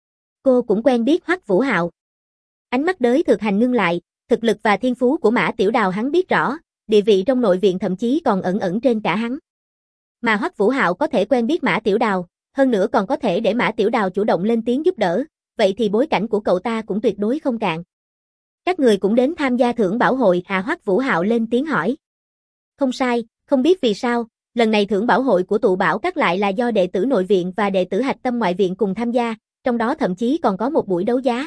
Cô cũng quen biết Hoắc Vũ Hạo. Ánh mắt Đới Thực Hành ngưng lại, thực lực và thiên phú của Mã Tiểu Đào hắn biết rõ, địa vị trong nội viện thậm chí còn ẩn trên cả hắn. Mà Hoắc Vũ Hạo có thể quen biết Mã Tiểu Đào, hơn nữa còn có thể để Mã Tiểu Đào chủ động lên tiếng giúp đỡ, vậy thì bối cảnh của cậu ta cũng tuyệt đối không cạn. Các người cũng đến tham gia thưởng bảo hội à? Hoắc Vũ Hạo lên tiếng hỏi. Không sai, không biết vì sao, lần này thưởng bảo hội của tụ bảo các lại là do đệ tử nội viện và đệ tử hạch tâm ngoại viện cùng tham gia, trong đó thậm chí còn có một buổi đấu giá.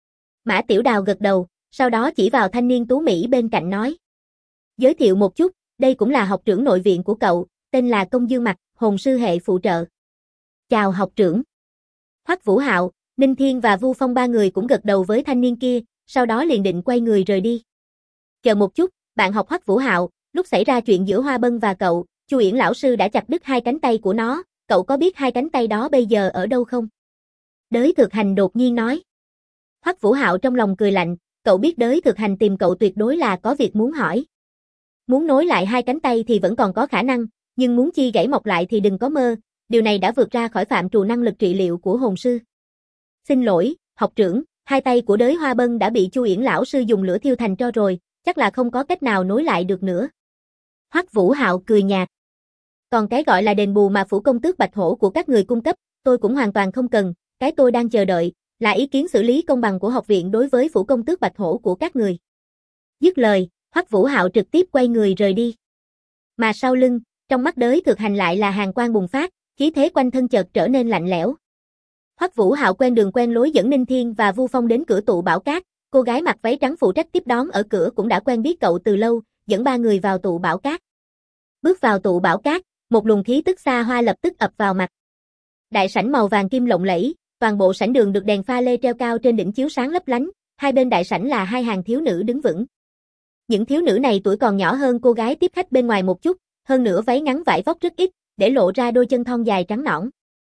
Mã Tiểu Đào gật đầu, sau đó chỉ vào thanh niên tú Mỹ bên cạnh nói. Giới thiệu một chút, đây cũng là học trưởng nội viện của cậu, tên là Công Dương Mặc, hồn sư hệ phụ trợ. Chào học trưởng. Hoắc Vũ Hạo, Ninh Thiên và Vu Phong ba người cũng gật đầu với thanh niên kia, sau đó liền định quay người rời đi. Chờ một chút, bạn học Hoắc Vũ Hạo, lúc xảy ra chuyện giữa Hoa Bân và cậu, Chu Yển lão sư đã chặt đứt hai cánh tay của nó, cậu có biết hai cánh tay đó bây giờ ở đâu không? Đới Thực Hành đột nhiên nói. Hoắc Vũ Hạo trong lòng cười lạnh, cậu biết Đới Thực Hành tìm cậu tuyệt đối là có việc muốn hỏi. Muốn nối lại hai cánh tay thì vẫn còn có khả năng, nhưng muốn chi gãy mọc lại thì đừng có mơ, điều này đã vượt ra khỏi phạm trù năng lực trị liệu của hồn sư. Xin lỗi, học trưởng, hai tay của Đới Hoa Bân đã bị Chu Yển lão sư dùng lửa thiêu thành tro rồi, chắc là không có cách nào nối lại được nữa. Hoắc Vũ Hạo cười nhạt. Còn cái gọi là đền bù mà phủ công tước Bạch Hổ của các người cung cấp, tôi cũng hoàn toàn không cần, cái tôi đang chờ đợi là ý kiến xử lý công bằng của học viện đối với phủ công tước Bạch Hổ của các người. Dứt lời, Hoắc Vũ Hạo trực tiếp quay người rời đi. Mà sau lưng, trong mắt Đới Thực Hành lại là hàn quang bùng phát, khí thế quanh thân chợt trở nên lạnh lẽo. Hoắc Vũ Hạo quen đường quen lối dẫn Ninh Thiên và Vu Phong đến cửa tụ bảo cát, cô gái mặc váy trắng phụ trách tiếp đón ở cửa cũng đã quen biết cậu từ lâu, dẫn ba người vào tụ bảo cát. Bước vào tụ bảo cát, một luồng khí tức xa hoa lập tức ập vào mặt. Đại sảnh màu vàng kim lộng lẫy, toàn bộ sảnh đường được đèn pha lê treo cao trên đỉnh chiếu sáng lấp lánh, hai bên đại sảnh là hai hàng thiếu nữ đứng vững. Những thiếu nữ này tuổi còn nhỏ hơn cô gái tiếp khách bên ngoài một chút, hơn nữa váy ngắn vải vóc rất ít, để lộ ra đôi chân thon dài trắng nõn.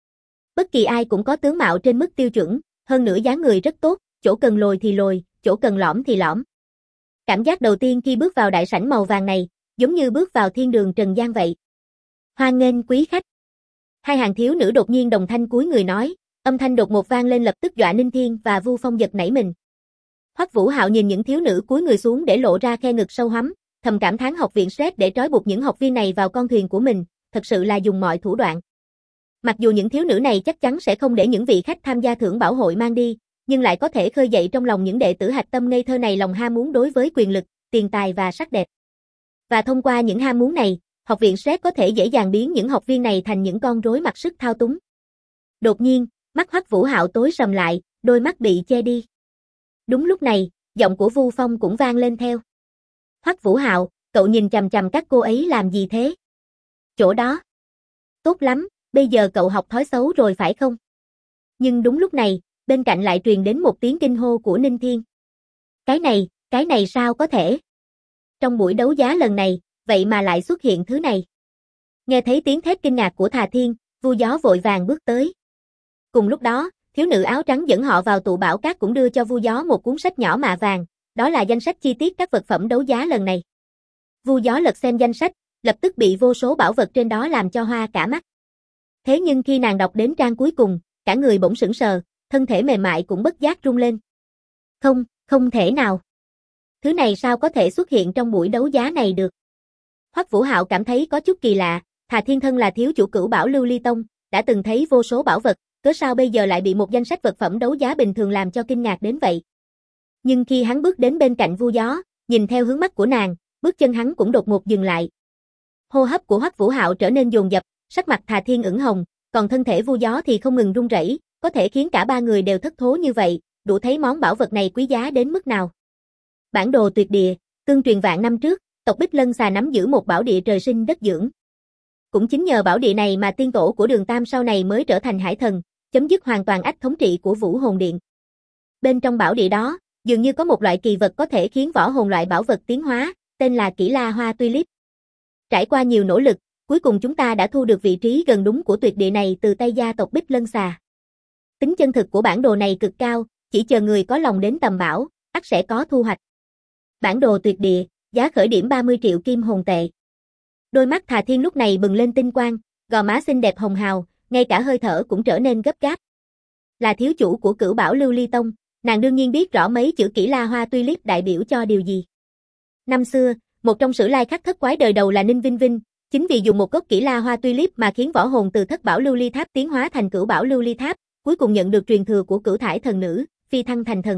Bất kỳ ai cũng có tướng mạo trên mức tiêu chuẩn, hơn nữa dáng người rất tốt, chỗ cần lồi thì lồi, chỗ cần lõm thì lõm. Cảm giác đầu tiên khi bước vào đại sảnh màu vàng này, giống như bước vào thiên đường trần gian vậy. Hoan nghênh quý khách. Hai hàng thiếu nữ đột nhiên đồng thanh cúi người nói, âm thanh đột ngột vang lên lập tức dọa Ninh Thiên và Vu Phong giật nảy mình. Hoắc Vũ Hạo nhìn những thiếu nữ cúi người xuống để lộ ra khe ngực sâu hắm, thầm cảm thán học viện SET để trói buộc những học viên này vào con thuyền của mình, thật sự là dùng mọi thủ đoạn. Mặc dù những thiếu nữ này chắc chắn sẽ không để những vị khách tham gia thưởng bảo hội mang đi, nhưng lại có thể khơi dậy trong lòng những đệ tử hạch tâm ngây thơ này lòng ham muốn đối với quyền lực, tiền tài và sắc đẹp. Và thông qua những ham muốn này, học viện SET có thể dễ dàng biến những học viên này thành những con rối mặc sức thao túng. Đột nhiên, mắt Hoắc Vũ Hạo tối sầm lại, đôi mắt bị che đi. Đúng lúc này, giọng của Vu Phong cũng vang lên theo. Hoắc Vũ Hạo, cậu nhìn chằm chằm các cô ấy làm gì thế? Chỗ đó. Tốt lắm, bây giờ cậu học thói xấu rồi phải không? Nhưng đúng lúc này, bên cạnh lại truyền đến một tiếng kinh hô của Ninh Thiên. Cái này sao có thể? Trong buổi đấu giá lần này, vậy mà lại xuất hiện thứ này. Nghe thấy tiếng thét kinh ngạc của Thà Thiên, Vu Gió vội vàng bước tới. Cùng lúc đó, thiếu nữ áo trắng dẫn họ vào tụ bảo cát cũng đưa cho Vu Gió một cuốn sách nhỏ mạ vàng, đó là danh sách chi tiết các vật phẩm đấu giá lần này. Vu Gió lật xem danh sách, lập tức bị vô số bảo vật trên đó làm cho hoa cả mắt. Thế nhưng khi nàng đọc đến trang cuối cùng, cả người bỗng sững sờ, thân thể mềm mại cũng bất giác rung lên. Không thể nào. Thứ này sao có thể xuất hiện trong buổi đấu giá này được? Hoắc Vũ Hạo cảm thấy có chút kỳ lạ, Thà Thiên thân là thiếu chủ Cửu Bảo Lưu Ly Tông, đã từng thấy vô số bảo vật, cớ sao bây giờ lại bị một danh sách vật phẩm đấu giá bình thường làm cho kinh ngạc đến vậy. Nhưng khi hắn bước đến bên cạnh Vu Gió, nhìn theo hướng mắt của nàng, bước chân hắn cũng đột ngột dừng lại. Hô hấp của Hoắc Vũ Hạo trở nên dồn dập, sắc mặt Thà Thiên ửng hồng, còn thân thể Vu Gió thì không ngừng run rẩy, có thể khiến cả ba người đều thất thố như vậy, đủ thấy món bảo vật này quý giá đến mức nào. Bản đồ tuyệt địa, tương truyền vạn năm trước, tộc Bích Lân Xà nắm giữ một bảo địa trời sinh đất dưỡng. Cũng chính nhờ bảo địa này mà tiên tổ của Đường Tam sau này mới trở thành hải thần, chấm dứt hoàn toàn ách thống trị của Vũ Hồn Điện. Bên trong bảo địa đó, dường như có một loại kỳ vật có thể khiến võ hồn loại bảo vật tiến hóa, tên là Kỷ La Hoa Tulip. Trải qua nhiều nỗ lực, cuối cùng chúng ta đã thu được vị trí gần đúng của tuyệt địa này từ tay gia tộc Bích Lân Xà. Tính chân thực của bản đồ này cực cao, chỉ chờ người có lòng đến tầm bảo, ắt sẽ có thu hoạch. Bản đồ tuyệt địa, giá khởi điểm 30 triệu kim hồn tệ. Đôi mắt Thà Thiên lúc này bừng lên tinh quang, gò má xinh đẹp hồng hào, ngay cả hơi thở cũng trở nên gấp gáp. Là thiếu chủ của Cửu Bảo Lưu Ly Tông, nàng đương nhiên biết rõ mấy chữ Kỷ La Hoa Tulip đại biểu cho điều gì. Năm xưa, một trong sử lai khắc thất quái đời đầu là Ninh Vinh Vinh, chính vì dùng một gốc Kỷ La Hoa Tulip mà khiến võ hồn từ Thất Bảo Lưu Ly Tháp tiến hóa thành Cửu Bảo Lưu Ly Tháp, cuối cùng nhận được truyền thừa của Cửu Thải thần nữ, phi thăng thành thần.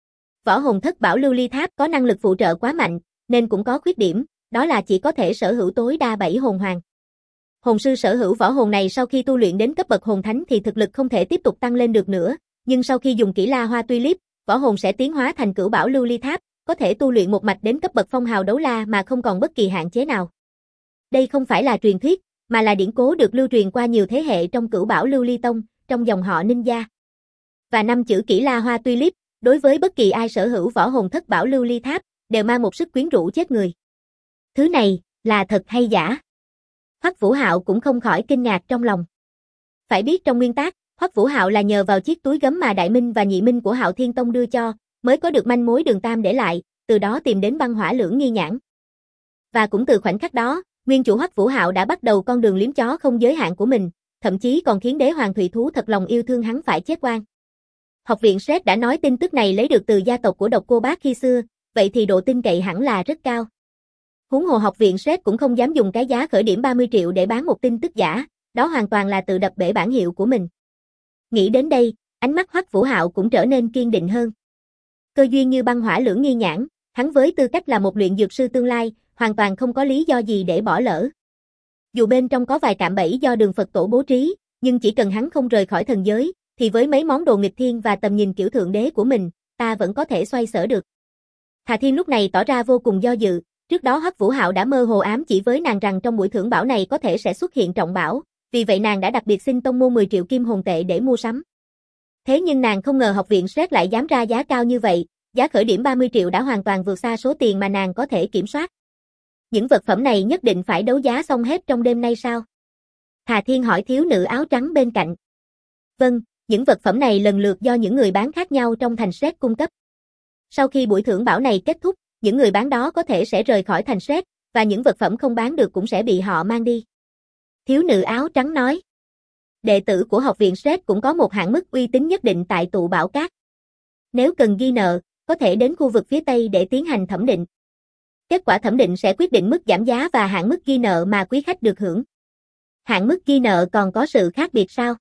Võ hồn Thất Bảo Lưu Ly Tháp có năng lực phụ trợ quá mạnh, nên cũng có khuyết điểm, đó là chỉ có thể sở hữu tối đa 7 hồn hoàng. Hồn sư sở hữu võ hồn này sau khi tu luyện đến cấp bậc hồn thánh thì thực lực không thể tiếp tục tăng lên được nữa, nhưng sau khi dùng Kỷ La Hoa Tulip, võ hồn sẽ tiến hóa thành Cửu Bảo Lưu Ly Tháp, có thể tu luyện một mạch đến cấp bậc phong hào đấu la mà không còn bất kỳ hạn chế nào. Đây không phải là truyền thuyết, mà là điển cố được lưu truyền qua nhiều thế hệ trong Cửu Bảo Lưu Ly Tông, trong dòng họ Ninh gia. Và năm chữ Kỷ La Hoa Tulip, đối với bất kỳ ai sở hữu võ hồn Thất Bảo Lưu Ly Tháp, đều mang một sức quyến rũ chết người. Thứ này, là thật hay giả? Hoắc Vũ Hạo cũng không khỏi kinh ngạc trong lòng. Phải biết trong nguyên tác, Hoắc Vũ Hạo là nhờ vào chiếc túi gấm mà Đại Minh và Nhị Minh của Hạo Thiên Tông đưa cho, mới có được manh mối Đường Tam để lại, từ đó tìm đến băng hỏa lưỡng nghi nhãn. Và cũng từ khoảnh khắc đó, nguyên chủ Hoắc Vũ Hạo đã bắt đầu con đường liếm chó không giới hạn của mình, thậm chí còn khiến đế hoàng Thủy Thú thật lòng yêu thương hắn phải chết oan. Học viện Sret đã nói tin tức này lấy được từ gia tộc của Độc Cô Bác khi xưa, vậy thì độ tin cậy hẳn là rất cao. Huống hồ học viện Sret cũng không dám dùng cái giá khởi điểm 30 triệu để bán một tin tức giả, đó hoàn toàn là tự đập bể bản hiệu của mình. Nghĩ đến đây, ánh mắt Hoắc Vũ Hạo cũng trở nên kiên định hơn. Cơ duyên như băng hỏa lưỡng nghi nhãn, hắn với tư cách là một luyện dược sư tương lai, hoàn toàn không có lý do gì để bỏ lỡ. Dù bên trong có vài cạm bẫy do Đường Phật Tổ bố trí, nhưng chỉ cần hắn không rời khỏi thần giới, thì với mấy món đồ nghịch thiên và tầm nhìn kiểu thượng đế của mình, ta vẫn có thể xoay sở được. Thà Thiên lúc này tỏ ra vô cùng do dự, trước đó Hoắc Vũ Hạo đã mơ hồ ám chỉ với nàng rằng trong buổi thưởng bảo này có thể sẽ xuất hiện trọng bảo, vì vậy nàng đã đặc biệt xin tông môn 10 triệu kim hồn tệ để mua sắm. Thế nhưng nàng không ngờ học viện Sret lại dám ra giá cao như vậy, giá khởi điểm 30 triệu đã hoàn toàn vượt xa số tiền mà nàng có thể kiểm soát. Những vật phẩm này nhất định phải đấu giá xong hết trong đêm nay sao? Thà Thiên hỏi thiếu nữ áo trắng bên cạnh. Vâng, những vật phẩm này lần lượt do những người bán khác nhau trong thành Sret cung cấp. Sau khi buổi thưởng bảo này kết thúc, những người bán đó có thể sẽ rời khỏi thành Sret, và những vật phẩm không bán được cũng sẽ bị họ mang đi. Thiếu nữ áo trắng nói. Đệ tử của học viện Sret cũng có một hạn mức uy tín nhất định tại tụ bảo cát. Nếu cần ghi nợ, có thể đến khu vực phía Tây để tiến hành thẩm định. Kết quả thẩm định sẽ quyết định mức giảm giá và hạn mức ghi nợ mà quý khách được hưởng. Hạn mức ghi nợ còn có sự khác biệt sao?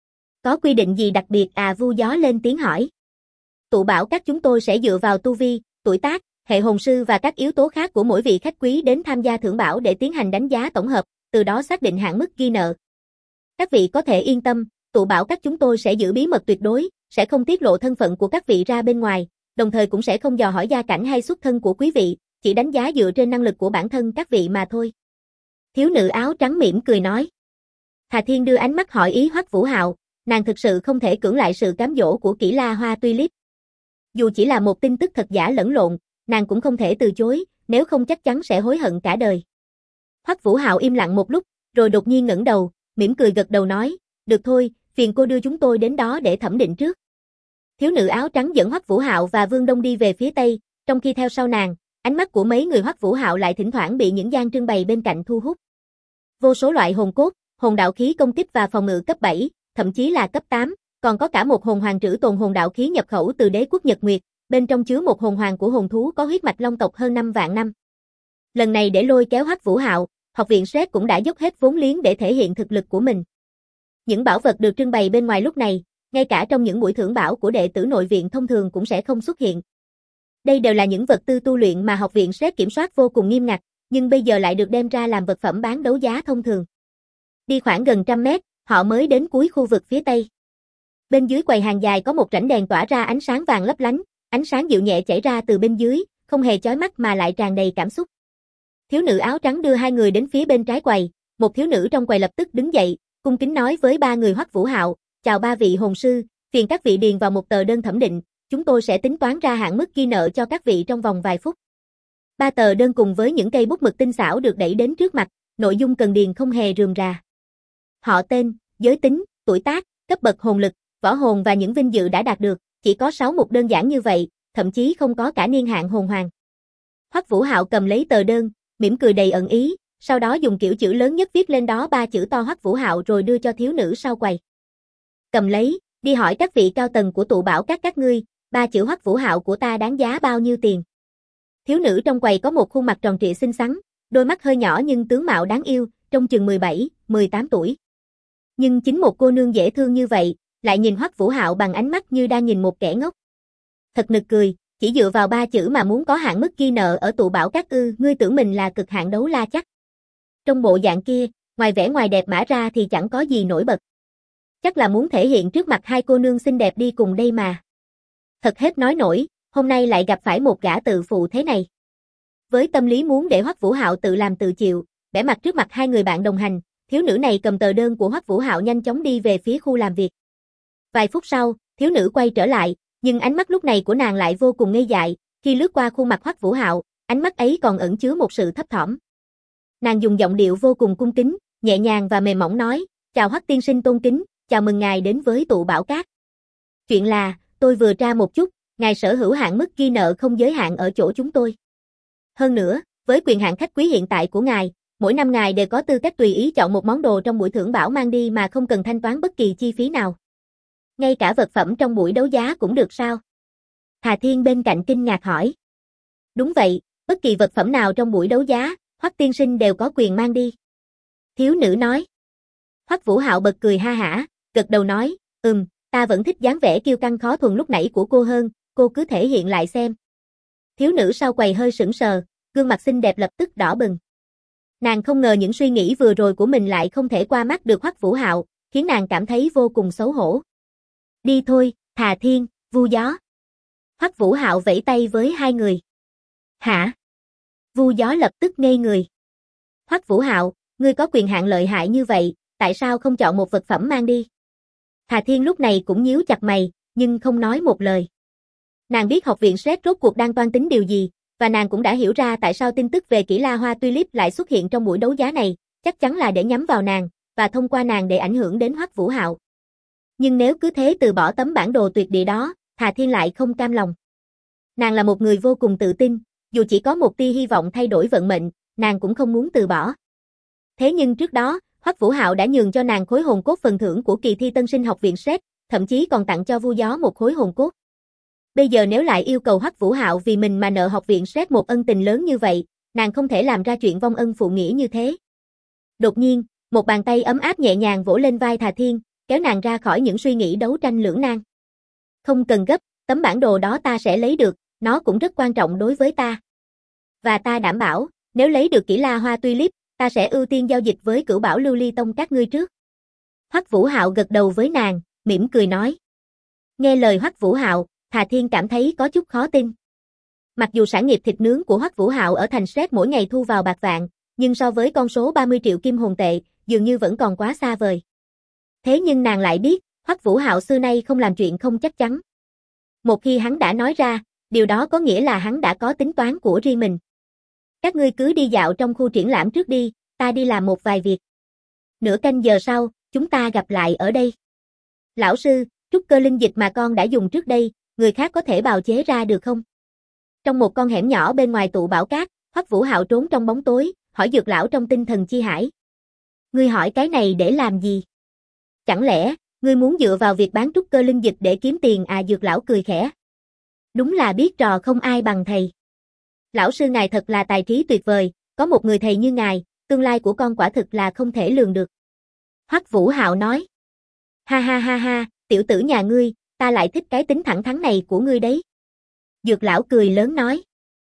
Có quy định gì đặc biệt à? Vu Gió lên tiếng hỏi. Tụ bảo các chúng tôi sẽ dựa vào tu vi, tuổi tác, hệ hồn sư và các yếu tố khác của mỗi vị khách quý đến tham gia thưởng bảo để tiến hành đánh giá tổng hợp, từ đó xác định hạn mức ghi nợ. Các vị có thể yên tâm, tụ bảo các chúng tôi sẽ giữ bí mật tuyệt đối, sẽ không tiết lộ thân phận của các vị ra bên ngoài, đồng thời cũng sẽ không dò hỏi gia cảnh hay xuất thân của quý vị, chỉ đánh giá dựa trên năng lực của bản thân các vị mà thôi. Thiếu nữ áo trắng mỉm cười nói. Thà Thiên đưa ánh mắt hỏi ý Hoắc Vũ Hạo, nàng thực sự không thể cưỡng lại sự cám dỗ của Kỷ La Hoa Tulip. Dù chỉ là một tin tức thật giả lẫn lộn, nàng cũng không thể từ chối, nếu không chắc chắn sẽ hối hận cả đời. Hoắc Vũ Hạo im lặng một lúc, rồi đột nhiên ngẩng đầu, mỉm cười gật đầu nói, được thôi, phiền cô đưa chúng tôi đến đó để thẩm định trước. Thiếu nữ áo trắng dẫn Hoắc Vũ Hạo và Vương Đông đi về phía Tây, trong khi theo sau nàng, ánh mắt của mấy người Hoắc Vũ Hạo lại thỉnh thoảng bị những gian trưng bày bên cạnh thu hút. Vô số loại hồn cốt, hồn đạo khí công kích và phòng ngự cấp 7, thậm chí là cấp 8, còn có cả một hồn hoàng trữ tồn hồn đạo khí nhập khẩu từ đế quốc Nhật Nguyệt, bên trong chứa một hồn hoàng của hồn thú có huyết mạch long tộc hơn 5 vạn năm. Lần này để lôi kéo Hoắc Vũ Hạo, học viện Sret cũng đã dốc hết vốn liếng để thể hiện thực lực của mình. Những bảo vật được trưng bày bên ngoài lúc này, ngay cả trong những buổi thưởng bảo của đệ tử nội viện thông thường cũng sẽ không xuất hiện. Đây đều là những vật tư tu luyện mà học viện SET kiểm soát vô cùng nghiêm ngặt, nhưng bây giờ lại được đem ra làm vật phẩm bán đấu giá thông thường. Đi khoảng gần 100 mét, họ mới đến cuối khu vực phía tây. Bên dưới quầy hàng dài có một rãnh đèn tỏa ra ánh sáng vàng lấp lánh, ánh sáng dịu nhẹ chảy ra từ bên dưới, không hề chói mắt mà lại tràn đầy cảm xúc. Thiếu nữ áo trắng đưa hai người đến phía bên trái quầy, một thiếu nữ trong quầy lập tức đứng dậy, cung kính nói với ba người Hoắc Vũ Hạo, chào ba vị hồn sư, phiền các vị điền vào một tờ đơn thẩm định, chúng tôi sẽ tính toán ra hạn mức ghi nợ cho các vị trong vòng vài phút. Ba tờ đơn cùng với những cây bút mực tinh xảo được đẩy đến trước mặt, nội dung cần điền không hề rườm rà. Họ tên, giới tính, tuổi tác, cấp bậc hồn lực, võ hồn và những vinh dự đã đạt được, chỉ có 6 mục đơn giản như vậy, thậm chí không có cả niên hạn hồn hoàng. Hoắc Vũ Hạo cầm lấy tờ đơn, mỉm cười đầy ẩn ý, sau đó dùng kiểu chữ lớn nhất viết lên đó 3 chữ to Hoắc Vũ Hạo rồi đưa cho thiếu nữ sau quầy. Cầm lấy, đi hỏi các vị cao tầng của tụ bảo các ngươi, 3 chữ Hoắc Vũ Hạo của ta đáng giá bao nhiêu tiền. Thiếu nữ trong quầy có một khuôn mặt tròn trịa xinh xắn, đôi mắt hơi nhỏ nhưng tướng mạo đáng yêu, trông chừng 17, 18 tuổi. Nhưng chính một cô nương dễ thương như vậy, lại nhìn Hoắc Vũ Hạo bằng ánh mắt như đang nhìn một kẻ ngốc. Thật nực cười, chỉ dựa vào 3 chữ mà muốn có hạn mức ghi nợ ở tụ bảo các ư, ngươi tưởng mình là cực hạn đấu la chắc. Trong bộ dạng kia, ngoài vẻ ngoài đẹp mã ra thì chẳng có gì nổi bật. Chắc là muốn thể hiện trước mặt hai cô nương xinh đẹp đi cùng đây mà. Thật hết nói nổi, hôm nay lại gặp phải một gã tự phụ thế này. Với tâm lý muốn để Hoắc Vũ Hạo tự làm tự chịu, bẻ mặt trước mặt hai người bạn đồng hành, thiếu nữ này cầm tờ đơn của Hoắc Vũ Hạo nhanh chóng đi về phía khu làm việc. Vài phút sau, thiếu nữ quay trở lại, nhưng ánh mắt lúc này của nàng lại vô cùng ngây dại, khi lướt qua khuôn mặt Hoắc Vũ Hạo, ánh mắt ấy còn ẩn chứa một sự thấp thỏm. Nàng dùng giọng điệu vô cùng cung kính, nhẹ nhàng và mềm mỏng nói, chào Hoắc tiên sinh tôn kính, chào mừng ngài đến với tụ bảo các. Chuyện là, tôi vừa tra một chút, ngài sở hữu hạn mức ghi nợ không giới hạn ở chỗ chúng tôi. Hơn nữa, với quyền hạn khách quý hiện tại của ngài, mỗi năm ngài đều có tư cách tùy ý chọn một món đồ trong buổi thưởng bảo mang đi mà không cần thanh toán bất kỳ chi phí nào. Ngay cả vật phẩm trong buổi đấu giá cũng được sao? Hà Thiên bên cạnh kinh ngạc hỏi. Đúng vậy, bất kỳ vật phẩm nào trong buổi đấu giá, Hoắc tiên sinh đều có quyền mang đi. Thiếu nữ nói. Hoắc Vũ Hạo bật cười ha hả, gật đầu nói, ta vẫn thích dáng vẻ kiêu căng khó thuần lúc nãy của cô hơn, cô cứ thể hiện lại xem. Thiếu nữ sau quầy hơi sững sờ, gương mặt xinh đẹp lập tức đỏ bừng. Nàng không ngờ những suy nghĩ vừa rồi của mình lại không thể qua mắt được Hoắc Vũ Hạo, khiến nàng cảm thấy vô cùng xấu hổ. Đi thôi, Hà Thiên, Vu Gió. Hoắc Vũ Hạo vẫy tay với hai người. Hả? Vu Gió lập tức ngây người. Hoắc Vũ Hạo, ngươi có quyền hạn lợi hại như vậy, tại sao không chọn một vật phẩm mang đi? Hà Thiên lúc này cũng nhíu chặt mày, nhưng không nói một lời. Nàng biết học viện SET rốt cuộc đang toan tính điều gì, và nàng cũng đã hiểu ra tại sao tin tức về Kỷ La Hoa Tulip lại xuất hiện trong buổi đấu giá này, chắc chắn là để nhắm vào nàng, và thông qua nàng để ảnh hưởng đến Hoắc Vũ Hạo. Nhưng nếu cứ thế từ bỏ tấm bản đồ tuyệt địa đó, Hà Thiên lại không cam lòng. Nàng là một người vô cùng tự tin, dù chỉ có một tia hy vọng thay đổi vận mệnh, nàng cũng không muốn từ bỏ. Thế nhưng trước đó, Hoắc Vũ Hạo đã nhường cho nàng khối hồn cốt phần thưởng của kỳ thi tân sinh học viện SET, thậm chí còn tặng cho Vu Gió một khối hồn cốt. Bây giờ nếu lại yêu cầu Hoắc Vũ Hạo vì mình mà nợ học viện SET một ân tình lớn như vậy, nàng không thể làm ra chuyện vong ân phụ nghĩa như thế. Đột nhiên, một bàn tay ấm áp nhẹ nhàng vỗ lên vai Hà Thiên, kéo nàng ra khỏi những suy nghĩ đấu tranh lưỡng nan. Không cần gấp, tấm bản đồ đó ta sẽ lấy được, nó cũng rất quan trọng đối với ta. Và ta đảm bảo, nếu lấy được Kỷ La Hoa Tulip, ta sẽ ưu tiên giao dịch với Cửu Bảo Lưu Ly Tông các ngươi trước. Hoắc Vũ Hạo gật đầu với nàng, mỉm cười nói. Nghe lời Hoắc Vũ Hạo, Hà Thiên cảm thấy có chút khó tin. Mặc dù sản nghiệp thịt nướng của Hoắc Vũ Hạo ở thành SET mỗi ngày thu vào bạc vạn, nhưng so với con số 30 triệu kim hồn tệ, dường như vẫn còn quá xa vời. Thế nhưng nàng lại biết, Hoắc Vũ Hạo xưa nay không làm chuyện không chắc chắn. Một khi hắn đã nói ra, điều đó có nghĩa là hắn đã có tính toán của riêng mình. Các ngươi cứ đi dạo trong khu triển lãm trước đi, ta đi làm một vài việc. Nửa canh giờ sau, chúng ta gặp lại ở đây. Lão sư, trúc cơ linh dịch mà con đã dùng trước đây, người khác có thể bào chế ra được không? Trong một con hẻm nhỏ bên ngoài tụ bảo cát, Hoắc Vũ Hạo trốn trong bóng tối, hỏi Dược lão trong tinh thần chi hải. Ngươi hỏi cái này để làm gì? Chẳng lẽ, ngươi muốn dựa vào việc bán trúc cơ linh dịch để kiếm tiền à? Dược lão cười khẽ. Đúng là biết trò không ai bằng thầy. Lão sư ngài thật là tài trí tuyệt vời, có một người thầy như ngài, tương lai của con quả thực là không thể lường được. Hoắc Vũ Hạo nói. Ha ha ha ha, tiểu tử nhà ngươi, ta lại thích cái tính thẳng thắn này của ngươi đấy. Dược lão cười lớn nói.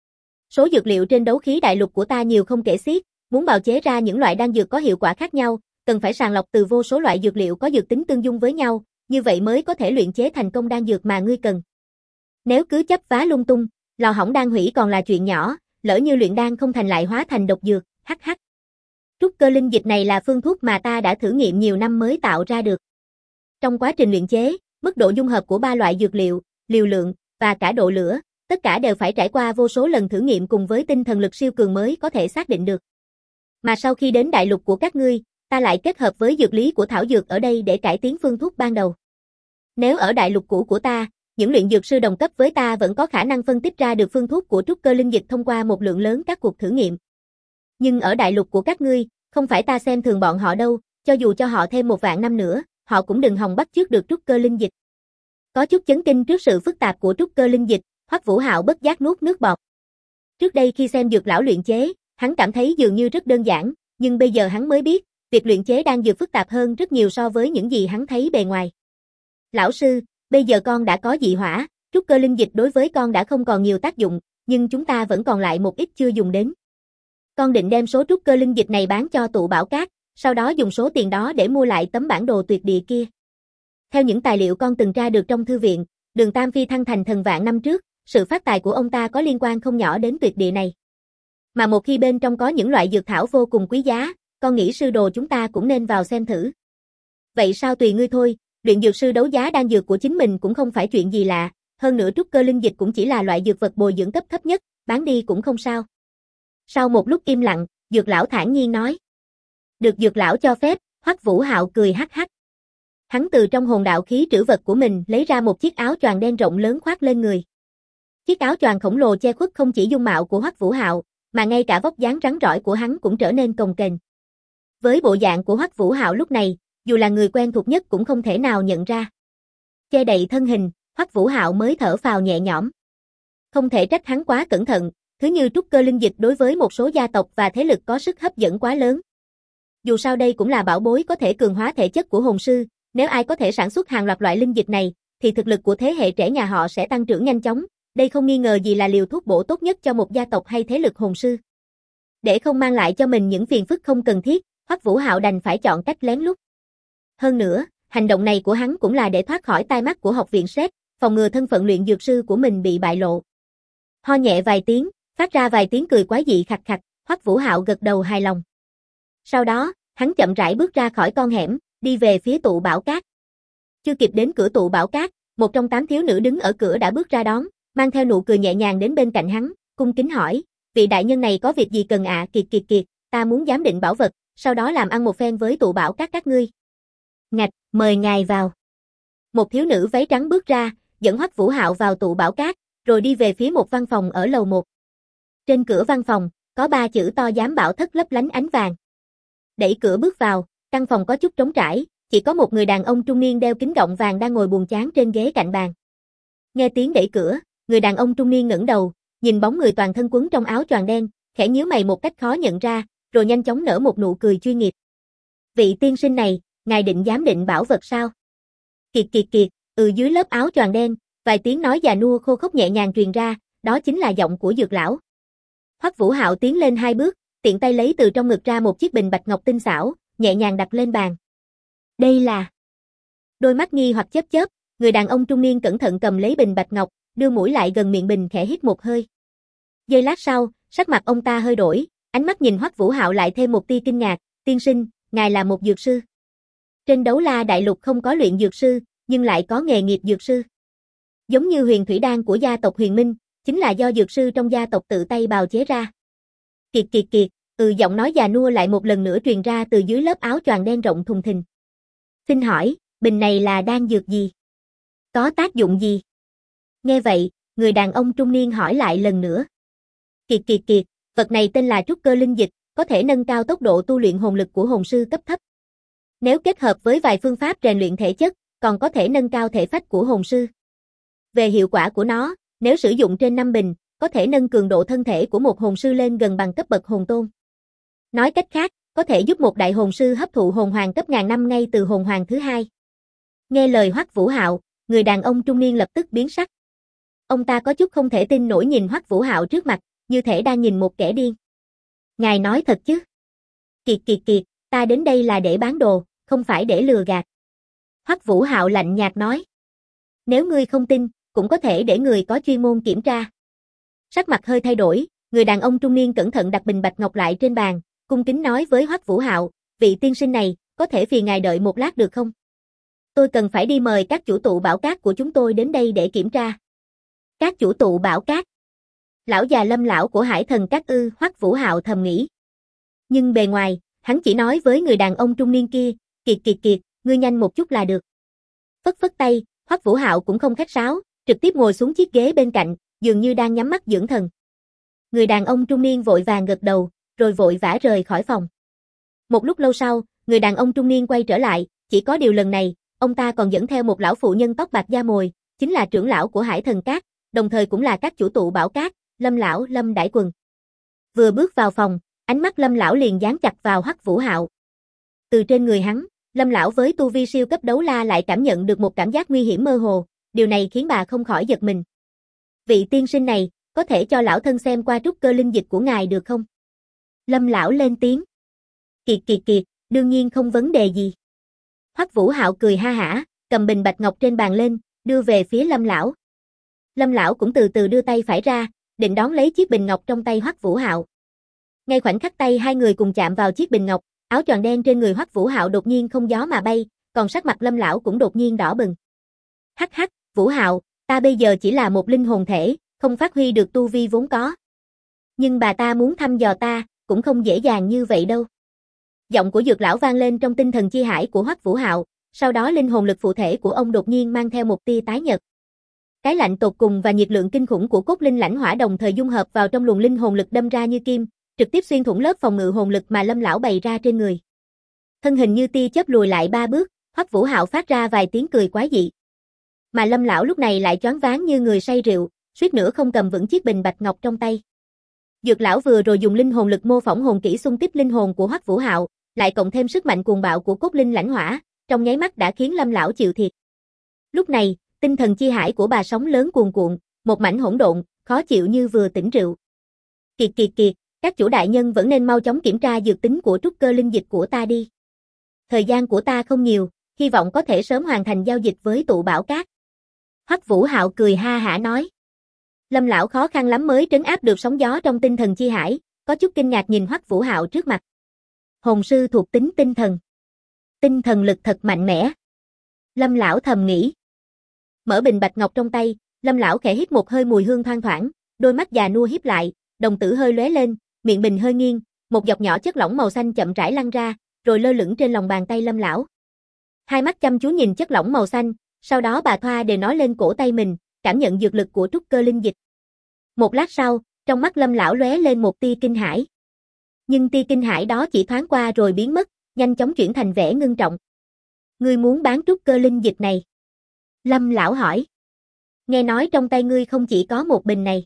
Số dược liệu trên đấu khí đại lục của ta nhiều không kể xiết, muốn bào chế ra những loại đan dược có hiệu quả khác nhau, cần phải sàng lọc từ vô số loại dược liệu có dược tính tương dung với nhau, như vậy mới có thể luyện chế thành công đan dược mà ngươi cần. Nếu cứ chấp vá lung tung, lò hỏng đan hủy còn là chuyện nhỏ, lỡ như luyện đan không thành lại hóa thành độc dược, hắc hắc. Trúc cơ linh dịch này là phương thuốc mà ta đã thử nghiệm nhiều năm mới tạo ra được. Trong quá trình luyện chế, mức độ dung hợp của ba loại dược liệu, liều lượng và cả độ lửa, tất cả đều phải trải qua vô số lần thử nghiệm cùng với tinh thần lực siêu cường mới có thể xác định được. Mà sau khi đến đại lục của các ngươi, ta lại kết hợp với dược lý của thảo dược ở đây để cải tiến phương thuốc ban đầu. Nếu ở đại lục cũ của ta, những luyện dược sư đồng cấp với ta vẫn có khả năng phân tích ra được phương thuốc của trúc cơ linh dịch thông qua một lượng lớn các cuộc thử nghiệm. Nhưng ở đại lục của các ngươi, không phải ta xem thường bọn họ đâu, cho dù cho họ thêm 1.000 năm nữa, họ cũng đừng hòng bắt chước được trúc cơ linh dịch. Có chút chấn kinh trước sự phức tạp của trúc cơ linh dịch, Hoắc Vũ Hạo bất giác nuốt nước bọt. Trước đây khi xem dược lão luyện chế, hắn cảm thấy dường như rất đơn giản, nhưng bây giờ hắn mới biết, việc luyện chế đan dược phức tạp hơn rất nhiều so với những gì hắn thấy bề ngoài. Lão sư, bây giờ con đã có dị hỏa, trúc cơ linh dịch đối với con đã không còn nhiều tác dụng, nhưng chúng ta vẫn còn lại một ít chưa dùng đến. Con định đem số trúc cơ linh dịch này bán cho tụ bảo cát, sau đó dùng số tiền đó để mua lại tấm bản đồ tuyệt địa kia. Theo những tài liệu con từng tra được trong thư viện, Đường Tam phi thăng thành thần vạn năm trước, sự phát tài của ông ta có liên quan không nhỏ đến tuyệt địa này. Mà một khi bên trong có những loại dược thảo vô cùng quý giá, con nghĩ sư đồ chúng ta cũng nên vào xem thử. Vậy sao tùy ngươi thôi, luyện dược sư đấu giá đan dược của chính mình cũng không phải chuyện gì lạ, hơn nữa trúc cơ linh dịch cũng chỉ là loại dược vật bồi dưỡng cấp thấp nhất, bán đi cũng không sao. Sau một lúc im lặng, dược lão thản nhiên nói. Được dược lão cho phép, Hoắc Vũ Hạo cười hắc hắc. Hắn từ trong hồn đạo khí trữ vật của mình lấy ra một chiếc áo choàng đen rộng lớn khoác lên người. Chiếc áo choàng khổng lồ che khuất không chỉ dung mạo của Hoắc Vũ Hạo, mà ngay cả vóc dáng rắn rỏi của hắn cũng trở nên cồng kềnh. Với bộ dạng của Hoắc Vũ Hạo lúc này, dù là người quen thuộc nhất cũng không thể nào nhận ra. Che đậy thân hình, Hoắc Vũ Hạo mới thở phào nhẹ nhõm. Không thể trách hắn quá cẩn thận, thứ như trúc cơ linh dịch đối với một số gia tộc và thế lực có sức hấp dẫn quá lớn. Dù sao đây cũng là bảo bối có thể cường hóa thể chất của hồn sư, nếu ai có thể sản xuất hàng loạt loại linh dịch này, thì thực lực của thế hệ trẻ nhà họ sẽ tăng trưởng nhanh chóng, đây không nghi ngờ gì là liều thuốc bổ tốt nhất cho một gia tộc hay thế lực hồn sư. Để không mang lại cho mình những phiền phức không cần thiết, Hoắc Vũ Hạo đành phải chọn cách lén lút. Hơn nữa, hành động này của hắn cũng là để thoát khỏi tai mắt của học viện SET, phòng ngừa thân phận luyện dược sư của mình bị bại lộ. Ho nhẹ vài tiếng, phát ra vài tiếng cười quái dị khạch khạch, Hoắc Vũ Hạo gật đầu hài lòng. Sau đó, hắn chậm rãi bước ra khỏi con hẻm, đi về phía tụ bảo cát. Chưa kịp đến cửa tụ bảo cát, một trong 8 thiếu nữ đứng ở cửa đã bước ra đón, mang theo nụ cười nhẹ nhàng đến bên cạnh hắn, cung kính hỏi, vị đại nhân này có việc gì cần ạ? Kiệt, ta muốn giám định bảo vật, sau đó làm ăn một phen với tụ bảo các ngươi. Ngạch, mời ngài vào. Một thiếu nữ váy trắng bước ra, dẫn Hoắc Vũ Hạo vào tụ bảo cát, rồi đi về phía một văn phòng ở lầu 1. Trên cửa văn phòng, có 3 chữ to giám bảo thất lấp lánh ánh vàng. Đẩy cửa bước vào, căn phòng có chút trống trải, chỉ có một người đàn ông trung niên đeo kính gọng vàng đang ngồi buồn chán trên ghế cạnh bàn. Nghe tiếng đẩy cửa, người đàn ông trung niên ngẩng đầu, nhìn bóng người toàn thân quấn trong áo choàng đen, khẽ nhíu mày một cách khó nhận ra, rồi nhanh chóng nở một nụ cười chuyên nghiệp. Vị tiên sinh này, ngài định giám định bảo vật sao? Kiệt, dưới lớp áo choàng đen, vài tiếng nói già nua khô khốc nhẹ nhàng truyền ra, đó chính là giọng của dược lão. Hoắc Vũ Hạo tiến lên 2 bước, tiện tay lấy từ trong ngực ra một chiếc bình bạch ngọc tinh xảo, nhẹ nhàng đặt lên bàn. Đây là... Đôi mắt nghi hoặc chớp, người đàn ông trung niên cẩn thận cầm lấy bình bạch ngọc, đưa mũi lại gần miệng bình khẽ hít một hơi. Giây lát sau, sắc mặt ông ta hơi đổi, ánh mắt nhìn Hoắc Vũ Hạo lại thêm một tia kinh ngạc, tiên sinh, ngài là một dược sư. Trên Đấu La Đại Lục không có luyện dược sư, nhưng lại có nghề nghiệp dược sư. Giống như huyền thủy đan của gia tộc Huyền Minh, chính là do dược sư trong gia tộc tự tay bào chế ra. Kiệt, giọng nói già nua lại một lần nữa truyền ra từ dưới lớp áo choàng đen rộng thùng thình. Xin hỏi, bình này là đan dược gì? Có tác dụng gì? Nghe vậy, người đàn ông trung niên hỏi lại lần nữa. Kiệt, vật này tên là trúc cơ linh dịch, có thể nâng cao tốc độ tu luyện hồn lực của hồn sư cấp thấp. Nếu kết hợp với vài phương pháp rèn luyện thể chất, còn có thể nâng cao thể phách của hồn sư. Về hiệu quả của nó, nếu sử dụng trên 5 bình, có thể nâng cường độ thân thể của một hồn sư lên gần bằng cấp bậc hồn tôn. Nói cách khác, có thể giúp một đại hồn sư hấp thụ hồn hoàng cấp ngàn năm ngay từ hồn hoàng thứ 2. Nghe lời Hoắc Vũ Hạo, người đàn ông trung niên lập tức biến sắc. Ông ta có chút không thể tin nổi nhìn Hoắc Vũ Hạo trước mặt, như thể đang nhìn một kẻ điên. Ngài nói thật chứ? Kiệt kiệt kiệt, ta đến đây là để bán đồ, không phải để lừa gạt. Hoắc Vũ Hạo lạnh nhạt nói. Nếu ngươi không tin, cũng có thể để người có chuyên môn kiểm tra. Sắc mặt hơi thay đổi, người đàn ông trung niên cẩn thận đặt bình bạch ngọc lại trên bàn, cung kính nói với Hoắc Vũ Hạo, vị tiên sinh này, có thể phiền ngài đợi một lát được không? Tôi cần phải đi mời các chủ tụ bảo cát của chúng tôi đến đây để kiểm tra. Các chủ tụ bảo cát? Lão già Lâm lão của Hải Thần Các ư? Hoắc Vũ Hạo thầm nghĩ. Nhưng bề ngoài, hắn chỉ nói với người đàn ông trung niên kia, kiệt kiệt kiệt, ngươi nhanh một chút là được. Phất phất tay, Hoắc Vũ Hạo cũng không khách sáo, trực tiếp ngồi xuống chiếc ghế bên cạnh, dường như đang nhắm mắt dưỡng thần. Người đàn ông trung niên vội vàng gật đầu, rồi vội vã rời khỏi phòng. Một lúc lâu sau, người đàn ông trung niên quay trở lại, chỉ có điều lần này, ông ta còn dẫn theo một lão phụ nhân tóc bạc da mồi, chính là trưởng lão của Hải Thần Các, đồng thời cũng là các chủ tụ bảo cát, Lâm lão, Lâm Đại Quần. Vừa bước vào phòng, ánh mắt Lâm lão liền dán chặt vào Hoắc Vũ Hạo. Từ trên người hắn, Lâm lão với tu vi siêu cấp đấu la lại cảm nhận được một cảm giác nguy hiểm mơ hồ, điều này khiến bà không khỏi giật mình. Vị tiên sinh này, có thể cho lão thân xem qua trúc cơ linh dịch của ngài được không? Lâm lão lên tiếng. Kiệt kiệt kiệt, đương nhiên không vấn đề gì. Hoắc Vũ Hạo cười ha hả, cầm bình bạch ngọc trên bàn lên, đưa về phía Lâm lão. Lâm lão cũng từ từ đưa tay phải ra, định đón lấy chiếc bình ngọc trong tay Hoắc Vũ Hạo. Ngay khoảnh khắc tay hai người cùng chạm vào chiếc bình ngọc, áo choàng đen trên người Hoắc Vũ Hạo đột nhiên không gió mà bay, còn sắc mặt Lâm lão cũng đột nhiên đỏ bừng. Hắc hắc, Vũ Hạo, ta bây giờ chỉ là một linh hồn thể, không phát huy được tu vi vốn có. Nhưng bà ta muốn thăm dò ta, cũng không dễ dàng như vậy đâu. Giọng của Dược lão vang lên trong tinh thần chi hải của Hoắc Vũ Hạo, sau đó linh hồn lực phụ thể của ông đột nhiên mang theo một tia tái nhợt. Cái lạnh tột cùng và nhiệt lượng kinh khủng của cốt linh lãnh hỏa đồng thời dung hợp vào trong luồng linh hồn lực đâm ra như kim, trực tiếp xuyên thủng lớp phòng ngự hồn lực mà Lâm lão bày ra trên người. Thân hình như tia chớp lùi lại 3 bước, Hoắc Vũ Hạo phát ra vài tiếng cười quái dị. Mà Lâm lão lúc này lại choáng váng như người say rượu, suýt nữa không cầm vững chiếc bình bạch ngọc trong tay. Dược lão vừa rồi dùng linh hồn lực mô phỏng hồn kỹ xung kích linh hồn của Hoắc Vũ Hạo, lại cộng thêm sức mạnh cuồng bạo của cốt linh lãnh hỏa, trong nháy mắt đã khiến Lâm lão chịu thiệt. Lúc này, tinh thần chi hải của bà sóng lớn cuồn cuộn, một mảnh hỗn độn, khó chịu như vừa tỉnh rượu. Kiệt kiệt kiệt, các chủ đại nhân vẫn nên mau chóng kiểm tra dược tính của trúc cơ linh dịch của ta đi. Thời gian của ta không nhiều, hy vọng có thể sớm hoàn thành giao dịch với tụ bảo cát. Hoắc Vũ Hạo cười ha hả nói. Lâm lão khó khăn lắm mới trấn áp được sóng gió trong tinh thần chi hải, có chút kinh ngạc nhìn Hoắc Vũ Hạo trước mặt. Hồn sư thuộc tính tinh thần. Tinh thần lực thật mạnh mẽ. Lâm lão thầm nghĩ. Mở bình bạch ngọc trong tay, Lâm lão khẽ hít một hơi mùi hương thoang thoảng, đôi mắt già nua híp lại, đồng tử hơi lóe lên, miệng bình hơi nghiêng, một giọt nhỏ chất lỏng màu xanh chậm rãi lăn ra, rồi lơ lửng trên lòng bàn tay Lâm lão. Hai mắt chăm chú nhìn chất lỏng màu xanh, sau đó bà thoa để nó lên cổ tay mình, cảm nhận dược lực của trúc cơ linh dịch. Một lát sau, trong mắt Lâm lão lóe lên một tia kinh hãi. Nhưng tia kinh hãi đó chỉ thoáng qua rồi biến mất, nhanh chóng chuyển thành vẻ ngưng trọng. Ngươi muốn bán trúc cơ linh dịch này? Lâm lão hỏi. Nghe nói trong tay ngươi không chỉ có một bình này.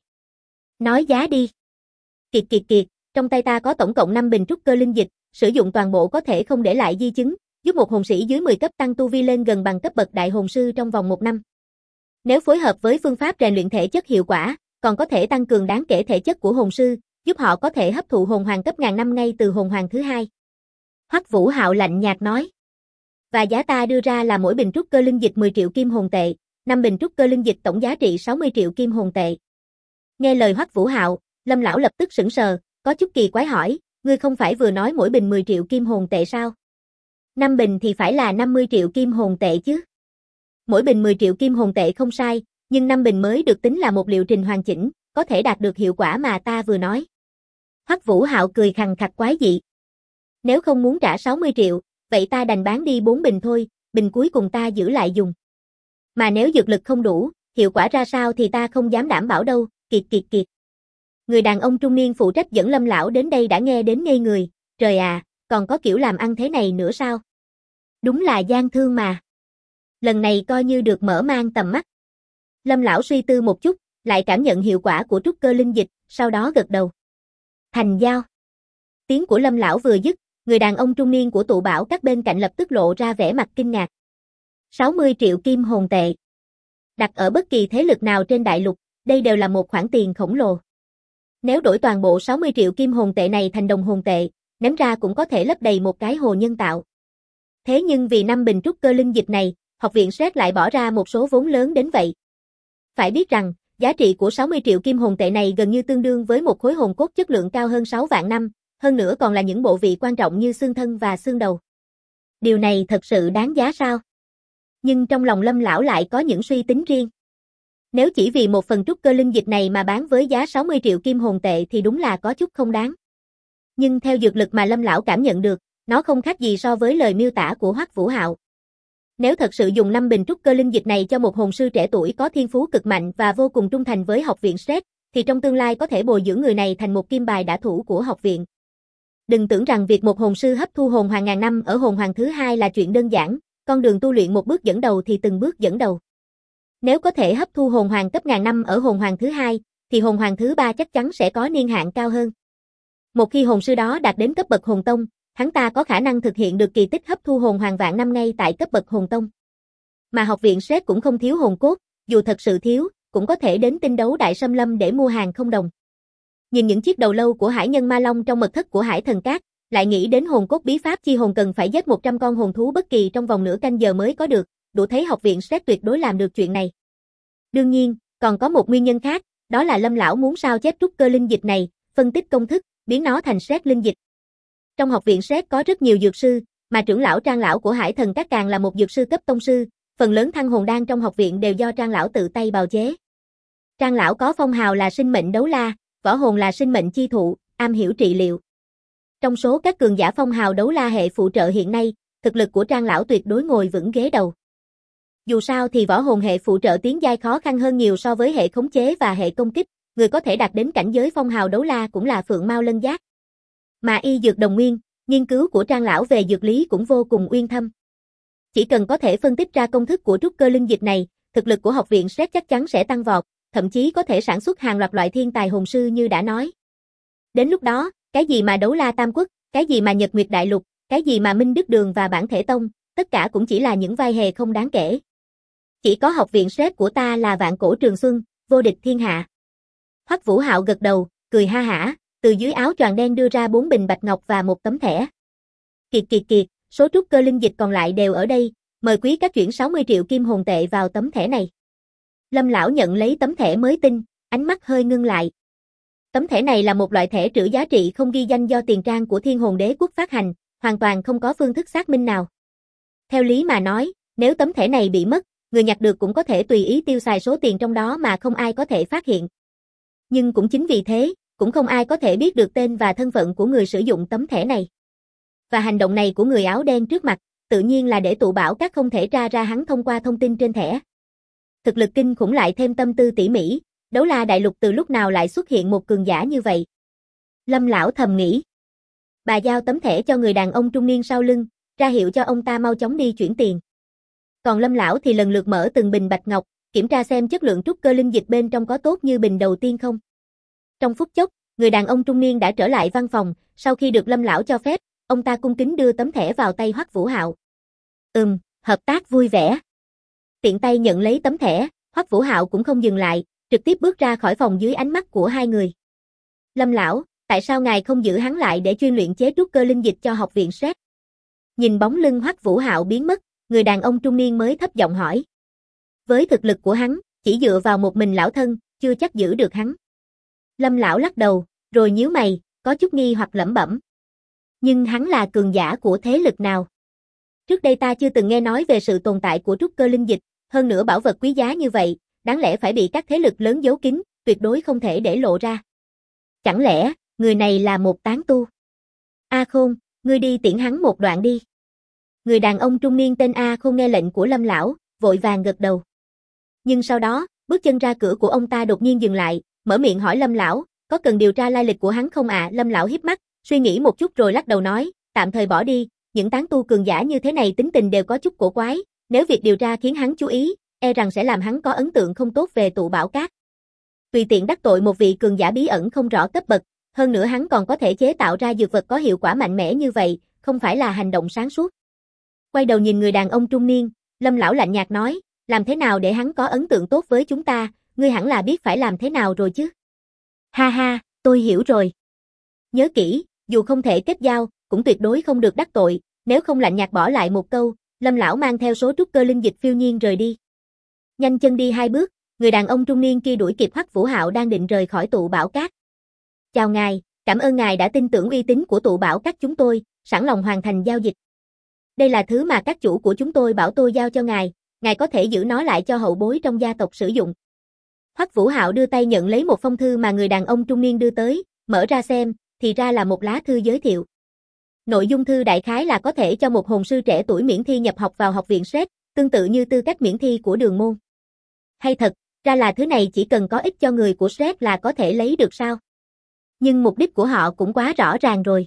Nói giá đi. Kiệt kiệt kiệt, trong tay ta có tổng cộng 5 bình trúc cơ linh dịch, sử dụng toàn bộ có thể không để lại di chứng, giúp một hồn sĩ dưới 10 cấp tăng tu vi lên gần bằng cấp bậc đại hồn sư trong vòng 1 năm. Nếu phối hợp với phương pháp rèn luyện thể chất hiệu quả, còn có thể tăng cường đáng kể thể chất của hồn sư, giúp họ có thể hấp thụ hồn hoàng cấp ngàn năm ngay từ hồn hoàng thứ 2. Hoắc Vũ Hạo lạnh nhạt nói. Và giá ta đưa ra là mỗi bình trúc cơ linh dịch 10 triệu kim hồn tệ, 5 bình trúc cơ linh dịch tổng giá trị 60 triệu kim hồn tệ. Nghe lời Hoắc Vũ Hạo, Lâm lão lập tức sững sờ, có chút kỳ quái hỏi, ngươi không phải vừa nói mỗi bình 10 triệu kim hồn tệ sao? 5 bình thì phải là 50 triệu kim hồn tệ chứ. Mỗi bình 10 triệu kim hồn tệ không sai, nhưng 5 bình mới được tính là một liệu trình hoàn chỉnh, có thể đạt được hiệu quả mà ta vừa nói. Hoắc Vũ Hạo cười khằng khặc quái dị. Nếu không muốn trả 60 triệu, vậy ta đành bán đi 4 bình thôi, bình cuối cùng ta giữ lại dùng. Mà nếu dược lực không đủ, hiệu quả ra sao thì ta không dám đảm bảo đâu, kiệt kiệt kiệt. Người đàn ông trung niên phụ trách dẫn Lâm lão đến đây đã nghe đến ngây người, trời à, còn có kiểu làm ăn thế này nữa sao? Đúng là gian thương mà. Lần này coi như được mở mang tầm mắt. Lâm lão suy tư một chút, lại cảm nhận hiệu quả của trúc cơ linh dịch, sau đó gật đầu. Thành giao. Tiếng của Lâm lão vừa dứt, người đàn ông trung niên của tụ bảo các bên cạnh lập tức lộ ra vẻ mặt kinh ngạc. 60 triệu kim hồn tệ. Đặt ở bất kỳ thế lực nào trên đại lục, đây đều là một khoản tiền khổng lồ. Nếu đổi toàn bộ 60 triệu kim hồn tệ này thành đồng hồn tệ, ném ra cũng có thể lấp đầy một cái hồ nhân tạo. Thế nhưng vì 5 bình trúc cơ linh dịch này, học viện SET lại bỏ ra một số vốn lớn đến vậy. Phải biết rằng, giá trị của 60 triệu kim hồn tệ này gần như tương đương với một khối hồn cốt chất lượng cao hơn 6 vạn năm, hơn nữa còn là những bộ vị quan trọng như xương thân và xương đầu. Điều này thật sự đáng giá sao? Nhưng trong lòng Lâm lão lại có những suy tính riêng. Nếu chỉ vì một phần trúc cơ linh dịch này mà bán với giá 60 triệu kim hồn tệ thì đúng là có chút không đáng. Nhưng theo dược lực mà Lâm lão cảm nhận được, nó không khác gì so với lời miêu tả của Hoắc Vũ Hạo. Nếu thật sự dùng 5 bình trúc cơ linh dịch này cho một hồn sư trẻ tuổi có thiên phú cực mạnh và vô cùng trung thành với học viện SET, thì trong tương lai có thể bồi dưỡng người này thành một kim bài đả thủ của học viện. Đừng tưởng rằng việc một hồn sư hấp thu hồn hoàng ngàn năm ở hồn hoàng thứ 2 là chuyện đơn giản, con đường tu luyện một bước dẫn đầu thì từng bước dẫn đầu. Nếu có thể hấp thu hồn hoàng cấp ngàn năm ở hồn hoàng thứ 2, thì hồn hoàng thứ 3 chắc chắn sẽ có niên hạn cao hơn. Một khi hồn sư đó đạt đến cấp bậc hồn tông, hắn ta có khả năng thực hiện được kỳ tích hấp thu hồn hoàng vạn năm ngay tại cấp bậc hồn tông. Mà học viện SET cũng không thiếu hồn cốt, dù thật sự thiếu, cũng có thể đến tinh đấu đại xâm lâm để mua hàng không đồng. Nhìn những chiếc đầu lâu của hải nhân ma long trong mật thất của Hải Thần Cát, lại nghĩ đến hồn cốt bí pháp chi hồn cần phải giết 100 con hồn thú bất kỳ trong vòng nửa canh giờ mới có được, đủ thấy học viện SET tuyệt đối làm được chuyện này. Đương nhiên, còn có một nguyên nhân khác, đó là Lâm lão muốn sao chép trúc cơ linh dịch này, phân tích công thức, biến nó thành SET linh dịch. Trong học viện SET có rất nhiều dược sư, mà trưởng lão Trang lão của Hải Thần Cát càng là một dược sư cấp tông sư, phần lớn thăng hồn đan trong học viện đều do Trang lão tự tay bào chế. Trang lão có phong hào là sinh mệnh đấu la, võ hồn là sinh mệnh chi thụ, am hiểu trị liệu. Trong số các cường giả phong hào đấu la hệ phụ trợ hiện nay, thực lực của Trang lão tuyệt đối ngồi vững ghế đầu. Dù sao thì võ hồn hệ phụ trợ tiến giai khó khăn hơn nhiều so với hệ khống chế và hệ công kích, người có thể đạt đến cảnh giới phong hào đấu la cũng là phượng mao lân giác. Mà y dược đồng nguyên, nghiên cứu của Trang lão về dược lý cũng vô cùng uyên thâm. Chỉ cần có thể phân tích ra công thức của trúc cơ linh dịch này, thực lực của học viện SET chắc chắn sẽ tăng vọt, thậm chí có thể sản xuất hàng loạt loại thiên tài hồn sư như đã nói. Đến lúc đó, cái gì mà đấu la tam quốc, cái gì mà Nhật Nguyệt Đại Lục, cái gì mà Minh Đức Đường và Bản Thể Tông, tất cả cũng chỉ là những vai hề không đáng kể. Chỉ có học viện SET của ta là vạn cổ trường xuân, vô địch thiên hạ. Hoắc Vũ Hạo gật đầu, cười ha hả, từ dưới áo choàng đen đưa ra 4 bình bạch ngọc và một tấm thẻ. Kiệt, số trúc cơ linh dịch còn lại đều ở đây, mời quý các chuyển 60 triệu kim hồn tệ vào tấm thẻ này. Lâm lão nhận lấy tấm thẻ mới tinh, ánh mắt hơi ngưng lại. Tấm thẻ này là một loại thẻ trữ giá trị không ghi danh do tiền trang của Thiên Hồn Đế quốc phát hành, hoàn toàn không có phương thức xác minh nào. Theo lý mà nói, nếu tấm thẻ này bị mất, người nhặt được cũng có thể tùy ý tiêu xài số tiền trong đó mà không ai có thể phát hiện. Nhưng cũng chính vì thế, cũng không ai có thể biết được tên và thân phận của người sử dụng tấm thẻ này. Và hành động này của người áo đen trước mặt, tự nhiên là để tụ bảo các không thể tra ra hắn thông qua thông tin trên thẻ. Thực lực kinh khủng lại thêm tâm tư tỉ mỉ, đấu la đại lục từ lúc nào lại xuất hiện một cường giả như vậy. Lâm lão thầm nghĩ. Bà giao tấm thẻ cho người đàn ông trung niên sau lưng, ra hiệu cho ông ta mau chóng đi chuyển tiền. Còn Lâm lão thì lần lượt mở từng bình bạch ngọc, kiểm tra xem chất lượng trúc cơ linh dịch bên trong có tốt như bình đầu tiên không. Trong phút chốc, người đàn ông trung niên đã trở lại văn phòng, sau khi được Lâm lão cho phép, ông ta cung kính đưa tấm thẻ vào tay Hoắc Vũ Hạo. Hợp tác vui vẻ. Tiện tay nhận lấy tấm thẻ, Hoắc Vũ Hạo cũng không dừng lại, trực tiếp bước ra khỏi phòng dưới ánh mắt của hai người. Lâm lão, tại sao ngài không giữ hắn lại để chuyên luyện chế trúc cơ linh dịch cho học viện SET? Nhìn bóng lưng Hoắc Vũ Hạo biến mất, người đàn ông trung niên mới thấp giọng hỏi. Với thực lực của hắn, chỉ dựa vào một mình lão thân, chưa chắc giữ được hắn. Lâm lão lắc đầu, rồi nhíu mày, có chút nghi hoặc lẩm bẩm. Nhưng hắn là cường giả của thế lực nào? Trước đây ta chưa từng nghe nói về sự tồn tại của trúc cơ linh dịch, hơn nữa bảo vật quý giá như vậy, đáng lẽ phải bị các thế lực lớn giấu kín, tuyệt đối không thể để lộ ra. Chẳng lẽ, người này là một tán tu? A Khôn, ngươi đi tiễn hắn một đoạn đi. Người đàn ông trung niên tên A Khôn nghe lệnh của Lâm lão, vội vàng gật đầu. Nhưng sau đó, bước chân ra cửa của ông ta đột nhiên dừng lại, mở miệng hỏi Lâm lão, có cần điều tra lai lịch của hắn không ạ? Lâm lão híp mắt, suy nghĩ một chút rồi lắc đầu nói, tạm thời bỏ đi, những tán tu cường giả như thế này tính tình đều có chút cổ quái, nếu việc điều tra khiến hắn chú ý, e rằng sẽ làm hắn có ấn tượng không tốt về tụ bảo cát. Tùy tiện đắc tội một vị cường giả bí ẩn không rõ cấp bậc, hơn nữa hắn còn có thể chế tạo ra dược vật có hiệu quả mạnh mẽ như vậy, không phải là hành động sáng suốt. Quay đầu nhìn người đàn ông trung niên, Lâm lão lạnh nhạt nói, làm thế nào để hắn có ấn tượng tốt với chúng ta, ngươi hẳn là biết phải làm thế nào rồi chứ. Ha ha, tôi hiểu rồi. Nhớ kỹ, dù không thể kết giao, cũng tuyệt đối không được đắc tội, nếu không lạnh nhạt bỏ lại một câu, Lâm lão mang theo số trúc cơ linh dịch phiêu nhiên rời đi. Nhanh chân đi 2 bước, người đàn ông trung niên kia đuổi kịp Hoắc Vũ Hạo đang định rời khỏi tụ bảo cát. Chào ngài, cảm ơn ngài đã tin tưởng uy tín của tụ bảo cát chúng tôi, sẵn lòng hoàn thành giao dịch. Đây là thứ mà các chủ của chúng tôi bảo tôi giao cho ngài có thể giữ nó lại cho hậu bối trong gia tộc sử dụng. Hoắc Vũ Hạo đưa tay nhận lấy một phong thư mà người đàn ông trung niên đưa tới, mở ra xem, thì ra là một lá thư giới thiệu. Nội dung thư đại khái là có thể cho một hồn sư trẻ tuổi miễn thi nhập học vào học viện SRED, tương tự như tư cách miễn thi của đường môn. Hay thật, ra là thứ này chỉ cần có ích cho người của SRED là có thể lấy được sao? Nhưng mục đích của họ cũng quá rõ ràng rồi.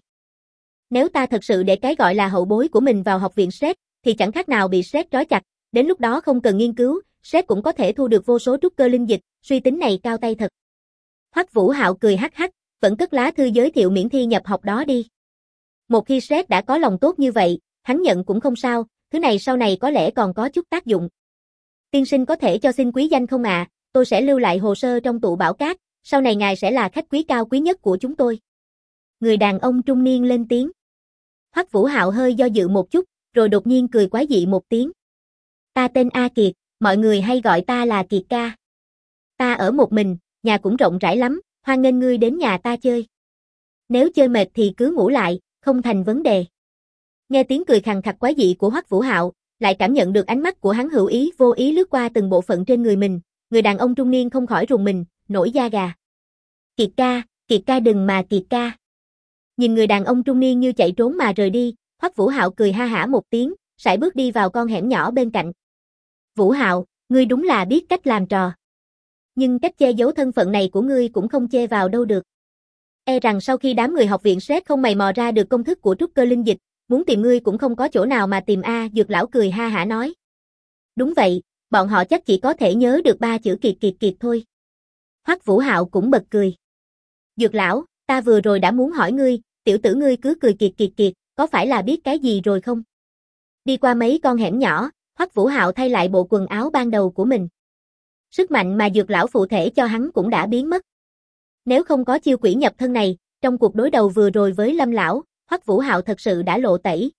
Nếu ta thật sự để cái gọi là hậu bối của mình vào học viện SRED, thì chẳng khác nào bị SRED trói chặt, đến lúc đó không cần nghiên cứu, SRED cũng có thể thu được vô số trúc cơ linh dịch, suy tính này cao tay thật. Hoắc Vũ Hạo cười hắc hắc, vẫn cất lá thư giới thiệu miễn thi nhập học đó đi. Một khi SRED đã có lòng tốt như vậy, hắn nhận cũng không sao, thứ này sau này có lẽ còn có chút tác dụng. Tiên sinh có thể cho xin quý danh không ạ? Tôi sẽ lưu lại hồ sơ trong tụ bảo cát, sau này ngài sẽ là khách quý cao quý nhất của chúng tôi. Người đàn ông trung niên lên tiếng. Hoắc Vũ Hạo hơi do dự một chút, rồi đột nhiên cười quái dị một tiếng. Ta tên A Kiệt, mọi người hay gọi ta là Kiệt ca. Ta ở một mình, nhà cũng rộng rãi lắm, hoan nghênh ngươi đến nhà ta chơi. Nếu chơi mệt thì cứ ngủ lại, không thành vấn đề. Nghe tiếng cười khằng khặc quái dị của Hoắc Vũ Hạo, lại cảm nhận được ánh mắt của hắn hữu ý vô ý lướt qua từng bộ phận trên người mình, người đàn ông trung niên không khỏi rùng mình, nổi da gà. Kiệt ca đừng mà Kiệt ca. Nhìn người đàn ông trung niên như chạy trốn mà rời đi, Hoắc Vũ Hạo cười ha hả một tiếng, sải bước đi vào con hẻm nhỏ bên cạnh. Vũ Hạo, ngươi đúng là biết cách làm trò. Nhưng cách che giấu thân phận này của ngươi cũng không chê vào đâu được. E rằng sau khi đám người học viện SRED không mày mò ra được công thức của trúc cơ linh dịch, muốn tìm ngươi cũng không có chỗ nào mà tìm a. Dược lão cười ha hả nói. Đúng vậy, bọn họ chắc chỉ có thể nhớ được 3 chữ Kiệt thôi. Hoắc Vũ Hạo cũng bật cười. Dược lão, ta vừa rồi đã muốn hỏi ngươi, tiểu tử ngươi cứ cười Kiệt, có phải là biết cái gì rồi không? Đi qua mấy con hẻm nhỏ, Hoắc Vũ Hạo thay lại bộ quần áo ban đầu của mình. Sức mạnh mà dược lão phụ thể cho hắn cũng đã biến mất. Nếu không có chiêu quỷ nhập thân này, trong cuộc đối đầu vừa rồi với Lâm lão, Hoắc Vũ Hạo thật sự đã lộ tẩy.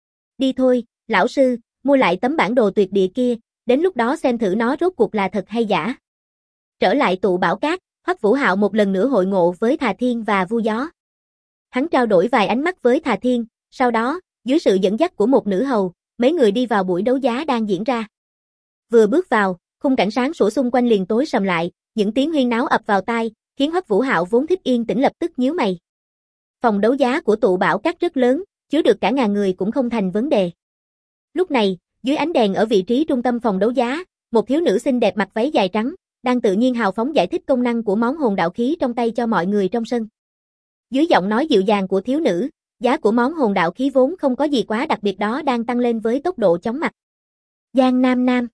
Đi thôi, lão sư, mua lại tấm bản đồ tuyệt địa kia, đến lúc đó xem thử nó rốt cuộc là thật hay giả. Trở lại tụ bảo cát, Hoắc Vũ Hạo một lần nữa hội ngộ với Thà Thiên và Vu Gió. Hắn trao đổi vài ánh mắt với Thà Thiên, sau đó, dưới sự dẫn dắt của một nữ hầu, mấy người đi vào buổi đấu giá đang diễn ra. Vừa bước vào, khung cảnh sáng sủa xung quanh liền tối sầm lại, những tiếng huyên náo ập vào tai, khiến Hoắc Vũ Hạo vốn thích yên tĩnh lập tức nhíu mày. Phòng đấu giá của tụ bảo cát rất lớn, chứa được cả ngàn người cũng không thành vấn đề. Lúc này, dưới ánh đèn ở vị trí trung tâm phòng đấu giá, một thiếu nữ xinh đẹp mặc váy dài trắng, đang tự nhiên hào phóng giải thích công năng của món hồn đạo khí trong tay cho mọi người trong sân. Dưới giọng nói dịu dàng của thiếu nữ, giá của món hồn đạo khí vốn không có gì quá đặc biệt đó đang tăng lên với tốc độ chóng mặt. Giang Nam Nam.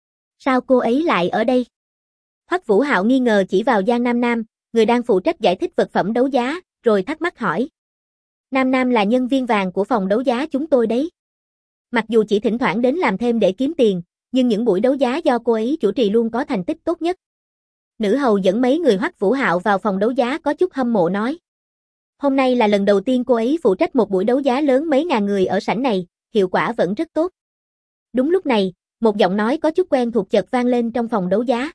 Sao cô ấy lại ở đây? Hoắc Vũ Hạo nghi ngờ chỉ vào Giang Nam Nam, người đang phụ trách giải thích vật phẩm đấu giá, rồi thắc mắc hỏi. Nam Nam là nhân viên vàng của phòng đấu giá chúng tôi đấy. Mặc dù chỉ thỉnh thoảng đến làm thêm để kiếm tiền, nhưng những buổi đấu giá do cô ấy chủ trì luôn có thành tích tốt nhất. Nữ hầu dẫn mấy người Hoắc Vũ Hạo vào phòng đấu giá có chút hâm mộ nói. Hôm nay là lần đầu tiên cô ấy phụ trách một buổi đấu giá lớn mấy ngàn người ở sảnh này, hiệu quả vẫn rất tốt. Đúng lúc này, một giọng nói có chút quen thuộc chợt vang lên trong phòng đấu giá.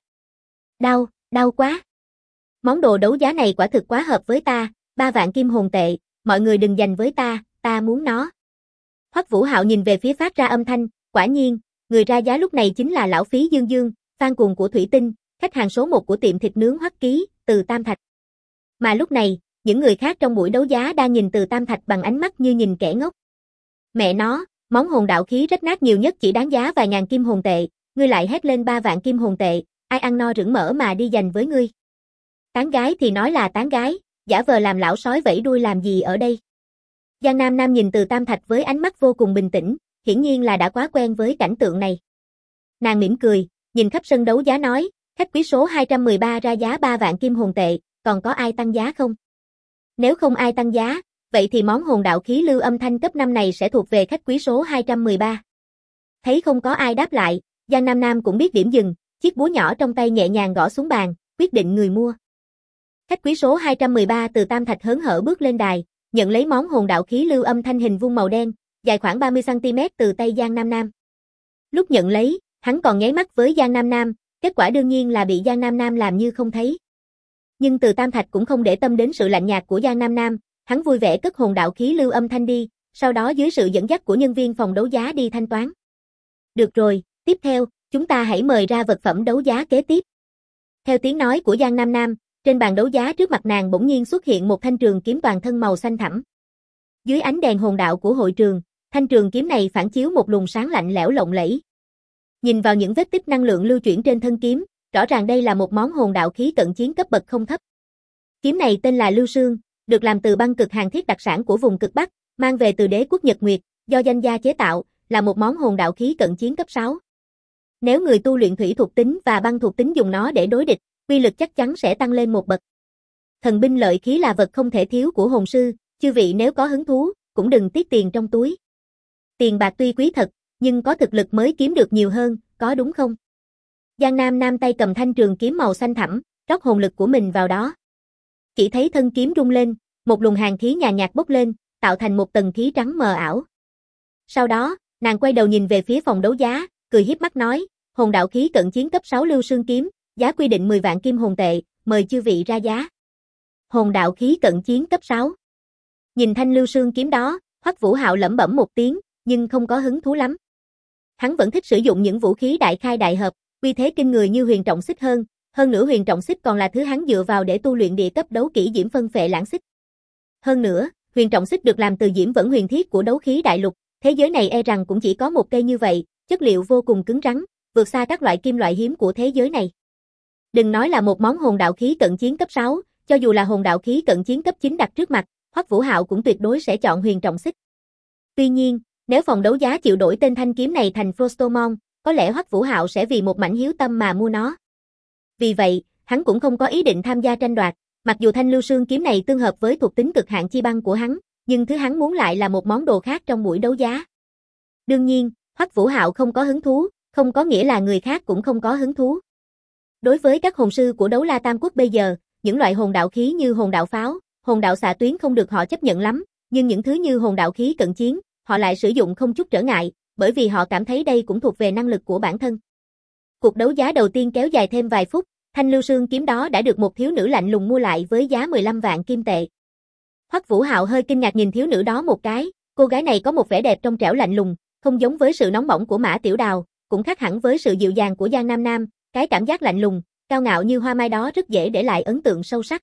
Đau quá. Món đồ đấu giá này quả thực quá hợp với ta, 3 vạn kim hồn tệ, mọi người đừng giành với ta muốn nó. Hoắc Vũ Hạo nhìn về phía phát ra âm thanh, quả nhiên, người ra giá lúc này chính là lão phí Dương Dương, fan cuồng của Thủy Tinh, khách hàng số 1 của tiệm thịt nướng Hoắc Ký, Từ Tam Thạch. Mà lúc này, những người khác trong buổi đấu giá đang nhìn Từ Tam Thạch bằng ánh mắt như nhìn kẻ ngốc. Mẹ nó, món hồn đạo khí rách nát nhiều nhất chỉ đáng giá vài ngàn kim hồn tệ, ngươi lại hét lên 3 vạn kim hồn tệ, ai ăn no rửng mỡ mà đi giành với ngươi. Tán gái thì nói là tán gái, giả vờ làm lão sói vẫy đuôi làm gì ở đây. Giang Nam Nam nhìn Từ Tam Thạch với ánh mắt vô cùng bình tĩnh, hiển nhiên là đã quá quen với cảnh tượng này. Nàng mỉm cười, nhìn khắp sân đấu giá nói, khách quý số 213 ra giá 3 vạn kim hồn tệ, còn có ai tăng giá không? Nếu không ai tăng giá, vậy thì món hồn đạo khí lưu âm thanh cấp 5 này sẽ thuộc về khách quý số 213. Thấy không có ai đáp lại, Giang Nam Nam cũng biết điểm dừng, chiếc búa nhỏ trong tay nhẹ nhàng gõ xuống bàn, quyết định người mua. Khách quý số 213 từ Tam Thạch hớn hở bước lên đài, nhận lấy món hồn đạo khí lưu âm thanh hình vuông màu đen, dài khoảng 30 cm từ tay Giang Nam Nam. Lúc nhận lấy, hắn còn nháy mắt với Giang Nam Nam, kết quả đương nhiên là bị Giang Nam Nam làm như không thấy. Nhưng từ Tam Thạch cũng không để tâm đến sự lạnh nhạt của Giang Nam Nam, hắn vui vẻ cất hồn đạo khí lưu âm thanh đi, sau đó dưới sự dẫn dắt của nhân viên phòng đấu giá đi thanh toán. Được rồi, tiếp theo, chúng ta hãy mời ra vật phẩm đấu giá kế tiếp. Theo tiếng nói của Giang Nam Nam, trên bàn đấu giá trước mặt nàng bỗng nhiên xuất hiện một thanh trường kiếm toàn thân màu xanh thẳm. Dưới ánh đèn hồn đạo của hội trường, thanh trường kiếm này phản chiếu một luồng sáng lạnh lẽo lộng lẫy. Nhìn vào những vết tích năng lượng lưu chuyển trên thân kiếm, rõ ràng đây là một món hồn đạo khí cận chiến cấp bậc không thấp. Kiếm này tên là Lưu Sương, được làm từ băng cực hàn thiết đặc sản của vùng cực Bắc, mang về từ đế quốc Nhật Nguyệt, do danh gia chế tạo, là một món hồn đạo khí cận chiến cấp 6. Nếu người tu luyện thủy thuộc tính và băng thuộc tính dùng nó để đối địch, uy lực chắc chắn sẽ tăng lên một bậc. Thần binh lợi khí là vật không thể thiếu của hồn sư, chư vị nếu có hứng thú, cũng đừng tiếc tiền trong túi. Tiền bạc tuy quý thật, nhưng có thực lực mới kiếm được nhiều hơn, có đúng không? Giang Nam Nam tay cầm thanh trường kiếm màu xanh thẳm, rót hồn lực của mình vào đó. Chỉ thấy thân kiếm rung lên, một luồng hàn khí nhàn nhạt bốc lên, tạo thành một tầng khí trắng mờ ảo. Sau đó, nàng quay đầu nhìn về phía phòng đấu giá, cười hiếp mắt nói, hồn đạo khí cận chiến cấp 6 Lưu Sương kiếm, giá quy định 10 vạn kim hồn tệ, mời chư vị ra giá. Hồn đạo khí cận chiến cấp 6. Nhìn thanh Lưu Sương kiếm đó, Hoắc Vũ Hạo lẩm bẩm một tiếng, nhưng không có hứng thú lắm. Hắn vẫn thích sử dụng những vũ khí đại khai đại hợp, uy thế kinh người như huyền trọng xích hơn nữa huyền trọng xích còn là thứ hắn dựa vào để tu luyện địa cấp đấu kỹ diễm phân phệ lãng xích. Hơn nữa, huyền trọng xích được làm từ diễm vẫn huyền thiết của đấu khí đại lục, thế giới này e rằng cũng chỉ có một cây như vậy, chất liệu vô cùng cứng rắn, vượt xa các loại kim loại hiếm của thế giới này. Đừng nói là một món hồn đạo khí cận chiến cấp 6, cho dù là hồn đạo khí cận chiến cấp 9 đặt trước mặt, Hoắc Vũ Hạo cũng tuyệt đối sẽ chọn huyền trọng xích. Tuy nhiên, nếu phòng đấu giá chịu đổi tên thanh kiếm này thành Frostomon, có lẽ Hoắc Vũ Hạo sẽ vì một mảnh hiếu tâm mà mua nó. Vì vậy, hắn cũng không có ý định tham gia tranh đoạt, mặc dù thanh Lưu Sương kiếm này tương hợp với thuộc tính cực hạn chi băng của hắn, nhưng thứ hắn muốn lại là một món đồ khác trong buổi đấu giá. Đương nhiên, Hoắc Vũ Hạo không có hứng thú, không có nghĩa là người khác cũng không có hứng thú. Đối với các hồn sư của Đấu La Tam Quốc bây giờ, những loại hồn đạo khí như hồn đạo pháo, hồn đạo xạ tuyến không được họ chấp nhận lắm, nhưng những thứ như hồn đạo khí cận chiến, họ lại sử dụng không chút trở ngại, bởi vì họ cảm thấy đây cũng thuộc về năng lực của bản thân. Cuộc đấu giá đầu tiên kéo dài thêm vài phút, thanh Lưu Sương kiếm đó đã được một thiếu nữ lạnh lùng mua lại với giá 15 vạn kim tệ. Hoắc Vũ Hạo hơi kinh ngạc nhìn thiếu nữ đó một cái, cô gái này có một vẻ đẹp trong trẻo lạnh lùng, không giống với sự nóng bỏng của Mã Tiểu Đào, cũng khác hẳn với sự dịu dàng của Giang Nam Nam, cái cảm giác lạnh lùng, cao ngạo như hoa mai đó rất dễ để lại ấn tượng sâu sắc.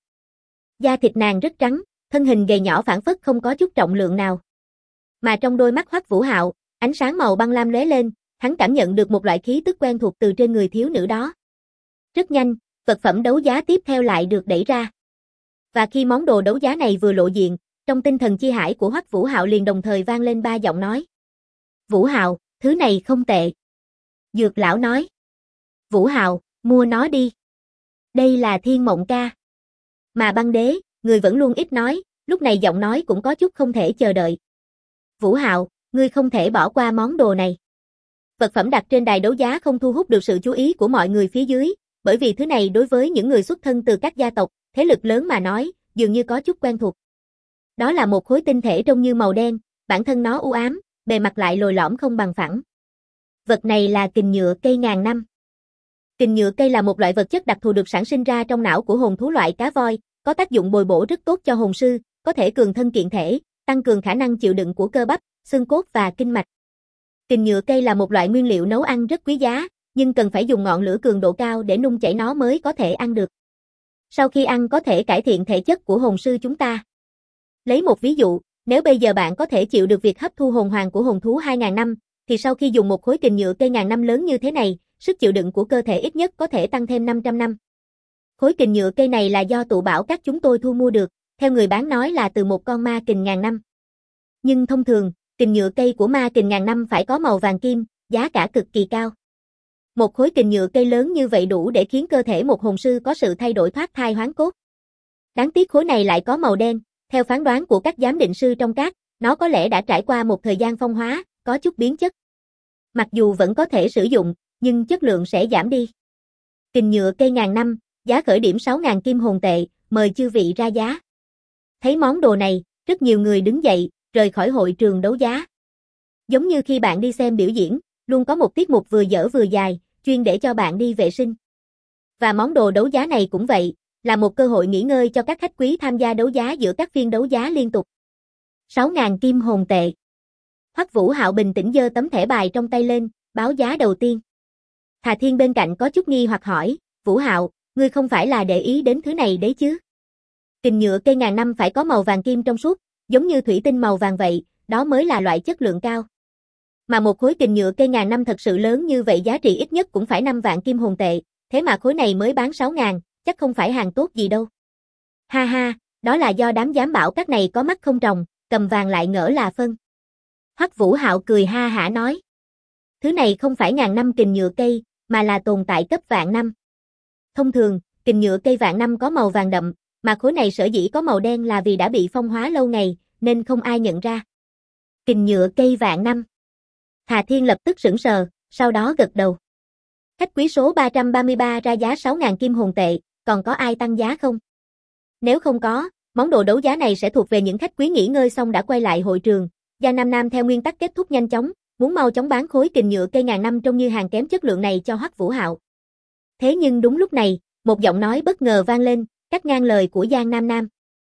Da thịt nàng rất trắng, thân hình gầy nhỏ phảng phất không có chút trọng lượng nào. Mà trong đôi mắt Hoắc Vũ Hạo, ánh sáng màu băng lam lóe lên, hắn cảm nhận được một loại khí tức quen thuộc từ trên người thiếu nữ đó. Rất nhanh, vật phẩm đấu giá tiếp theo lại được đẩy ra. Và khi món đồ đấu giá này vừa lộ diện, trong tinh thần chi hải của Hoắc Vũ Hạo liền đồng thời vang lên 3 giọng nói. Vũ Hạo, thứ này không tệ. Dược lão nói. Vũ Hạo, mua nó đi. Đây là Thiên Mộng Ca. Mà Băng Đế, người vẫn luôn ít nói, lúc này giọng nói cũng có chút không thể chờ đợi. Vũ Hạo, ngươi không thể bỏ qua món đồ này. Vật phẩm đặt trên đài đấu giá không thu hút được sự chú ý của mọi người phía dưới, bởi vì thứ này đối với những người xuất thân từ các gia tộc, thế lực lớn mà nói, dường như có chút quen thuộc. Đó là một khối tinh thể trông như màu đen, bản thân nó u ám, bề mặt lại lồi lõm không bằng phẳng. Vật này là kình nhựa cây ngàn năm. Kình nhựa cây là một loại vật chất đặc thù được sản sinh ra trong não của hồn thú loại cá voi, có tác dụng bồi bổ rất tốt cho hồn sư, có thể cường thân kiện thể, tăng cường khả năng chịu đựng của cơ bắp, xương cốt và kinh mạch. Kình nhựa cây là một loại nguyên liệu nấu ăn rất quý giá, nhưng cần phải dùng ngọn lửa cường độ cao để nung chảy nó mới có thể ăn được. Sau khi ăn có thể cải thiện thể chất của hồn sư chúng ta. Lấy một ví dụ, nếu bây giờ bạn có thể chịu được việc hấp thu hồn hoàng của hồn thú 2000 năm, thì sau khi dùng một khối kình nhựa cây ngàn năm lớn như thế này, sức chịu đựng của cơ thể ít nhất có thể tăng thêm 500 năm. Khối kình nhựa cây này là do tụ bảo các chúng tôi thu mua được, theo người bán nói là từ một con ma kình ngàn năm. Nhưng thông thường, kình nhựa cây của ma kình ngàn năm phải có màu vàng kim, giá cả cực kỳ cao. Một khối kình nhựa cây lớn như vậy đủ để khiến cơ thể một hồn sư có sự thay đổi thoát thai hoán cốt. Đáng tiếc khối này lại có màu đen, theo phán đoán của các giám định sư trong các, nó có lẽ đã trải qua một thời gian phong hóa, có chút biến chất. Mặc dù vẫn có thể sử dụng, nhưng chất lượng sẽ giảm đi. Kình nhựa cây ngàn năm, giá khởi điểm 6.000 kim hồn tệ, mời chư vị ra giá. Thấy món đồ này, rất nhiều người đứng dậy, rời khỏi hội trường đấu giá. Giống như khi bạn đi xem biểu diễn, luôn có một tiết mục vừa dở vừa dài, chuyên để cho bạn đi vệ sinh. Và món đồ đấu giá này cũng vậy, là một cơ hội nghỉ ngơi cho các khách quý tham gia đấu giá giữa các phiên đấu giá liên tục. 6.000 kim hồn tệ. Hoắc Vũ Hạo bình tĩnh giơ tấm thẻ bài trong tay lên, báo giá đầu tiên. Hà Thiên bên cạnh có chút nghi hoặc hỏi, Vũ Hạo, ngươi không phải là để ý đến thứ này đấy chứ? Kình nhựa cây ngàn năm phải có màu vàng kim trong suốt, giống như thủy tinh màu vàng vậy, đó mới là loại chất lượng cao. Mà một khối kình nhựa cây ngàn năm thật sự lớn như vậy giá trị ít nhất cũng phải 5 vạn kim hồn tệ, thế mà khối này mới bán 6.000, chắc không phải hàng tốt gì đâu. Ha ha, đó là do đám giám bảo các này có mắt không tròng, cầm vàng lại ngỡ là phân. Hoắc Vũ Hạo cười ha hả nói. Thứ này không phải ngàn năm kình nhựa cây, mà là tồn tại cấp vạn năm. Thông thường, kình nhựa cây vạn năm có màu vàng đậm, mà khối này sở dĩ có màu đen là vì đã bị phong hóa lâu ngày, nên không ai nhận ra. Kình nhựa cây vạn năm. Hà Thiên lập tức sững sờ, sau đó gật đầu. Khách quý số 333 ra giá 6.000 kim hồn tệ, còn có ai tăng giá không? Nếu không có, món đồ đấu giá này sẽ thuộc về những khách quý nghỉ ngơi xong đã quay lại hội trường. Giang Nam Nam theo nguyên tắc kết thúc nhanh chóng, muốn mau chóng bán khối kình nhựa cây ngàn năm trông như hàng kém chất lượng này cho Hoắc Vũ Hạo. Thế nhưng đúng lúc này, một giọng nói bất ngờ vang lên, cắt ngang lời của Giang Nam Nam.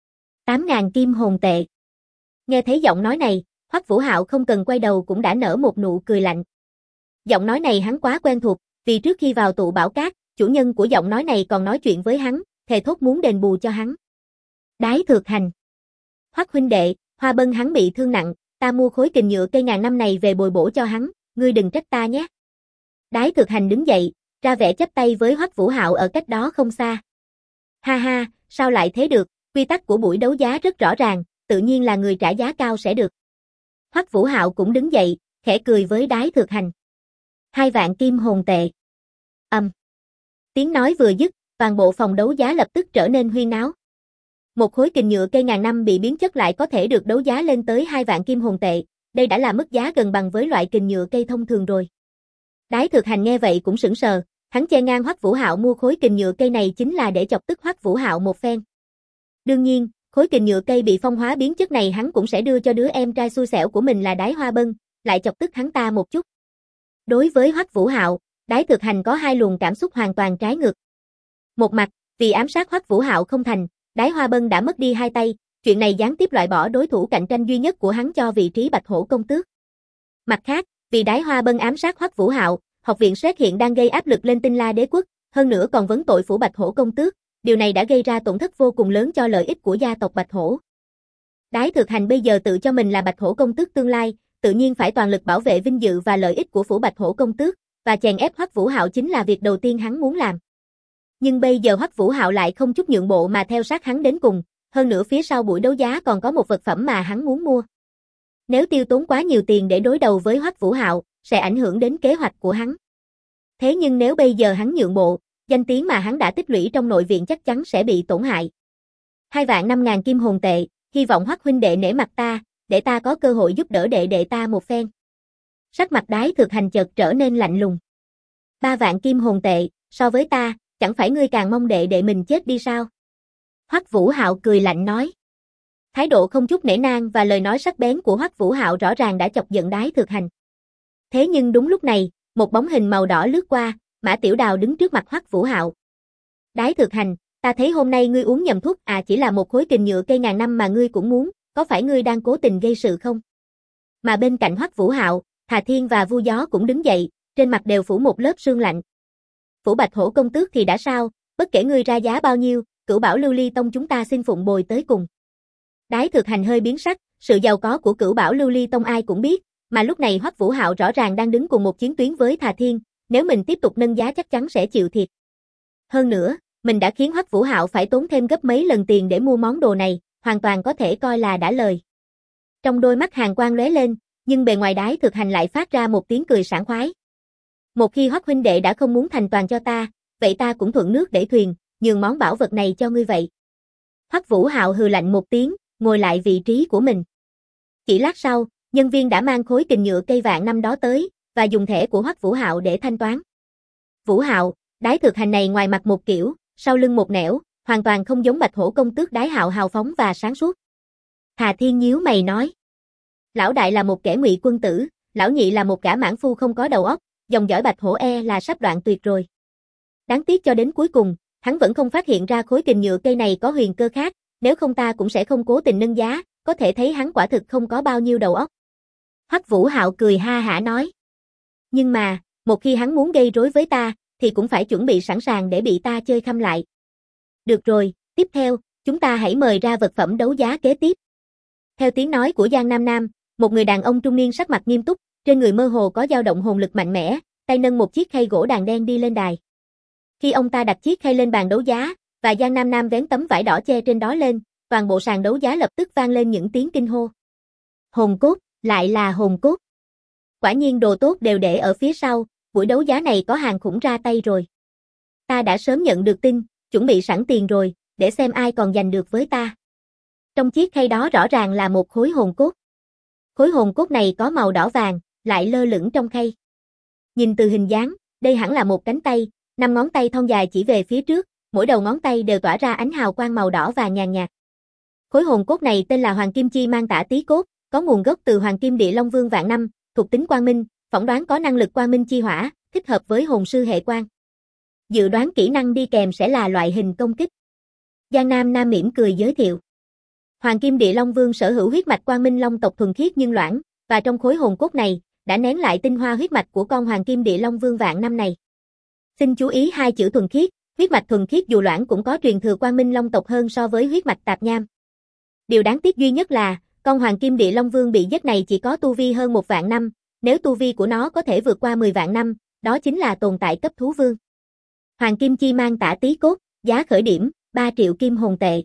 8.000 kim hồn tệ. Nghe thấy giọng nói này, Hoắc Vũ Hạo không cần quay đầu cũng đã nở một nụ cười lạnh. Giọng nói này hắn quá quen thuộc, vì trước khi vào tụ bảo cát, chủ nhân của giọng nói này còn nói chuyện với hắn, thề thốt muốn đền bù cho hắn. Đái Thược Hành. Hoắc huynh đệ, Hoa Bân hắn bị thương nặng, ta mua khối kình nhựa cây ngàn năm này về bồi bổ cho hắn, ngươi đừng trách ta nhé. Đái Thược Hành đứng dậy, ra vẻ chắp tay với Hoắc Vũ Hạo ở cách đó không xa. Ha ha, sao lại thế được, quy tắc của buổi đấu giá rất rõ ràng, tự nhiên là người trả giá cao sẽ được. Hoắc Vũ Hạo cũng đứng dậy, khẽ cười với Đái Thược Hành. 2 vạn kim hồn tệ. Tiếng nói vừa dứt, toàn bộ phòng đấu giá lập tức trở nên huyên náo. Một khối kình nhựa cây ngàn năm bị biến chất lại có thể được đấu giá lên tới 2 vạn kim hồn tệ, đây đã là mức giá gần bằng với loại kình nhựa cây thông thường rồi. Đái Thược Hành nghe vậy cũng sững sờ, hắn che ngang Hoắc Vũ Hạo mua khối kình nhựa cây này chính là để chọc tức Hoắc Vũ Hạo một phen. Đương nhiên, khối kình nhựa cây bị phong hóa biến chất này hắn cũng sẽ đưa cho đứa em trai xui xẻo của mình là Đái Hoa Bân, lại chọc tức hắn ta một chút. Đối với Hoắc Vũ Hạo, Đái Thược Hành có hai luồng cảm xúc hoàn toàn trái ngược. Một mặt, vì ám sát Hoắc Vũ Hạo không thành, Đái Hoa Bân đã mất đi hai tay, chuyện này gián tiếp loại bỏ đối thủ cạnh tranh duy nhất của hắn cho vị trí Bạch Hổ công tước. Mặt khác, vì Đái Hoa Bân ám sát Hoắc Vũ Hạo, Học viện Sét hiện đang gây áp lực lên Tinh La Đế quốc, hơn nữa còn vấn tội phủ Bạch Hổ công tước, điều này đã gây ra tổn thất vô cùng lớn cho lợi ích của gia tộc Bạch Hổ. Đái Thược Hành bây giờ tự cho mình là Bạch Hổ công tước tương lai, tự nhiên phải toàn lực bảo vệ vinh dự và lợi ích của phủ Bạch Hổ công tước, và chèn ép Hoắc Vũ Hạo chính là việc đầu tiên hắn muốn làm. Nhưng bây giờ Hoắc Vũ Hạo lại không chút nhượng bộ mà theo sát hắn đến cùng, hơn nữa phía sau buổi đấu giá còn có một vật phẩm mà hắn muốn mua. Nếu tiêu tốn quá nhiều tiền để đối đầu với Hoắc Vũ Hạo, sẽ ảnh hưởng đến kế hoạch của hắn. Thế nhưng nếu bây giờ hắn nhượng bộ, danh tiếng mà hắn đã tích lũy trong nội viện chắc chắn sẽ bị tổn hại. 2.500.000 kim hồn tệ, hy vọng Hoắc huynh đệ nể mặt ta, để ta có cơ hội giúp đỡ đệ đệ ta một phen. Sắc mặt Đái Thược Hành chợt trở nên lạnh lùng. 3 vạn kim hồn tệ, so với ta, chẳng phải ngươi càng mong đệ đệ mình chết đi sao? Hoắc Vũ Hạo cười lạnh nói. Thái độ không chút nể nang và lời nói sắc bén của Hoắc Vũ Hạo rõ ràng đã chọc giận Đái Thược Hành. Thế nhưng đúng lúc này, một bóng hình màu đỏ lướt qua, Mã Tiểu Đào đứng trước mặt Hoắc Vũ Hạo. Đái Thược Hành, ta thấy hôm nay ngươi uống nhầm thuốc chỉ là một khối kình nhựa cây ngàn năm mà ngươi cũng muốn, có phải ngươi đang cố tình gây sự không? Mà bên cạnh Hoắc Vũ Hạo, Hà Thiên và Vu Gió cũng đứng dậy, trên mặt đều phủ một lớp sương lạnh. Phủ Bạch Hổ công tước thì đã sao, bất kể ngươi ra giá bao nhiêu, Cửu Bảo Lưu Ly Tông chúng ta xin phụng bồi tới cùng. Đái Thược Hành hơi biến sắc, sự giàu có của Cửu Bảo Lưu Ly Tông ai cũng biết, mà lúc này Hoắc Vũ Hạo rõ ràng đang đứng cùng một chiến tuyến với Hà Thiên, nếu mình tiếp tục nâng giá chắc chắn sẽ chịu thiệt. Hơn nữa, mình đã khiến Hoắc Vũ Hạo phải tốn thêm gấp mấy lần tiền để mua món đồ này, hoàn toàn có thể coi là đã lời. Trong đôi mắt hàn quang lóe lên, nhưng bề ngoài Đái Thược Hành lại phát ra một tiếng cười sảng khoái. Một khi Hoắc huynh đệ đã không muốn thành toàn cho ta, vậy ta cũng thuận nước đẩy thuyền, nhường món bảo vật này cho ngươi vậy. Hoắc Vũ Hạo hừ lạnh một tiếng, ngồi lại vị trí của mình. Chỉ lát sau, nhân viên đã mang khối kình nhựa cây vạn năm đó tới, và dùng thẻ của Hoắc Vũ Hạo để thanh toán. Vũ Hạo, Đái Thực Hành này ngoài mặt một kiểu, sau lưng một nẻo, hoàn toàn không giống Bạch Hổ công tước Đái Hạo hào phóng và sáng suốt. Hà Thiên nhíu mày nói. Lão đại là một kẻ ngụy quân tử, lão nhị là một gã mãn phu không có đầu óc, dòng dõi Bạch Hổ là sắp đoạn tuyệt rồi. Đáng tiếc cho đến cuối cùng, hắn vẫn không phát hiện ra khối kình nhựa cây này có huyền cơ khác, nếu không ta cũng sẽ không cố tình nâng giá, có thể thấy hắn quả thực không có bao nhiêu đầu óc. Hoắc Vũ Hạo cười ha hả nói. Nhưng mà, một khi hắn muốn gây rối với ta, thì cũng phải chuẩn bị sẵn sàng để bị ta chơi khăm lại. Được rồi, tiếp theo, chúng ta hãy mời ra vật phẩm đấu giá kế tiếp. Theo tiếng nói của Giang Nam Nam, một người đàn ông trung niên sắc mặt nghiêm túc, trên người mơ hồ có dao động hồn lực mạnh mẽ, tay nâng một chiếc khay gỗ đàn đen đi lên đài. Khi ông ta đặt chiếc khay lên bàn đấu giá, và Giang Nam Nam vén tấm vải đỏ che trên đó lên, toàn bộ sàn đấu giá lập tức vang lên những tiếng kinh hô. Hồn cốt, lại là hồn cốt. Quả nhiên đồ tốt đều để ở phía sau, buổi đấu giá này có hàng khủng ra tay rồi. Ta đã sớm nhận được tin, chuẩn bị sẵn tiền rồi, để xem ai còn giành được với ta. Trong chiếc khay đó rõ ràng là một khối hồn cốt. Khối hồn cốt này có màu đỏ vàng, lại lơ lửng trong khay. Nhìn từ hình dáng, đây hẳn là một cánh tay, 5 ngón tay thon dài chỉ về phía trước, mỗi đầu ngón tay đều tỏa ra ánh hào quang màu đỏ và nhàn nhạt. Khối hồn cốt này tên là Hoàng Kim Chi Mang Tả Tí Cốt, có nguồn gốc từ Hoàng Kim Địa Long Vương vạn năm, thuộc tính quang minh, phỏng đoán có năng lực quang minh chi hỏa, thích hợp với hồn sư hệ quang. Dự đoán kỹ năng đi kèm sẽ là loại hình công kích. Giang Nam Nam mỉm cười giới thiệu. Hoàng Kim Địa Long Vương sở hữu huyết mạch quang minh long tộc thuần khiết nhưng loãng, và trong khối hồn cốt này đã nén lại tinh hoa huyết mạch của con Hoàng Kim Địa Long Vương vạn năm này. Xin chú ý hai chữ thuần khiết, huyết mạch thuần khiết dù loãng cũng có truyền thừa quang minh long tộc hơn so với huyết mạch tạp nham. Điều đáng tiếc duy nhất là, con Hoàng Kim Địa Long Vương bị giết này chỉ có tu vi hơn 1 vạn năm, nếu tu vi của nó có thể vượt qua 10 vạn năm, đó chính là tồn tại cấp thú vương. Hoàng Kim Chi Mang Tả Tí Cốt, giá khởi điểm, 3 triệu kim hồn tệ.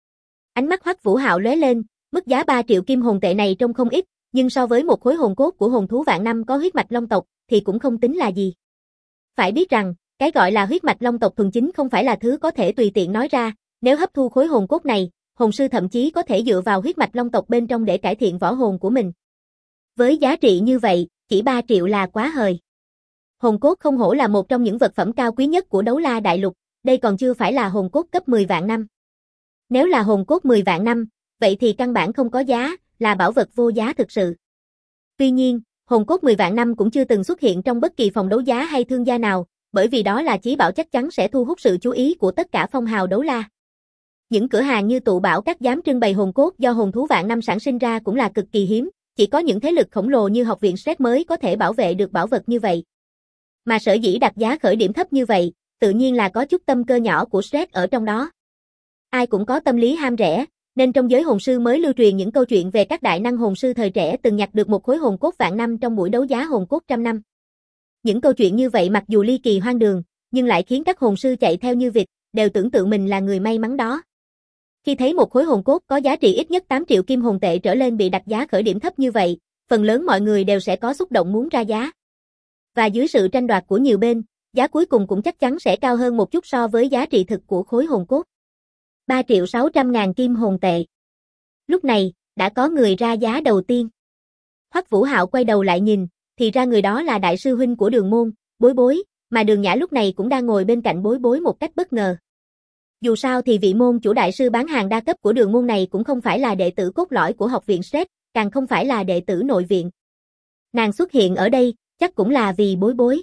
Ánh mắt Hoắc Vũ Hạo lóe lên, mức giá 3 triệu kim hồn tệ này trông không ít, nhưng so với một khối hồn cốt của hồn thú vạn năm có huyết mạch long tộc, thì cũng không tính là gì. Phải biết rằng, cái gọi là huyết mạch long tộc thuần chính không phải là thứ có thể tùy tiện nói ra, nếu hấp thu khối hồn cốt này, hồn sư thậm chí có thể dựa vào huyết mạch long tộc bên trong để cải thiện võ hồn của mình. Với giá trị như vậy, chỉ 3 triệu là quá hời. Hồn cốt không hổ là một trong những vật phẩm cao quý nhất của Đấu La Đại Lục, đây còn chưa phải là hồn cốt cấp 10 vạn năm. Nếu là hồn cốt 10 vạn năm, vậy thì căn bản không có giá, là bảo vật vô giá thực sự. Tuy nhiên, hồn cốt 10 vạn năm cũng chưa từng xuất hiện trong bất kỳ phòng đấu giá hay thương gia nào, bởi vì đó là chí bảo chắc chắn sẽ thu hút sự chú ý của tất cả phong hào đấu la. Những cửa hàng như Tụ Bảo Các dám trưng bày hồn cốt do hồn thú vạn năm sản sinh ra cũng là cực kỳ hiếm, chỉ có những thế lực khổng lồ như Học viện Shrek mới có thể bảo vệ được bảo vật như vậy. Mà sở dĩ đặt giá khởi điểm thấp như vậy, tự nhiên là có chút tâm cơ nhỏ của Shrek ở trong đó. Ai cũng có tâm lý ham rẻ, nên trong giới hồn sư mới lưu truyền những câu chuyện về các đại năng hồn sư thời trẻ từng nhặt được một khối hồn cốt vạn năm trong buổi đấu giá hồn cốt trăm năm. Những câu chuyện như vậy mặc dù ly kỳ hoang đường, nhưng lại khiến các hồn sư chạy theo như vịt, đều tưởng tượng mình là người may mắn đó. Khi thấy một khối hồn cốt có giá trị ít nhất 8 triệu kim hồn tệ trở lên bị đặt giá khởi điểm thấp như vậy, phần lớn mọi người đều sẽ có xúc động muốn ra giá. Và dưới sự tranh đoạt của nhiều bên, giá cuối cùng cũng chắc chắn sẽ cao hơn một chút so với giá trị thực của khối hồn cốt. 3 triệu 600 ngàn kim hồn tệ. Lúc này, đã có người ra giá đầu tiên. Hoắc Vũ Hạo quay đầu lại nhìn, thì ra người đó là đại sư huynh của Đường Môn, Bối Bối, mà Đường Nhã lúc này cũng đang ngồi bên cạnh Bối Bối một cách bất ngờ. Dù sao thì vị môn chủ đại sư bán hàng đa cấp của Đường Môn này cũng không phải là đệ tử cốt lõi của Học viện Shrek, càng không phải là đệ tử nội viện. Nàng xuất hiện ở đây, chắc cũng là vì Bối Bối.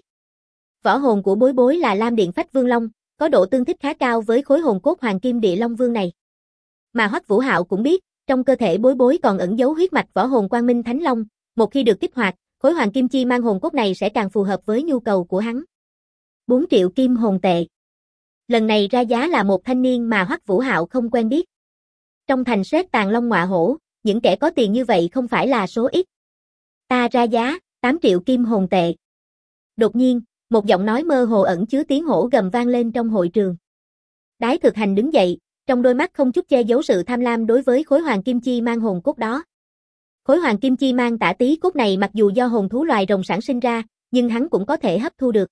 Võ hồn của Bối Bối là Lam Điện Phách Vương Long, có độ tương thích khá cao với khối hồn cốt Hoàng Kim Địa Long Vương này. Mà Hoắc Vũ Hạo cũng biết, trong cơ thể Bối Bối còn ẩn giấu huyết mạch võ hồn Quang Minh Thánh Long, một khi được kích hoạt, khối Hoàng Kim Chi Mang hồn cốt này sẽ càng phù hợp với nhu cầu của hắn. 4 triệu kim hồn tệ. Lần này ra giá là một thanh niên mà Hoắc Vũ Hạo không quen biết. Trong thành Shrek Tàn Long Ngọa Hổ, những kẻ có tiền như vậy không phải là số ít. Ta ra giá, 8 triệu kim hồn tệ. Đột nhiên, một giọng nói mơ hồ ẩn chứa tiếng hổ gầm vang lên trong hội trường. Đái Thực Hành đứng dậy, trong đôi mắt không chút che giấu sự tham lam đối với khối Hoàng Kim Chi Mang hồn cốt đó. Khối Hoàng Kim Chi Mang Tả Tí Cốt này mặc dù do hồn thú loài rồng sản sinh ra, nhưng hắn cũng có thể hấp thu được.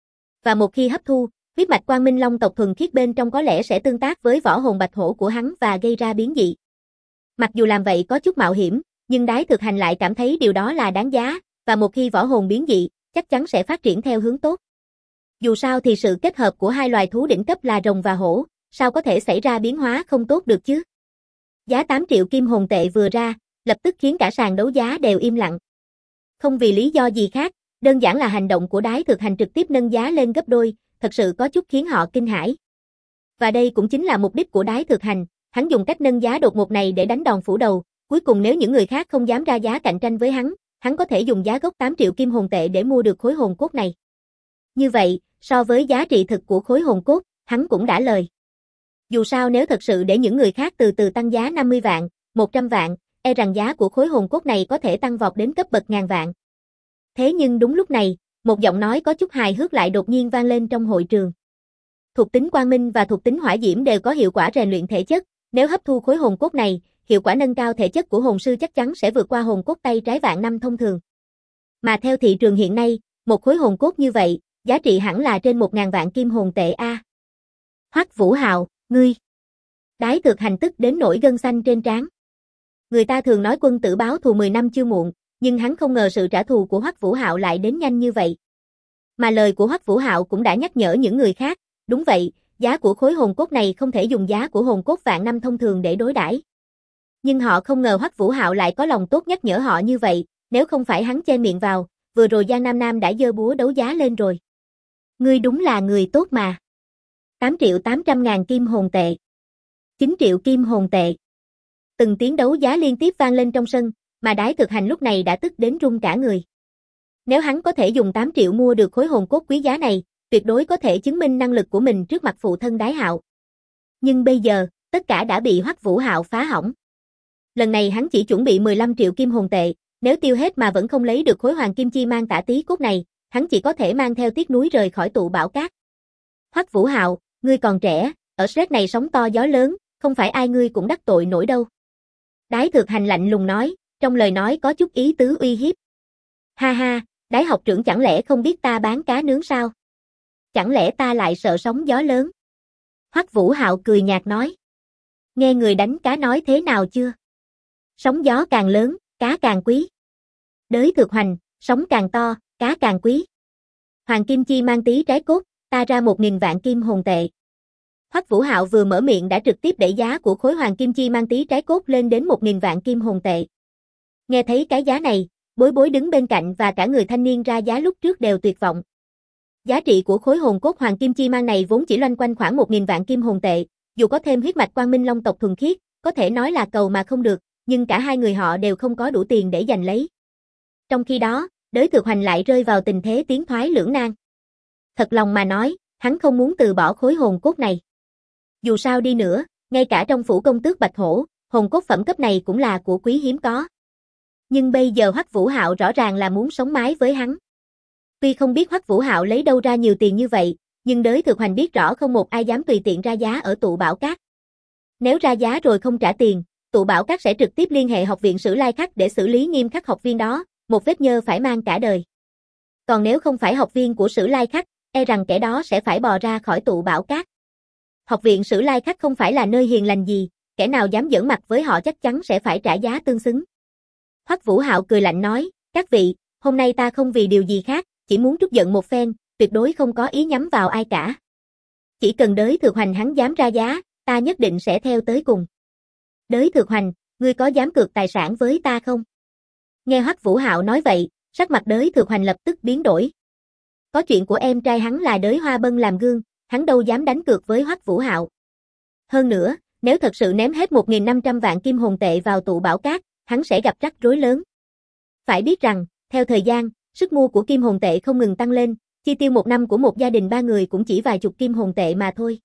Và một khi hấp thu, huyết mạch Quang Minh Long tộc thuần khiết bên trong có lẽ sẽ tương tác với võ hồn bạch hổ của hắn và gây ra biến dị. Mặc dù làm vậy có chút mạo hiểm, nhưng Đái Thực Hành lại cảm thấy điều đó là đáng giá, và một khi võ hồn biến dị, chắc chắn sẽ phát triển theo hướng tốt. Dù sao thì sự kết hợp của hai loài thú đỉnh cấp là rồng và hổ, sao có thể xảy ra biến hóa không tốt được chứ? Giá 8 triệu kim hồn tệ vừa ra, lập tức khiến cả sàn đấu giá đều im lặng. Không vì lý do gì khác, đơn giản là hành động của Đái Thực Hành trực tiếp nâng giá lên gấp đôi, thật sự có chút khiến họ kinh hãi. Và đây cũng chính là mục đích của Đái Thực Hành, hắn dùng cách nâng giá đột ngột này để đánh đòn phủ đầu, cuối cùng nếu những người khác không dám ra giá cạnh tranh với hắn có thể dùng giá gốc 8 triệu kim hồn tệ để mua được khối hồn cốt này. Như vậy, so với giá trị thực của khối hồn cốt, hắn cũng đã lời. Dù sao nếu thật sự để những người khác từ từ tăng giá 50 vạn, 100 vạn, e rằng giá của khối hồn cốt này có thể tăng vọt đến cấp bậc ngàn vạn. Thế nhưng đúng lúc này, một giọng nói có chút hài hước lại đột nhiên vang lên trong hội trường. Thuộc tính quang minh và thuộc tính hỏa diễm đều có hiệu quả rèn luyện thể chất, nếu hấp thu khối hồn cốt này, hiệu quả nâng cao thể chất của hồn sư chắc chắn sẽ vượt qua hồn cốt tay trái vạn năm thông thường. Mà theo thị trường hiện nay, một khối hồn cốt như vậy, giá trị hẳn là trên 1.000 vạn kim hồn tệ a. Hoắc Vũ Hạo, ngươi. Đái Thực Hành tức đến nổi gân xanh trên trán. Người ta thường nói quân tử báo thù 10 năm chưa muộn, nhưng hắn không ngờ sự trả thù của Hoắc Vũ Hạo lại đến nhanh như vậy. Mà lời của Hoắc Vũ Hạo cũng đã nhắc nhở những người khác, đúng vậy, giá của khối hồn cốt này không thể dùng giá của hồn cốt vạn năm thông thường để đối đãi. Nhưng họ không ngờ Hoắc Vũ Hạo lại có lòng tốt nhắc nhở họ như vậy, nếu không phải hắn chen miệng vào, vừa rồi Giang Nam Nam đã giơ búa đấu giá lên rồi. Ngươi đúng là người tốt mà. 8.800.000 kim hồn tệ. 9 triệu kim hồn tệ. Từng tiếng đấu giá liên tiếp vang lên trong sân, mà Đái Thực Hành lúc này đã tức đến run cả người. Nếu hắn có thể dùng 8 triệu mua được khối hồn cốt quý giá này, tuyệt đối có thể chứng minh năng lực của mình trước mặt phụ thân Đái Hạo. Nhưng bây giờ, tất cả đã bị Hoắc Vũ Hạo phá hỏng. Lần này hắn chỉ chuẩn bị 15 triệu kim hồn tệ, nếu tiêu hết mà vẫn không lấy được khối hoàng kim chi mang tả tí cốt này, hắn chỉ có thể mang theo tiếc núi rời khỏi tụ bảo cát. Hoắc Vũ Hạo, ngươi còn trẻ, ở Shrek này sóng to gió lớn, không phải ai ngươi cũng đắc tội nổi đâu. Đái Thực Hành lạnh lùng nói, trong lời nói có chút ý tứ uy hiếp. Ha ha, Đái học trưởng chẳng lẽ không biết ta bán cá nướng sao? Chẳng lẽ ta lại sợ sóng gió lớn? Hoắc Vũ Hạo cười nhạt nói. Nghe người đánh cá nói thế nào chưa? Sóng gió càng lớn, cá càng quý. Đới Thực Hành, sóng càng to, cá càng quý. Hoàng kim chi mang tí trái cốt, ta ra 1.000 vạn kim hồn tệ. Hoắc Vũ Hạo vừa mở miệng đã trực tiếp đẩy giá của khối hoàng kim chi mang tí trái cốt lên đến 1.000 vạn kim hồn tệ. Nghe thấy cái giá này, Bối Bối đứng bên cạnh và cả người thanh niên ra giá lúc trước đều tuyệt vọng. Giá trị của khối hồn cốt hoàng kim chi mang này vốn chỉ loanh quanh khoảng 1.000 vạn kim hồn tệ, dù có thêm huyết mạch Quang Minh Long tộc thuần khiết, có thể nói là cầu mà không được, nhưng cả hai người họ đều không có đủ tiền để giành lấy. Trong khi đó, Đới Thực Hành lại rơi vào tình thế tiến thoái lưỡng nan. Thật lòng mà nói, hắn không muốn từ bỏ khối hồn cốt này. Dù sao đi nữa, ngay cả trong phủ công tước Bạch Hổ, hồn cốt phẩm cấp này cũng là của quý hiếm có. Nhưng bây giờ Hoắc Vũ Hạo rõ ràng là muốn sống mái với hắn. Tuy không biết Hoắc Vũ Hạo lấy đâu ra nhiều tiền như vậy, nhưng Đới Thực Hành biết rõ không một ai dám tùy tiện ra giá ở tụ bảo cát. Nếu ra giá rồi không trả tiền, tụ bảo cát sẽ trực tiếp liên hệ học viện Sử Lai Khắc để xử lý nghiêm khắc học viên đó, một vết nhơ phải mang cả đời. Còn nếu không phải học viên của Sử Lai Khắc, e rằng kẻ đó sẽ phải bò ra khỏi tụ bảo cát. Học viện Sử Lai Khắc không phải là nơi hiền lành gì, kẻ nào dám giỡn mặt với họ chắc chắn sẽ phải trả giá tương xứng. Hoắc Vũ Hạo cười lạnh nói, các vị, hôm nay ta không vì điều gì khác, chỉ muốn trút giận một phen, tuyệt đối không có ý nhắm vào ai cả. Chỉ cần Đới Thực Hành hắn dám ra giá, ta nhất định sẽ theo tới cùng. Đới Thực Hành, ngươi có dám cược tài sản với ta không? Nghe Hoắc Vũ Hạo nói vậy, sắc mặt Đới Thực Hành lập tức biến đổi. Có chuyện của em trai hắn là Đới Hoa Bân làm gương, hắn đâu dám đánh cược với Hoắc Vũ Hạo. Hơn nữa, nếu thật sự ném hết 1.500 vạn kim hồn tệ vào tụ bảo cát, hắn sẽ gặp rắc rối lớn. Phải biết rằng, theo thời gian, sức mua của kim hồn tệ không ngừng tăng lên, chi tiêu một năm của một gia đình 3 người cũng chỉ vài chục kim hồn tệ mà thôi.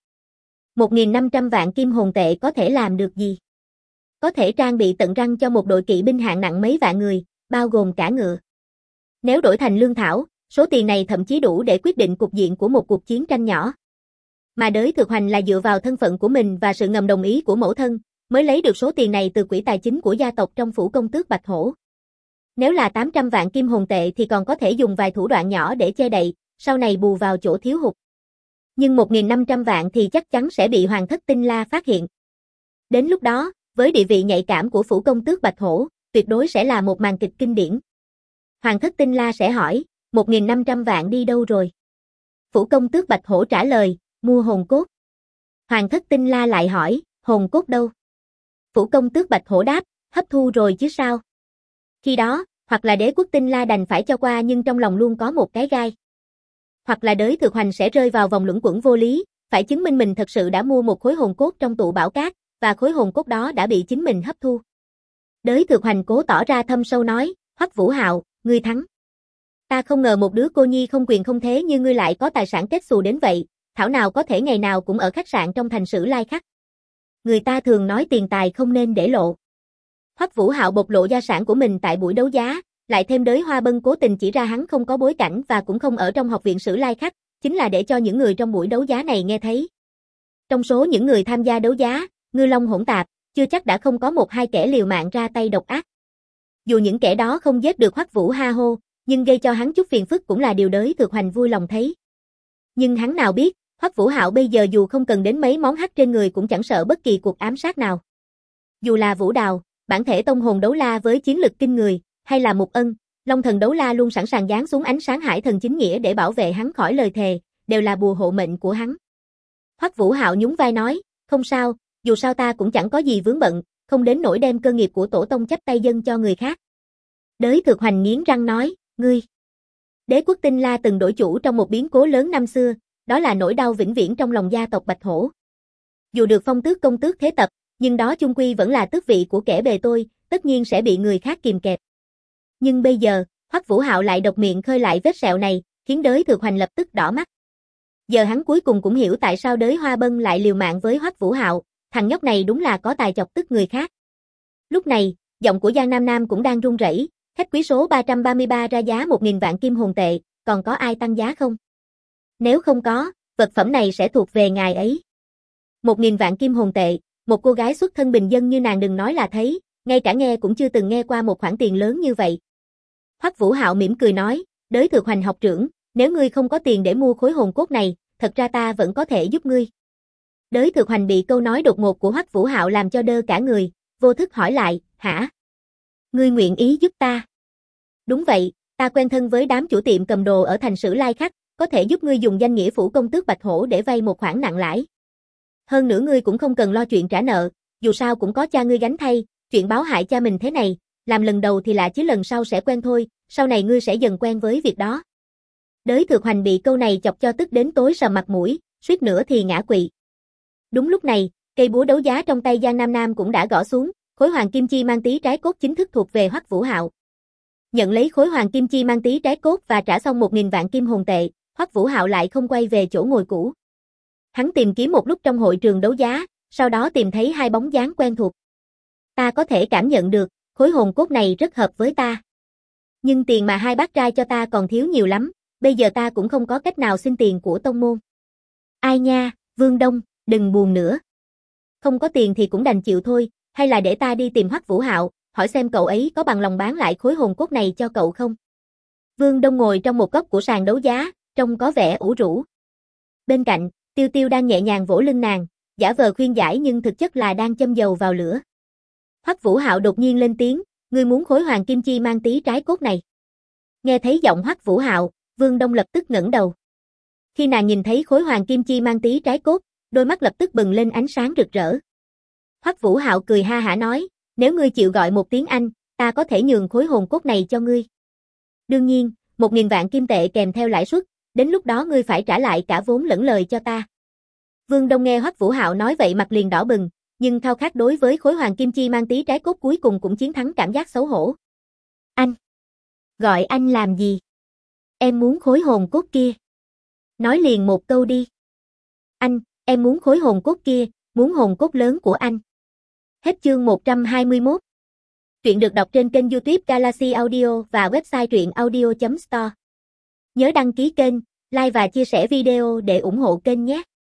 1.500 vạn kim hồn tệ có thể làm được gì? Có thể trang bị tận răng cho một đội kỵ binh hạng nặng mấy vạn người, bao gồm cả ngựa. Nếu đổi thành lương thảo, số tiền này thậm chí đủ để quyết định cục diện của một cuộc chiến tranh nhỏ. Mà Đới Thực Hành là dựa vào thân phận của mình và sự ngầm đồng ý của mẫu thân, mới lấy được số tiền này từ quỹ tài chính của gia tộc trong phủ công tước Bạch Hổ. Nếu là 800 vạn kim hồn tệ thì còn có thể dùng vài thủ đoạn nhỏ để che đậy, sau này bù vào chỗ thiếu hụt. Nhưng 1.500 vạn thì chắc chắn sẽ bị Hoàng thất Tinh La phát hiện. Đến lúc đó, với địa vị nhạy cảm của phủ công tước Bạch Hổ, tuyệt đối sẽ là một màn kịch kinh điển. Hoàng thất Tinh La sẽ hỏi, 1.500 vạn đi đâu rồi? Phủ công tước Bạch Hổ trả lời, mua hồn cốt. Hoàng thất Tinh La lại hỏi, hồn cốt đâu? Phủ công tước Bạch Hổ đáp, hấp thu rồi chứ sao? Khi đó, hoặc là đế quốc Tinh La đành phải cho qua nhưng trong lòng luôn có một cái gai. Hoặc là Đới Thực Hoành sẽ rơi vào vòng luẩn quẩn vô lý, phải chứng minh mình thật sự đã mua một khối hồn cốt trong tụ bảo cát, và khối hồn cốt đó đã bị chính mình hấp thu. Đới Thực Hoành cố tỏ ra thâm sâu nói, Hoắc Vũ Hạo, ngươi thắng. Ta không ngờ một đứa cô nhi không quyền không thế như ngươi lại có tài sản kết xù đến vậy, thảo nào có thể ngày nào cũng ở khách sạn trong thành Sử Lai Khắc. Người ta thường nói tiền tài không nên để lộ. Hoắc Vũ Hạo bộc lộ gia sản của mình tại buổi đấu giá, lại thêm Đới Hoa Bân cố tình chỉ ra hắn không có bối cảnh và cũng không ở trong học viện Sử Lai Khắc, chính là để cho những người trong buổi đấu giá này nghe thấy. Trong số những người tham gia đấu giá, ngư long hỗn tạp, chưa chắc đã không có một hai kẻ liều mạng ra tay độc ác. Dù những kẻ đó không giết được Hoắc Vũ Ha Hô, nhưng gây cho hắn chút phiền phức cũng là điều Đới Thực Hoành vui lòng thấy. Nhưng hắn nào biết, Hoắc Vũ Hạo bây giờ dù không cần đến mấy món hắc trên người cũng chẳng sợ bất kỳ cuộc ám sát nào. Dù là Vũ Đào, bản thể tông hồn đấu la với chiến lực kinh người, hay là Mục Ân, Long thần đấu la luôn sẵn sàng giáng xuống ánh sáng hải thần chính nghĩa để bảo vệ hắn khỏi lời thề, đều là bùa hộ mệnh của hắn. Hoắc Vũ Hạo nhún vai nói, không sao, dù sao ta cũng chẳng có gì vướng bận, không đến nỗi đem cơ nghiệp của tổ tông chấp tay dâng cho người khác. Đới Thực Hoành nghiến răng nói, ngươi. Đế quốc Tinh La từng đổi chủ trong một biến cố lớn năm xưa, đó là nỗi đau vĩnh viễn trong lòng gia tộc Bạch Hổ. Dù được phong tước công tước thế tập, nhưng đó chung quy vẫn là tước vị của kẻ bề tôi, tất nhiên sẽ bị người khác kìm kẹp. Nhưng bây giờ, Hoắc Vũ Hạo lại độc miệng khơi lại vết sẹo này, khiến Đới Thực Hoành lập tức đỏ mắt. Giờ hắn cuối cùng cũng hiểu tại sao Đới Hoa Bân lại liều mạng với Hoắc Vũ Hạo, thằng nhóc này đúng là có tài chọc tức người khác. Lúc này, giọng của Giang Nam Nam cũng đang run rẩy, khách quý số 333 ra giá 1.000 vạn kim hồn tệ, còn có ai tăng giá không? Nếu không có, vật phẩm này sẽ thuộc về ngài ấy. 1.000 vạn kim hồn tệ, một cô gái xuất thân bình dân như nàng đừng nói là thấy, ngay cả nghe cũng chưa từng nghe qua một khoản tiền lớn như vậy. Hoắc Vũ Hạo mỉm cười nói, Đới Thực Hoành học trưởng, nếu ngươi không có tiền để mua khối hồn cốt này, thật ra ta vẫn có thể giúp ngươi. Đới Thực Hoành bị câu nói đột ngột của Hoắc Vũ Hạo làm cho đơ cả người, vô thức hỏi lại, hả? Ngươi nguyện ý giúp ta? Đúng vậy, ta quen thân với đám chủ tiệm cầm đồ ở thành Sử Lai Khắc, có thể giúp ngươi dùng danh nghĩa phủ công tước Bạch Hổ để vay một khoản nặng lãi. Hơn nữa ngươi cũng không cần lo chuyện trả nợ, dù sao cũng có cha ngươi gánh thay, chuyện báo hại cha mình thế này, làm lần đầu thì lạ chứ lần sau sẽ quen thôi, sau này ngươi sẽ dần quen với việc đó. Đới Thực Hoành bị câu này chọc cho tức đến tối sầm mặt mũi, suýt nữa thì ngã quỵ. Đúng lúc này, cây búa đấu giá trong tay Giang Nam Nam cũng đã gõ xuống, khối hoàng kim chi mang tí trái cốt chính thức thuộc về Hoắc Vũ Hạo. Nhận lấy khối hoàng kim chi mang tí trái cốt và trả xong 1.000 vạn kim hồn tệ, Hoắc Vũ Hạo lại không quay về chỗ ngồi cũ. Hắn tìm kiếm một lúc trong hội trường đấu giá, sau đó tìm thấy hai bóng dáng quen thuộc. Ta có thể cảm nhận được, khối hồn cốt này rất hợp với ta. Nhưng tiền mà hai bác trai cho ta còn thiếu nhiều lắm, bây giờ ta cũng không có cách nào xin tiền của tông môn. Ai nha, Vương Đông, đừng buồn nữa. Không có tiền thì cũng đành chịu thôi, hay là để ta đi tìm Hoắc Vũ Hạo, hỏi xem cậu ấy có bằng lòng bán lại khối hồn cốt này cho cậu không. Vương Đông ngồi trong một góc của sàn đấu giá, trông có vẻ ủ rũ. Bên cạnh, Tiêu Tiêu đang nhẹ nhàng vỗ lưng nàng, giả vờ khuyên giải nhưng thực chất là đang châm dầu vào lửa. Hoắc Vũ Hạo đột nhiên lên tiếng, ngươi muốn khối hoàng kim chi mang tí trái cốt này. Nghe thấy giọng Hoắc Vũ Hạo, Vương Đông lập tức ngẩng đầu. Khi nàng nhìn thấy khối hoàng kim chi mang tí trái cốt, đôi mắt lập tức bừng lên ánh sáng rực rỡ. Hoắc Vũ Hạo cười ha hả nói, nếu ngươi chịu gọi một tiếng Anh, ta có thể nhường khối hồn cốt này cho ngươi. Đương nhiên, 1.000 vạn kim tệ kèm theo lãi suất, đến lúc đó ngươi phải trả lại cả vốn lẫn lời cho ta. Vương Đông nghe Hoắc Vũ Hạo nói vậy mặt liền đỏ bừng, nhưng khao khát đối với khối hoàng kim chi mang tí trái cốt cuối cùng cũng chiến thắng cảm giác xấu hổ. Anh? Gọi anh làm gì? Em muốn khối hồn cốt kia. Nói liền một câu đi. Anh, em muốn khối hồn cốt kia, muốn hồn cốt lớn của anh. Hết chương 121. Truyện được đọc trên kênh YouTube Galaxy Audio và website truyệnaudio.store. Nhớ đăng ký kênh, like và chia sẻ video để ủng hộ kênh nhé.